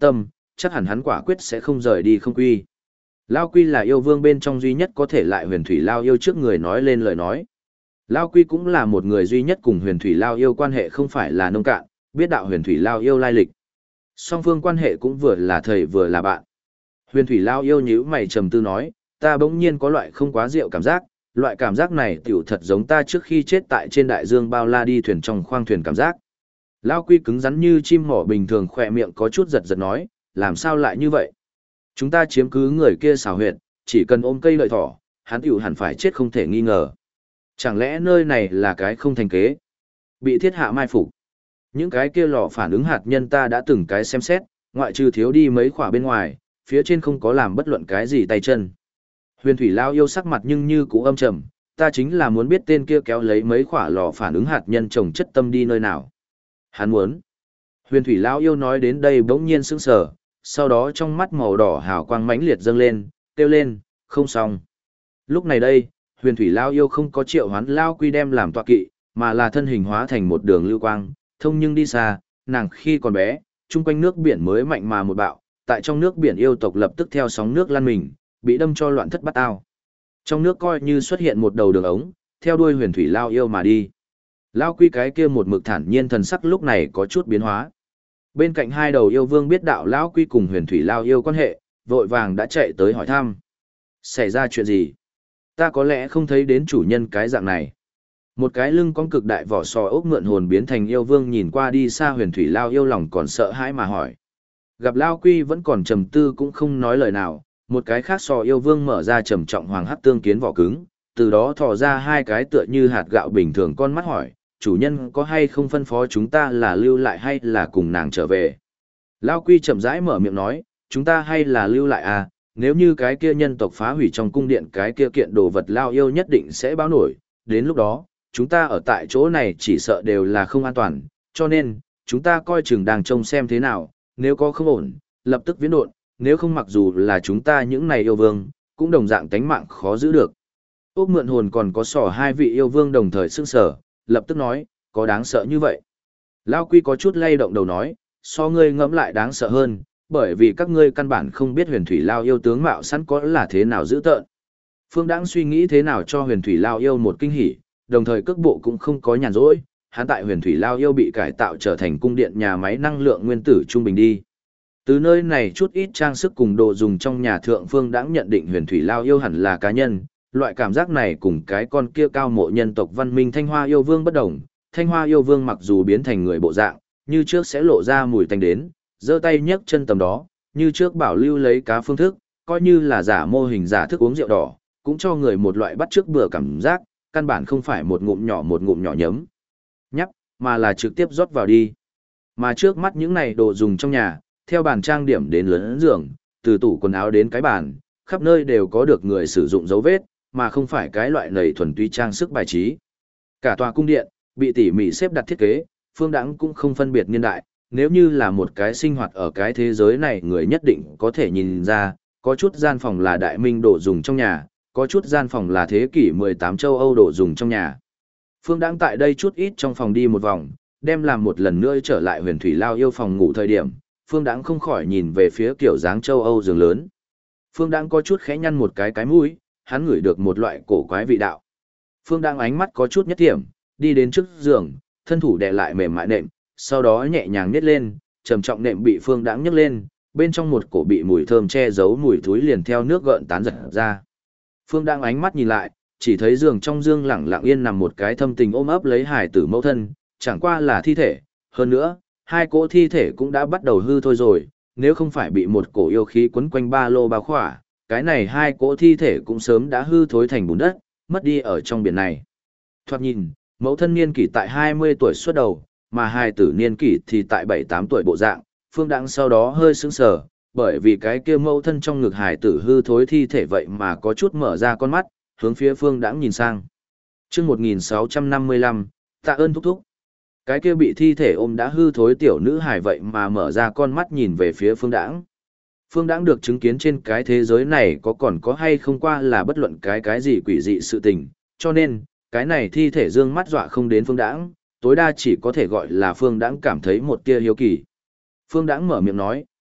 chắc hẳn hắn quả quyết sẽ không rời đi không quy. Lao Quy là yêu vương bên trong duy nhất có thể lại huyền thủy Lao yêu trước người nói lên lời nói. Lao Quy cũng là một người duy nhất cùng huyền thủy Lao yêu quan hệ không phải là nông cạn, biết đạo huyền thủy Lao yêu lai lịch. Song phương quan hệ cũng vừa là thầy vừa là bạn. Huyền thủy Lao yêu nhíu mày trầm tư nói, ta bỗng nhiên có loại không quá rượu cảm giác, loại cảm giác này tiểu thật giống ta trước khi chết tại trên đại dương bao la đi thuyền trong khoang thuyền cảm giác. Lao Quy cứng rắn như chim mỏ bình thường khỏe miệng có chút giật giật nói, làm sao lại như vậy? Chúng ta chiếm cứ người kia xào huyệt, chỉ cần ôm cây lợi thỏ, hắn tiểu hẳn phải chết không thể nghi ngờ. Chẳng lẽ nơi này là cái không thành kế? Bị thiết hạ mai phục. Những cái kia lò phản ứng hạt nhân ta đã từng cái xem xét, ngoại trừ thiếu đi mấy khỏa bên ngoài, phía trên không có làm bất luận cái gì tay chân. Huyền thủy Lao yêu sắc mặt nhưng như cũ âm trầm, ta chính là muốn biết tên kia kéo lấy mấy khỏa lò phản ứng hạt nhân trồng chất tâm đi nơi nào. Hắn muốn. Huyền thủy Lao yêu nói đến đây bỗng nhiên sững sờ, sau đó trong mắt màu đỏ hào quang mãnh liệt dâng lên, kêu lên, không xong. Lúc này đây, huyền thủy Lao yêu không có triệu hoán Lao Quy đem làm tọa kỵ, mà là thân hình hóa thành một đường lưu quang, thông nhưng đi xa, nàng khi còn bé, chung quanh nước biển mới mạnh mà một bạo, tại trong nước biển yêu tộc lập tức theo sóng nước lăn mình, bị đâm cho loạn thất bát ao. Trong nước coi như xuất hiện một đầu đường ống, theo đuôi huyền thủy Lao yêu mà đi. Lao Quy cái kia một mực thản nhiên thần sắc lúc này có chút biến hóa. Bên cạnh hai đầu yêu vương biết đạo Lão Quy cùng huyền thủy Lao yêu quan hệ, vội vàng đã chạy tới hỏi thăm. Xảy ra chuyện gì? Ta có lẽ không thấy đến chủ nhân cái dạng này. Một cái lưng con cực đại vỏ sò ốc mượn hồn biến thành yêu vương nhìn qua đi xa huyền thủy Lao yêu lòng còn sợ hãi mà hỏi. Gặp Lao Quy vẫn còn trầm tư cũng không nói lời nào, một cái khác sò yêu vương mở ra trầm trọng hoàng hắc tương kiến vỏ cứng, từ đó thò ra hai cái tựa như hạt gạo bình thường con mắt hỏi, chủ nhân có hay không phân phó chúng ta là lưu lại hay là cùng nàng trở về. Lao Quy chậm rãi mở miệng nói, chúng ta hay là lưu lại à, nếu như cái kia nhân tộc phá hủy trong cung điện cái kia kiện đồ vật Lao yêu nhất định sẽ báo nổi, đến lúc đó, chúng ta ở tại chỗ này chỉ sợ đều là không an toàn, cho nên, chúng ta coi chừng đang trông xem thế nào, nếu có không ổn, lập tức viễn độn, nếu không mặc dù là chúng ta những này yêu vương, cũng đồng dạng tánh mạng khó giữ được. Ốc mượn hồn còn có sỏ hai vị yêu vương đồng thời sững sờ, lập tức nói, có đáng sợ như vậy. Lao Quy có chút lay động đầu nói, so ngươi ngẫm lại đáng sợ hơn, bởi vì các ngươi căn bản không biết huyền thủy Lao yêu tướng mạo sẵn có là thế nào dữ tợn. Phương Đãng suy nghĩ thế nào cho huyền thủy Lao yêu một kinh hỉ, đồng thời cước bộ cũng không có nhàn rỗi, hắn tại huyền thủy Lao yêu bị cải tạo trở thành cung điện nhà máy năng lượng nguyên tử trung bình đi. Từ nơi này chút ít trang sức cùng đồ dùng trong nhà thượng Phương Đãng nhận định huyền thủy Lao yêu hẳn là cá nhân, loại cảm giác này cùng cái con kia cao mộ nhân tộc văn minh Thanh Hoa yêu vương bất đồng. Thanh Hoa yêu vương mặc dù biến thành người bộ dạng, như trước sẽ lộ ra mùi tanh đến, giơ tay nhấc chân tầm đó, như trước bảo lưu lấy cá phương thức, coi như là giả mô hình giả thức uống rượu đỏ, cũng cho người một loại bắt chước bừa cảm giác, căn bản không phải một ngụm nhỏ nhấm nhấp, mà là trực tiếp rót vào đi. Mà trước mắt những này đồ dùng trong nhà, theo bàn trang điểm đến lớn giường, từ tủ quần áo đến cái bàn, khắp nơi đều có được người sử dụng dấu vết, mà không phải cái loại nầy thuần túy trang sức bài trí. Cả tòa cung điện, bị tỉ mỉ xếp đặt thiết kế, Phương Đãng cũng không phân biệt niên đại, nếu như là một cái sinh hoạt ở cái thế giới này người nhất định có thể nhìn ra, có chút gian phòng là đại minh đồ dùng trong nhà, có chút gian phòng là thế kỷ 18 châu Âu đồ dùng trong nhà. Phương Đãng tại đây chút ít trong phòng đi một vòng, đem làm một lần nữa trở lại huyền thủy Lao yêu phòng ngủ thời điểm, Phương Đãng không khỏi nhìn về phía kiểu dáng châu Âu giường lớn. Phương Đãng có chút khẽ nhăn một cái mũi, hắn ngửi được một loại cổ quái vị đạo. Phương Đãng ánh mắt có chút nhất thiểm, đi đến trước giường, thân thủ đè lại mềm mại nệm, sau đó nhẹ nhàng nhét lên, trầm trọng nệm bị Phương Đãng nhấc lên, bên trong một cổ bị mùi thơm che giấu mùi thối liền theo nước gợn tán giật ra. Phương Đãng ánh mắt nhìn lại, chỉ thấy giường trong giường lẳng lặng yên nằm một cái thâm tình ôm ấp lấy hài tử mẫu thân, chẳng qua là thi thể, hơn nữa, hai cỗ thi thể cũng đã bắt đầu hư thôi rồi, nếu không phải bị một cổ yêu khí quấn quanh ba lô bao khỏa, cái này hai cỗ thi thể cũng sớm đã hư thối thành bùn đất, mất đi ở trong biển này. Thoạt nhìn, mẫu thân niên kỷ tại 20 tuổi xuất đầu, mà hài tử niên kỷ thì tại 7-8 tuổi bộ dạng, Phương Đãng sau đó hơi sững sờ, bởi vì cái kia mẫu thân trong ngực hài tử hư thối thi thể vậy mà có chút mở ra con mắt, hướng phía Phương Đãng nhìn sang. Chương 1655, tạ ơn thúc thúc. Cái kia bị thi thể ôm đã hư thối tiểu nữ hài vậy mà mở ra con mắt nhìn về phía Phương Đãng. Phương Đãng được chứng kiến trên cái thế giới này còn có hay không qua là bất luận cái gì quỷ dị sự tình, cho nên, cái này thi thể dương mắt dọa không đến Phương Đãng, tối đa chỉ có thể gọi là Phương Đãng cảm thấy một tia hiếu kỳ. Phương Đãng mở miệng nói,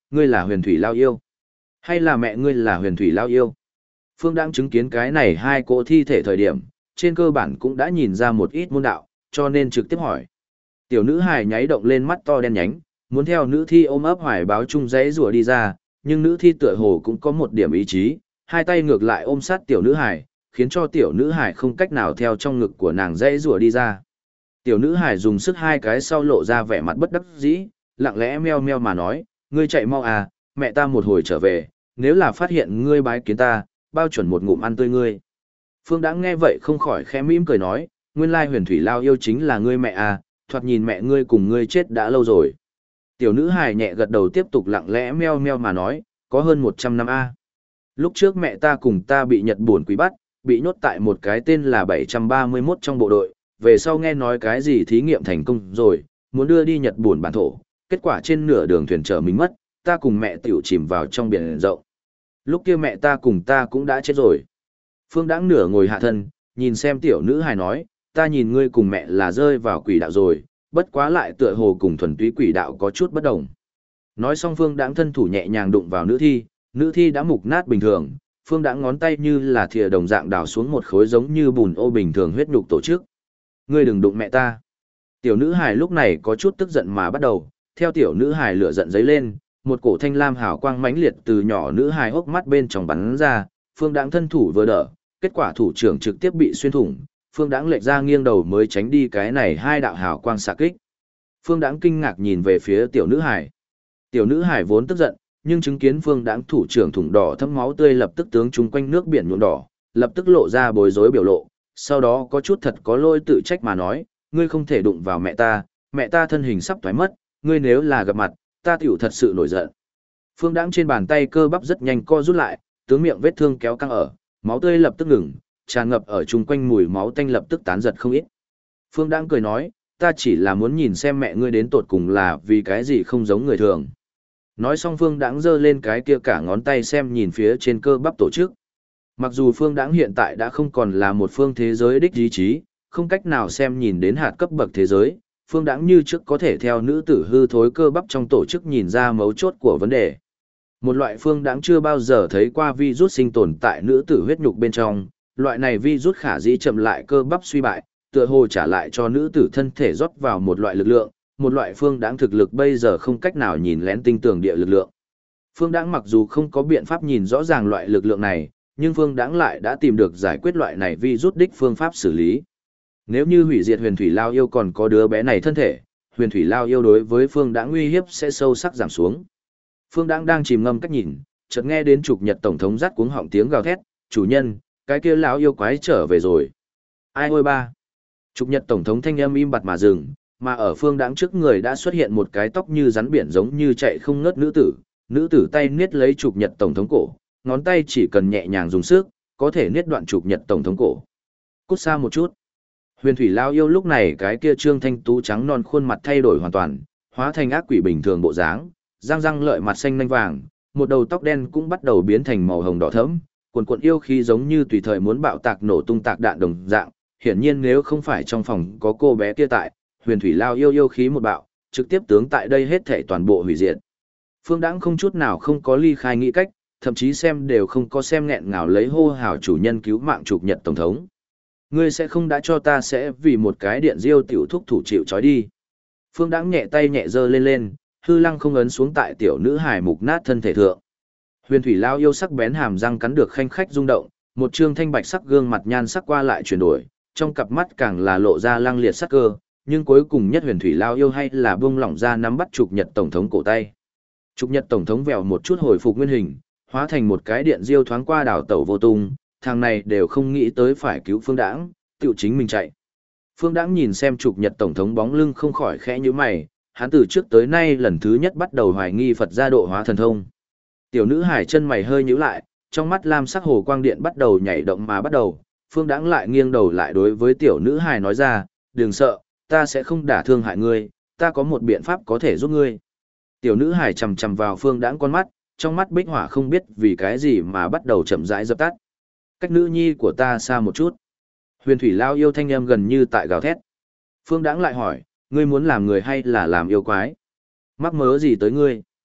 ngươi là huyền thủy lao yêu. Hay là mẹ ngươi là huyền thủy lao yêu? Phương Đãng chứng kiến cái này hai cỗ thi thể thời điểm, trên cơ bản cũng đã nhìn ra một ít môn đạo, cho nên trực tiếp hỏi. Tiểu nữ hài nháy động lên mắt to đen nhánh, muốn theo nữ thi ôm ấp hoài báo chung dãy rùa đi ra, nhưng nữ thi tựa hồ cũng có một điểm ý chí, hai tay ngược lại ôm sát tiểu nữ hài, khiến cho tiểu nữ hài không cách nào theo trong ngực của nàng dãy rùa đi ra. Tiểu nữ hài dùng sức hai cái sau lộ ra vẻ mặt bất đắc dĩ, lặng lẽ meo meo mà nói, ngươi chạy mau à, mẹ ta một hồi trở về, nếu là phát hiện ngươi bái kiến ta, bao chuẩn một ngụm ăn tươi ngươi. Phương Đãng nghe vậy không khỏi khẽ mỉm cười nói, nguyên lai huyền thủy lao yêu chính là ngươi mẹ à, thoạt nhìn mẹ ngươi cùng ngươi chết đã lâu rồi. Tiểu nữ hài nhẹ gật đầu tiếp tục lặng lẽ meo meo mà nói, có hơn 100 năm a. Lúc trước mẹ ta cùng ta bị Nhật Buồn Quỷ bắt, bị nhốt tại một cái tên là 731 trong bộ đội, về sau nghe nói cái gì thí nghiệm thành công rồi, muốn đưa đi Nhật Buồn bản thổ, kết quả trên nửa đường thuyền chở mình mất, ta cùng mẹ tiểu chìm vào trong biển rộng. Lúc kia mẹ ta cùng ta cũng đã chết rồi. Phương Đãng nửa ngồi hạ thân, nhìn xem tiểu nữ hài nói, ta nhìn ngươi cùng mẹ là rơi vào quỷ đạo rồi, bất quá lại tựa hồ cùng thuần túy quỷ đạo có chút bất đồng. Nói xong Phương Đãng thân thủ nhẹ nhàng đụng vào nữ thi đã mục nát bình thường, Phương Đãng ngón tay như là thìa đồng dạng đào xuống một khối giống như bùn ô bình thường huyết nhục tổ chức. Ngươi đừng đụng mẹ ta. Tiểu nữ hài lúc này có chút tức giận mà bắt đầu, theo tiểu nữ hài lửa giận dấy lên, một cổ thanh lam hào quang mãnh liệt từ nhỏ nữ hài hốc mắt bên trong bắn ra, Phương Đãng thân thủ vừa đỡ, kết quả thủ trưởng trực tiếp bị xuyên thủng, Phương Đãng lệch ra nghiêng đầu mới tránh đi cái này hai đạo hào quang xạ kích. Phương Đãng kinh ngạc nhìn về phía tiểu nữ hải. Tiểu nữ hải vốn tức giận, nhưng chứng kiến Phương Đãng thủ trưởng thủng đỏ thấm máu tươi lập tức tướng chung quanh nước biển nhuộm đỏ, lập tức lộ ra bối rối biểu lộ, sau đó có chút thật có lỗi tự trách mà nói, ngươi không thể đụng vào mẹ ta thân hình sắp thoái mất, ngươi nếu là gặp mặt, ta tiểu thật sự nổi giận. Phương Đãng trên bàn tay cơ bắp rất nhanh co rút lại, tướng miệng vết thương kéo căng ở, máu tươi lập tức ngừng, tràn ngập ở chung quanh mùi máu tanh lập tức tán giật không ít. Phương Đãng cười nói, ta chỉ là muốn nhìn xem mẹ ngươi đến tột cùng là vì cái gì không giống người thường. Nói xong Phương Đãng giơ lên cái kia cả ngón tay xem nhìn phía trên cơ bắp tổ chức. Mặc dù Phương Đãng hiện tại đã không còn là một phương thế giới đích ý chí, không cách nào xem nhìn đến hạt cấp bậc thế giới, Phương Đãng như trước có thể theo nữ tử hư thối cơ bắp trong tổ chức nhìn ra mấu chốt của vấn đề. Một loại Phương Đãng chưa bao giờ thấy qua virus sinh tồn tại nữ tử huyết nhục bên trong, loại này virus khả dĩ chậm lại cơ bắp suy bại, tựa hồ trả lại cho nữ tử thân thể rót vào một loại lực lượng, một loại Phương Đãng thực lực bây giờ không cách nào nhìn lén tinh tường địa lực lượng. Phương Đãng mặc dù không có biện pháp nhìn rõ ràng loại lực lượng này, nhưng Phương Đãng lại đã tìm được giải quyết loại này virus đích phương pháp xử lý. Nếu như hủy diệt huyền thủy lao yêu còn có đứa bé này thân thể, huyền thủy lao yêu đối với Phương Đãng uy hiếp sẽ sâu sắc giảm xuống. Phương Đãng đang chìm ngâm cách nhìn, chợt nghe đến Trục Nhật tổng thống rát cuống họng tiếng gào thét, "Chủ nhân, cái kia lão yêu quái trở về rồi." Ai ôi ba. Trục Nhật tổng thống thanh âm im bặt mà dừng, mà ở Phương Đãng trước người đã xuất hiện một cái tóc như rắn biển giống như chạy không ngớt nữ tử tay niết lấy Trục Nhật tổng thống cổ, ngón tay chỉ cần nhẹ nhàng dùng sức, có thể niết đoạn Trục Nhật tổng thống cổ. Cút xa một chút. Huyền thủy lao yêu lúc này cái kia trương thanh tú trắng non khuôn mặt thay đổi hoàn toàn, hóa thành ác quỷ bình thường bộ dáng, răng răng lợi mặt xanh nanh vàng, một đầu tóc đen cũng bắt đầu biến thành màu hồng đỏ thẫm, cuồn cuộn yêu khí giống như tùy thời muốn bạo tạc nổ tung tạc đạn đồng dạng. Hiển nhiên nếu không phải trong phòng có cô bé kia tại, huyền thủy lao yêu khí một bạo, trực tiếp tướng tại đây hết thảy toàn bộ hủy diệt. Phương Đãng không chút nào không có ly khai nghĩ cách, thậm chí xem đều không có xem nghẹn ngào lấy hô hào chủ nhân cứu mạng Trục Nhật tổng thống. Ngươi sẽ không đã cho ta sẽ vì một cái điện diêu tiểu thúc thủ chịu trói đi. Phương Đãng nhẹ tay nhẹ giơ lên, hư lăng không ấn xuống tại tiểu nữ hài mục nát thân thể thượng. Huyền thủy lao yêu sắc bén hàm răng cắn được khanh khách rung động, một trương thanh bạch sắc gương mặt nhan sắc qua lại chuyển đổi, trong cặp mắt càng là lộ ra lăng liệt sắc cơ, nhưng cuối cùng nhất huyền thủy lao yêu hay là buông lỏng ra nắm bắt Trục Nhật tổng thống cổ tay. Trục Nhật tổng thống vèo một chút hồi phục nguyên hình, hóa thành một cái điện diêu thoáng qua đảo tẩu vô tung, thằng này đều không nghĩ tới phải cứu Phương Đãng, tự chính mình chạy. Phương Đãng nhìn xem Trục Nhật tổng thống bóng lưng không khỏi khẽ nhíu mày, hắn từ trước tới nay lần thứ nhất bắt đầu hoài nghi Phật gia độ hóa thần thông. Tiểu nữ hải chân mày hơi nhíu lại, trong mắt lam sắc hồ quang điện bắt đầu nhảy động mà bắt đầu. Phương Đãng lại nghiêng đầu lại đối với tiểu nữ hải nói ra, đừng sợ, ta sẽ không đả thương hại ngươi, ta có một biện pháp có thể giúp ngươi. Tiểu nữ hải chầm chầm vào Phương Đãng con mắt, trong mắt bích hỏa không biết vì cái gì mà bắt đầu chậm rãi dập tắt. Cách nữ nhi của ta xa một chút. Huyền thủy lao yêu thanh âm gần như tại gào thét. Phương Đãng lại hỏi, ngươi muốn làm người hay là làm yêu quái? Mắc mớ gì tới ngươi?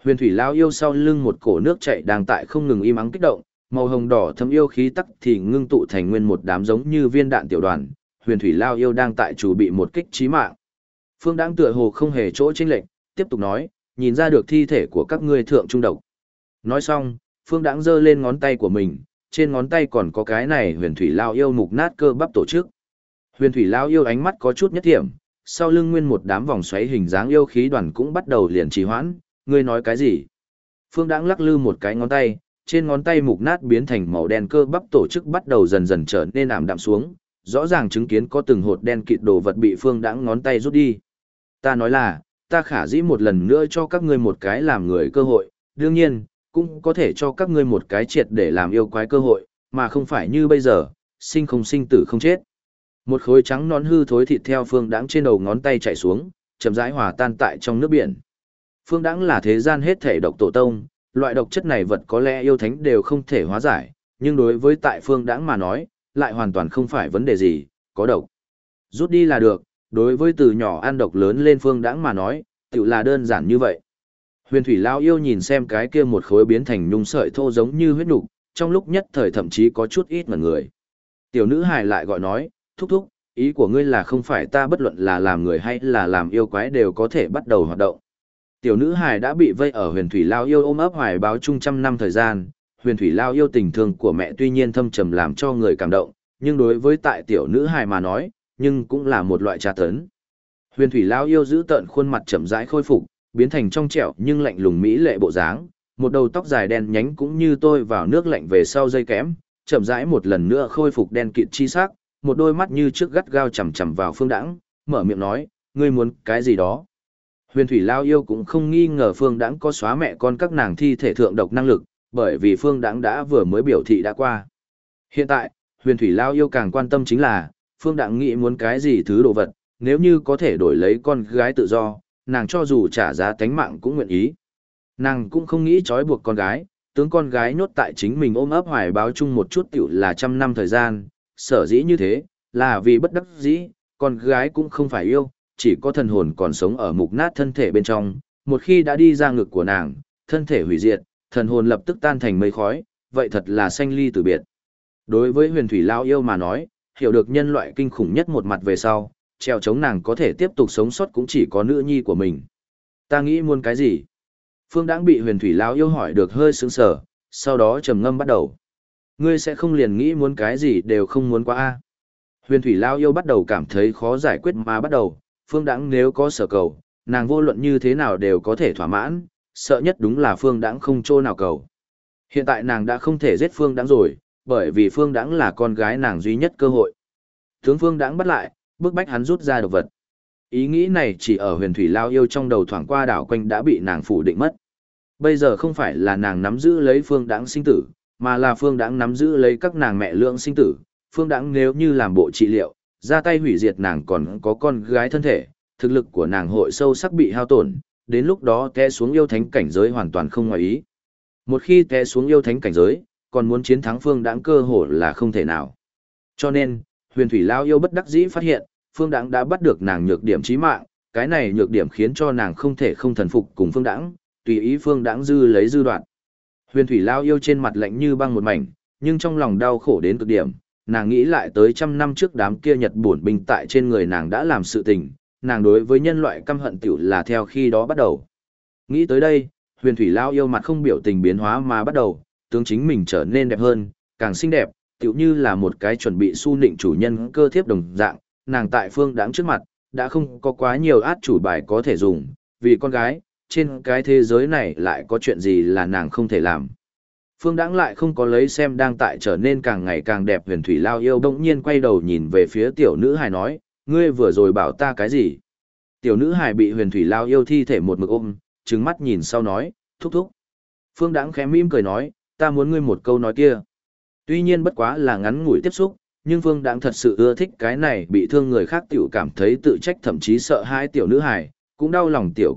Huyền thủy lao yêu sau lưng một cổ nước chảy đang tại không ngừng im ắng kích động, màu hồng đỏ thấm yêu khí tắc thì ngưng tụ thành nguyên một đám giống như viên đạn tiểu đoàn. Huyền thủy lao yêu đang tại chủ bị một kích chí mạng. Phương Đãng tựa hồ không hề chỗ chênh lệch, tiếp tục nói, nhìn ra được thi thể của các ngươi thượng trung độc. Nói xong, Phương Đãng giơ lên ngón tay của mình, trên ngón tay còn có cái này huyền thủy lao yêu mục nát cơ bắp tổ chức. Huyền thủy lao yêu ánh mắt có chút nhất thiểm, sau lưng nguyên một đám vòng xoáy hình dáng yêu khí đoàn cũng bắt đầu liền trì hoãn, ngươi nói cái gì? Phương Đãng lắc lư một cái ngón tay, trên ngón tay mục nát biến thành màu đen cơ bắp tổ chức bắt đầu dần dần trở nên ảm đạm xuống, rõ ràng chứng kiến có từng hột đen kịt đồ vật bị Phương Đãng ngón tay rút đi. Ta nói là, ta khả dĩ một lần nữa cho các ngươi một cái làm người cơ hội, đương nhiên, cũng có thể cho các ngươi một cái triệt để làm yêu quái cơ hội, mà không phải như bây giờ, sinh không sinh tử không chết. Một khối trắng nón hư thối thịt theo Phương Đãng trên đầu ngón tay chảy xuống, chậm rãi hòa tan tại trong nước biển. Phương Đãng là thế gian hết thể độc tổ tông, loại độc chất này vật có lẽ yêu thánh đều không thể hóa giải, nhưng đối với tại Phương Đãng mà nói, lại hoàn toàn không phải vấn đề gì, có độc. Rút đi là được, đối với từ nhỏ ăn độc lớn lên Phương Đãng mà nói, tự là đơn giản như vậy. Huyền thủy lao yêu nhìn xem cái kia một khối biến thành nhung sợi thô giống như huyết nục, trong lúc nhất thời thậm chí có chút ít ngẩn người. Tiểu nữ hài lại gọi nói, thúc thúc, ý của ngươi là không phải ta bất luận là làm người hay là làm yêu quái đều có thể bắt đầu hoạt động. Tiểu nữ hài đã bị vây ở huyền thủy lao yêu ôm ấp hoài báo chung trăm năm thời gian, huyền thủy lao yêu tình thương của mẹ tuy nhiên thâm trầm làm cho người cảm động, nhưng đối với tại tiểu nữ hài mà nói, nhưng cũng là một loại tra tấn. Huyền thủy lao yêu giữ tợn khuôn mặt chậm rãi khôi phục, biến thành trong trẻo nhưng lạnh lùng mỹ lệ bộ dáng, một đầu tóc dài đen nhánh cũng như tôi vào nước lạnh về sau dây kẽm, chậm rãi một lần nữa khôi phục đen kịt chi sắc, một đôi mắt như trước gắt gao chằm chằm vào Phương Đãng, mở miệng nói, ngươi muốn cái gì đó? Huyền thủy lao yêu cũng không nghi ngờ Phương Đãng có xóa mẹ con các nàng thi thể thượng độc năng lực, bởi vì Phương Đãng đã vừa mới biểu thị đã qua. Hiện tại, huyền thủy lao yêu càng quan tâm chính là, Phương Đãng nghĩ muốn cái gì thứ đồ vật, nếu như có thể đổi lấy con gái tự do, nàng cho dù trả giá tánh mạng cũng nguyện ý. Nàng cũng không nghĩ trói buộc con gái, tướng con gái nhốt tại chính mình ôm ấp hoài báo chung một chút tiểu là trăm năm thời gian, sở dĩ như thế, là vì bất đắc dĩ, con gái cũng không phải yêu, chỉ có thần hồn còn sống ở mục nát thân thể bên trong, một khi đã đi ra ngực của nàng, thân thể hủy diệt, thần hồn lập tức tan thành mây khói, vậy thật là sanh ly tử biệt. Đối với huyền thủy lao yêu mà nói, hiểu được nhân loại kinh khủng nhất một mặt về sau, treo chống nàng có thể tiếp tục sống sót cũng chỉ có nữ nhi của mình. Ta nghĩ muốn cái gì? Phương Đãng bị huyền thủy lao yêu hỏi được hơi sững sờ, sau đó trầm ngâm bắt đầu. Ngươi sẽ không liền nghĩ muốn cái gì đều không muốn quá a? Huyền thủy lao yêu bắt đầu cảm thấy khó giải quyết mà bắt đầu, Phương Đãng nếu có sở cầu, nàng vô luận như thế nào đều có thể thỏa mãn, sợ nhất đúng là Phương Đãng không chỗ nào cầu. Hiện tại nàng đã không thể giết Phương Đãng rồi, bởi vì Phương Đãng là con gái nàng duy nhất cơ hội. Tướng Phương Đãng bắt lại, bức bách hắn rút ra độc vật. Ý nghĩ này chỉ ở huyền thủy lao yêu trong đầu thoảng qua đảo quanh đã bị nàng phủ định mất. Bây giờ không phải là nàng nắm giữ lấy Phương Đãng sinh tử, mà là Phương Đãng nắm giữ lấy các nàng mẹ lượng sinh tử. Phương Đãng nếu như làm bộ trị liệu, ra tay hủy diệt nàng còn có con gái thân thể, thực lực của nàng hội sâu sắc bị hao tổn, đến lúc đó té xuống yêu thánh cảnh giới hoàn toàn không ngoài ý. Một khi té xuống yêu thánh cảnh giới, còn muốn chiến thắng Phương Đãng cơ hội là không thể nào. Cho nên, huyền thủy lao yêu bất đắc dĩ phát hiện, Phương Đãng đã bắt được nàng nhược điểm chí mạng, cái này nhược điểm khiến cho nàng không thể không thần phục cùng Phương Đãng, tùy ý Phương Đãng dư lấy dư đoạn. Huyền thủy lao yêu trên mặt lạnh như băng một mảnh, nhưng trong lòng đau khổ đến cực điểm, nàng nghĩ lại tới trăm năm trước đám kia Nhật bổn binh tại trên người nàng đã làm sự tình, nàng đối với nhân loại căm hận tiểu là theo khi đó bắt đầu. Nghĩ tới đây, huyền thủy lao yêu mặt không biểu tình biến hóa mà bắt đầu, tướng chính mình trở nên đẹp hơn, càng xinh đẹp, tiểu như là một cái chuẩn bị su nịnh chủ nhân cơ thiếp đồng dạng, nàng tại Phương Đãng trước mặt, đã không có quá nhiều át chủ bài có thể dùng, vì con gái, trên cái thế giới này lại có chuyện gì là nàng không thể làm. Phương Đãng lại không có lấy xem đang tại trở nên càng ngày càng đẹp huyền thủy lao yêu bỗng nhiên quay đầu nhìn về phía tiểu nữ hài nói, ngươi vừa rồi bảo ta cái gì? Tiểu nữ hài bị huyền thủy lao yêu thi thể một mực ôm, trừng mắt nhìn sau nói, thúc thúc. Phương Đãng khẽ mỉm cười nói, ta muốn ngươi một câu nói kia. Tuy nhiên bất quá là ngắn ngủi tiếp xúc, nhưng Phương Đãng thật sự ưa thích cái này bị thương người khác tiểu cảm thấy tự trách thậm chí sợ hãi tiểu nữ hài, cũng đau lòng tiểu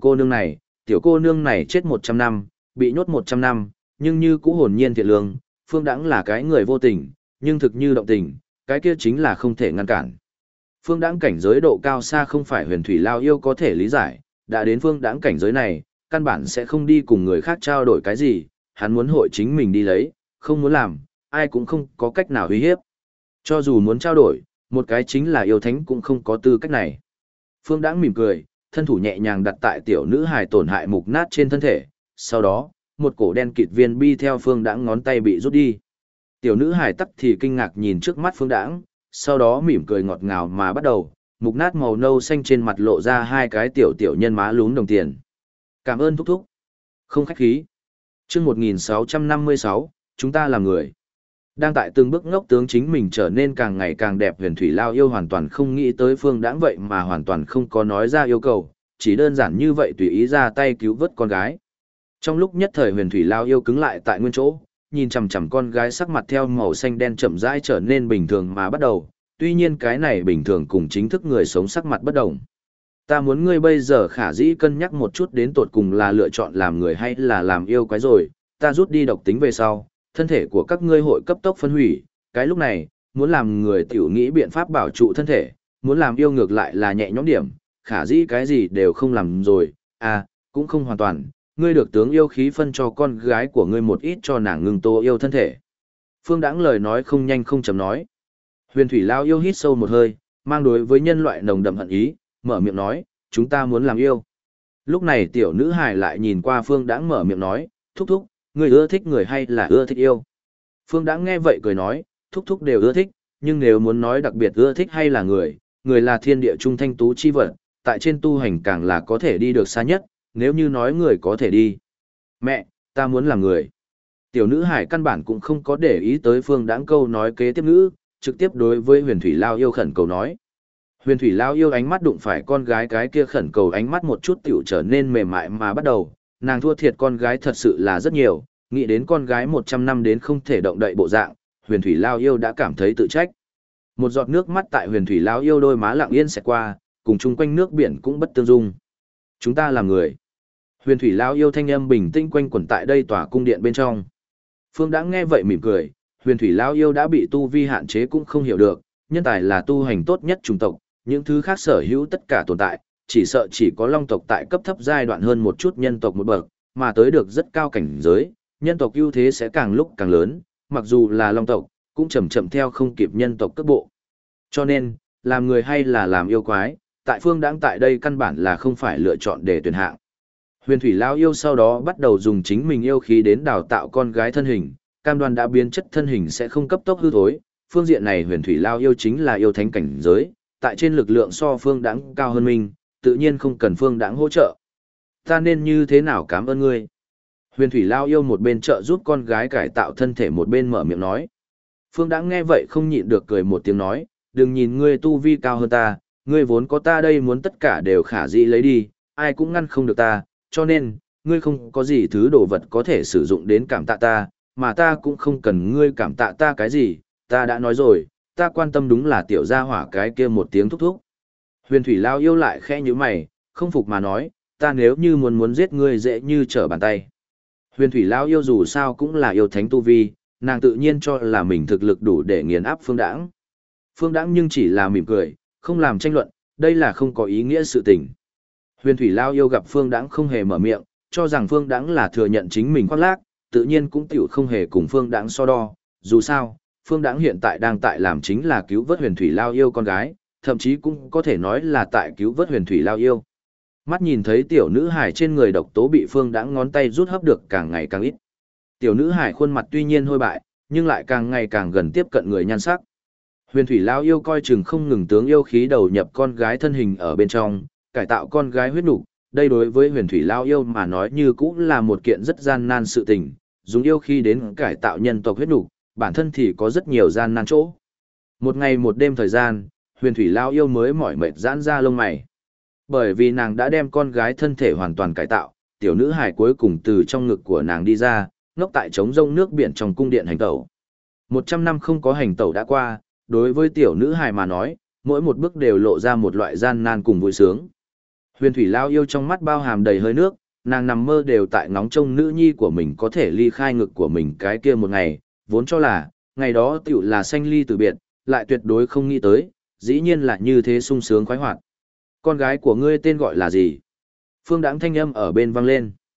cô nương này chết 100 năm, bị nhốt 100 năm, nhưng như cũ hồn nhiên thiện lương, Phương Đãng là cái người vô tình, nhưng thực như động tình, cái kia chính là không thể ngăn cản. Phương Đãng cảnh giới độ cao xa không phải huyền thủy lao yêu có thể lý giải, đã đến Phương Đãng cảnh giới này, căn bản sẽ không đi cùng người khác trao đổi cái gì, hắn muốn hội chính mình đi lấy, không muốn làm, ai cũng không có cách nào uy hiếp. Cho dù muốn trao đổi, một cái chính là yêu thánh cũng không có tư cách này. Phương Đãng mỉm cười, thân thủ nhẹ nhàng đặt tại tiểu nữ hài tổn hại mục nát trên thân thể, sau đó, một cổ đen kịt viên bi theo Phương Đãng ngón tay bị rút đi. Tiểu nữ hài tắc thì kinh ngạc nhìn trước mắt Phương Đãng, sau đó mỉm cười ngọt ngào mà bắt đầu, mục nát màu nâu xanh trên mặt lộ ra hai cái tiểu tiểu nhân má lún đồng tiền. Cảm ơn thúc thúc. Không khách khí. Chương 1656, chúng ta là người. Đang tại từng bước ngốc tướng chính mình trở nên càng ngày càng đẹp, Huyền Thủy Lao yêu hoàn toàn không nghĩ tới Phương Đãng vậy mà hoàn toàn không có nói ra yêu cầu, chỉ đơn giản như vậy tùy ý ra tay cứu vớt con gái. Trong lúc nhất thời Huyền Thủy Lao yêu cứng lại tại nguyên chỗ, nhìn chằm chằm con gái sắc mặt theo màu xanh đen chậm rãi trở nên bình thường mà bắt đầu, tuy nhiên cái này bình thường cùng chính thức người sống sắc mặt bất đồng. Ta muốn ngươi bây giờ khả dĩ cân nhắc một chút đến tột cùng là lựa chọn làm người hay là làm yêu quái rồi, ta rút đi độc tính về sau, thân thể của các ngươi hội cấp tốc phân hủy, cái lúc này, muốn làm người tiểu nghĩ biện pháp bảo trụ thân thể, muốn làm yêu ngược lại là nhẹ nhõm điểm, khả dĩ cái gì đều không làm rồi, à, cũng không hoàn toàn, ngươi được tướng yêu khí phân cho con gái của ngươi một ít cho nàng ngừng tô yêu thân thể. Phương Đãng lời nói không nhanh không chậm nói. Huyền Thủy Lao yêu hít sâu một hơi, mang đối với nhân loại nồng đậm hận ý, mở miệng nói, chúng ta muốn làm yêu. Lúc này tiểu nữ hài lại nhìn qua Phương Đãng mở miệng nói, thúc thúc, ngươi ưa thích người hay là ưa thích yêu? Phương Đãng nghe vậy cười nói, thúc thúc đều ưa thích, nhưng nếu muốn nói đặc biệt ưa thích hay là người là thiên địa trung thanh tú chi vật, tại trên tu hành càng là có thể đi được xa nhất, nếu như nói người có thể đi. Mẹ, ta muốn làm người. Tiểu nữ hải căn bản cũng không có để ý tới Phương Đãng câu nói kế tiếp ngữ, trực tiếp đối với Huyền Thủy Lao yêu khẩn cầu nói. Huyền Thủy Lao yêu ánh mắt đụng phải con gái cái kia khẩn cầu ánh mắt một chút tiểu trở nên mềm mại mà bắt đầu, nàng thua thiệt con gái thật sự là rất nhiều, nghĩ đến con gái 100 năm đến không thể động đậy bộ dạng, Huyền Thủy Lao yêu đã cảm thấy tự trách. Một giọt nước mắt tại Huyền Thủy Lao yêu đôi má lặng yên xẹt qua, cùng chung quanh nước biển cũng bất tương dung. Chúng ta làm người. Huyền Thủy Lao yêu thanh âm bình tĩnh quanh quẩn tại đây tòa cung điện bên trong. Phương Đãng nghe vậy mỉm cười, Huyền Thủy Lao yêu đã bị tu vi hạn chế cũng không hiểu được, nhân tài là tu hành tốt nhất chủng tộc, những thứ khác sở hữu tất cả tồn tại, chỉ sợ chỉ có long tộc tại cấp thấp giai đoạn hơn một chút nhân tộc một bậc, mà tới được rất cao cảnh giới, nhân tộc ưu thế sẽ càng lúc càng lớn, mặc dù là long tộc, cũng chậm chậm theo không kịp nhân tộc cấp bộ. Cho nên, làm người hay là làm yêu quái, tại Phương Đãng tại đây căn bản là không phải lựa chọn để tuyển hạng. Huyền Thủy Lao yêu sau đó bắt đầu dùng chính mình yêu khí đến đào tạo con gái thân hình, cam đoan đã biến chất thân hình sẽ không cấp tốc hư thối. Phương diện này Huyền Thủy Lao yêu chính là yêu thánh cảnh giới, tại trên lực lượng so Phương Đãng cao hơn mình, tự nhiên không cần Phương Đãng hỗ trợ. Ta nên như thế nào cảm ơn ngươi? Huyền Thủy Lao yêu một bên trợ giúp con gái cải tạo thân thể một bên mở miệng nói. Phương Đãng nghe vậy không nhịn được cười một tiếng nói, đừng nhìn ngươi tu vi cao hơn ta, ngươi vốn có ta đây muốn tất cả đều khả dĩ lấy đi, ai cũng ngăn không được ta, cho nên, ngươi không có gì thứ đồ vật có thể sử dụng đến cảm tạ ta, mà ta cũng không cần ngươi cảm tạ ta cái gì, ta đã nói rồi, ta quan tâm đúng là tiểu gia hỏa cái kia một tiếng thúc thúc. Huyền Thủy Lao yêu lại khẽ như mày, không phục mà nói, ta nếu như muốn giết ngươi dễ như trở bàn tay. Huyền Thủy Lao yêu dù sao cũng là yêu thánh tu vi, nàng tự nhiên cho là mình thực lực đủ để nghiền áp Phương Đãng. Phương Đãng nhưng chỉ là mỉm cười, không làm tranh luận, đây là không có ý nghĩa sự tình. Huyền Thủy Lao yêu gặp Phương Đãng không hề mở miệng, cho rằng Phương Đãng là thừa nhận chính mình khoác lác, tự nhiên cũng tiểu không hề cùng Phương Đãng so đo, dù sao, Phương Đãng hiện tại đang tại làm chính là cứu vớt Huyền Thủy Lao yêu con gái, thậm chí cũng có thể nói là tại cứu vớt Huyền Thủy Lao yêu. Mắt nhìn thấy tiểu nữ hải trên người độc tố bị Phương Đãng ngón tay rút hấp được càng ngày càng ít. Tiểu nữ hải khuôn mặt tuy nhiên hôi bại, nhưng lại càng ngày càng gần tiếp cận người nhan sắc. Huyền Thủy Lao yêu coi chừng không ngừng tướng yêu khí đầu nhập con gái thân hình ở bên trong, cải tạo con gái huyết nục, đây đối với Huyền Thủy Lao yêu mà nói như cũng là một kiện rất gian nan sự tình, dùng yêu khí đến cải tạo nhân tộc huyết nục, bản thân thì có rất nhiều gian nan chỗ. Một ngày một đêm thời gian, Huyền Thủy Lao yêu mới mỏi mệt giãn ra lông mày. Bởi vì nàng đã đem con gái thân thể hoàn toàn cải tạo, tiểu nữ hài cuối cùng từ trong ngực của nàng đi ra, ngốc tại trống rông nước biển trong cung điện hành tẩu. 100 năm không có hành tẩu đã qua, đối với tiểu nữ hài mà nói, mỗi một bước đều lộ ra một loại gian nan cùng vui sướng. Huyền Thủy Lao yêu trong mắt bao hàm đầy hơi nước, nàng nằm mơ đều tại ngóng trông nữ nhi của mình có thể ly khai ngực của mình cái kia một ngày, vốn cho là, ngày đó tiểu là sanh ly từ biệt, lại tuyệt đối không nghĩ tới, dĩ nhiên là như thế sung sướng khoái hoạt. Con gái của ngươi tên gọi là gì? Phương Đãng thanh âm ở bên vang lên.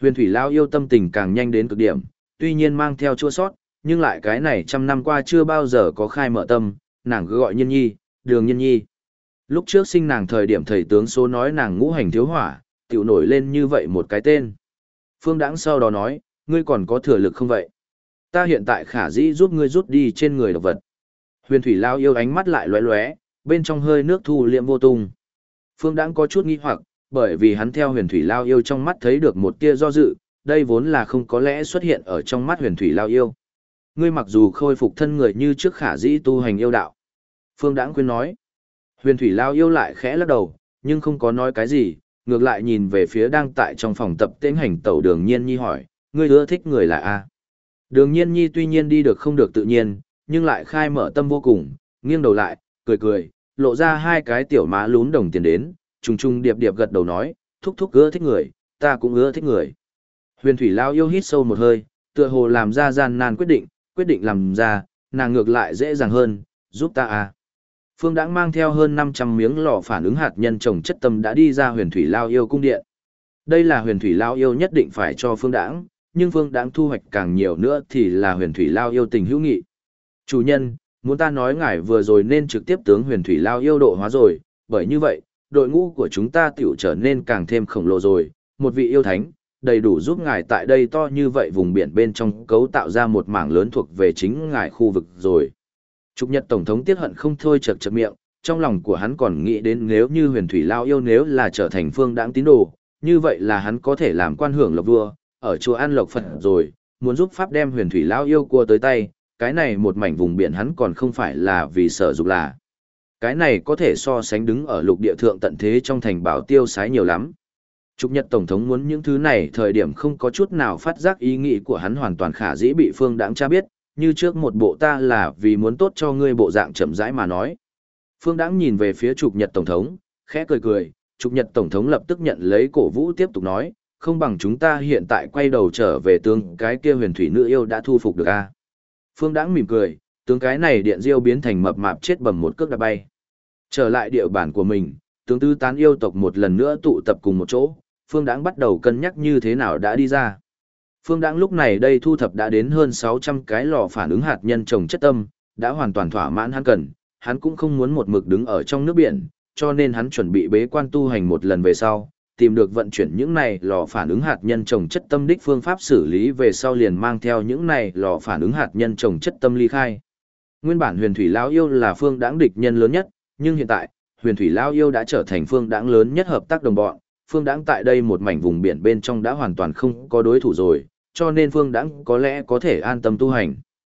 Huyền thủy lao yêu tâm tình càng nhanh đến cực điểm, tuy nhiên mang theo chua sót, nhưng lại cái này trăm năm qua chưa bao giờ có khai mở tâm, nàng cứ gọi Nhiên Nhi, Đường Nhiên Nhi. Lúc trước sinh nàng thời điểm thầy tướng số nói nàng ngũ hành thiếu hỏa, tiểu nổi lên như vậy một cái tên. Phương Đãng sau đó nói, ngươi còn có thừa lực không vậy? Ta hiện tại khả dĩ giúp ngươi rút đi trên người độc vật. Huyền thủy lao yêu ánh mắt lại lóe lóe, bên trong hơi nước thu liệm vô tung. Phương Đãng có chút nghi hoặc, bởi vì hắn theo huyền thủy lao yêu trong mắt thấy được một tia do dự, đây vốn là không có lẽ xuất hiện ở trong mắt huyền thủy lao yêu. Ngươi mặc dù khôi phục thân người như trước khả dĩ tu hành yêu đạo. Phương Đãng khuyên nói. Huyền thủy lao yêu lại khẽ lắc đầu, nhưng không có nói cái gì, ngược lại nhìn về phía đang tại trong phòng tập tiến hành tẩu Đường Nhiên Nhi hỏi, ngươi ưa thích người là A. Đường Nhiên Nhi tuy nhiên đi được không được tự nhiên, nhưng lại khai mở tâm vô cùng, nghiêng đầu lại, cười cười, lộ ra hai cái tiểu má lún đồng tiền đến, trùng trùng điệp điệp gật đầu nói, thúc thúc ưa thích người, ta cũng ưa thích người. Huyền thủy lao yêu hít sâu một hơi, tựa hồ làm ra gian nan quyết định làm ra, nàng ngược lại dễ dàng hơn, giúp ta A. Phương Đãng mang theo hơn 500 miếng lò phản ứng hạt nhân trồng chất tâm đã đi ra huyền thủy lao yêu cung điện. Đây là huyền thủy lao yêu nhất định phải cho Phương Đãng, nhưng Phương Đãng thu hoạch càng nhiều nữa thì là huyền thủy lao yêu tình hữu nghị. Chủ nhân, muốn ta nói ngài vừa rồi nên trực tiếp tướng huyền thủy lao yêu độ hóa rồi, bởi như vậy, đội ngũ của chúng ta tiểu trở nên càng thêm khổng lồ rồi, một vị yêu thánh, đầy đủ giúp ngài tại đây to như vậy vùng biển bên trong cấu tạo ra một mảng lớn thuộc về chính ngài khu vực rồi. Trục Nhật Tổng thống tiếc hận không thôi chật chật miệng, trong lòng của hắn còn nghĩ đến nếu như huyền thủy lao yêu nếu là trở thành Phương Đãng tín đồ, như vậy là hắn có thể làm quan hưởng lộc vua, ở chùa An Lộc Phật rồi, muốn giúp Pháp đem huyền thủy lao yêu cua tới tay, cái này một mảnh vùng biển hắn còn không phải là vì sở dục là. Cái này có thể so sánh đứng ở lục địa thượng tận thế trong thành bảo tiêu sái nhiều lắm. Trục Nhật Tổng thống muốn những thứ này thời điểm không có chút nào phát giác ý nghĩ của hắn hoàn toàn khả dĩ bị Phương Đãng tra biết, như trước một bộ ta là vì muốn tốt cho ngươi bộ dạng chậm rãi mà nói. Phương Đãng nhìn về phía Trục Nhật Tổng thống, khẽ cười cười, Trục Nhật Tổng thống lập tức nhận lấy cổ vũ tiếp tục nói, không bằng chúng ta hiện tại quay đầu trở về tướng cái kia huyền thủy nữ yêu đã thu phục được a. Phương Đãng mỉm cười, tướng cái này điện diêu biến thành mập mạp chết bầm một cước đã bay. Trở lại địa bản của mình, tướng tứ tán yêu tộc một lần nữa tụ tập cùng một chỗ, Phương Đãng bắt đầu cân nhắc như thế nào đã đi ra. Phương Đãng lúc này đây thu thập đã đến hơn 600 cái lò phản ứng hạt nhân trồng chất tâm, đã hoàn toàn thỏa mãn hắn cần, hắn cũng không muốn một mực đứng ở trong nước biển, cho nên hắn chuẩn bị bế quan tu hành một lần về sau, tìm được vận chuyển những này lò phản ứng hạt nhân trồng chất tâm đích phương pháp xử lý về sau liền mang theo những này lò phản ứng hạt nhân trồng chất tâm ly khai. Nguyên bản huyền thủy lão yêu là Phương Đãng địch nhân lớn nhất, nhưng hiện tại, huyền thủy lão yêu đã trở thành Phương Đãng lớn nhất hợp tác đồng bọn, Phương Đãng tại đây một mảnh vùng biển bên trong đã hoàn toàn không có đối thủ rồi, cho nên Phương Đãng có lẽ có thể an tâm tu hành.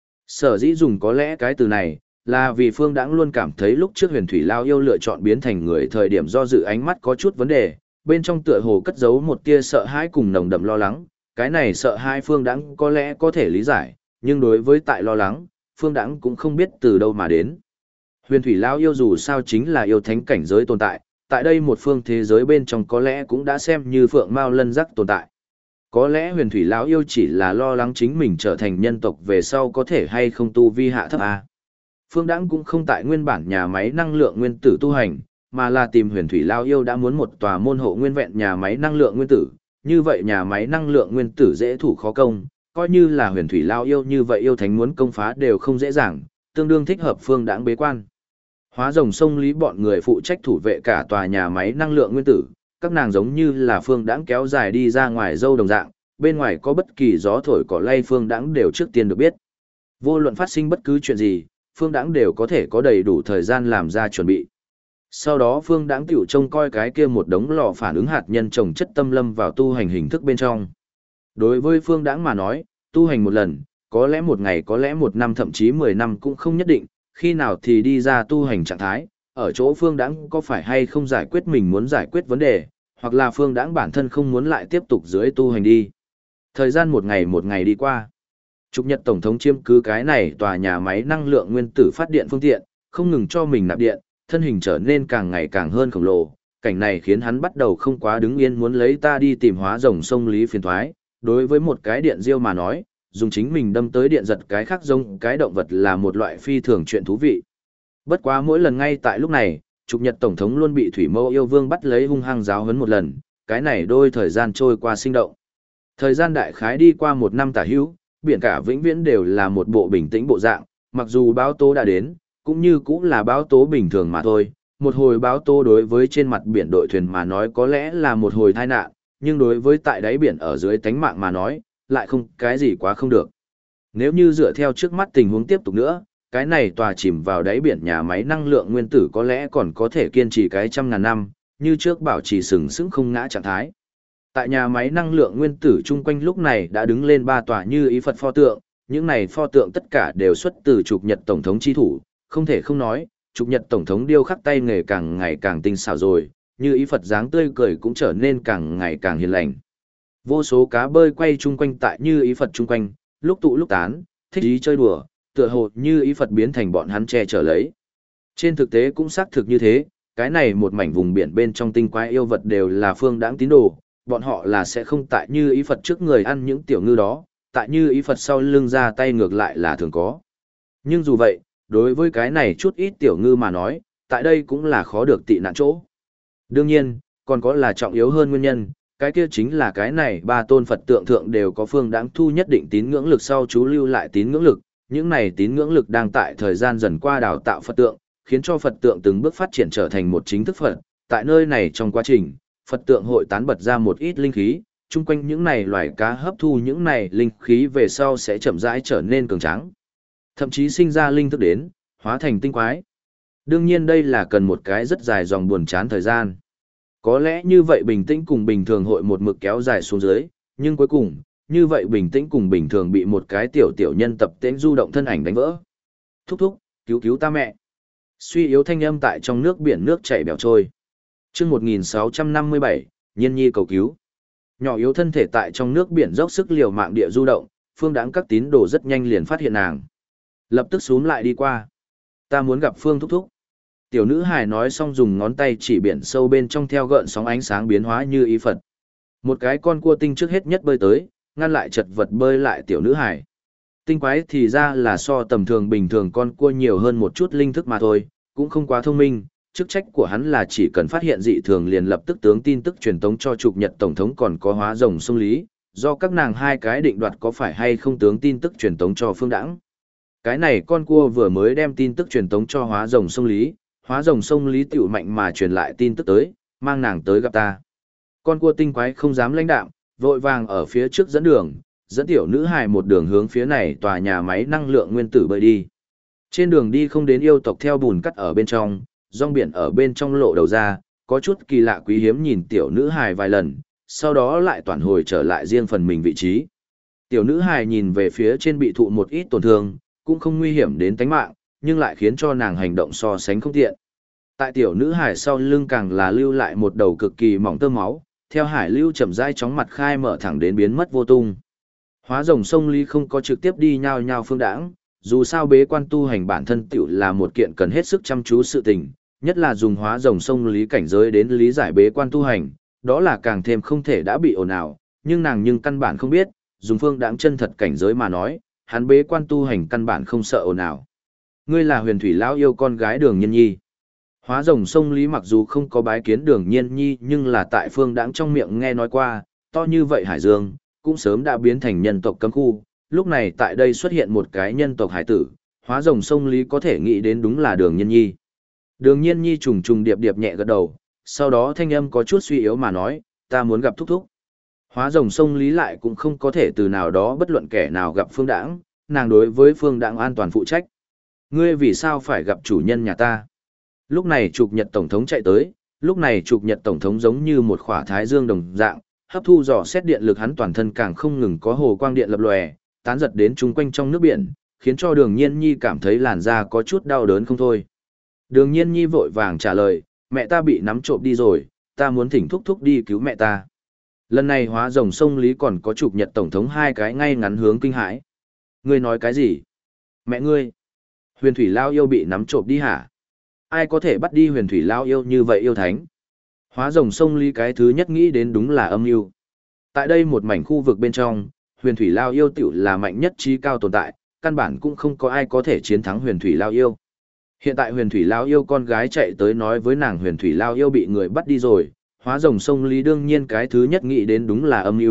Sở dĩ dùng có lẽ cái từ này, là vì Phương Đãng luôn cảm thấy lúc trước huyền thủy lao yêu lựa chọn biến thành người thời điểm do dự ánh mắt có chút vấn đề, bên trong tựa hồ cất giấu một tia sợ hãi cùng nồng đậm lo lắng, cái này sợ hãi Phương Đãng có lẽ có thể lý giải, nhưng đối với tại lo lắng, Phương Đãng cũng không biết từ đâu mà đến. Huyền thủy lao yêu dù sao chính là yêu thánh cảnh giới tồn tại, tại đây một phương thế giới bên trong có lẽ cũng đã xem như phượng mao lân giác tồn tại. Có lẽ huyền thủy lão yêu chỉ là lo lắng chính mình trở thành nhân tộc về sau có thể hay không tu vi hạ thấp a. Phương Đãng cũng không tại nguyên bản nhà máy năng lượng nguyên tử tu hành, mà là tìm huyền thủy lão yêu đã muốn một tòa môn hộ nguyên vẹn nhà máy năng lượng nguyên tử, như vậy nhà máy năng lượng nguyên tử dễ thủ khó công, coi như là huyền thủy lão yêu như vậy yêu thánh muốn công phá đều không dễ dàng, tương đương thích hợp Phương Đãng bế quan. Hóa rồng sông lý bọn người phụ trách thủ vệ cả tòa nhà máy năng lượng nguyên tử, các nàng giống như là Phương Đãng kéo dài đi ra ngoài dâu đồng dạng, bên ngoài có bất kỳ gió thổi cỏ lay Phương Đãng đều trước tiên được biết. Vô luận phát sinh bất cứ chuyện gì, Phương Đãng đều có thể có đầy đủ thời gian làm ra chuẩn bị. Sau đó Phương Đãng tiểu trông coi cái kia một đống lò phản ứng hạt nhân trồng chất tâm lâm vào tu hành hình thức bên trong. Đối với Phương Đãng mà nói, tu hành một lần, có lẽ một ngày có lẽ một năm thậm chí 10 năm cũng không nhất định, khi nào thì đi ra tu hành trạng thái, ở chỗ Phương Đãng có phải hay không giải quyết mình muốn giải quyết vấn đề, hoặc là Phương Đãng bản thân không muốn lại tiếp tục dưới tu hành đi. Thời gian một ngày đi qua. Trục Nhật Tổng thống chiếm cứ cái này tòa nhà máy năng lượng nguyên tử phát điện phương tiện, không ngừng cho mình nạp điện, thân hình trở nên càng ngày càng hơn khổng lồ. Cảnh này khiến hắn bắt đầu không quá đứng yên muốn lấy ta đi tìm hóa rồng sông lý phiền thoái. Đối với một cái điện diêu mà nói, dùng chính mình đâm tới điện giật cái khác giống cái động vật là một loại phi thường chuyện thú vị. Bất quá mỗi lần ngay tại lúc này, Trục Nhật Tổng thống luôn bị Thủy Mâu yêu vương bắt lấy hung hăng giáo huấn một lần, cái này đôi thời gian trôi qua sinh động. Thời gian đại khái đi qua 1 năm tả hữu, biển cả vĩnh viễn đều là một bộ bình tĩnh bộ dạng, mặc dù báo tố đã đến, cũng như cũng là báo tố bình thường mà thôi. Một hồi báo tố đối với trên mặt biển đội thuyền mà nói có lẽ là một hồi tai nạn, nhưng đối với tại đáy biển ở dưới tánh mạng mà nói, lại không cái gì quá không được. Nếu như dựa theo trước mắt tình huống tiếp tục nữa, cái này tòa chìm vào đáy biển nhà máy năng lượng nguyên tử có lẽ còn có thể kiên trì cái 100.000 năm, như trước bảo trì sừng sững không ngã trạng thái. Tại nhà máy năng lượng nguyên tử chung quanh lúc này đã đứng lên 3 tòa như ý Phật pho tượng, những này pho tượng tất cả đều xuất từ trục Nhật Tổng thống chi thủ, không thể không nói, trục Nhật Tổng thống điêu khắc tay nghề càng ngày càng tinh xảo rồi, như ý Phật dáng tươi cười cũng trở nên càng ngày càng hiền lành. Vô số cá bơi quay chung quanh tại như ý Phật chung quanh, lúc tụ lúc tán, thích ý chơi đùa, tựa hồ như ý Phật biến thành bọn hắn che chở lấy. Trên thực tế cũng xác thực như thế, cái này một mảnh vùng biển bên trong tinh quái yêu vật đều là phương đãng tín đồ, bọn họ là sẽ không tại như ý Phật trước người ăn những tiểu ngư đó, tại như ý Phật sau lưng ra tay ngược lại là thường có. Nhưng dù vậy, đối với cái này chút ít tiểu ngư mà nói, tại đây cũng là khó được tị nạn chỗ. Đương nhiên, còn có là trọng yếu hơn nguyên nhân, cái kia chính là cái này 3 tôn Phật tượng thượng đều có phương đãng thu nhất định tín ngưỡng lực sau chú lưu lại tín ngưỡng lực, những này tín ngưỡng lực đang tại thời gian dần qua đào tạo Phật tượng, khiến cho Phật tượng từng bước phát triển trở thành một chính thức Phật. Tại nơi này trong quá trình, Phật tượng hội tán bật ra một ít linh khí, chung quanh những này loài cá hấp thu những này linh khí về sau sẽ chậm rãi trở nên cường tráng. Thậm chí sinh ra linh thức đến, hóa thành tinh quái. Đương nhiên đây là cần một cái rất dài dòng buồn chán thời gian. Có lẽ như vậy bình tĩnh cùng bình thường hội một mực kéo dài xuống dưới, nhưng cuối cùng, như vậy bình tĩnh cùng bình thường bị một cái tiểu nhân tập tễnh du động thân ảnh đánh vỡ. Thúc thúc, cứu cứu ta mẹ. Suy yếu thanh âm tại trong nước biển nước chảy bèo trôi. Chương 1657, Nhiên Nhi cầu cứu. Nhỏ yếu thân thể tại trong nước biển dốc sức liều mạng địa du động, Phương Đãng các tín đồ rất nhanh liền phát hiện nàng. Lập tức xúm lại đi qua. Ta muốn gặp Phương thúc thúc. Tiểu nữ hài nói xong dùng ngón tay chỉ biển sâu bên trong theo gợn sóng ánh sáng biến hóa như ý Phật. Một cái con cua tinh trước hết nhất bơi tới, ngăn lại chật vật bơi lại tiểu nữ hài. Tinh quái thì ra là so tầm thường bình thường con cua nhiều hơn một chút linh thức mà thôi, cũng không quá thông minh. Chức trách của hắn là chỉ cần phát hiện dị thường liền lập tức tướng tin tức truyền tống cho trục Nhật Tổng thống còn có hóa rồng sông Lý, do các nàng hai cái định đoạt có phải hay không tướng tin tức truyền tống cho Phương Đãng. Cái này con cua vừa mới đem tin tức truyền tống cho hóa rồng sông Lý, hóa rồng sông Lý tiểu mạnh mà truyền lại tin tức tới, mang nàng tới gặp ta. Con cua tinh quái không dám lãnh đạm, vội vàng ở phía trước dẫn đường, dẫn tiểu nữ hài một đường hướng phía này tòa nhà máy năng lượng nguyên tử bơi đi. Trên đường đi không đến yêu tộc theo bùn cắt ở bên trong, rong biển ở bên trong lộ đầu ra, có chút kỳ lạ quý hiếm nhìn tiểu nữ hài vài lần, sau đó lại toàn hồi trở lại riêng phần mình vị trí. Tiểu nữ hài nhìn về phía trên bị thụ một ít tổn thương, cũng không nguy hiểm đến tính mạng, nhưng lại khiến cho nàng hành động so sánh không tiện. Tại tiểu nữ hài sau lưng càng là lưu lại một đầu cực kỳ mỏng tơ máu, theo hải lưu chậm rãi chóng mặt khai mở thẳng đến biến mất vô tung. Hóa rồng sông Lý không có trực tiếp đi nhao nhao Phương Đãng, dù sao bế quan tu hành bản thân tiểu là một kiện cần hết sức chăm chú sự tình, nhất là dùng hóa rồng sông Lý cảnh giới đến lý giải bế quan tu hành, đó là càng thêm không thể đã bị ồn ào, nhưng nàng nhưng căn bản không biết, dùng Phương Đãng chân thật cảnh giới mà nói, hắn bế quan tu hành căn bản không sợ ồn ào. Ngươi là Huyền Thủy lão yêu con gái Đường Nhiên Nhi. Hóa rồng sông Lý mặc dù không có bái kiến Đường Nhiên Nhi, nhưng là tại Phương Đãng trong miệng nghe nói qua, to như vậy hải dương, cũng sớm đã biến thành nhân tộc cấm khu, lúc này tại đây xuất hiện một cái nhân tộc hải tử, hóa rồng sông Lý có thể nghĩ đến đúng là Đường Nhiên Nhi. Đường Nhiên Nhi trùng trùng điệp điệp nhẹ gật đầu, sau đó thanh âm có chút suy yếu mà nói, ta muốn gặp thúc thúc. Hóa rồng sông Lý lại cũng không có thể từ nào đó bất luận kẻ nào gặp Phương Đãng, nàng đối với Phương Đãng an toàn phụ trách. Ngươi vì sao phải gặp chủ nhân nhà ta? Lúc này trục Nhật Tổng thống chạy tới, lúc này trục Nhật Tổng thống giống như một khỏa thái dương đồng dạng, hấp thu dò xét điện lực hắn toàn thân càng không ngừng có hồ quang điện lập lòe, tán giật đến chung quanh trong nước biển, khiến cho Đường Nhiên Nhi cảm thấy làn da có chút đau đớn không thôi. Đường Nhiên Nhi vội vàng trả lời, mẹ ta bị nắm trộm đi rồi, ta muốn thỉnh thúc thúc đi cứu mẹ ta. Lần này hóa rồng sông Lý còn có trục Nhật Tổng thống hai cái ngay ngắn hướng kinh hãi. Ngươi nói cái gì? Mẹ ngươi? Huyền Thủy Lao yêu bị nắm trộm đi hả? Ai có thể bắt đi Huyền Thủy Lao yêu như vậy yêu thánh? Hóa rồng sông Lý cái thứ nhất nghĩ đến đúng là âm mưu. Tại đây một mảnh khu vực bên trong, Huyền Thủy Lao yêu tiểu là mạnh nhất trí cao tồn tại, căn bản cũng không có ai có thể chiến thắng Huyền Thủy Lao yêu. Hiện tại Huyền Thủy Lao yêu con gái chạy tới nói với nàng Huyền Thủy Lao yêu bị người bắt đi rồi, hóa rồng sông Lý đương nhiên cái thứ nhất nghĩ đến đúng là âm mưu,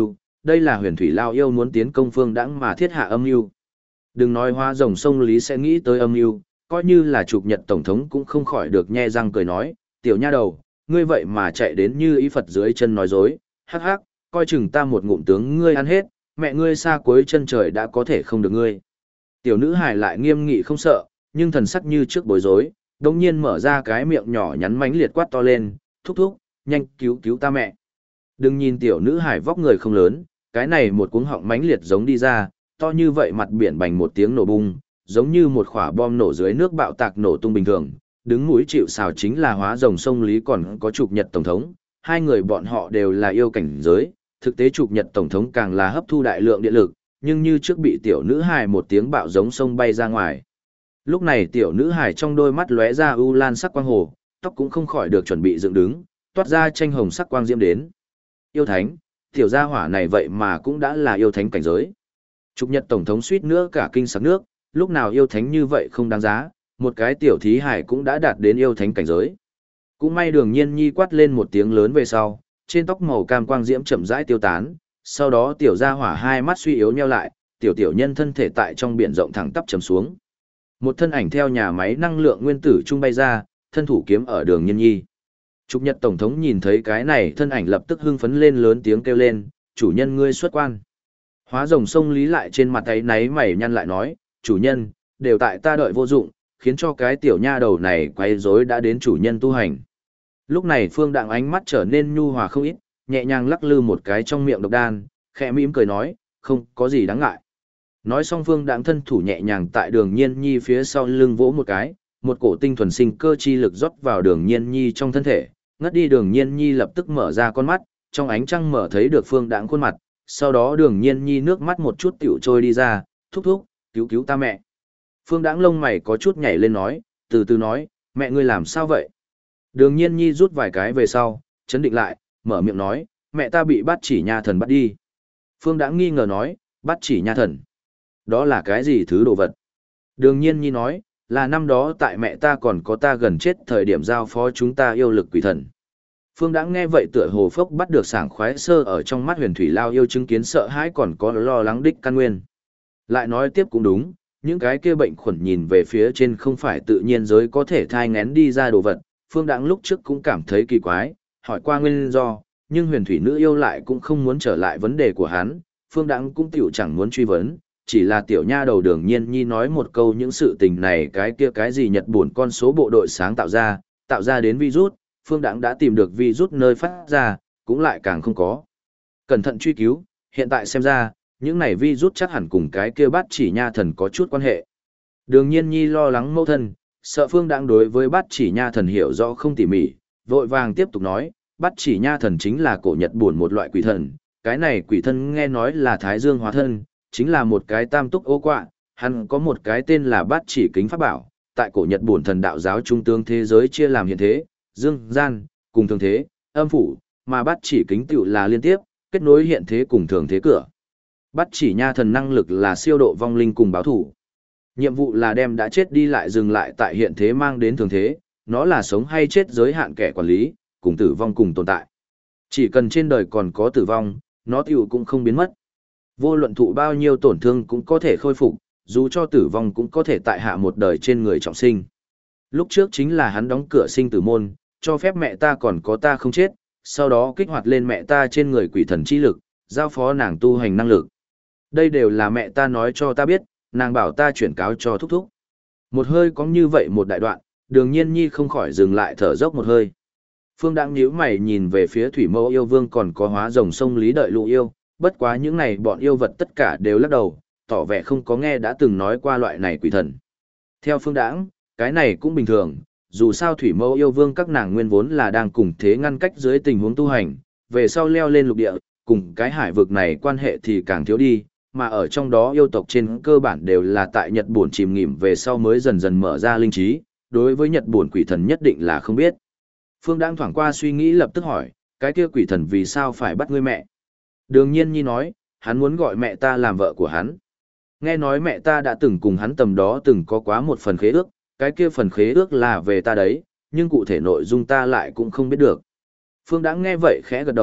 đây là huyền thủy lao yêu muốn tiến công Phương Đãng mà thiết hạ âm mưu. Đừng nói hóa rồng sông Lý sẽ nghĩ tới âm mưu, coi như là Trục Nhật Tổng thống cũng không khỏi được nhe răng cười nói, tiểu nha đầu, ngươi vậy mà chạy đến như ý Phật dưới chân nói dối, hắc hắc, coi chừng ta một ngụm tướng ngươi ăn hết, mẹ ngươi xa cuối chân trời đã có thể không được ngươi. Tiểu nữ hài lại nghiêm nghị không sợ, nhưng thần sắc như trước bối rối, đồng nhiên mở ra cái miệng nhỏ nhắn mánh liệt quát to lên, thúc thúc, nhanh cứu cứu ta mẹ. Đừng nhìn tiểu nữ hài vóc người không lớn, cái này một cuống họng mánh liệt giống đi ra, to như vậy mặt biển bành một tiếng nổ bung, giống như một quả bom nổ dưới nước bạo tạc nổ tung bình thường. Đứng mũi chịu sào chính là hóa rồng sông Lý còn có Trục Nhật Tổng thống, hai người bọn họ đều là yêu cảnh giới, thực tế Trục Nhật Tổng thống càng là hấp thu đại lượng điện lực, nhưng như trước bị tiểu nữ hài một tiếng bạo giống sông bay ra ngoài. Lúc này tiểu nữ hài trong đôi mắt lóe ra u lan sắc quang hồ, tóc cũng không khỏi được chuẩn bị dựng đứng, toát ra tranh hồng sắc quang diễm đến. Yêu thánh, tiểu gia hỏa này vậy mà cũng đã là yêu thánh cảnh giới. Trục Nhật Tổng thống suýt nữa cả kinh sặc nước, lúc nào yêu thánh như vậy không đáng giá, một cái tiểu thí hải cũng đã đạt đến yêu thánh cảnh giới. Cũng may Đường Nhiên Nhi quát lên một tiếng lớn về sau, trên tóc màu cam quang diễm chậm rãi tiêu tán, sau đó tiểu gia hỏa hai mắt suy yếu nheo lại, tiểu nhân thân thể tại trong biển rộng thẳng tắp chầm xuống. Một thân ảnh theo nhà máy năng lượng nguyên tử trung bay ra, thân thủ kiếm ở Đường Nhiên Nhi. Trục Nhật Tổng thống nhìn thấy cái này thân ảnh lập tức hưng phấn lên lớn tiếng kêu lên, chủ nhân ngươi xuất quan. Hóa rồng sông Lý lại trên mặt ấy náy mày nhăn lại nói, chủ nhân, đều tại ta đợi vô dụng, khiến cho cái tiểu nha đầu này quay rối đã đến chủ nhân tu hành. Lúc này Phương Đặng ánh mắt trở nên nhu hòa không ít, nhẹ nhàng lắc lư một cái trong miệng độc đan, khẽ mỉm cười nói, không có gì đáng ngại. Nói xong Phương Đặng thân thủ nhẹ nhàng tại Đường Nhiên Nhi phía sau lưng vỗ một cái, một cổ tinh thuần sinh cơ chi lực rót vào Đường Nhiên Nhi trong thân thể, ngất đi Đường Nhiên Nhi lập tức mở ra con mắt, trong ánh trăng mở thấy được Phương Đặng khuôn mặt, sau đó Đường Nhiên Nhi nước mắt một chút tiểu trôi đi ra, thúc thúc, cứu cứu ta mẹ. Phương Đãng lông mày có chút nhảy lên nói, từ từ nói, mẹ ngươi làm sao vậy? Đường Nhiên Nhi rút vài cái về sau, chấn định lại, mở miệng nói, mẹ ta bị bắt chỉ nha thần bắt đi. Phương Đãng nghi ngờ nói, bắt chỉ nha thần. Đó là cái gì thứ đồ vật? Đường Nhiên Nhi nói, là năm đó tại mẹ ta còn có ta gần chết thời điểm giao phó chúng ta yêu lực quỷ thần. Phương Đãng nghe vậy tựa hồ phốc bắt được sảng khoái sơ ở trong mắt huyền thủy lao yêu chứng kiến sợ hãi còn có lo lắng đích căn nguyên. Lại nói tiếp cũng đúng, những cái kia bệnh khuẩn nhìn về phía trên không phải tự nhiên giới có thể thai ngén đi ra đồ vật. Phương Đãng lúc trước cũng cảm thấy kỳ quái, hỏi qua nguyên do, nhưng huyền thủy nữ yêu lại cũng không muốn trở lại vấn đề của hắn. Phương Đãng cũng tiểu chẳng muốn truy vấn, chỉ là tiểu nha đầu Đường Nhiên Nhi nói một câu những sự tình này cái kia cái gì Nhật buồn con số bộ đội sáng tạo ra đến virus, Phương Đãng đã tìm được virus nơi phát ra, cũng lại càng không có. Cẩn thận truy cứu, hiện tại xem ra, những này virus chắc hẳn cùng cái kia bát chỉ nha thần có chút quan hệ. Đường Nhiên Nhi lo lắng mâu thân, sợ Phương Đãng đối với bát chỉ nha thần hiểu rõ không tỉ mỉ, vội vàng tiếp tục nói, bát chỉ nha thần chính là cổ Nhật buồn một loại quỷ thần, cái này quỷ thân nghe nói là Thái Dương hóa thân, chính là một cái tam túc ô quạ, hắn có một cái tên là bát chỉ kính pháp bảo, tại cổ Nhật buồn thần đạo giáo trung tướng thế giới chia làm hiện thế, dương, gian, cùng thường thế, âm phủ, mà bát chỉ kính tựu là liên tiếp, kết nối hiện thế cùng thường thế cửa. Bát chỉ nha thần năng lực là siêu độ vong linh cùng báo thủ. Nhiệm vụ là đem đã chết đi lại dừng lại tại hiện thế mang đến thường thế, nó là sống hay chết giới hạn kẻ quản lý, cùng tử vong cùng tồn tại. Chỉ cần trên đời còn có tử vong, nó tiểu cũng không biến mất. Vô luận thụ bao nhiêu tổn thương cũng có thể khôi phục, dù cho tử vong cũng có thể tại hạ một đời trên người trọng sinh. Lúc trước chính là hắn đóng cửa sinh tử môn, cho phép mẹ ta còn có ta không chết, sau đó kích hoạt lên mẹ ta trên người quỷ thần chi lực, giao phó nàng tu hành năng lực. Đây đều là mẹ ta nói cho ta biết, nàng bảo ta chuyển cáo cho thúc thúc. Một hơi có như vậy một đại đoạn, Đường Nhiên Nhi không khỏi dừng lại thở dốc một hơi. Phương Đãng nhíu mày nhìn về phía Thủy Mẫu yêu vương còn có hóa rồng sông Lý đợi lũ yêu, bất quá những này bọn yêu vật tất cả đều lắc đầu, tỏ vẻ không có nghe đã từng nói qua loại này quỷ thần. Theo Phương Đãng, cái này cũng bình thường, dù sao Thủy Mẫu yêu vương các nàng nguyên vốn là đang cùng thế ngăn cách dưới tình huống tu hành, về sau leo lên lục địa, cùng cái hải vực này quan hệ thì càng thiếu đi, mà ở trong đó yêu tộc trên cơ bản đều là tại Nhật Buồn chìm nghỉm về sau mới dần dần mở ra linh trí, đối với Nhật Buồn quỷ thần nhất định là không biết. Phương đang thoảng qua suy nghĩ lập tức hỏi, cái kia quỷ thần vì sao phải bắt ngươi mẹ? Đường Nhiên Nhi nói, hắn muốn gọi mẹ ta làm vợ của hắn. Nghe nói mẹ ta đã từng cùng hắn tầm đó từng có quá một phần khế ước, cái kia phần khế ước là về ta đấy, nhưng cụ thể nội dung ta lại cũng không biết được. Phương đã nghe vậy khẽ gật đầu,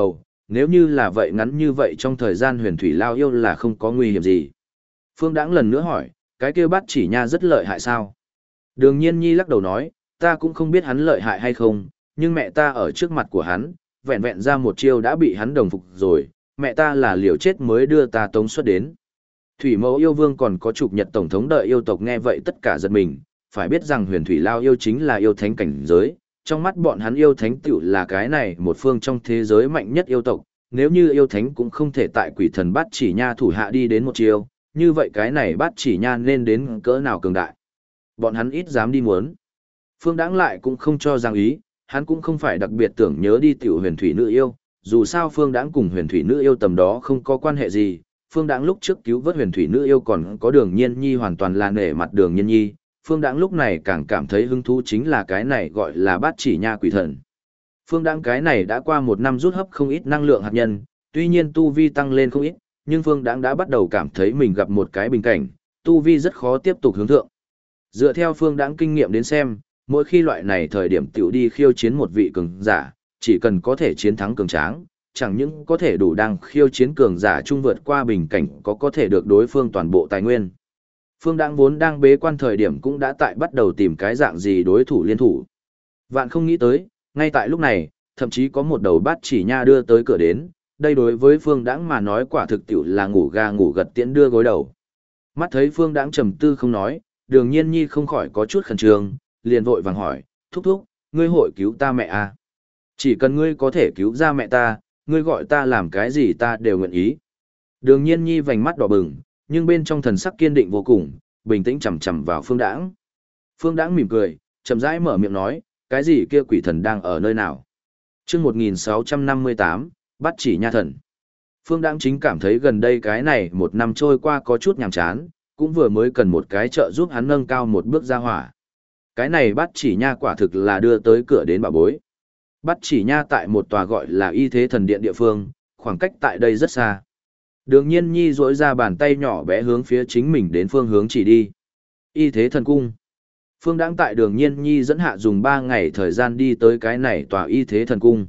Nếu như là vậy ngắn như vậy trong thời gian huyền thủy lao yêu là không có nguy hiểm gì. Phương Đãng lần nữa hỏi, cái kia bát chỉ nha rất lợi hại sao? Đường Nhiên Nhi lắc đầu nói, ta cũng không biết hắn lợi hại hay không, nhưng mẹ ta ở trước mặt của hắn, vẹn vẹn ra một chiêu đã bị hắn đồng phục rồi, mẹ ta là liều chết mới đưa ta tống xuất đến. Thủy mẫu yêu vương còn có chụp nhật tổng thống đợi yêu tộc nghe vậy tất cả giật mình, phải biết rằng huyền thủy lao yêu chính là yêu thánh cảnh giới, trong mắt bọn hắn yêu thánh tiểu là cái này một phương trong thế giới mạnh nhất yêu tộc, nếu như yêu thánh cũng không thể tại quỷ thần bát chỉ nha thủ hạ đi đến một chiêu, như vậy cái này bát chỉ nha nên đến cỡ nào cường đại. Bọn hắn ít dám đi muốn. Phương Đãng lại cũng không cho rằng ý, hắn cũng không phải đặc biệt tưởng nhớ đi tiểu huyền thủy nữ yêu, dù sao Phương Đãng cùng huyền thủy nữ yêu tầm đó không có quan hệ gì, Phương Đãng lúc trước cứu vớt huyền thủy nữ yêu còn có Đường Nhiên Nhi hoàn toàn là nể mặt Đường Nhiên Nhi, Phương Đãng lúc này càng cảm thấy hứng thú chính là cái này gọi là bát chỉ nha quỷ thần. Phương Đãng cái này đã qua một năm rút hấp không ít năng lượng hạt nhân, tuy nhiên tu vi tăng lên không ít, nhưng Phương Đãng đã bắt đầu cảm thấy mình gặp một cái bình cảnh, tu vi rất khó tiếp tục hướng thượng. Dựa theo Phương Đãng kinh nghiệm đến xem, mỗi khi loại này thời điểm tiểu đi khiêu chiến một vị cường giả, chỉ cần có thể chiến thắng cường tráng, chẳng những có thể đủ đang khiêu chiến cường giả trung vượt qua bình cảnh có thể được đối phương toàn bộ tài nguyên. Phương Đãng vốn đang bế quan thời điểm cũng đã tại bắt đầu tìm cái dạng gì đối thủ liên thủ. Vạn không nghĩ tới, ngay tại lúc này, thậm chí có một đầu bát chỉ nha đưa tới cửa đến, đây đối với Phương Đãng mà nói quả thực tiểu là ngủ gà ngủ gật tiễn đưa gối đầu. Mắt thấy Phương Đãng trầm tư không nói, Đường Nhiên Nhi không khỏi có chút khẩn trương, liền vội vàng hỏi, thúc thúc, ngươi hội cứu ta mẹ à? Chỉ cần ngươi có thể cứu ra mẹ ta, ngươi gọi ta làm cái gì ta đều nguyện ý. Đường Nhiên Nhi vành mắt đỏ bừng, nhưng bên trong thần sắc kiên định vô cùng, bình tĩnh chằm chằm vào Phương Đãng. Phương Đãng mỉm cười, chậm rãi mở miệng nói, cái gì kia quỷ thần đang ở nơi nào? Chương 1658, bắt chỉ nha thần. Phương Đãng chính cảm thấy gần đây cái này một năm trôi qua có chút nhàm chán, cũng vừa mới cần một cái trợ giúp hắn nâng cao một bước ra hỏa. Cái này bắt chỉ nha quả thực là đưa tới cửa đến bà bối. Bắt chỉ nha tại một tòa gọi là y thế thần điện địa phương, khoảng cách tại đây rất xa. Đường Nhiên Nhi duỗi ra bàn tay nhỏ bé hướng phía chính mình đến phương hướng chỉ đi. Y thế thần cung. Phương Đãng tại Đường Nhiên Nhi dẫn hạ dùng 3 ngày thời gian đi tới cái này tòa y thế thần cung.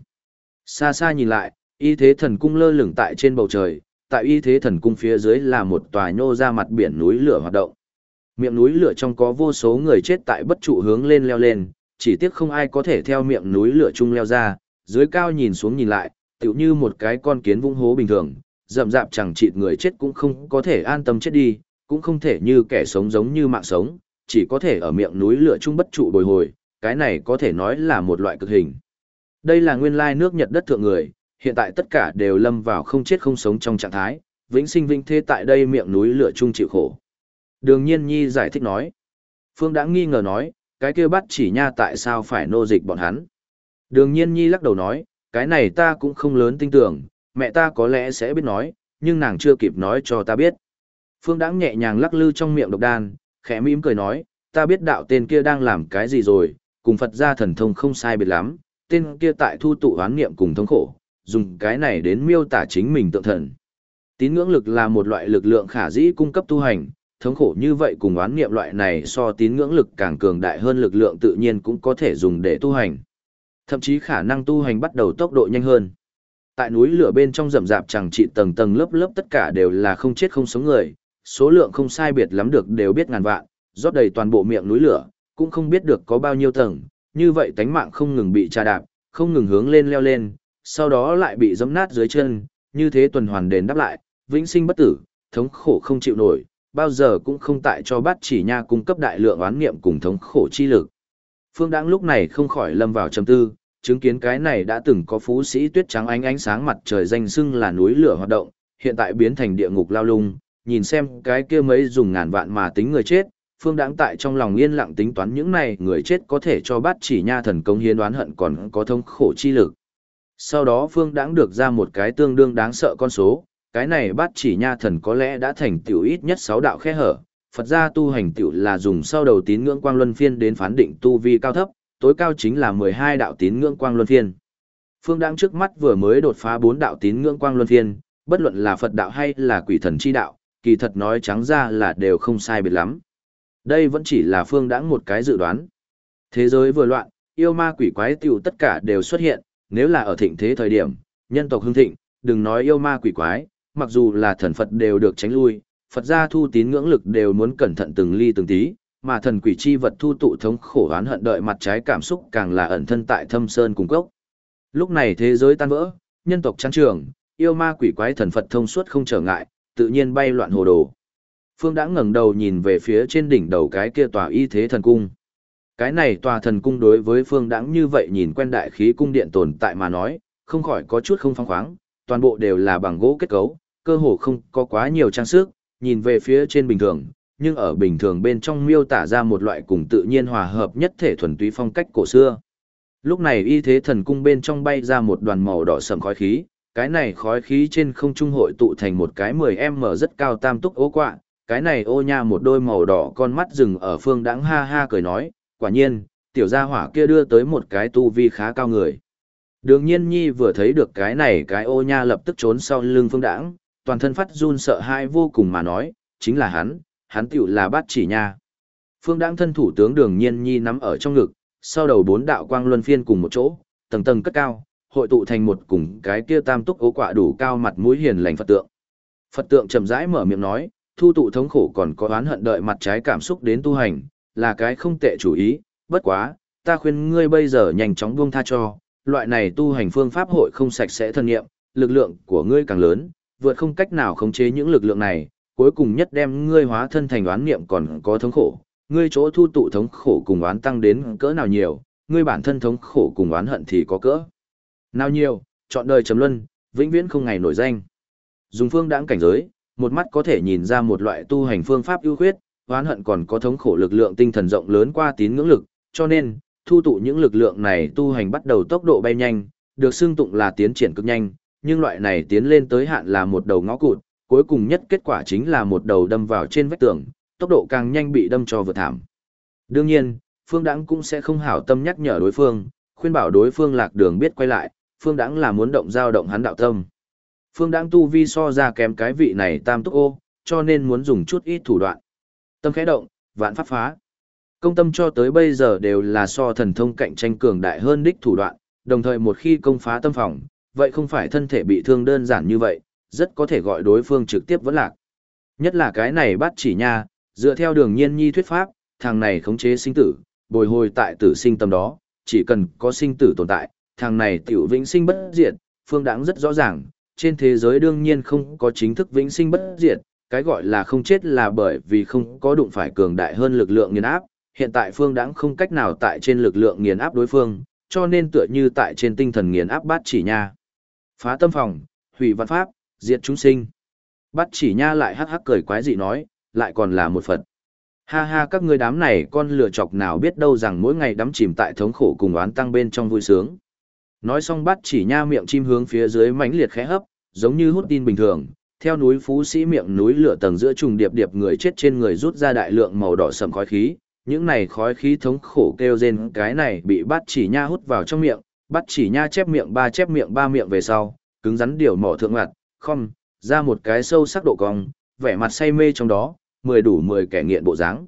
Xa xa nhìn lại, y thế thần cung lơ lửng tại trên bầu trời, tại y thế thần cung phía dưới là một tòa nhô ra mặt biển núi lửa hoạt động. Miệng núi lửa trong có vô số người chết tại bất trụ hướng lên leo lên, chỉ tiếc không ai có thể theo miệng núi lửa chung leo ra, dưới cao nhìn xuống nhìn lại, tựu như một cái con kiến vung hố bình thường, rậm rạp chẳng chịt người chết cũng không có thể an tâm chết đi, cũng không thể như kẻ sống giống như mạng sống, chỉ có thể ở miệng núi lửa chung bất trụ bồi hồi, cái này có thể nói là một loại cực hình. Đây là nguyên lai nước Nhật đất thượng người, hiện tại tất cả đều lâm vào không chết không sống trong trạng thái, vĩnh sinh vĩnh thế tại đây miệng núi lửa chung chịu khổ. Đường Nhiên Nhi giải thích nói. Phương Đãng nghi ngờ nói, cái kia bắt chỉ nha tại sao phải nô dịch bọn hắn. Đường Nhiên Nhi lắc đầu nói, cái này ta cũng không lớn tin tưởng, mẹ ta có lẽ sẽ biết nói, nhưng nàng chưa kịp nói cho ta biết. Phương Đãng nhẹ nhàng lắc lư trong miệng độc đan, khẽ mỉm cười nói, ta biết đạo tên kia đang làm cái gì rồi, cùng Phật gia thần thông không sai biệt lắm, tên kia tại thu tụ hoán niệm cùng thống khổ, dùng cái này đến miêu tả chính mình tượng thần. Tín ngưỡng lực là một loại lực lượng khả dĩ cung cấp tu hành, thống khổ như vậy cùng oán niệm loại này so tín ngưỡng lực càng cường đại hơn lực lượng tự nhiên cũng có thể dùng để tu hành. Thậm chí khả năng tu hành bắt đầu tốc độ nhanh hơn. Tại núi lửa bên trong rậm rạp chẳng trị tầng tầng lớp lớp tất cả đều là không chết không sống người, số lượng không sai biệt lắm được đều biết ngàn vạn, rót đầy toàn bộ miệng núi lửa, cũng không biết được có bao nhiêu tầng, như vậy tánh mạng không ngừng bị trà đạp, không ngừng hướng lên leo lên, sau đó lại bị giẫm nát dưới chân, như thế tuần hoàn đền đáp lại, vĩnh sinh bất tử, thống khổ không chịu nổi, bao giờ cũng không tại cho bát chỉ nha cung cấp đại lượng oán niệm cùng thống khổ chi lực. Phương Đãng lúc này không khỏi lâm vào trầm tư, chứng kiến cái này đã từng có phú sĩ tuyết trắng ánh sáng mặt trời danh xưng là núi lửa hoạt động, hiện tại biến thành địa ngục lao lung, nhìn xem cái kia mấy dùng ngàn vạn mà tính người chết, Phương Đãng tại trong lòng yên lặng tính toán những này người chết có thể cho bát chỉ nha thần công hiến oán hận còn có thống khổ chi lực. Sau đó Phương Đãng được ra một cái tương đương đáng sợ con số, cái này bát chỉ nha thần có lẽ đã thành tiểu ít nhất 6 đạo khe hở, Phật gia tu hành tiểu là dùng sau đầu tín ngưỡng quang luân phiên đến phán định tu vi cao thấp, tối cao chính là 12 đạo tín ngưỡng quang luân phiên. Phương Đãng trước mắt vừa mới đột phá 4 đạo tín ngưỡng quang luân phiên, bất luận là Phật đạo hay là quỷ thần chi đạo, kỳ thật nói trắng ra là đều không sai biệt lắm. Đây vẫn chỉ là Phương Đãng một cái dự đoán. Thế giới vừa loạn, yêu ma quỷ quái tiểu tất cả đều xuất hiện, nếu là ở thịnh thế thời điểm, nhân tộc hưng thịnh, đừng nói yêu ma quỷ quái, mặc dù là thần Phật đều được tránh lui, Phật gia thu tín ngưỡng lực đều muốn cẩn thận từng ly từng tí, mà thần quỷ chi vật thu tụ thống khổ oán hận đợi mặt trái cảm xúc càng là ẩn thân tại thâm sơn cùng cốc. Lúc này thế giới tan vỡ, nhân tộc chán trường, yêu ma quỷ quái thần Phật thông suốt không trở ngại, tự nhiên bay loạn hồ đồ. Phương đã ngẩng đầu nhìn về phía trên đỉnh đầu cái kia tòa y thế thần cung. Cái này tòa thần cung đối với Phương Đãng như vậy nhìn quen đại khí cung điện tồn tại mà nói, không khỏi có chút không phăng khoáng, toàn bộ đều là bằng gỗ kết cấu, cơ hồ không có quá nhiều trang sức, nhìn về phía trên bình thường, nhưng ở bình thường bên trong miêu tả ra một loại cùng tự nhiên hòa hợp nhất thể thuần túy phong cách cổ xưa. Lúc này y thế thần cung bên trong bay ra một đoàn màu đỏ sẫm khói khí, cái này khói khí trên không trung hội tụ thành một cái 10m rất cao tam túc ố quạ, cái này ô nha một đôi màu đỏ con mắt rừng ở Phương Đãng ha ha cười nói, quả nhiên, tiểu gia hỏa kia đưa tới một cái tu vi khá cao người. Đường Nhiên Nhi vừa thấy được cái này cái ô nha lập tức trốn sau lưng Phương Đãng, toàn thân phát run sợ hãi vô cùng mà nói, chính là hắn tiểu là Bát Chỉ Nha. Phương Đãng thân thủ tướng Đường Nhiên Nhi nắm ở trong ngực, sau đầu bốn đạo quang luân phiên cùng một chỗ, tầng tầng cất cao, hội tụ thành một cùng cái kia tam túc ố quạ đủ cao mặt mũi hiền lành Phật tượng. Phật tượng chậm rãi mở miệng nói, thu tụ thống khổ còn có oán hận đợi mặt trái cảm xúc đến tu hành, là cái không tệ chủ ý, bất quá, ta khuyên ngươi bây giờ nhanh chóng buông tha cho, loại này tu hành phương pháp hội không sạch sẽ thân nghiệm, lực lượng của ngươi càng lớn, vượt không cách nào khống chế những lực lượng này, cuối cùng nhất đem ngươi hóa thân thành oán niệm còn có thống khổ, ngươi chỗ thu tụ thống khổ cùng oán tăng đến cỡ nào nhiều, ngươi bản thân thống khổ cùng oán hận thì có cỡ nào nhiều, chọn đời trầm luân, vĩnh viễn không ngày nổi danh. Dùng Phương Đãng cảnh giới, một mắt có thể nhìn ra một loại tu hành phương pháp ưu khuyết, oán hận còn có thống khổ lực lượng tinh thần rộng lớn qua tín ngưỡng lực, cho nên, thu tụ những lực lượng này tu hành bắt đầu tốc độ bay nhanh, được xưng tụng là tiến triển cực nhanh, nhưng loại này tiến lên tới hạn là một đầu ngõ cụt, cuối cùng nhất kết quả chính là một đầu đâm vào trên vách tường, tốc độ càng nhanh bị đâm cho vượt thảm. Đương nhiên, Phương Đãng cũng sẽ không hảo tâm nhắc nhở đối phương, khuyên bảo đối phương lạc đường biết quay lại, Phương Đãng là muốn dao động hắn đạo tâm. Phương Đãng tu vi so ra kém cái vị này tam túc ô, cho nên muốn dùng chút ít thủ đoạn. Tâm khẽ động, vạn pháp phá. Công tâm cho tới bây giờ đều là so thần thông cạnh tranh cường đại hơn đích thủ đoạn, đồng thời một khi công phá tâm phòng, vậy không phải thân thể bị thương đơn giản như vậy, rất có thể gọi đối phương trực tiếp vẫn lạc. Nhất là cái này Bát Chỉ Nha, dựa theo Đường Nhiên Nhi thuyết pháp, thằng này khống chế sinh tử, bồi hồi tại tử sinh tâm đó, chỉ cần có sinh tử tồn tại, thằng này tiểu vĩnh sinh bất diệt. Phương Đãng rất rõ ràng, trên thế giới đương nhiên không có chính thức vĩnh sinh bất diệt, cái gọi là không chết là bởi vì không có đụng phải cường đại hơn lực lượng nghiền áp. Hiện tại Phương Đãng không cách nào tại trên lực lượng nghiền áp đối phương, cho nên tựa như tại trên tinh thần nghiền áp Bát Chỉ Nha. Phá tâm phòng, hủy văn pháp, diệt chúng sinh. Bát Chỉ Nha lại hắc hắc cười quái dị nói, lại còn là một Phật. Ha ha, các ngươi đám này con lừa chọc nào biết đâu rằng mỗi ngày đắm chìm tại thống khổ cùng oán tăng bên trong vui sướng. Nói xong Bát Chỉ Nha miệng chim hướng phía dưới mãnh liệt khẽ hấp, giống như hút tin bình thường, theo núi Phú Sĩ miệng núi lửa tầng giữa trùng điệp điệp người chết trên người rút ra đại lượng màu đỏ sẫm khói khí, những này khói khí thống khổ kêu rên, cái này bị Bát Chỉ Nha hút vào trong miệng, Bát Chỉ Nha chép miệng ba miệng về sau, cứng rắn điều mỏ thượng mặt, không, ra một cái sâu sắc độ cong, vẻ mặt say mê trong đó, 10 đủ 10 kẻ nghiện bộ dáng.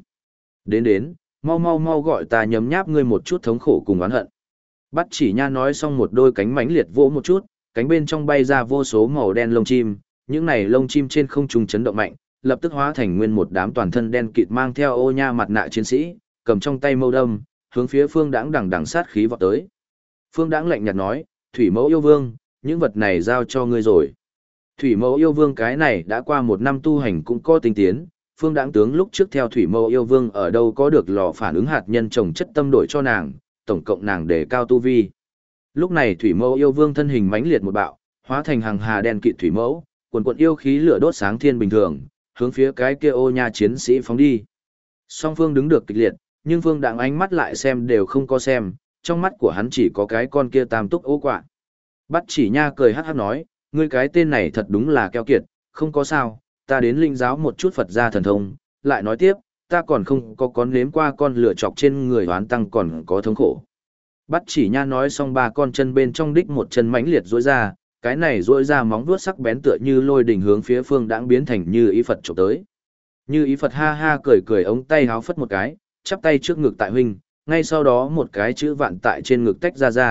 Đến, mau gọi ta nhấm nháp ngươi một chút thống khổ cùng oán hận. Bát Chỉ Nha nói xong một đôi cánh mãnh liệt vỗ một chút, cánh bên trong bay ra vô số màu đen lông chim, những này lông chim trên không trung chấn động mạnh, lập tức hóa thành nguyên một đám toàn thân đen kịt mang theo ô nha mặt nạ chiến sĩ, cầm trong tay mâu đâm, hướng phía Phương Đãng đằng sát khí vọt tới. Phương Đãng lạnh nhạt nói, Thủy Mẫu yêu vương, những vật này giao cho ngươi rồi. Thủy Mẫu yêu vương cái này đã qua 1 năm tu hành cũng có tinh tiến, Phương Đãng tướng lúc trước theo Thủy Mẫu yêu vương ở đâu có được lò phản ứng hạt nhân trồng chất tâm đổi cho nàng, tổng cộng nàng đề cao tu vi. Lúc này Thủy Mẫu yêu vương thân hình mãnh liệt một bạo, hóa thành hàng hà đen kịt thủy mẫu, quần quần yêu khí lửa đốt sáng thiên bình thường, hướng phía cái kia ô nha chiến sĩ phóng đi. Song phương đứng được kịch liệt, nhưng Phương Đãng ánh mắt lại xem đều không có xem, trong mắt của hắn chỉ có cái con kia tam túc ô quạ. Bát Chỉ Nha cười hắc hắc nói, ngươi cái tên này thật đúng là keo kiệt, không có sao, ta đến linh giáo một chút Phật gia thần thông, lại nói tiếp, ta còn không có nếm qua con lửa chọc trên người oán tăng còn có thống khổ. Bát Chỉ Nha nói xong 3 con chân bên trong đích một chân mãnh liệt rỗi ra, cái này rỗi ra móng vuốt sắc bén tựa như lôi đỉnh hướng phía Phương Đãng biến thành Như Ý Phật chụp tới. Như Ý Phật ha ha cười ống tay háo phất một cái, chắp tay trước ngực tại huynh, ngay sau đó một cái chữ vạn tại trên ngực tách ra,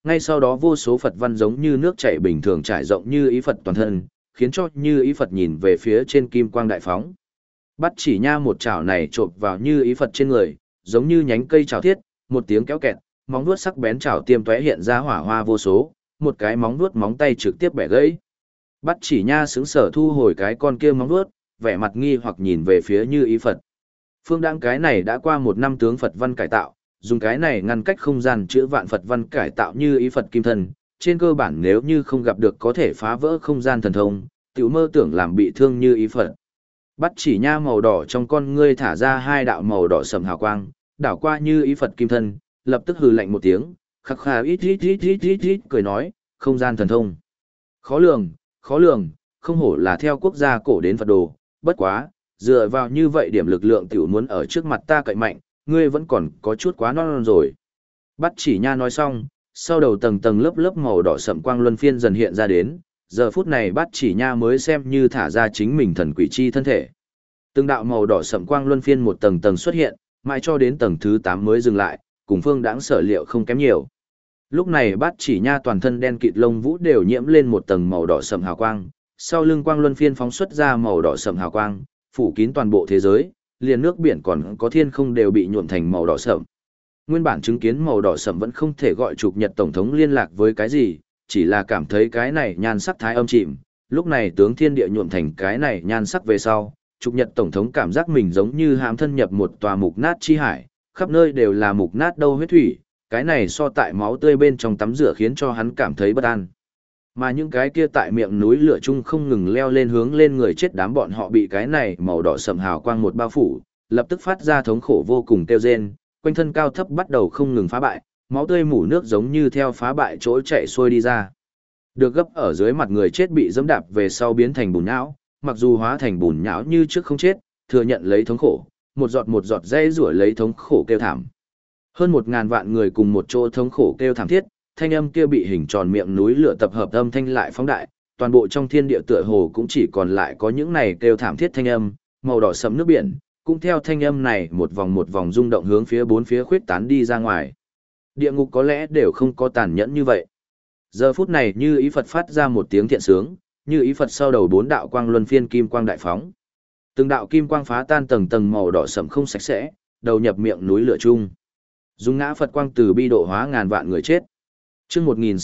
Ngay sau đó vô số Phật văn giống như nước chảy bình thường trải rộng Như Ý Phật toàn thân, khiến cho Như Ý Phật nhìn về phía trên kim quang đại phóng. Bắt chỉ nha một chảo này chộp vào Như Ý Phật trên người, giống như nhánh cây chảo thiết, một tiếng kéo kẹt, móng vuốt sắc bén chảo tiêm tóe hiện ra hỏa hoa vô số, một cái móng vuốt móng tay trực tiếp bẻ gãy. Bắt chỉ nha sững sờ thu hồi cái con kia móng vuốt, vẻ mặt nghi hoặc nhìn về phía Như Ý Phật. Phương Đãng cái này đã qua 1 năm tướng Phật văn cải tạo, dùng cái này ngăn cách không gian chữa vạn Phật văn cải tạo Như Ý Phật kim thân, trên cơ bản nếu như không gặp được có thể phá vỡ không gian thần thông, tiểu mơ tưởng làm bị thương Như Ý Phật. Bắt chỉ nha màu đỏ trong con ngươi thả ra 2 đạo màu đỏ sẫm hào quang, đảo qua Như Ý Phật kim thân, lập tức hừ lạnh một tiếng, khắc khà ít cười nói, không gian thần thông. Khó lường, không hổ là theo quốc gia cổ đến Phật đồ, bất quá, dựa vào như vậy điểm lực lượng tiểu muốn ở trước mặt ta cậy mạnh, ngươi vẫn còn có chút quá non rồi. Bắt chỉ nha nói xong, sau đầu tầng tầng lớp lớp màu đỏ sẫm quang luân phiên dần hiện ra đến, giờ phút này bắt chỉ nha mới xem như thả ra chính mình thần quỷ chi thân thể. Từng đạo màu đỏ sẫm quang luân phiên một tầng tầng xuất hiện, mãi cho đến tầng thứ 8 mới dừng lại, cùng Phương Đãng sở liệu không kém nhiều. Lúc này bát chỉ nha toàn thân đen kịt lông vũ đều nhiễm lên một tầng màu đỏ sẫm hào quang, sau lưng quang luân phiên phóng xuất ra màu đỏ sẫm hào quang, phủ kín toàn bộ thế giới, liền nước biển còn có thiên không đều bị nhuộm thành màu đỏ sẫm. Nguyên bản chứng kiến màu đỏ sẫm vẫn không thể gọi Trục Nhật tổng thống liên lạc với cái gì, chỉ là cảm thấy cái này nhan sắc thái âm chìm, lúc này tướng thiên địa nhuộm thành cái này nhan sắc về sau, Trục Nhật tổng thống cảm giác mình giống như hãm thân nhập một tòa mục nát chi hải, khắp nơi đều là mục nát đâu huyết thủy, cái này so tại máu tươi bên trong tắm rửa khiến cho hắn cảm thấy bất an. Mà những cái kia tại miệng núi lửa chung không ngừng leo lên hướng lên người chết, đám bọn họ bị cái này màu đỏ sẫm hào quang một bao phủ, lập tức phát ra thống khổ vô cùng kêu rên, quanh thân cao thấp bắt đầu không ngừng phá bại, máu tươi mủ nước giống như theo phá bại chỗ chạy xuôi đi ra. Được gấp ở dưới mặt người chết bị dẫm đạp về sau biến thành bùn nhão, mặc dù hóa thành bùn nhão như trước không chết, thừa nhận lấy thống khổ, một giọt dây rủa lấy thống khổ kêu thảm. Hơn 1000 vạn người cùng một chỗ thống khổ kêu thảm thiết, thanh âm kia bị hình tròn miệng núi lửa tập hợp âm thanh lại phóng đại, toàn bộ trong thiên địa tựa hồ cũng chỉ còn lại có những này kêu thảm thiết thanh âm, màu đỏ sẫm nước biển, cũng theo thanh âm này một vòng rung động hướng phía bốn phía khuyết tán đi ra ngoài. Địa ngục có lẽ đều không có tàn nhẫn như vậy. Giờ phút này Như Ý Phật phát ra một tiếng thiện sướng, Như Ý Phật sau đầu 4 đạo quang luân phiên kim quang đại phóng. Từng đạo kim quang phá tan tầng tầng màu đỏ sẫm không sạch sẽ, đầu nhập miệng núi lửa chung. Dùng ngã Phật quang từ bi độ hóa ngàn vạn người chết. Chương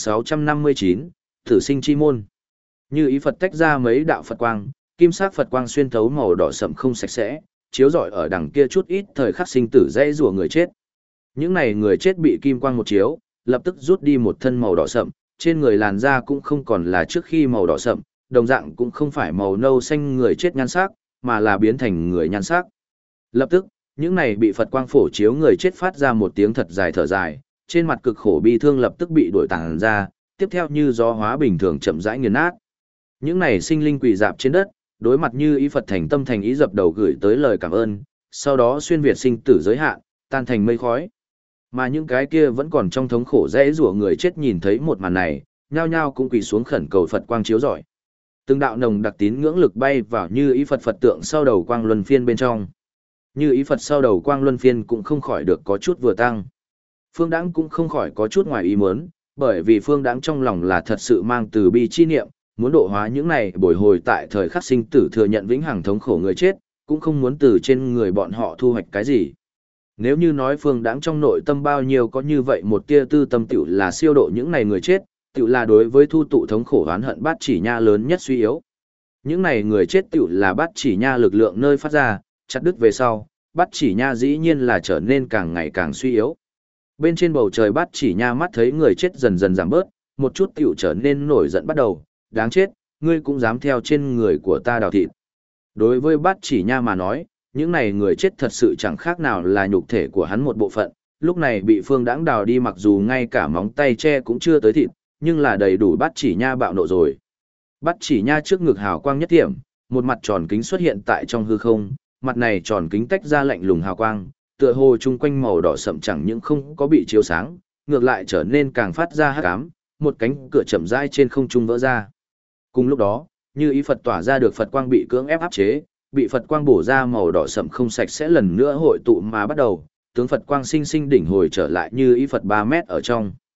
1659, Thử sinh chi môn. Như Ý Phật tách ra mấy đạo Phật quang, kim sắc Phật quang xuyên thấu màu đỏ sẫm không sạch sẽ, chiếu rọi ở đằng kia chút ít thời khắc sinh tử dãy rủa người chết. Những này người chết bị kim quang một chiếu, lập tức rút đi một thân màu đỏ sẫm, trên người làn da cũng không còn là trước khi màu đỏ sẫm, đồng dạng cũng không phải màu nâu xanh người chết nhan sắc, mà là biến thành người nhan sắc. Lập tức, những này bị Phật quang phổ chiếu người chết phát ra một tiếng thật dài thở dài, trên mặt cực khổ bi thương lập tức bị đuổi tản ra, tiếp theo như gió hóa bình thường chậm rãi nghiền nát. Những này sinh linh quỳ dạp trên đất, đối mặt Như Ý Phật thành tâm thành ý dập đầu gửi tới lời cảm ơn, sau đó xuyên việt sinh tử giới hạn, tan thành mây khói. Mà những cái kia vẫn còn trong thống khổ dễ rủa người chết nhìn thấy một màn này, nhao nhao cũng quỳ xuống khẩn cầu Phật quang chiếu rọi. Từng đạo nồng đặc tín ngưỡng lực bay vào Như Ý Phật Phật tượng sau đầu quang luân phiên bên trong. Như Ý Phật sau đầu quang luân phiên cũng không khỏi được có chút vừa tăng. Phương Đãng cũng không khỏi có chút ngoài ý muốn, bởi vì Phương Đãng trong lòng là thật sự mang từ bi chi niệm, muốn độ hóa những này bồi hồi tại thời khắc sinh tử thừa nhận vĩnh hằng thống khổ người chết, cũng không muốn từ trên người bọn họ thu hoạch cái gì. Nếu như nói Phương Đãng trong nội tâm bao nhiêu có như vậy một tia tư tâm tiểu là siêu độ những này người chết, tiểu là đối với thu tụ thống khổ oán hận bát chỉ nha lớn nhất suy yếu. Những này người chết tiểu là bát chỉ nha lực lượng nơi phát ra, chặt đứt về sau, bát chỉ nha dĩ nhiên là trở nên càng ngày càng suy yếu. Bên trên bầu trời bát chỉ nha mắt thấy người chết dần dần giảm bớt, một chút tiểu trở nên nổi giận bắt đầu, đáng chết, ngươi cũng dám theo trên người của ta đào thịt. Đối với bát chỉ nha mà nói, những này người chết thật sự chẳng khác nào là nhục thể của hắn một bộ phận, lúc này bị Phương Đãng đào đi mặc dù ngay cả móng tay che cũng chưa tới thịt, nhưng là đầy đủ bát chỉ nha bạo nộ rồi. Bát chỉ nha trước ngực hào quang nhất điểm, một mặt tròn kính xuất hiện tại trong hư không, mặt này tròn kính tách ra lạnh lùng hào quang, tựa hồ chung quanh màu đỏ sậm chẳng những không có bị chiếu sáng, ngược lại trở nên càng phát ra hắc ám, một cánh cửa chậm rãi trên không trung vỡ ra. Cùng lúc đó, Như Ý Phật tỏa ra được Phật quang bị cưỡng ép áp chế, bị Phật quang bổ ra màu đỏ sậm không sạch sẽ lần nữa hội tụ mà bắt đầu, tướng Phật quang sinh sinh đỉnh hồi trở lại Như Ý Phật 3 mét ở trong.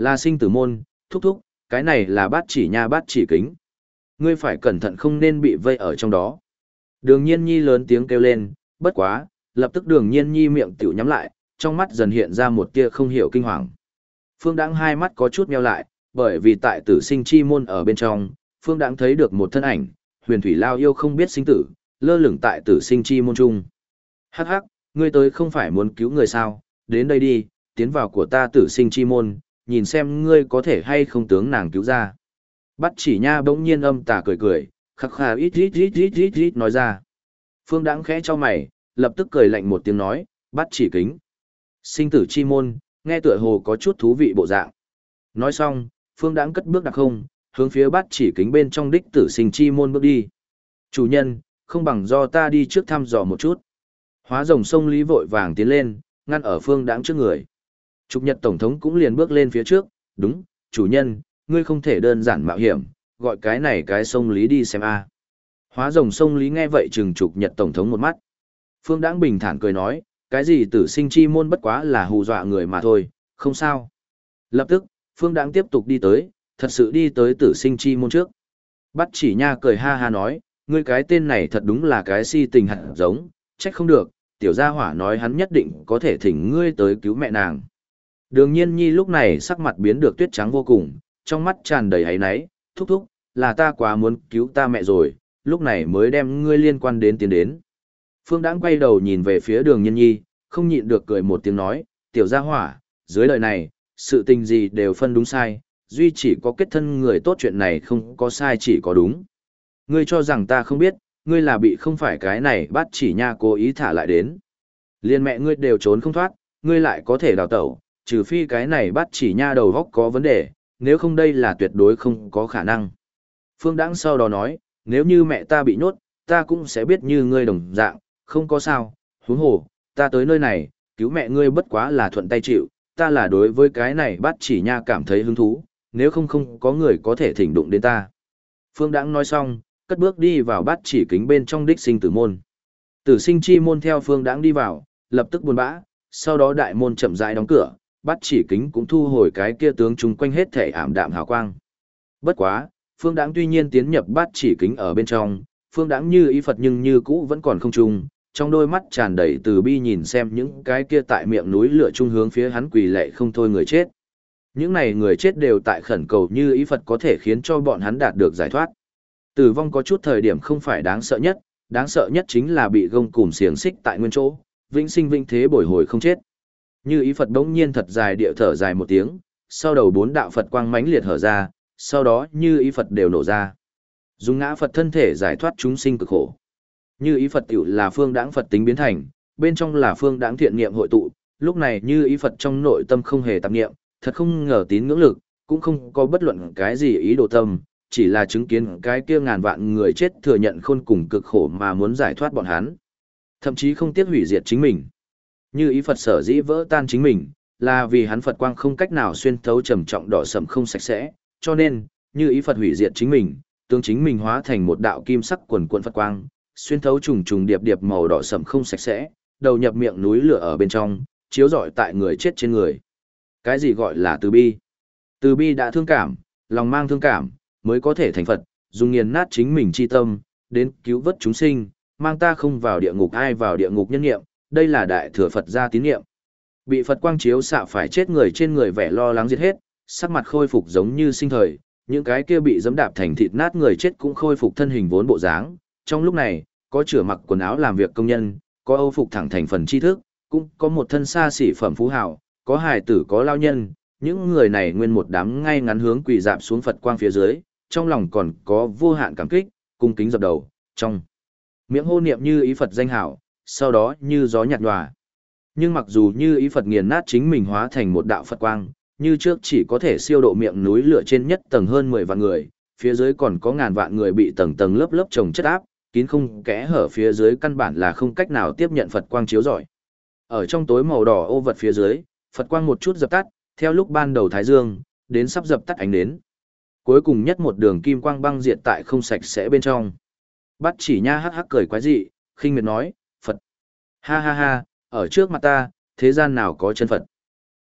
Là sinh tử môn, thúc thúc, cái này là bát chỉ nha bát chỉ kính. Ngươi phải cẩn thận không nên bị vây ở trong đó. Đường Nhiên Nhi lớn tiếng kêu lên, bất quá, lập tức Đường Nhiên Nhi miệng tiểu nhắm lại, trong mắt dần hiện ra một tia không hiểu kinh hoàng. Phương Đãng hai mắt có chút nheo lại, bởi vì tại tử sinh chi môn ở bên trong, Phương Đãng thấy được một thân ảnh, huyền thủy lao yêu không biết sinh tử, lơ lửng tại tử sinh chi môn trung. Hắc hắc, ngươi tới không phải muốn cứu người sao, đến đây đi, tiến vào của ta tử sinh chi môn, nhìn xem ngươi có thể hay không tướng nàng cứu ra. Bắt chỉ nha bỗng nhiên âm tà cười cười, khắc khà ít ít ít ít ít ít nói ra. Phương Đãng khẽ cho mày, lập tức cười lạnh một tiếng nói, bắt chỉ kính. Sinh tử chi môn, nghe tựa hồ có chút thú vị bộ dạng. Nói xong, Phương Đãng cất bước đặc không, hướng phía bắt chỉ kính bên trong đích tử sinh chi môn bước đi. Chủ nhân, không bằng do ta đi trước thăm dò một chút. Hóa rồng sông Lý vội vàng tiến lên, ngăn ở Phương Đãng trước người. Trục Nhật Tổng thống cũng liền bước lên phía trước, đúng, chủ nhân, ngươi không thể đơn giản mạo hiểm, gọi cái này cái sông Lý đi xem a. Hóa rồng sông Lý nghe vậy chừng Trục Nhật Tổng thống một mắt. Phương Đãng bình thản cười nói, cái gì tử sinh chi môn bất quá là hù dọa người mà thôi, không sao. Lập tức, Phương Đãng tiếp tục đi tới, thật sự đi tới tử sinh chi môn trước. Bắt chỉ nha cười ha ha nói, ngươi cái tên này thật đúng là cái si tình hạt giống, trách không được, tiểu gia hỏa nói hắn nhất định có thể thỉnh ngươi tới cứu mẹ nàng. Đường Nhiên Nhi lúc này sắc mặt biến được tuyết trắng vô cùng, trong mắt tràn đầy áy náy, thúc thúc, là ta quá muốn cứu ta mẹ rồi, lúc này mới đem ngươi liên quan đến tiến đến. Phương Đãng quay đầu nhìn về phía Đường Nhiên Nhi, không nhịn được cười một tiếng nói, tiểu gia hỏa, dưới đời này, sự tình gì đều phân đúng sai, duy chỉ có kết thân người tốt chuyện này không có sai chỉ có đúng. Ngươi cho rằng ta không biết, ngươi là bị không phải cái này bắt chỉ nha cố ý thả lại đến. Liên mẹ ngươi đều trốn không thoát, ngươi lại có thể đào tẩu, trừ phi cái này bắt chỉ nha đầu góc có vấn đề, nếu không đây là tuyệt đối không có khả năng. Phương Đãng sau đó nói, nếu như mẹ ta bị nhốt, ta cũng sẽ biết như ngươi đồng dạng, không có sao, huống hồ, ta tới nơi này, cứu mẹ ngươi bất quá là thuận tay chịu, ta là đối với cái này bắt chỉ nha cảm thấy hứng thú, nếu không không có người có thể thỉnh đụng đến ta. Phương Đãng nói xong, cất bước đi vào bắt chỉ kính bên trong đích sinh tử môn. Tử sinh chi môn theo Phương Đãng đi vào, lập tức buồn bã, sau đó đại môn chậm rãi đóng cửa, bắt chỉ kính cũng thu hồi cái kia tướng chung quanh hết thể ảm đạm hào quang. Bất quá, Phương Đãng tuy nhiên tiến nhập bắt chỉ kính ở bên trong, Phương Đãng như ý Phật nhưng như cũ vẫn còn không trung, trong đôi mắt tràn đầy từ bi nhìn xem những cái kia tại miệng núi lửa trung hướng phía hắn quỳ lạy không thôi người chết. Những này người chết đều tại khẩn cầu như ý Phật có thể khiến cho bọn hắn đạt được giải thoát. Tử vong có chút thời điểm không phải đáng sợ nhất chính là bị gông cùm xiềng xích tại nguyên chỗ, vĩnh sinh vĩnh thế bồi hồi không chết. Như ý Phật đống nhiên thật dài địa thở dài một tiếng, sau đầu bốn đạo Phật quang mãnh liệt hở ra, sau đó như ý Phật đều nổ ra. Dùng ngã Phật thân thể giải thoát chúng sinh cực khổ. Như ý Phật tiểu là phương đãng Phật tính biến thành, bên trong là phương đãng thiện niệm hội tụ, lúc này như ý Phật trong nội tâm không hề tạp niệm, thật không ngờ tín ngưỡng lực, cũng không có bất luận cái gì ý đồ tâm, chỉ là chứng kiến cái kia ngàn vạn người chết thừa nhận khôn cùng cực khổ mà muốn giải thoát bọn hắn. Thậm chí không tiếc hủy diệt chính mình. Như ý Phật sở dĩ vỡ tan chính mình, là vì hắn Phật quang không cách nào xuyên thấu trầm trọng đỏ sẫm không sạch sẽ, cho nên, như ý Phật hủy diệt chính mình, tướng chính mình hóa thành một đạo kim sắc quần quần Phật quang, xuyên thấu trùng trùng điệp điệp màu đỏ sẫm không sạch sẽ, đầu nhập miệng núi lửa ở bên trong, chiếu rọi tại người chết trên người. Cái gì gọi là từ bi? Từ bi đã thương cảm, lòng mang thương cảm, mới có thể thành Phật, dùng nghiền nát chính mình chi tâm, đến cứu vớt chúng sinh, mang ta không vào địa ngục ai vào địa ngục nhân nghiệm, đây là đại thừa Phật gia tín niệm. Bị Phật quang chiếu xạ phải chết người trên người vẻ lo lắng giết hết, sắc mặt khôi phục giống như sinh thời, những cái kia bị giẫm đạp thành thịt nát người chết cũng khôi phục thân hình vốn bộ dáng. Trong lúc này, có chửa mặc quần áo làm việc công nhân, có âu phục thẳng thành phần tri thức, cũng có một thân xa xỉ phẩm phú hào, có hài tử có lao nhân, những người này nguyên một đám ngay ngắn hướng quỳ dạp xuống Phật quang phía dưới, trong lòng còn có vô hạn cảm kích, cung kính dập đầu, trong miệng hô niệm như ý Phật danh hảo, sau đó như gió nhạt nhòa. Nhưng mặc dù như ý Phật nghiền nát chính mình hóa thành một đạo Phật quang, như trước chỉ có thể siêu độ miệng núi lửa trên nhất tầng hơn 10 vạn người, phía dưới còn có ngàn vạn người bị tầng tầng lớp lớp chồng chất áp, kín không kẽ hở phía dưới căn bản là không cách nào tiếp nhận Phật quang chiếu rọi. Ở trong tối màu đỏ ô vật phía dưới, Phật quang một chút dập tắt, theo lúc ban đầu thái dương, đến sắp dập tắt ánh đến. Cuối cùng nhất một đường kim quang băng diệt tại không sạch sẽ bên trong. Bắt chỉ nha hắc hắc cười quái dị, khinh miệt nói, Phật. Ha ha ha, ở trước mặt ta, thế gian nào có chân Phật.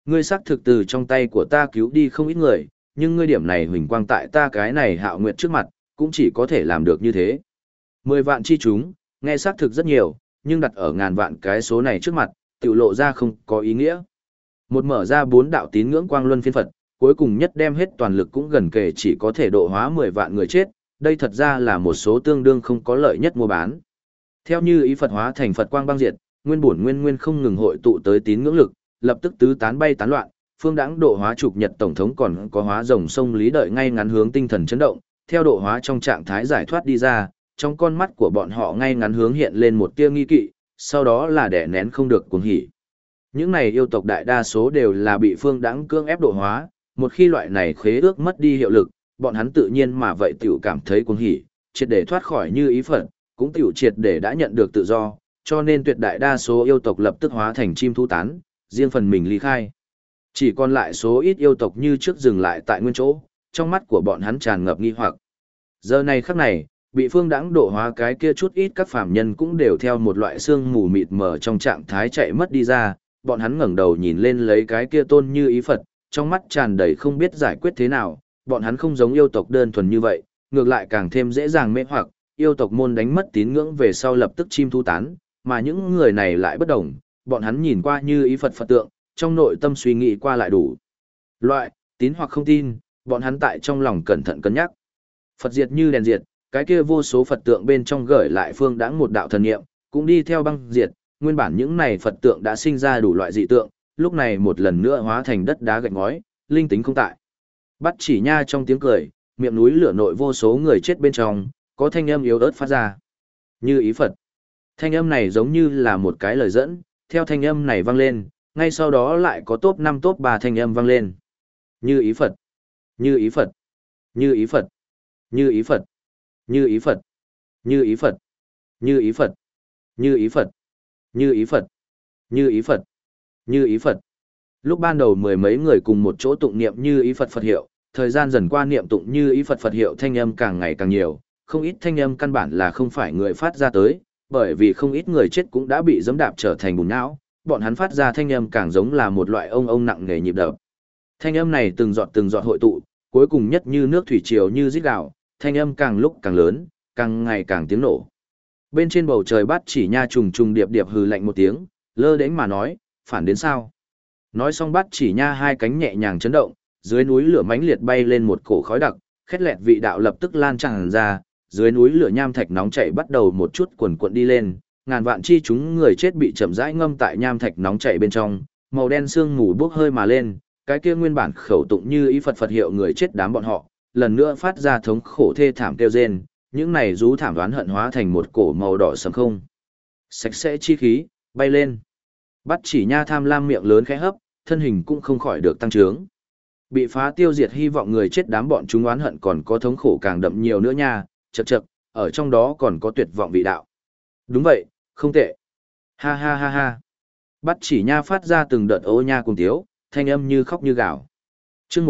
Ngươi xác thực từ trong tay của ta cứu đi không ít người, nhưng ngươi điểm này huỳnh quang tại ta cái này Hạo Nguyệt trước mặt, cũng chỉ có thể làm được như thế. 10 vạn chi chúng, nghe xác thực rất nhiều, nhưng đặt ở ngàn vạn cái số này trước mặt, tự lộ ra không có ý nghĩa. Một mở ra 4 đạo tín ngưỡng quang luân phiên Phật, cuối cùng nhất đem hết toàn lực cũng gần kề chỉ có thể độ hóa 10 vạn người chết, đây thật ra là một số tương đương không có lợi nhất mua bán. Theo như ý Phật hóa thành Phật quang băng diệt, nguyên bổn nguyên không ngừng hội tụ tới tín ngưỡng lực, lập tức tứ tán bay tán loạn, phương đãng độ hóa trục nhật tổng thống còn có hóa rồng sông lý đợi ngay ngắn hướng tinh thần chấn động, theo độ hóa trong trạng thái giải thoát đi ra, trong con mắt của bọn họ ngay ngắn hướng hiện lên một tia nghi kỵ, sau đó là đè nén không được cuồng hỉ. Những này yêu tộc đại đa số đều là bị phương đãng cưỡng ép độ hóa, một khi loại này khế ước mất đi hiệu lực, bọn hắn tự nhiên mà vậy tiểu cảm thấy cuồng hỉ, triệt để thoát khỏi như ý Phật, cũng tiểu triệt để đã nhận được tự do, cho nên tuyệt đại đa số yêu tộc lập tức hóa thành chim thú tán, riêng phần mình ly khai. Chỉ còn lại số ít yêu tộc như trước dừng lại tại nguyên chỗ, trong mắt của bọn hắn tràn ngập nghi hoặc. Giờ này khắc này, bị phương đãng độ hóa cái kia chút ít các phàm nhân cũng đều theo một loại xương mù mịt mờ trong trạng thái chạy mất đi ra, bọn hắn ngẩng đầu nhìn lên lấy cái kia tôn như ý Phật, trong mắt tràn đầy không biết giải quyết thế nào, bọn hắn không giống yêu tộc đơn thuần như vậy, ngược lại càng thêm dễ dàng mê hoặc, yêu tộc môn đánh mất tín ngưỡng về sau lập tức chim thu tán, mà những người này lại bất đồng, bọn hắn nhìn qua như ý Phật Phật tượng, trong nội tâm suy nghĩ qua lại đủ. Loại, tín hoặc không tin, bọn hắn tại trong lòng cẩn thận cân nhắc. Phật diệt như đèn diệt, cái kia vô số Phật tượng bên trong gửi lại phương đãng một đạo thần niệm, cũng đi theo băng diệt, nguyên bản những này Phật tượng đã sinh ra đủ loại dị tượng, lúc này một lần nữa hóa thành đất đá gạch ngói, linh tính không tại. Bắt chỉ nha trong tiếng cười, miệng núi lửa nội vô số người chết bên trong, có thanh âm yếu ớt phát ra. Như ý Phật. Thanh âm này giống như là một cái lời dẫn, theo thanh âm này vang lên, ngay sau đó lại có top 5 top 3 thanh âm vang lên. Như ý Phật. Như ý Phật. Như ý Phật. Như ý Phật. Như ý Phật. Như ý Phật. Như ý Phật. Như ý Phật. Như ý Phật. Như ý Phật. Như ý Phật. Lúc ban đầu mười mấy người cùng một chỗ tụng niệm như ý Phật Phật hiệu, thời gian dần qua niệm tụng như ý Phật Phật hiệu thanh âm càng ngày càng nhiều, không ít thanh âm căn bản là không phải người phát ra tới, bởi vì không ít người chết cũng đã bị giẫm đạp trở thành bùn não, bọn hắn phát ra thanh âm càng giống là một loại ông nặng nề nhịp đập. Thanh âm này từng giọt hội tụ, cuối cùng nhất như nước thủy triều như rít gào, thanh âm càng lúc càng lớn, càng ngày càng tiếng nổ. Bên trên bầu trời Bát Chỉ Nha trùng trùng điệp điệp hừ lạnh một tiếng, lơ đễnh mà nói, phản đến sao? Nói xong Bát Chỉ Nha hai cánh nhẹ nhàng chấn động, dưới núi lửa mãnh liệt bay lên một cổ khói đặc, khét lẹt vị đạo lập tức lan tràn ra, dưới núi lửa nham thạch nóng chảy bắt đầu một chút cuồn cuộn đi lên, ngàn vạn chi chúng người chết bị chậm rãi ngâm tại nham thạch nóng chảy bên trong, màu đen sương mù bốc hơi mà lên, cái kia nguyên bản khẩu tụng như ý Phật Phật hiệu người chết đám bọn họ, lần nữa phát ra thống khổ thê thảm kêu rên, những này rú thảm đoán hận hóa thành một cổ màu đỏ sẫm không. Sạch sẽ chi khí, bay lên. Bắt Chỉ Nha tham lam miệng lớn khẽ hấp, thân hình cũng không khỏi được tăng trướng. Bị phá tiêu diệt hy vọng người chết đám bọn chúng oán hận còn có thống khổ càng đậm nhiều nữa nha, chậc, ở trong đó còn có tuyệt vọng vị đạo. Đúng vậy, không tệ. Ha ha ha ha. Bắt Chỉ Nha phát ra từng đợt ô nha cùng tiếu, thanh âm như khóc như gào. Chương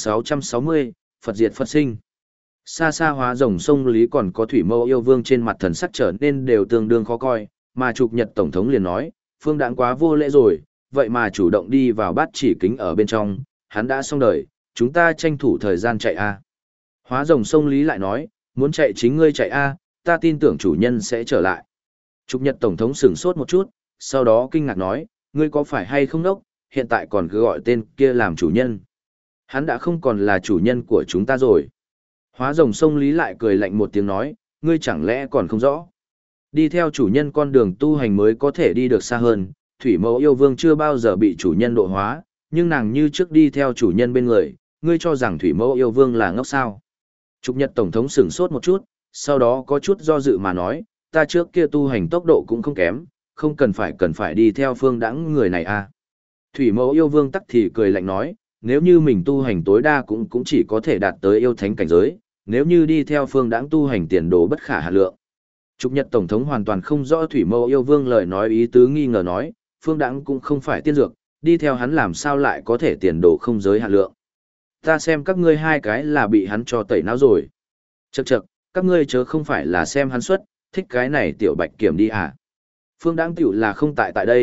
1660, Phật diệt Phật sinh. Xa xa hóa rồng sông Lý còn có thủy mâu yêu vương trên mặt thần sắc trở nên đều tương đương khó coi, mà trục nhật tổng thống liền nói, phương đãng quá vô lễ rồi, vậy mà chủ động đi vào Bát Chỉ kính ở bên trong, hắn đã xong đời, chúng ta tranh thủ thời gian chạy a. Hóa rồng sông Lý lại nói, muốn chạy chính ngươi chạy a, ta tin tưởng chủ nhân sẽ trở lại. Trục nhật tổng thống sửng sốt một chút, sau đó kinh ngạc nói, ngươi có phải hay không đốc, hiện tại còn cứ gọi tên kia làm chủ nhân. Hắn đã không còn là chủ nhân của chúng ta rồi. Hóa rồng sông Lý lại cười lạnh một tiếng nói, ngươi chẳng lẽ còn không rõ. Đi theo chủ nhân con đường tu hành mới có thể đi được xa hơn, thủy mẫu yêu vương chưa bao giờ bị chủ nhân độ hóa, nhưng nàng như trước đi theo chủ nhân bên người, ngươi cho rằng thủy mẫu yêu vương là ngốc sao. Trục nhật tổng thống sửng sốt một chút, sau đó có chút do dự mà nói, ta trước kia tu hành tốc độ cũng không kém, không cần phải đi theo phương đãng người này à. Thủy mẫu yêu vương tắc thì cười lạnh nói, nếu như mình tu hành tối đa cũng chỉ có thể đạt tới yêu thánh cảnh giới, nếu như đi theo phương đãng tu hành tiền đồ bất khả hạn lượng. Trục nhật tổng thống hoàn toàn không rõ thủy mẫu yêu vương lời nói ý tứ nghi ngờ nói, phương đãng cũng không phải tiên dược, đi theo hắn làm sao lại có thể tiền đồ không giới hạn lượng. Ta xem các ngươi hai cái là bị hắn cho tẩy não rồi. Chậc, các ngươi chớ không phải là xem hắn xuất, thích cái này tiểu bạch kiểm đi à. Phương đãng tiểu là không tại đây,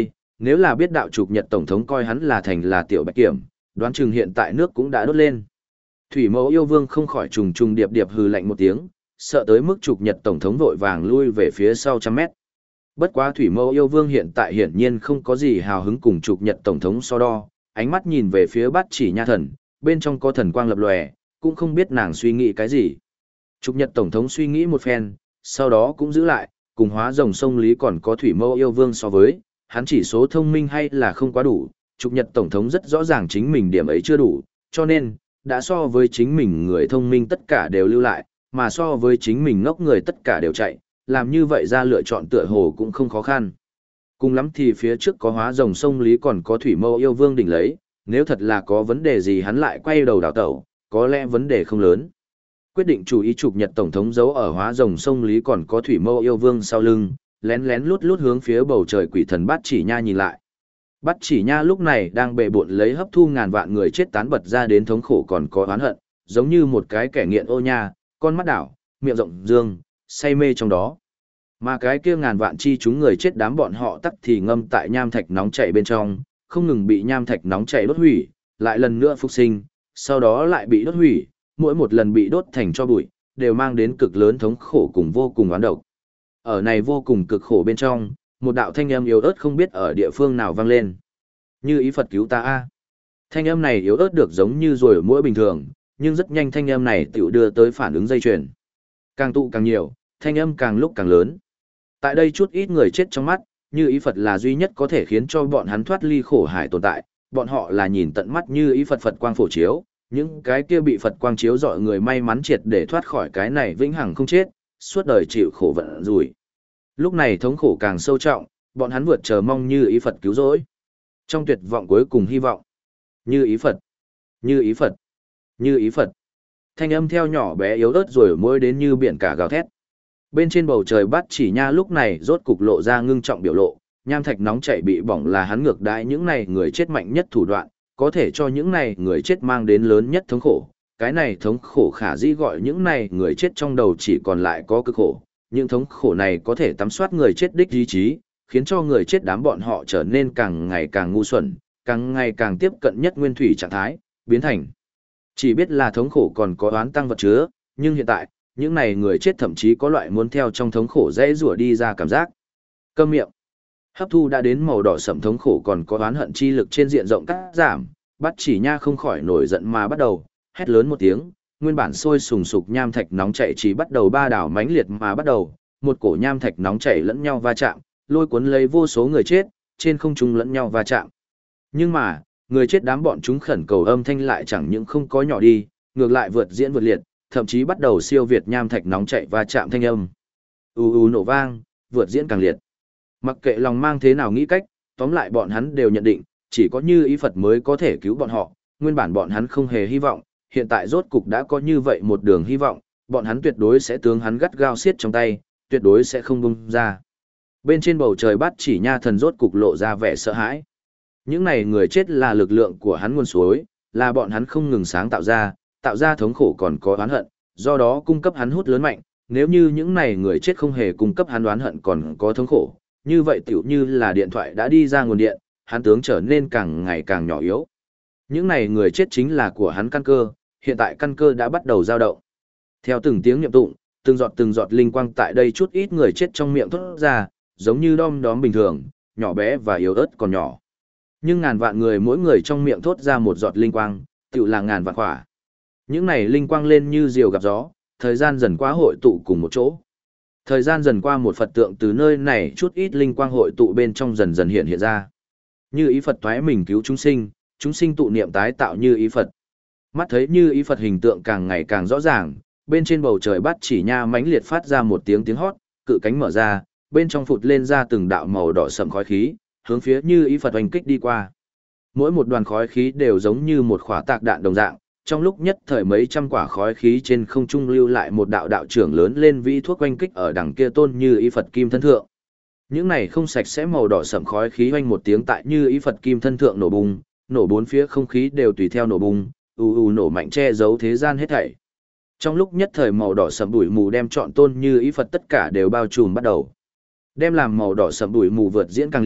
Nếu là biết đạo trục Nhật Tổng thống coi hắn là thành là tiểu bạch kiểm, đoán chừng hiện tại nước cũng đã đốt lên. Thủy mẫu yêu vương không khỏi trùng trùng điệp điệp hừ lạnh một tiếng, sợ tới mức trục Nhật Tổng thống vội vàng lui về phía sau trăm mét. Bất quá thủy mẫu yêu vương hiện tại hiển nhiên không có gì hào hứng cùng trục Nhật Tổng thống so đo, ánh mắt nhìn về phía Bát Chỉ Nha thần, bên trong có thần quang lập lòe, cũng không biết nàng suy nghĩ cái gì. Trục Nhật Tổng thống suy nghĩ một phen, sau đó cũng giữ lại, cùng hóa rồng sông Lý còn có thủy mẫu yêu vương so với, hắn chỉ số thông minh hay là không quá đủ, Trục Nhật Tổng thống rất rõ ràng chính mình điểm ấy chưa đủ, cho nên, đã so với chính mình người thông minh tất cả đều lưu lại, mà so với chính mình ngốc người tất cả đều chạy, làm như vậy ra lựa chọn tựa hồ cũng không khó khăn. Cùng lắm thì phía trước có hóa rồng sông Lý còn có thủy mâu yêu vương đỉnh lấy, nếu thật là có vấn đề gì hắn lại quay đầu đảo tẩu, có lẽ vấn đề không lớn. Quyết định chủ ý Trục Nhật Tổng thống giấu ở hóa rồng sông Lý còn có thủy mâu yêu vương sau lưng, lén lén lút lút hướng phía bầu trời quỷ thần Bát Chỉ Nha nhìn lại. Bát Chỉ Nha lúc này đang bệ bội lấy hấp thu ngàn vạn người chết tán bật ra đến thống khổ còn có oán hận, giống như một cái kẻ nghiện ô nha, con mắt đảo, miệng rộng dương, say mê trong đó. Mà cái kia ngàn vạn chi chúng người chết đám bọn họ tắc thì ngâm tại nham thạch nóng chảy bên trong, không ngừng bị nham thạch nóng chảy đốt hủy, lại lần nữa phục sinh, sau đó lại bị đốt hủy, mỗi một lần bị đốt thành tro bụi, đều mang đến cực lớn thống khổ cùng vô cùng oán độc. Ở này vô cùng cực khổ bên trong, một đạo thanh âm yếu ớt không biết ở địa phương nào vang lên. Như ý Phật cứu ta a. Thanh âm này yếu ớt được giống như ruồi muỗi bình thường, nhưng rất nhanh thanh âm này tiểu đưa tới phản ứng dây chuyền. Càng tụ càng nhiều, thanh âm càng lúc càng lớn. Tại đây chút ít người chết trong mắt, Như ý Phật là duy nhất có thể khiến cho bọn hắn thoát ly khổ hải tồn tại, bọn họ là nhìn tận mắt Như ý Phật Phật quang phổ chiếu, những cái kia bị Phật quang chiếu rọi người may mắn triệt để thoát khỏi cái này vĩnh hằng không chết, suốt đời chịu khổ vận rủi. Lúc này thống khổ càng sâu trọng, bọn hắn vượt chờ mong Như ý Phật cứu rỗi. Trong tuyệt vọng cuối cùng hy vọng. Như ý Phật, Như ý Phật, Như ý Phật. Thanh âm theo nhỏ bé yếu ớt rồi môi đến như biển cả gào thét. Bên trên bầu trời Bát Chỉ Nha lúc này rốt cục lộ ra ngưng trọng biểu lộ, nham thạch nóng chảy bị bỏng là hắn ngược đãi những này người chết mạnh nhất thủ đoạn, có thể cho những này người chết mang đến lớn nhất thống khổ. Cái này thống khổ khả dĩ gọi những này người chết trong đầu chỉ còn lại có cực khổ, những thống khổ này có thể tắm soát người chết đích ý chí, khiến cho người chết đám bọn họ trở nên càng ngày càng ngu xuẩn, càng ngày càng tiếp cận nhất nguyên thủy trạng thái, biến thành chỉ biết là thống khổ còn có oán tăng vật chứa, nhưng hiện tại, những này người chết thậm chí có loại muốn theo trong thống khổ dễ rủa đi ra cảm giác. Câm miệng. Hấp thu đã đến màu đỏ sẫm thống khổ còn có oán hận chi lực trên diện rộng cắt giảm, Bát Chỉ Nha không khỏi nổi giận mà bắt đầu, hét lớn một tiếng, nguyên bản sôi sùng sục nham thạch nóng chảy chỉ bắt đầu ba đảo mãnh liệt mà bắt đầu, một cổ nham thạch nóng chảy lẫn nhau va chạm, lôi cuốn lấy vô số người chết, trên không trung lẫn nhau va chạm. Nhưng mà, người chết đám bọn chúng khẩn cầu âm thanh lại chẳng những không có nhỏ đi, ngược lại vượt diễn vượt liệt, thậm chí bắt đầu siêu việt nham thạch nóng chảy va chạm thanh âm. Nổ vang, vượt diễn càng liệt. Mặc kệ lòng mang thế nào nghĩ cách, tóm lại bọn hắn đều nhận định, chỉ có Như ý Phật mới có thể cứu bọn họ, nguyên bản bọn hắn không hề hy vọng, hiện tại rốt cục đã có như vậy một đường hy vọng, bọn hắn tuyệt đối sẽ tướng hắn gắt gao siết trong tay, tuyệt đối sẽ không buông ra. Bên trên bầu trời Bát Chỉ Nha thần rốt cục lộ ra vẻ sợ hãi. Những này người chết là lực lượng của hắn nguồn suối, là bọn hắn không ngừng sáng tạo ra thống khổ còn có oán hận, do đó cung cấp hắn hút lớn mạnh, nếu như những này người chết không hề cung cấp hắn oán hận còn có thống khổ, như vậy tiểu như là điện thoại đã đi ra nguồn điện, hắn tướng trở nên càng ngày càng nhỏ yếu. Những này người chết chính là của hắn căn cơ, hiện tại căn cơ đã bắt đầu dao động. Theo từng tiếng niệm tụng, từng giọt linh quang tại đây chút ít người chết trong miệng thốt ra, giống như đom đóm bình thường, nhỏ bé và yếu ớt còn nhỏ. Nhưng ngàn vạn người mỗi người trong miệng thốt ra một giọt linh quang, tựu là ngàn vạn quả. Những này linh quang lên như diều gặp gió, thời gian dần qua hội tụ cùng một chỗ. Thời gian dần qua một Phật tượng từ nơi này chút ít linh quang hội tụ bên trong dần dần hiện ra. Như ý Phật toái mình cứu chúng sinh tụ niệm tái tạo Như ý Phật. Mắt thấy Như ý Phật hình tượng càng ngày càng rõ ràng, bên trên bầu trời Bát Chỉ Nha mãnh liệt phát ra một tiếng hót, cự cánh mở ra, bên trong phụt lên ra từng đạo màu đỏ sẫm khói khí, hướng phía Như ý Phật oanh kích đi qua. Mỗi một đoàn khói khí đều giống như một khỏa tạc đạn đồng dạng, trong lúc nhất thời mấy trăm quả khói khí trên không trung lưu lại một đạo đạo trưởng lớn lên vĩ thuốc oanh kích ở đằng kia tôn Như ý Phật kim thân thượng. Những này không sạch sẽ màu đỏ sẫm khói khí oanh một tiếng tại Như ý Phật kim thân thượng nổ bùng, nổ bốn phía không khí đều tùy theo nổ bùng, nổ mạnh che giấu thế gian hết thảy. Trong lúc nhất thời màu đỏ sẫm bụi mù đem trọn tôn Như ý Phật tất cả đều bao trùm bắt đầu. Đem làm màu đỏ sẫm bụi mù vượt diễn càng liệt,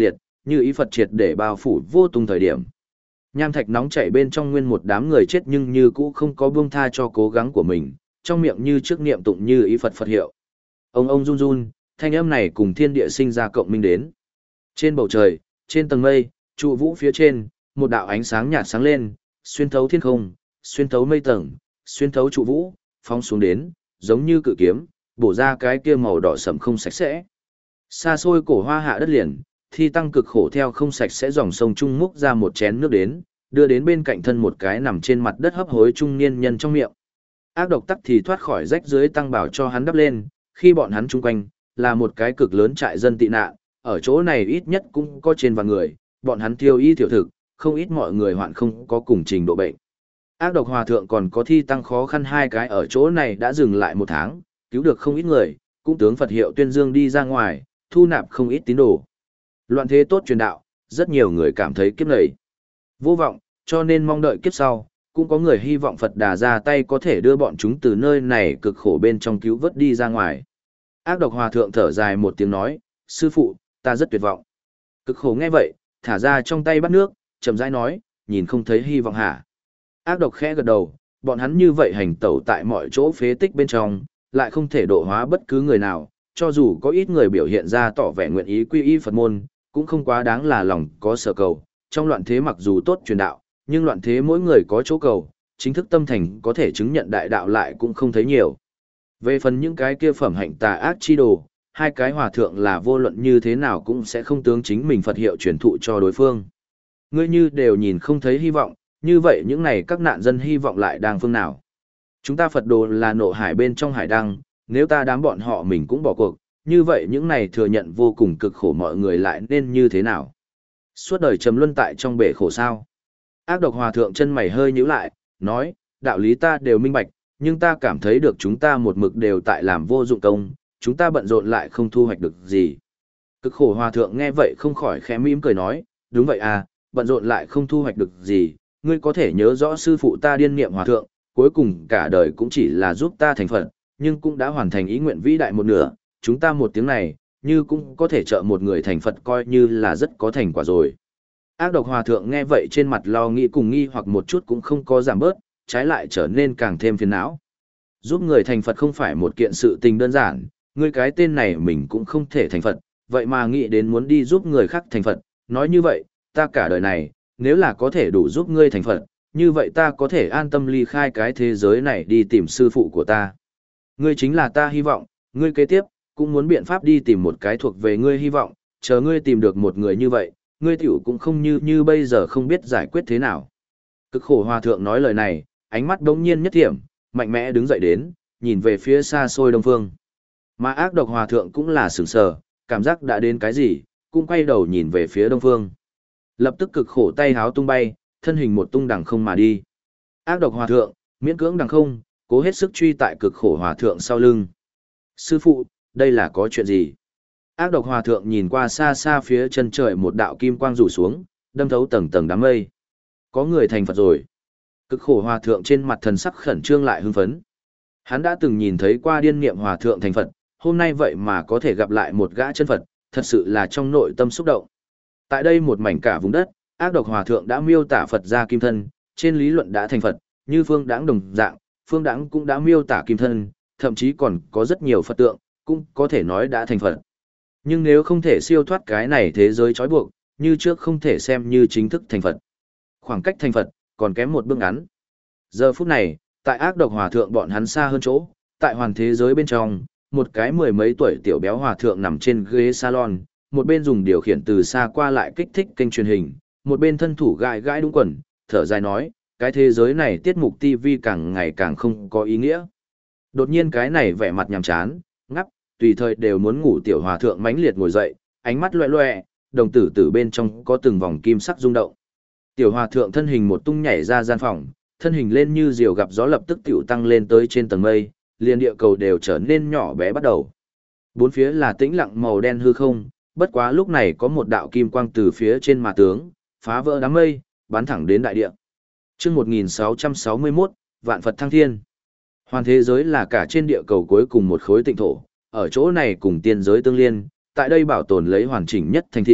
như ý Phật triệt để bao phủ vô tung thời điểm. Nham thạch nóng chảy bên trong nguyên một đám người chết nhưng như cũ không có buông tha cho cố gắng của mình, trong miệng như trước niệm tụng như ý Phật Phật hiệu. Ông run run, thanh âm này cùng thiên địa sinh ra cộng minh đến. Trên bầu trời, trên tầng mây, trụ vũ phía trên, một đạo ánh sáng nhạt sáng lên, xuyên thấu thiên không, xuyên thấu mây tầng, xuyên thấu trụ vũ, phóng xuống đến, giống như cự kiếm, bổ ra cái kia màu đỏ sẫm không sạch sẽ. Xa xôi cổ hoa hạ đất liền, thi tăng cực khổ theo không sạch sẽ dòng sông trung múc ra một chén nước đến, đưa đến bên cạnh thân một cái nằm trên mặt đất hấp hối trung niên nhân trong miệng. Ác độc tắc thì thoát khỏi rách dưới tăng bảo cho hắn đắp lên, khi bọn hắn chung quanh, là một cái cực lớn trại dân tị nạn, ở chỗ này ít nhất cũng có trên vạn người, bọn hắn tiêu y tiểu thực, không ít mọi người hoạn không có cùng trình độ bệnh. Ác độc hòa thượng còn có thi tăng khó khăn hai cái ở chỗ này đã dừng lại 1 tháng, cứu được không ít người, cũng tướng Phật hiệu tuyên dương đi ra ngoài, thu nạp không ít tín đồ. Loạn thế tốt truyền đạo, rất nhiều người cảm thấy kiếp này vô vọng, cho nên mong đợi kiếp sau, cũng có người hy vọng Phật Đà ra tay có thể đưa bọn chúng từ nơi này cực khổ bên trong cứu vớt đi ra ngoài. Ác độc hòa thượng thở dài một tiếng nói, sư phụ, ta rất tuyệt vọng. Cực khổ nghe vậy, thả ra trong tay bát nước, chậm rãi nói, nhìn không thấy hy vọng hả? Ác độc khẽ gật đầu, bọn hắn như vậy hành tẩu tại mọi chỗ phế tích bên trong, lại không thể độ hóa bất cứ người nào, cho dù có ít người biểu hiện ra tỏ vẻ nguyện ý quy y Phật môn, cũng không quá đáng là lòng có sở cầu. Trong loạn thế mặc dù tốt truyền đạo, nhưng loạn thế mỗi người có chỗ cầu, chính thức tâm thành có thể chứng nhận đại đạo lại cũng không thấy nhiều. Về phần những cái kia phẩm hạnh tà ác chi đồ, hai cái hòa thượng là vô luận như thế nào cũng sẽ không tướng chính mình Phật hiệu truyền thụ cho đối phương. Ngươi như đều nhìn không thấy hy vọng, như vậy những này các nạn dân hy vọng lại đang phương nào? Chúng ta Phật đồ là nộ hải bên trong hải đăng, nếu ta đám bọn họ mình cũng bỏ cuộc, như vậy những này thừa nhận vô cùng cực khổ mọi người lại nên như thế nào? Suốt đời trầm luân tại trong bể khổ sao? Ác độc hòa thượng chân mày hơi nhíu lại, nói, đạo lý ta đều minh bạch, nhưng ta cảm thấy được chúng ta một mực đều tại làm vô dụng công, chúng ta bận rộn lại không thu hoạch được gì. Cực khổ hòa thượng nghe vậy không khỏi khẽ mỉm cười nói, đúng vậy à, bận rộn lại không thu hoạch được gì, ngươi có thể nhớ rõ sư phụ ta điên niệm hòa thượng, cuối cùng cả đời cũng chỉ là giúp ta thành Phật, nhưng cũng đã hoàn thành ý nguyện vĩ đại một nửa, chúng ta một tiếng này, như cũng có thể trợ một người thành Phật coi như là rất có thành quả rồi. Ác độc hòa thượng nghe vậy trên mặt lo nghĩ cùng nghi hoặc một chút cũng không có giảm bớt, trái lại trở nên càng thêm phiền não. Giúp người thành Phật không phải một kiện sự tình đơn giản, ngươi cái tên này mình cũng không thể thành Phật, vậy mà nghĩ đến muốn đi giúp người khác thành Phật, nói như vậy, ta cả đời này, nếu là có thể đủ giúp ngươi thành Phật, như vậy ta có thể an tâm ly khai cái thế giới này đi tìm sư phụ của ta. Ngươi chính là ta hy vọng, ngươi kế tiếp, cũng muốn biện pháp đi tìm một cái thuộc về ngươi hy vọng, chờ ngươi tìm được một người như vậy, ngươi tiểu cũng không như bây giờ không biết giải quyết thế nào. Cực khổ hòa thượng nói lời này, ánh mắt đống nhiên nhất thiểm, mạnh mẽ đứng dậy đến, nhìn về phía xa xôi đông phương. Mà ác độc hòa thượng cũng là sửng sờ, cảm giác đã đến cái gì, cũng quay đầu nhìn về phía đông phương. Lập tức cực khổ tay háo tung bay, thân hình một tung đằng không mà đi. Ác độc hòa thượng, miễn cưỡng đằng không, cố hết sức truy tại cực khổ hòa thượng sau lưng. Sư phụ, đây là có chuyện gì? Ác độc hòa thượng nhìn qua xa xa phía chân trời một đạo kim quang rủ xuống, đâm thấu tầng tầng đám mây. Có người thành Phật rồi. Cực khổ hòa thượng trên mặt thần sắc khẩn trương lại hưng phấn. Hắn đã từng nhìn thấy qua điên niệm hòa thượng thành Phật, hôm nay vậy mà có thể gặp lại một gã chân Phật, thật sự là trong nội tâm xúc động. Tại đây một mảnh cả vùng đất, ác độc hòa thượng đã miêu tả Phật ra kim thân, trên lý luận đã thành Phật, như Phương Đãng đồng dạng, Phương Đãng cũng đã miêu tả kim thân, thậm chí còn có rất nhiều Phật tượng, cũng có thể nói đã thành Phật. Nhưng nếu không thể siêu thoát cái này thế giới trói buộc, như trước không thể xem như chính thức thành Phật. Khoảng cách thành Phật, còn kém một bước ngắn. Giờ phút này, tại ác độc hòa thượng bọn hắn xa hơn chỗ, tại hoàn thế giới bên trong, một cái 10 mấy tuổi tiểu béo hòa thượng nằm trên ghế salon, một bên dùng điều khiển từ xa qua lại kích thích kênh truyền hình, một bên thân thủ gãi gãi đúng quần, thở dài nói, cái thế giới này tiết mục TV càng ngày càng không có ý nghĩa. Đột nhiên cái này vẻ mặt nhàm chán, ngắp, tùy thời đều muốn ngủ tiểu hòa thượng mãnh liệt ngồi dậy, ánh mắt loẹ loẹ, đồng tử tử bên trong có từng vòng kim sắc rung động. Tiểu hòa thượng thân hình một tung nhảy ra gian phòng, thân hình lên như diều gặp gió lập tức tiểu tăng lên tới trên tầng mây, liền địa cầu đều trở nên nhỏ bé bắt đầu. Bốn phía là tĩnh lặng màu đen hư không, bất quá lúc này có một đạo kim quang từ phía trên mà tướng, phá vỡ đám mây, bắn thẳng đến đại địa. Chương 1661, Vạn Phật Thăng Thiên. Hoàn thế giới là cả trên địa cầu cuối cùng một khối tịnh thổ, ở chỗ này cùng tiên giới tương liên, tại đây bảo tồn lấy hoàn chỉnh nhất thành thị,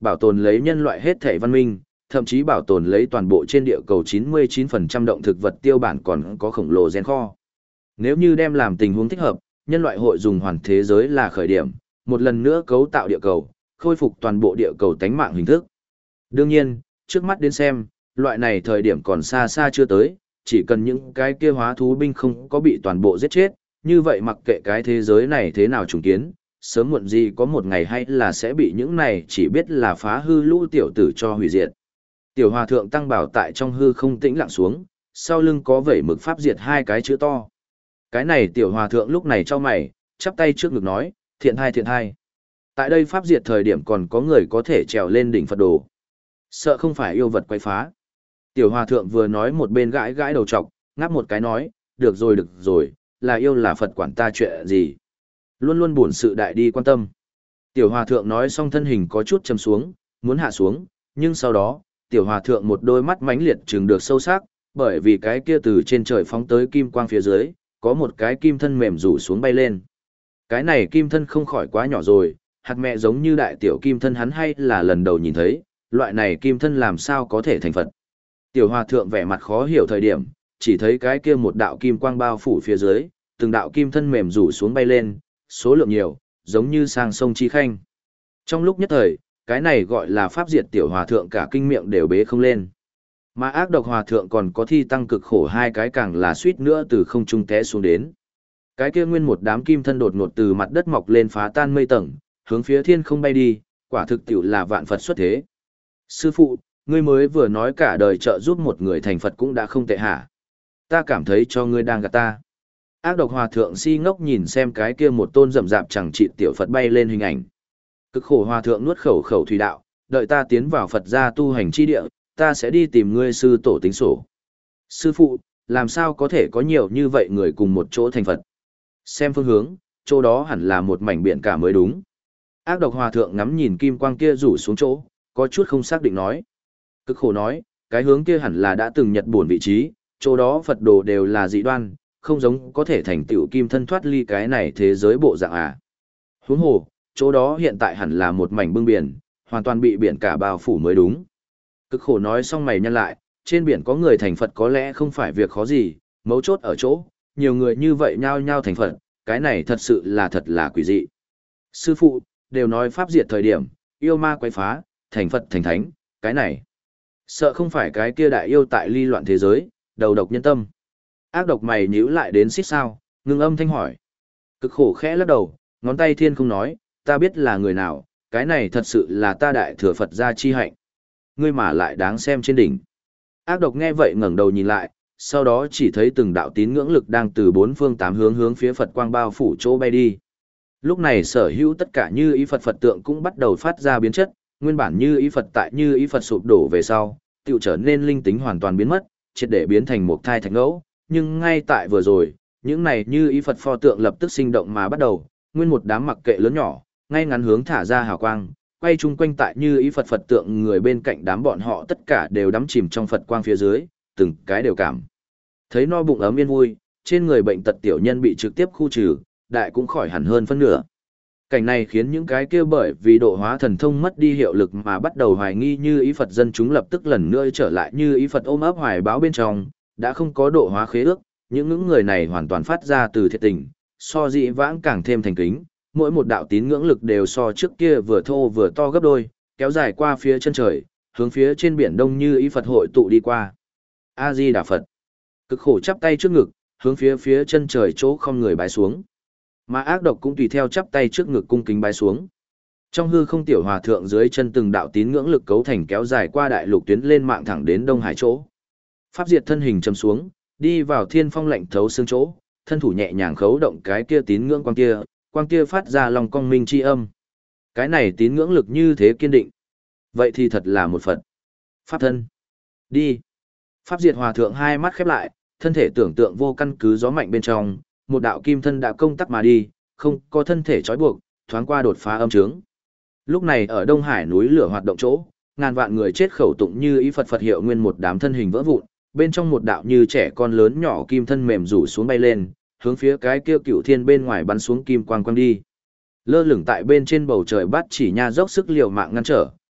bảo tồn lấy nhân loại hết thể văn minh, thậm chí bảo tồn lấy toàn bộ trên địa cầu 99% động thực vật tiêu bản còn có khổng lồ gen kho. Nếu như đem làm tình huống thích hợp, nhân loại hội dùng hoàn thế giới là khởi điểm, một lần nữa cấu tạo địa cầu, khôi phục toàn bộ địa cầu tánh mạng hình thức. Đương nhiên, trước mắt đến xem, loại này thời điểm còn xa xa chưa tới, chỉ cần những cái kia hóa thú binh không có bị toàn bộ giết chết, như vậy mặc kệ cái thế giới này thế nào trùng kiến, sớm muộn gì có một ngày hay là sẽ bị những này chỉ biết là phá hư lũ tiểu tử cho hủy diệt. Tiểu hòa thượng tăng bảo tại trong hư không tĩnh lặng xuống, sau lưng có vẩy mực pháp diệt hai cái chữ to. Cái này tiểu hòa thượng lúc này cho mày, chắp tay trước ngực nói, thiện hai thiện hai. Tại đây pháp diệt thời điểm còn có người có thể trèo lên đỉnh Phật đồ. Sợ không phải yêu vật quay phá. Tiểu hòa thượng vừa nói một bên gãi gãi đầu trọc, ngáp một cái nói, được rồi, là yêu là Phật quản ta chuyện gì. Luôn luôn buồn sự đại đi quan tâm. Tiểu hòa thượng nói xong thân hình có chút chầm xuống, muốn hạ xuống, nhưng sau đó, tiểu hòa thượng một đôi mắt mãnh liệt trừng được sâu sắc, bởi vì cái kia từ trên trời phóng tới kim quang phía dưới, có một cái kim thân mềm rủ xuống bay lên. Cái này kim thân không khỏi quá nhỏ rồi, hạt mẹ giống như đại tiểu kim thân hắn hay là lần đầu nhìn thấy, loại này kim thân làm sao có thể thành Phật. Tiểu hòa thượng vẻ mặt khó hiểu thời điểm, chỉ thấy cái kia một đạo kim quang bao phủ phía dưới, từng đạo kim thân mềm rủ xuống bay lên, số lượng nhiều, giống như sang sông Chi Khanh. Trong lúc nhất thời, cái này gọi là pháp diệt tiểu hòa thượng cả kinh miệng đều bế không lên. Mà ác độc hòa thượng còn có thi tăng cực khổ hai cái càng là suýt nữa từ không trung té xuống đến. Cái kia nguyên một đám kim thân đột ngột từ mặt đất mọc lên phá tan mây tầng, hướng phía thiên không bay đi, quả thực tiểu là vạn Phật xuất thế. Sư phụ, ngươi mới vừa nói cả đời trợ giúp một người thành Phật cũng đã không tệ hả? Ta cảm thấy cho ngươi đang gạt ta. Ác độc hòa thượng si ngốc nhìn xem cái kia một tôn rậm rạp chẳng trị tiểu Phật bay lên hình ảnh. Cực khổ hòa thượng nuốt khẩu khẩu thủy đạo, đợi ta tiến vào Phật gia tu hành chi địa, ta sẽ đi tìm ngươi sư tổ tính sổ. Sư phụ, làm sao có thể có nhiều như vậy người cùng một chỗ thành Phật? Xem phương hướng, chỗ đó hẳn là một mảnh biển cả mới đúng. Ác độc hòa thượng ngắm nhìn kim quang kia rủ xuống chỗ, có chút không xác định nói. Cực khổ nói, cái hướng kia hẳn là đã từng nhật buồn vị trí, chỗ đó Phật đồ đều là dị đoan, không giống có thể thành tựu kim thân thoát ly cái này thế giới bộ dạng à. Huống hồ, chỗ đó hiện tại hẳn là một mảnh bưng biển, hoàn toàn bị biển cả bao phủ mới đúng. Cực khổ nói xong mày nhăn lại, trên biển có người thành Phật có lẽ không phải việc khó gì, mấu chốt ở chỗ, nhiều người như vậy nhao nhao thành Phật, cái này thật sự là thật là quỷ dị. Sư phụ, đều nói pháp diệt thời điểm, yêu ma quấy phá, thành Phật thành thánh, cái này. Sợ không phải cái kia đại yêu tại ly loạn thế giới, đầu độc nhân tâm. Ác độc mày nhíu lại đến xít sao, ngưng âm thanh hỏi. Cực khổ khẽ lắc đầu, ngón tay thiên không nói, ta biết là người nào, cái này thật sự là ta đại thừa Phật gia chi hạnh. Ngươi mà lại đáng xem trên đỉnh. Ác độc nghe vậy ngẩng đầu nhìn lại, sau đó chỉ thấy từng đạo tín ngưỡng lực đang từ bốn phương tám hướng hướng phía Phật quang bao phủ chỗ bay đi. Lúc này sở hữu tất cả như ý Phật Phật tượng cũng bắt đầu phát ra biến chất, nguyên bản như ý Phật tại như ý Phật sụp đổ về sau, tựu trở nên linh tính hoàn toàn biến mất, triệt để biến thành một thai thạch ngẫu, nhưng ngay tại vừa rồi, những này như ý Phật pho tượng lập tức sinh động mà bắt đầu, nguyên một đám mặc kệ lớn nhỏ, ngay ngắn hướng thả ra hào quang, quay chung quanh tại như ý Phật Phật tượng người bên cạnh đám bọn họ tất cả đều đắm chìm trong Phật quang phía dưới, từng cái đều cảm thấy no bụng ấm yên vui, trên người bệnh tật tiểu nhân bị trực tiếp khu trừ, đại cũng khỏi hẳn hơn phân nửa. Cảnh này khiến những cái kia bởi vì độ hóa thần thông mất đi hiệu lực mà bắt đầu hoài nghi như ý Phật dân chúng lập tức lần nữa trở lại như ý Phật ôm ấp hoài báo bên trong, đã không có độ hóa khế ước, những người này hoàn toàn phát ra từ thiệt tình, so dị vãng càng thêm thành kính, mỗi một đạo tín ngưỡng lực đều so trước kia vừa thô vừa to gấp đôi, kéo dài qua phía chân trời, hướng phía trên biển đông như ý Phật hội tụ đi qua. A Di Đà Phật. Cực khổ chắp tay trước ngực, hướng phía chân trời chỗ không người bái xuống. Mà ác độc cũng tùy theo chắp tay trước ngực cung kính bái xuống. Trong hư không tiểu hòa thượng dưới chân từng đạo tín ngưỡng lực cấu thành kéo dài qua đại lục tuyến lên mạng thẳng đến Đông Hải chỗ. Pháp diệt thân hình chầm xuống, đi vào thiên phong lạnh thấu xương chỗ, thân thủ nhẹ nhàng khấu động cái kia tín ngưỡng quang kia phát ra lòng cong minh chi âm. Cái này tín ngưỡng lực như thế kiên định. Vậy thì thật là một Phật. Pháp thân. Đi. Pháp diệt hòa thượng hai mắt khép lại, thân thể tưởng tượng vô căn cứ gió mạnh bên trong, một đạo kim thân đã công tắc mà đi, không có thân thể trói buộc, thoáng qua đột phá âm trướng. Lúc này ở Đông Hải núi lửa hoạt động chỗ, ngàn vạn người chết khẩu tụng như ý Phật Phật hiệu nguyên một đám thân hình vỡ vụn, bên trong một đạo như trẻ con lớn nhỏ kim thân mềm rủ xuống bay lên, hướng phía cái kia cửu thiên bên ngoài bắn xuống kim quang quang đi. Lơ lửng tại bên trên bầu trời bát chỉ nha dốc sức liều mạng ngăn trở,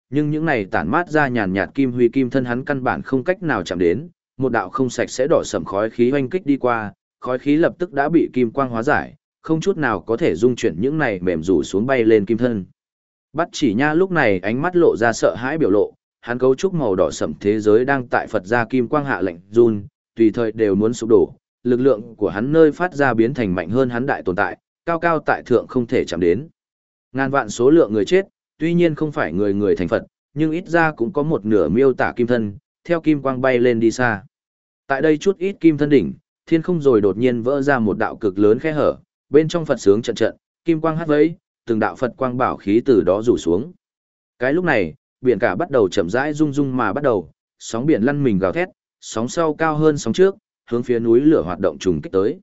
nhưng những này tản mát ra nhàn nhạt kim huy kim thân hắn căn bản không cách nào chạm đến, một đạo không sạch sẽ đỏ sẫm khói khí oanh kích đi qua, khói khí lập tức đã bị kim quang hóa giải, không chút nào có thể dung chuyển những này mềm rủ xuống bay lên kim thân. Bắt Chỉ Nha lúc này ánh mắt lộ ra sợ hãi biểu lộ, hắn cấu trúc màu đỏ sẫm thế giới đang tại Phật gia kim quang hạ lạnh run, tùy thời đều muốn sụp đổ, lực lượng của hắn nơi phát ra biến thành mạnh hơn hắn đại tồn tại, cao cao tại thượng không thể chạm đến. Ngàn vạn số lượng người chết, tuy nhiên không phải người người thành Phật, nhưng ít ra cũng có một nửa miêu tả kim thân, theo kim quang bay lên đi xa. Tại đây chút ít kim thân đỉnh, thiên không rồi đột nhiên vỡ ra một đạo cực lớn khe hở, bên trong Phật sướng trận trận, kim quang hát vẫy, từng đạo Phật quang bảo khí từ đó rủ xuống. Cái lúc này, biển cả bắt đầu chậm rãi rung rung mà bắt đầu, sóng biển lăn mình gào thét, sóng sau cao hơn sóng trước, hướng phía núi lửa hoạt động trùng kích tới.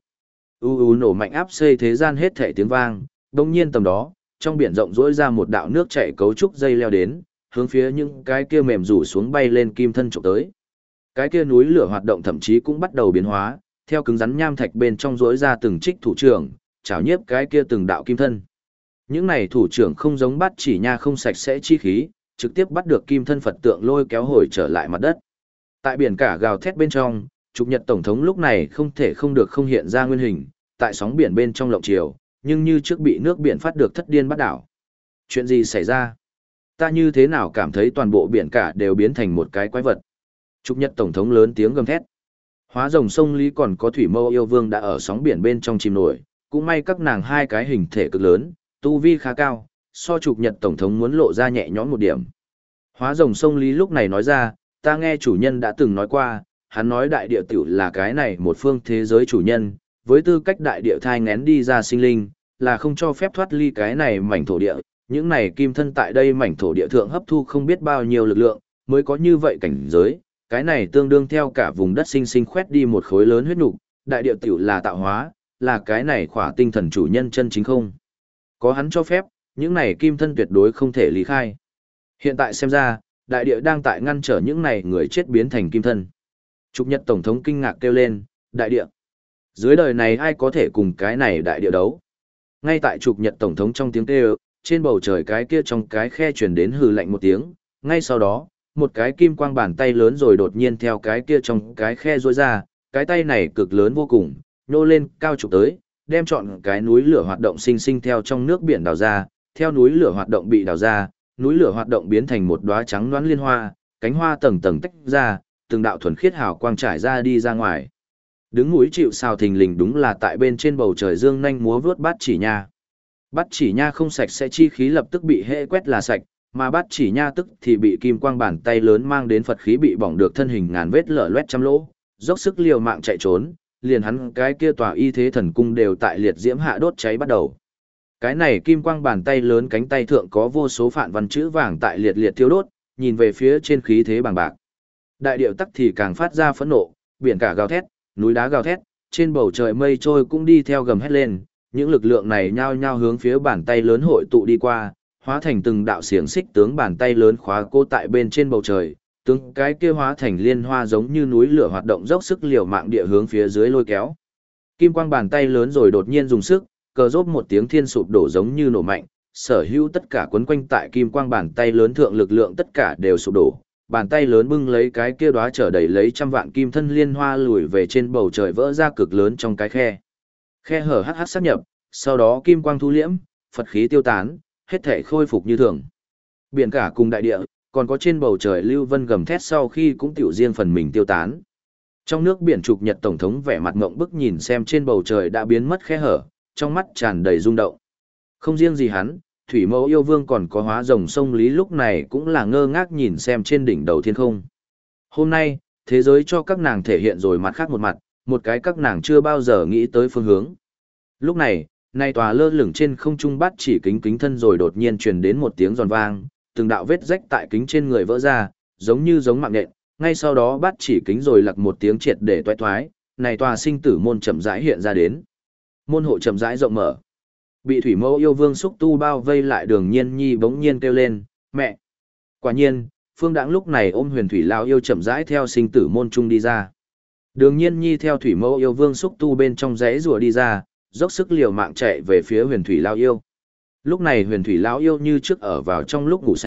Nổ mạnh áp xây thế gian hết thảy tiếng vang, đột nhiên tầm đó, trong biển rộng rỗi ra một đạo nước chảy cấu trúc dây leo đến, hướng phía những cái kia mềm rủ xuống bay lên kim thân chụp tới. Cái kia núi lửa hoạt động thậm chí cũng bắt đầu biến hóa, theo cứng rắn nham thạch bên trong rỗi ra từng trích thủ trưởng, chảo nhiếp cái kia từng đạo kim thân. Những này thủ trưởng không giống Bắt Chỉ Nha không sạch sẽ chi khí, trực tiếp bắt được kim thân Phật tượng lôi kéo hồi trở lại mặt đất. Tại biển cả gào thét bên trong, Trục Nhật Tổng thống lúc này không thể không được không hiện ra nguyên hình, tại sóng biển bên trong lộng chiều, nhưng như trước bị nước biển phát được thất điên bắt đảo. Chuyện gì xảy ra? Ta như thế nào cảm thấy toàn bộ biển cả đều biến thành một cái quái vật? Trục Nhật Tổng thống lớn tiếng gầm thét. Hóa rồng sông Lý còn có Thủy Mâu Yêu Vương đã ở sóng biển bên trong chìm nổi, cũng may các nàng hai cái hình thể cực lớn, tu vi khá cao, so Trục Nhật Tổng thống muốn lộ ra nhẹ nhõm một điểm. Hóa rồng sông Lý lúc này nói ra, ta nghe chủ nhân đã từng nói qua, hắn nói đại địa tiểu là cái này một phương thế giới chủ nhân, với tư cách đại địa thai ngén đi ra sinh linh, là không cho phép thoát ly cái này mảnh thổ địa, những này kim thân tại đây mảnh thổ địa thượng hấp thu không biết bao nhiêu lực lượng, mới có như vậy cảnh giới, cái này tương đương theo cả vùng đất sinh sinh khoét đi một khối lớn huyết nục, đại địa tiểu là tạo hóa, là cái này khỏa tinh thần chủ nhân chân chính không. Có hắn cho phép, những này kim thân tuyệt đối không thể lý khai. Hiện tại xem ra, đại địa đang tại ngăn trở những này người chết biến thành kim thân. Trục Nhật Tổng thống kinh ngạc kêu lên, đại địa. Dưới đời này ai có thể cùng cái này đại địa đấu? Ngay tại Trục Nhật Tổng thống trong tiếng kêu, trên bầu trời cái kia trong cái khe truyền đến hừ lạnh một tiếng, ngay sau đó, một cái kim quang bàn tay lớn rồi đột nhiên theo cái kia trong cái khe rôi ra, cái tay này cực lớn vô cùng, nhô lên cao chụp tới, đem trọn cái núi lửa hoạt động sinh sinh theo trong nước biển đào ra, theo núi lửa hoạt động bị đào ra, núi lửa hoạt động biến thành một đóa trắng loãng liên hoa, cánh hoa tầng tầng tách ra, từng đạo thuần khiết hào quang trải ra đi ra ngoài. Đứng núi chịu sào thình lình đúng là tại bên trên bầu trời dương nhanh múa vướt Bát Chỉ Nha. Bát Chỉ Nha không sạch sẽ chi khí lập tức bị hệ quét là sạch, mà Bát Chỉ Nha tức thì bị kim quang bàn tay lớn mang đến Phật khí bị bỏng được thân hình ngàn vết lở loét trăm lỗ, dốc sức liều mạng chạy trốn, liền hắn cái kia tòa y thế thần cung đều tại liệt diễm hạ đốt cháy bắt đầu. Cái này kim quang bàn tay lớn cánh tay thượng có vô số phạn văn chữ vàng tại liệt liệt thiêu đốt, nhìn về phía trên khí thế bằng bạc. Đại điệu tắc thì càng phát ra phẫn nộ, biển cả gào thét, núi đá gào thét, trên bầu trời mây trôi cũng đi theo gầm hét lên, những lực lượng này nhao nhao hướng phía bàn tay lớn hội tụ đi qua, hóa thành từng đạo xiềng xích tướng bàn tay lớn khóa cô tại bên trên bầu trời, tướng cái kia hóa thành liên hoa giống như núi lửa hoạt động dốc sức liều mạng địa hướng phía dưới lôi kéo. Kim quang bàn tay lớn rồi đột nhiên dùng sức, cờ rốt một tiếng thiên sụp đổ giống như nổ mạnh, sở hữu tất cả quấn quanh tại kim quang bàn tay lớn thượng lực lượng tất cả đều sụp đổ. Bàn tay lớn bưng lấy cái kia đóa chở đầy lấy trăm vạn kim thân liên hoa lùi về trên bầu trời vỡ ra cực lớn trong cái khe. Khe hở hắc hắc sáp nhập, sau đó kim quang thu liễm, Phật khí tiêu tán, hết thể khôi phục như thường. Biển cả cùng đại địa, còn có trên bầu trời lưu vân gầm thét sau khi cũng tiểu riêng phần mình tiêu tán. Trong nước biển Trục Nhật Tổng thống vẻ mặt ngộng bức nhìn xem trên bầu trời đã biến mất khe hở, trong mắt tràn đầy rung động. Không riêng gì hắn, Thủy Mẫu Yêu Vương còn có Hóa Rồng sông Lý lúc này cũng là ngơ ngác nhìn xem trên đỉnh đầu thiên không. Hôm nay, thế giới cho các nàng thể hiện rồi mặt khác một mặt, một cái các nàng chưa bao giờ nghĩ tới phương hướng. Lúc này, nay tòa lơ lửng trên không trung Bát Chỉ kính kính thân rồi đột nhiên truyền đến một tiếng giòn vang, từng đạo vết rách tại kính trên người vỡ ra, giống mạng nhện, ngay sau đó Bát Chỉ kính rồi lặc một tiếng triệt để toái thoái, này tòa sinh tử môn chậm rãi hiện ra đến. Môn hộ chậm rãi rộng mở. Bị Thủy Mẫu Yêu Vương xúc tu bao vây lại Đường Nhiên Nhi bỗng nhiên kêu lên, mẹ. Quả nhiên, Phương Đãng lúc này ôm Huyền Thủy Lão Yêu chậm rãi theo sinh tử môn trung đi ra. Đường Nhiên Nhi theo Thủy Mẫu Yêu Vương xúc tu bên trong rẽ rùa đi ra, dốc sức liều mạng chạy về phía Huyền Thủy Lão Yêu. Lúc này Huyền Thủy Lão Yêu như trước ở vào trong lúc ngủ say,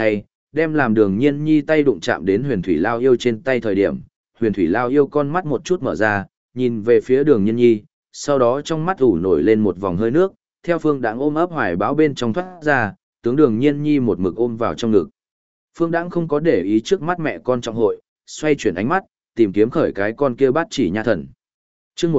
đem làm Đường Nhiên Nhi tay đụng chạm đến Huyền Thủy Lao Yêu trên tay thời điểm, Huyền Thủy Lao Yêu con mắt một chút mở ra, nhìn về phía Đường Nhiên Nhi, sau đó trong mắt ủ nổi lên một vòng hơi nước, theo Phương Đãng ôm ấp hoài bão bên trong thoát ra, tướng Đường Nhiên Nhi một mực ôm vào trong ngực. Phương Đãng không có để ý trước mắt mẹ con trọng hội, xoay chuyển ánh mắt, tìm kiếm khởi cái con kia Bát Chỉ Nha Thần. Chương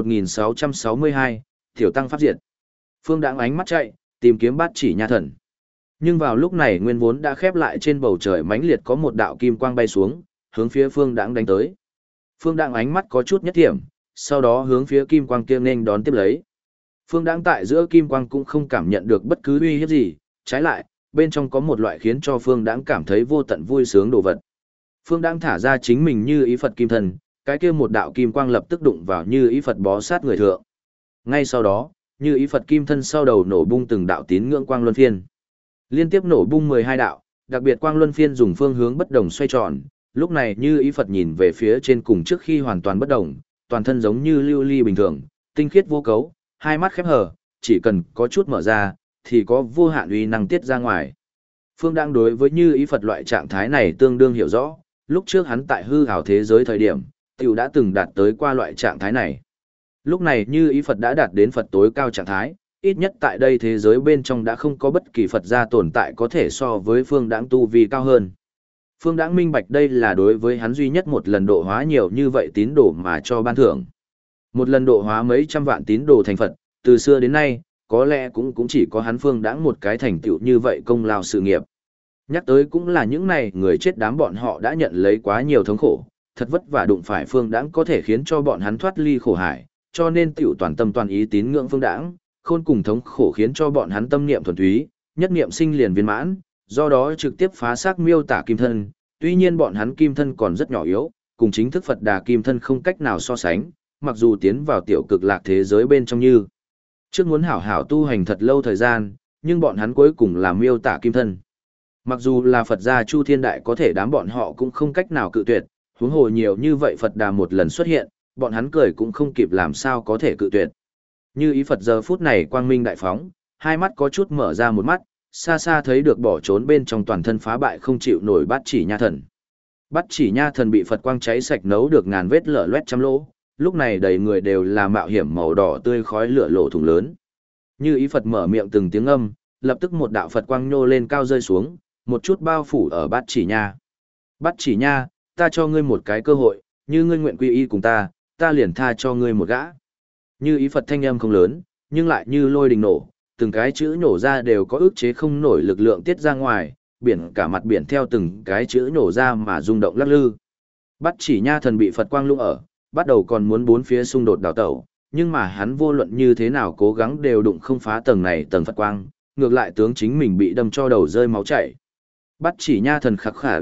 1662, Tiểu Tăng pháp diệt. Phương Đãng ánh mắt chạy, tìm kiếm Bát Chỉ Nha Thần. Nhưng vào lúc này nguyên vốn đã khép lại trên bầu trời mãnh liệt có một đạo kim quang bay xuống, hướng phía Phương Đãng đánh tới. Phương Đãng ánh mắt có chút nhất thiểm, sau đó hướng phía kim quang kia nên đón tiếp lấy. Phương Đãng tại giữa kim quang cũng không cảm nhận được bất cứ uy hiếp gì, trái lại, bên trong có một loại khiến cho Phương Đãng cảm thấy vô tận vui sướng đồ vật. Phương Đãng thả ra chính mình Như Ý Phật kim thân, cái kia một đạo kim quang lập tức đụng vào Như Ý Phật bó sát người thượng. Ngay sau đó, Như Ý Phật kim thân sau đầu nổ bung từng đạo tín ngưỡng quang luân phiên. Liên tiếp nổ bung 12 đạo, đặc biệt quang luân phiên dùng phương hướng bất đồng xoay tròn, lúc này Như Ý Phật nhìn về phía trên cùng trước khi hoàn toàn bất đồng, toàn thân giống như lưu ly bình thường, tinh khiết vô cấu, hai mắt khép hờ, chỉ cần có chút mở ra, thì có vô hạn uy năng tiết ra ngoài. Phương Đãng đối với Như Ý Phật loại trạng thái này tương đương hiểu rõ, lúc trước hắn tại hư ảo thế giới thời điểm, tiểu đã từng đạt tới qua loại trạng thái này. Lúc này Như Ý Phật đã đạt đến Phật tối cao trạng thái, ít nhất tại đây thế giới bên trong đã không có bất kỳ Phật gia tồn tại có thể so với Phương Đãng tu vi cao hơn. Phương Đãng minh bạch đây là đối với hắn duy nhất một lần độ hóa nhiều như vậy tín đồ mà cho ban thưởng. Một lần độ hóa mấy trăm vạn tín đồ thành Phật, từ xưa đến nay, có lẽ cũng chỉ có hắn Phương Đãng một cái thành tựu như vậy công lao sự nghiệp. Nhắc tới cũng là những này người chết đám bọn họ đã nhận lấy quá nhiều thống khổ, thật vất vả đụng phải Phương Đãng có thể khiến cho bọn hắn thoát ly khổ hải, cho nên tiểu toàn tâm toàn ý tín ngưỡng Phương Đãng, khôn cùng thống khổ khiến cho bọn hắn tâm niệm thuần túy, nhất niệm sinh liền viên mãn, do đó trực tiếp phá xác miêu tả kim thân, tuy nhiên bọn hắn kim thân còn rất nhỏ yếu, cùng chính thức Phật Đà kim thân không cách nào so sánh, mặc dù tiến vào tiểu cực lạc thế giới bên trong như trước muốn hảo hảo tu hành thật lâu thời gian, nhưng bọn hắn cuối cùng là miêu tả kim thân. Mặc dù là Phật gia Chu Thiên Đại có thể đám bọn họ cũng không cách nào cự tuyệt, huống hồ nhiều như vậy Phật Đà một lần xuất hiện, bọn hắn cười cũng không kịp làm sao có thể cự tuyệt. Như Ý Phật giờ phút này quang minh đại phóng, hai mắt có chút mở ra một mắt, xa xa thấy được bỏ trốn bên trong toàn thân phá bại không chịu nổi Bát Chỉ Nha Thần. Bát Chỉ Nha Thần bị Phật quang cháy sạch nấu được ngàn vết lở loét trăm lỗ, lúc này đầy người đều là mạo hiểm màu đỏ tươi khói lửa lộ thủng lớn. Như Ý Phật mở miệng từng tiếng âm, lập tức một đạo Phật quang nhô lên cao rơi xuống, một chút bao phủ ở Bát Chỉ Nha. Bát Chỉ Nha, ta cho ngươi một cái cơ hội, như ngươi nguyện quy y cùng ta liền tha cho ngươi một gã. Như Ý Phật thanh âm không lớn, nhưng lại như lôi đình nổ, từng cái chữ nổ ra đều có ức chế không nổi lực lượng tiết ra ngoài, biển cả mặt biển theo từng cái chữ nổ ra mà rung động lắc lư. Bát Chỉ Nha Thần bị Phật quang lung ở, bắt đầu còn muốn bốn phía xung đột đào tẩu, nhưng mà hắn vô luận như thế nào cố gắng đều đụng không phá tầng này tầng Phật quang, ngược lại tướng chính mình bị đâm cho đầu rơi máu chảy. Bát Chỉ Nha Thần khắc khả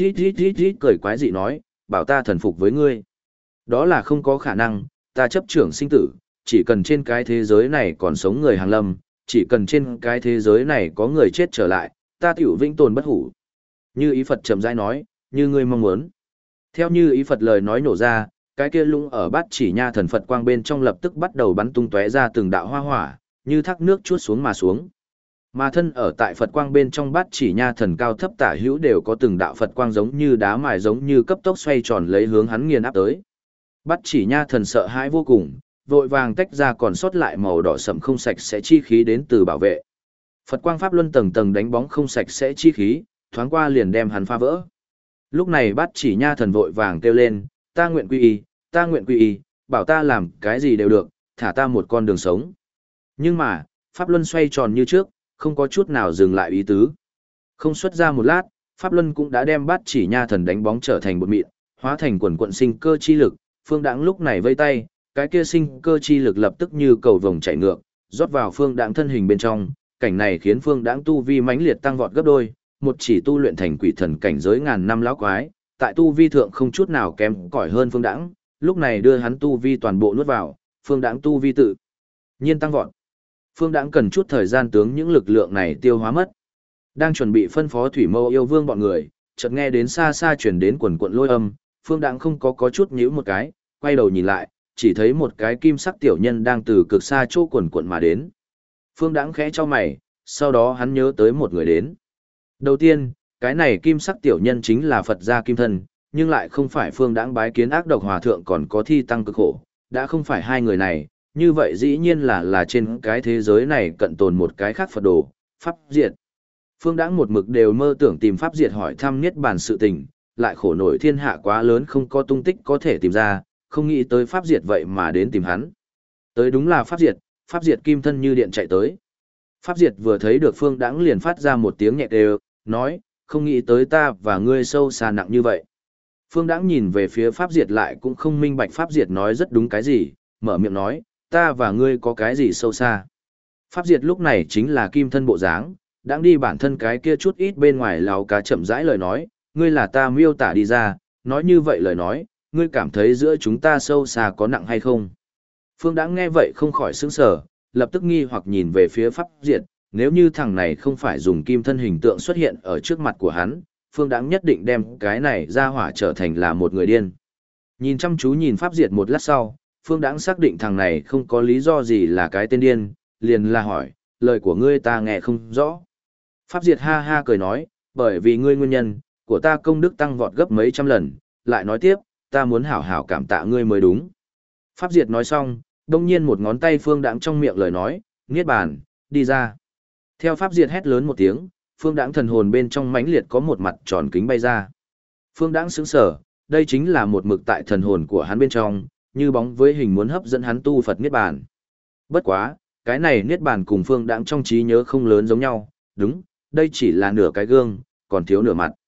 ít cười quái dị nói, bảo ta thần phục với ngươi. Đó là không có khả năng, ta chấp trưởng sinh tử, chỉ cần trên cái thế giới này còn sống người hàng lâm, chỉ cần trên cái thế giới này có người chết trở lại, ta tiểu vĩnh tồn bất hủ. Như Ý Phật chậm rãi nói, như ngươi mong muốn. Theo Như Ý Phật lời nói nổ ra, cái kia lũng ở Bát Chỉ Nha Thần Phật quang bên trong lập tức bắt đầu bắn tung tóe ra từng đạo hoa hỏa, như thác nước chuốt xuống mà xuống. Mà thân ở tại Phật quang bên trong Bát Chỉ Nha Thần cao thấp tả hữu đều có từng đạo Phật quang giống như đá mài giống như cấp tốc xoay tròn lấy hướng hắn nghiền áp tới. Bát Chỉ Nha Thần sợ hãi vô cùng, vội vàng tách ra còn sót lại màu đỏ sẫm không sạch sẽ chi khí đến từ bảo vệ. Phật quang pháp luân tầng tầng đánh bóng không sạch sẽ chi khí, thoáng qua liền đem hắn phá vỡ. Lúc này Bát Chỉ Nha Thần vội vàng kêu lên, ta nguyện quy y, bảo ta làm cái gì đều được, thả ta một con đường sống. Nhưng mà, pháp luân xoay tròn như trước, không có chút nào dừng lại ý tứ. Không xuất ra một lát, pháp luân cũng đã đem Bát Chỉ Nha Thần đánh bóng trở thành bột mịn, hóa thành quần quận sinh cơ chi lực. Phương Đãng lúc này vây tay, cái kia sinh cơ chi lực lập tức như cầu vồng chạy ngược, rót vào Phương Đãng thân hình bên trong, cảnh này khiến Phương Đãng tu vi mãnh liệt tăng vọt gấp đôi, một chỉ tu luyện thành quỷ thần cảnh giới ngàn năm lão quái, tại tu vi thượng không chút nào kém cỏi hơn Phương Đãng, lúc này đưa hắn tu vi toàn bộ nuốt vào, Phương Đãng tu vi tự nhiên tăng vọt. Phương Đãng cần chút thời gian tướng những lực lượng này tiêu hóa mất. Đang chuẩn bị phân phó Thủy Mâu yêu vương bọn người, chợt nghe đến xa xa truyền đến quần quận lôi âm, Phương Đãng không có chút nhíu một cái, quay đầu nhìn lại, chỉ thấy một cái kim sắc tiểu nhân đang từ cực xa chỗ quần quận mà đến. Phương Đãng khẽ chau mày, sau đó hắn nhớ tới một người đến. Đầu tiên, Cái này kim sắc tiểu nhân chính là Phật gia kim thân, nhưng lại không phải Phương Đãng bái kiến ác độc hòa thượng còn có thi tăng cực khổ, đã không phải hai người này, như vậy dĩ nhiên là trên cái thế giới này cận tồn một cái khác Phật đồ, Pháp Diệt. Phương Đãng một mực đều mơ tưởng tìm Pháp Diệt hỏi thăm niết bàn sự tình, lại khổ nổi thiên hạ quá lớn không có tung tích có thể tìm ra, không nghĩ tới Pháp Diệt vậy mà đến tìm hắn. Tới đúng là Pháp Diệt kim thân như điện chạy tới. Pháp Diệt vừa thấy được Phương Đãng liền phát ra một tiếng nhẹ đều, nói, không nghĩ tới ta và ngươi sâu xa nặng như vậy. Phương Đãng nhìn về phía Pháp Diệt lại cũng không minh bạch Pháp Diệt nói rất đúng cái gì, mở miệng nói, ta và ngươi có cái gì sâu xa. Pháp Diệt lúc này chính là kim thân bộ dáng, đang đi bản thân cái kia chút ít bên ngoài láo cá chậm rãi lời nói, ngươi là ta miêu tả đi ra, nói như vậy lời nói, ngươi cảm thấy giữa chúng ta sâu xa có nặng hay không. Phương Đãng nghe vậy không khỏi sững sờ, lập tức nghi hoặc nhìn về phía Pháp Diệt, nếu như thằng này không phải dùng kim thân hình tượng xuất hiện ở trước mặt của hắn, Phương Đãng nhất định đem cái này ra hỏa trở thành là một người điên. Nhìn chăm chú nhìn Pháp Diệt một lát sau, Phương Đãng xác định thằng này không có lý do gì là cái tên điên, liền là hỏi, lời của ngươi ta nghe không rõ. Pháp Diệt ha ha cười nói, bởi vì ngươi nguyên nhân, của ta công đức tăng vọt gấp mấy trăm lần, lại nói tiếp, ta muốn hảo hảo cảm tạ ngươi mới đúng. Pháp Diệt nói xong, đông nhiên một ngón tay Phương Đãng trong miệng lời nói, niết bàn, đi ra. Theo Pháp Diệt hét lớn một tiếng, Phương Đãng thần hồn bên trong mãnh liệt có một mặt tròn kính bay ra. Phương Đãng sững sờ, đây chính là một mực tại thần hồn của hắn bên trong, như bóng với hình muốn hấp dẫn hắn tu Phật niết bàn. Bất quá, cái này niết bàn cùng Phương Đãng trong trí nhớ không lớn giống nhau, đúng, đây chỉ là nửa cái gương, còn thiếu nửa mặt.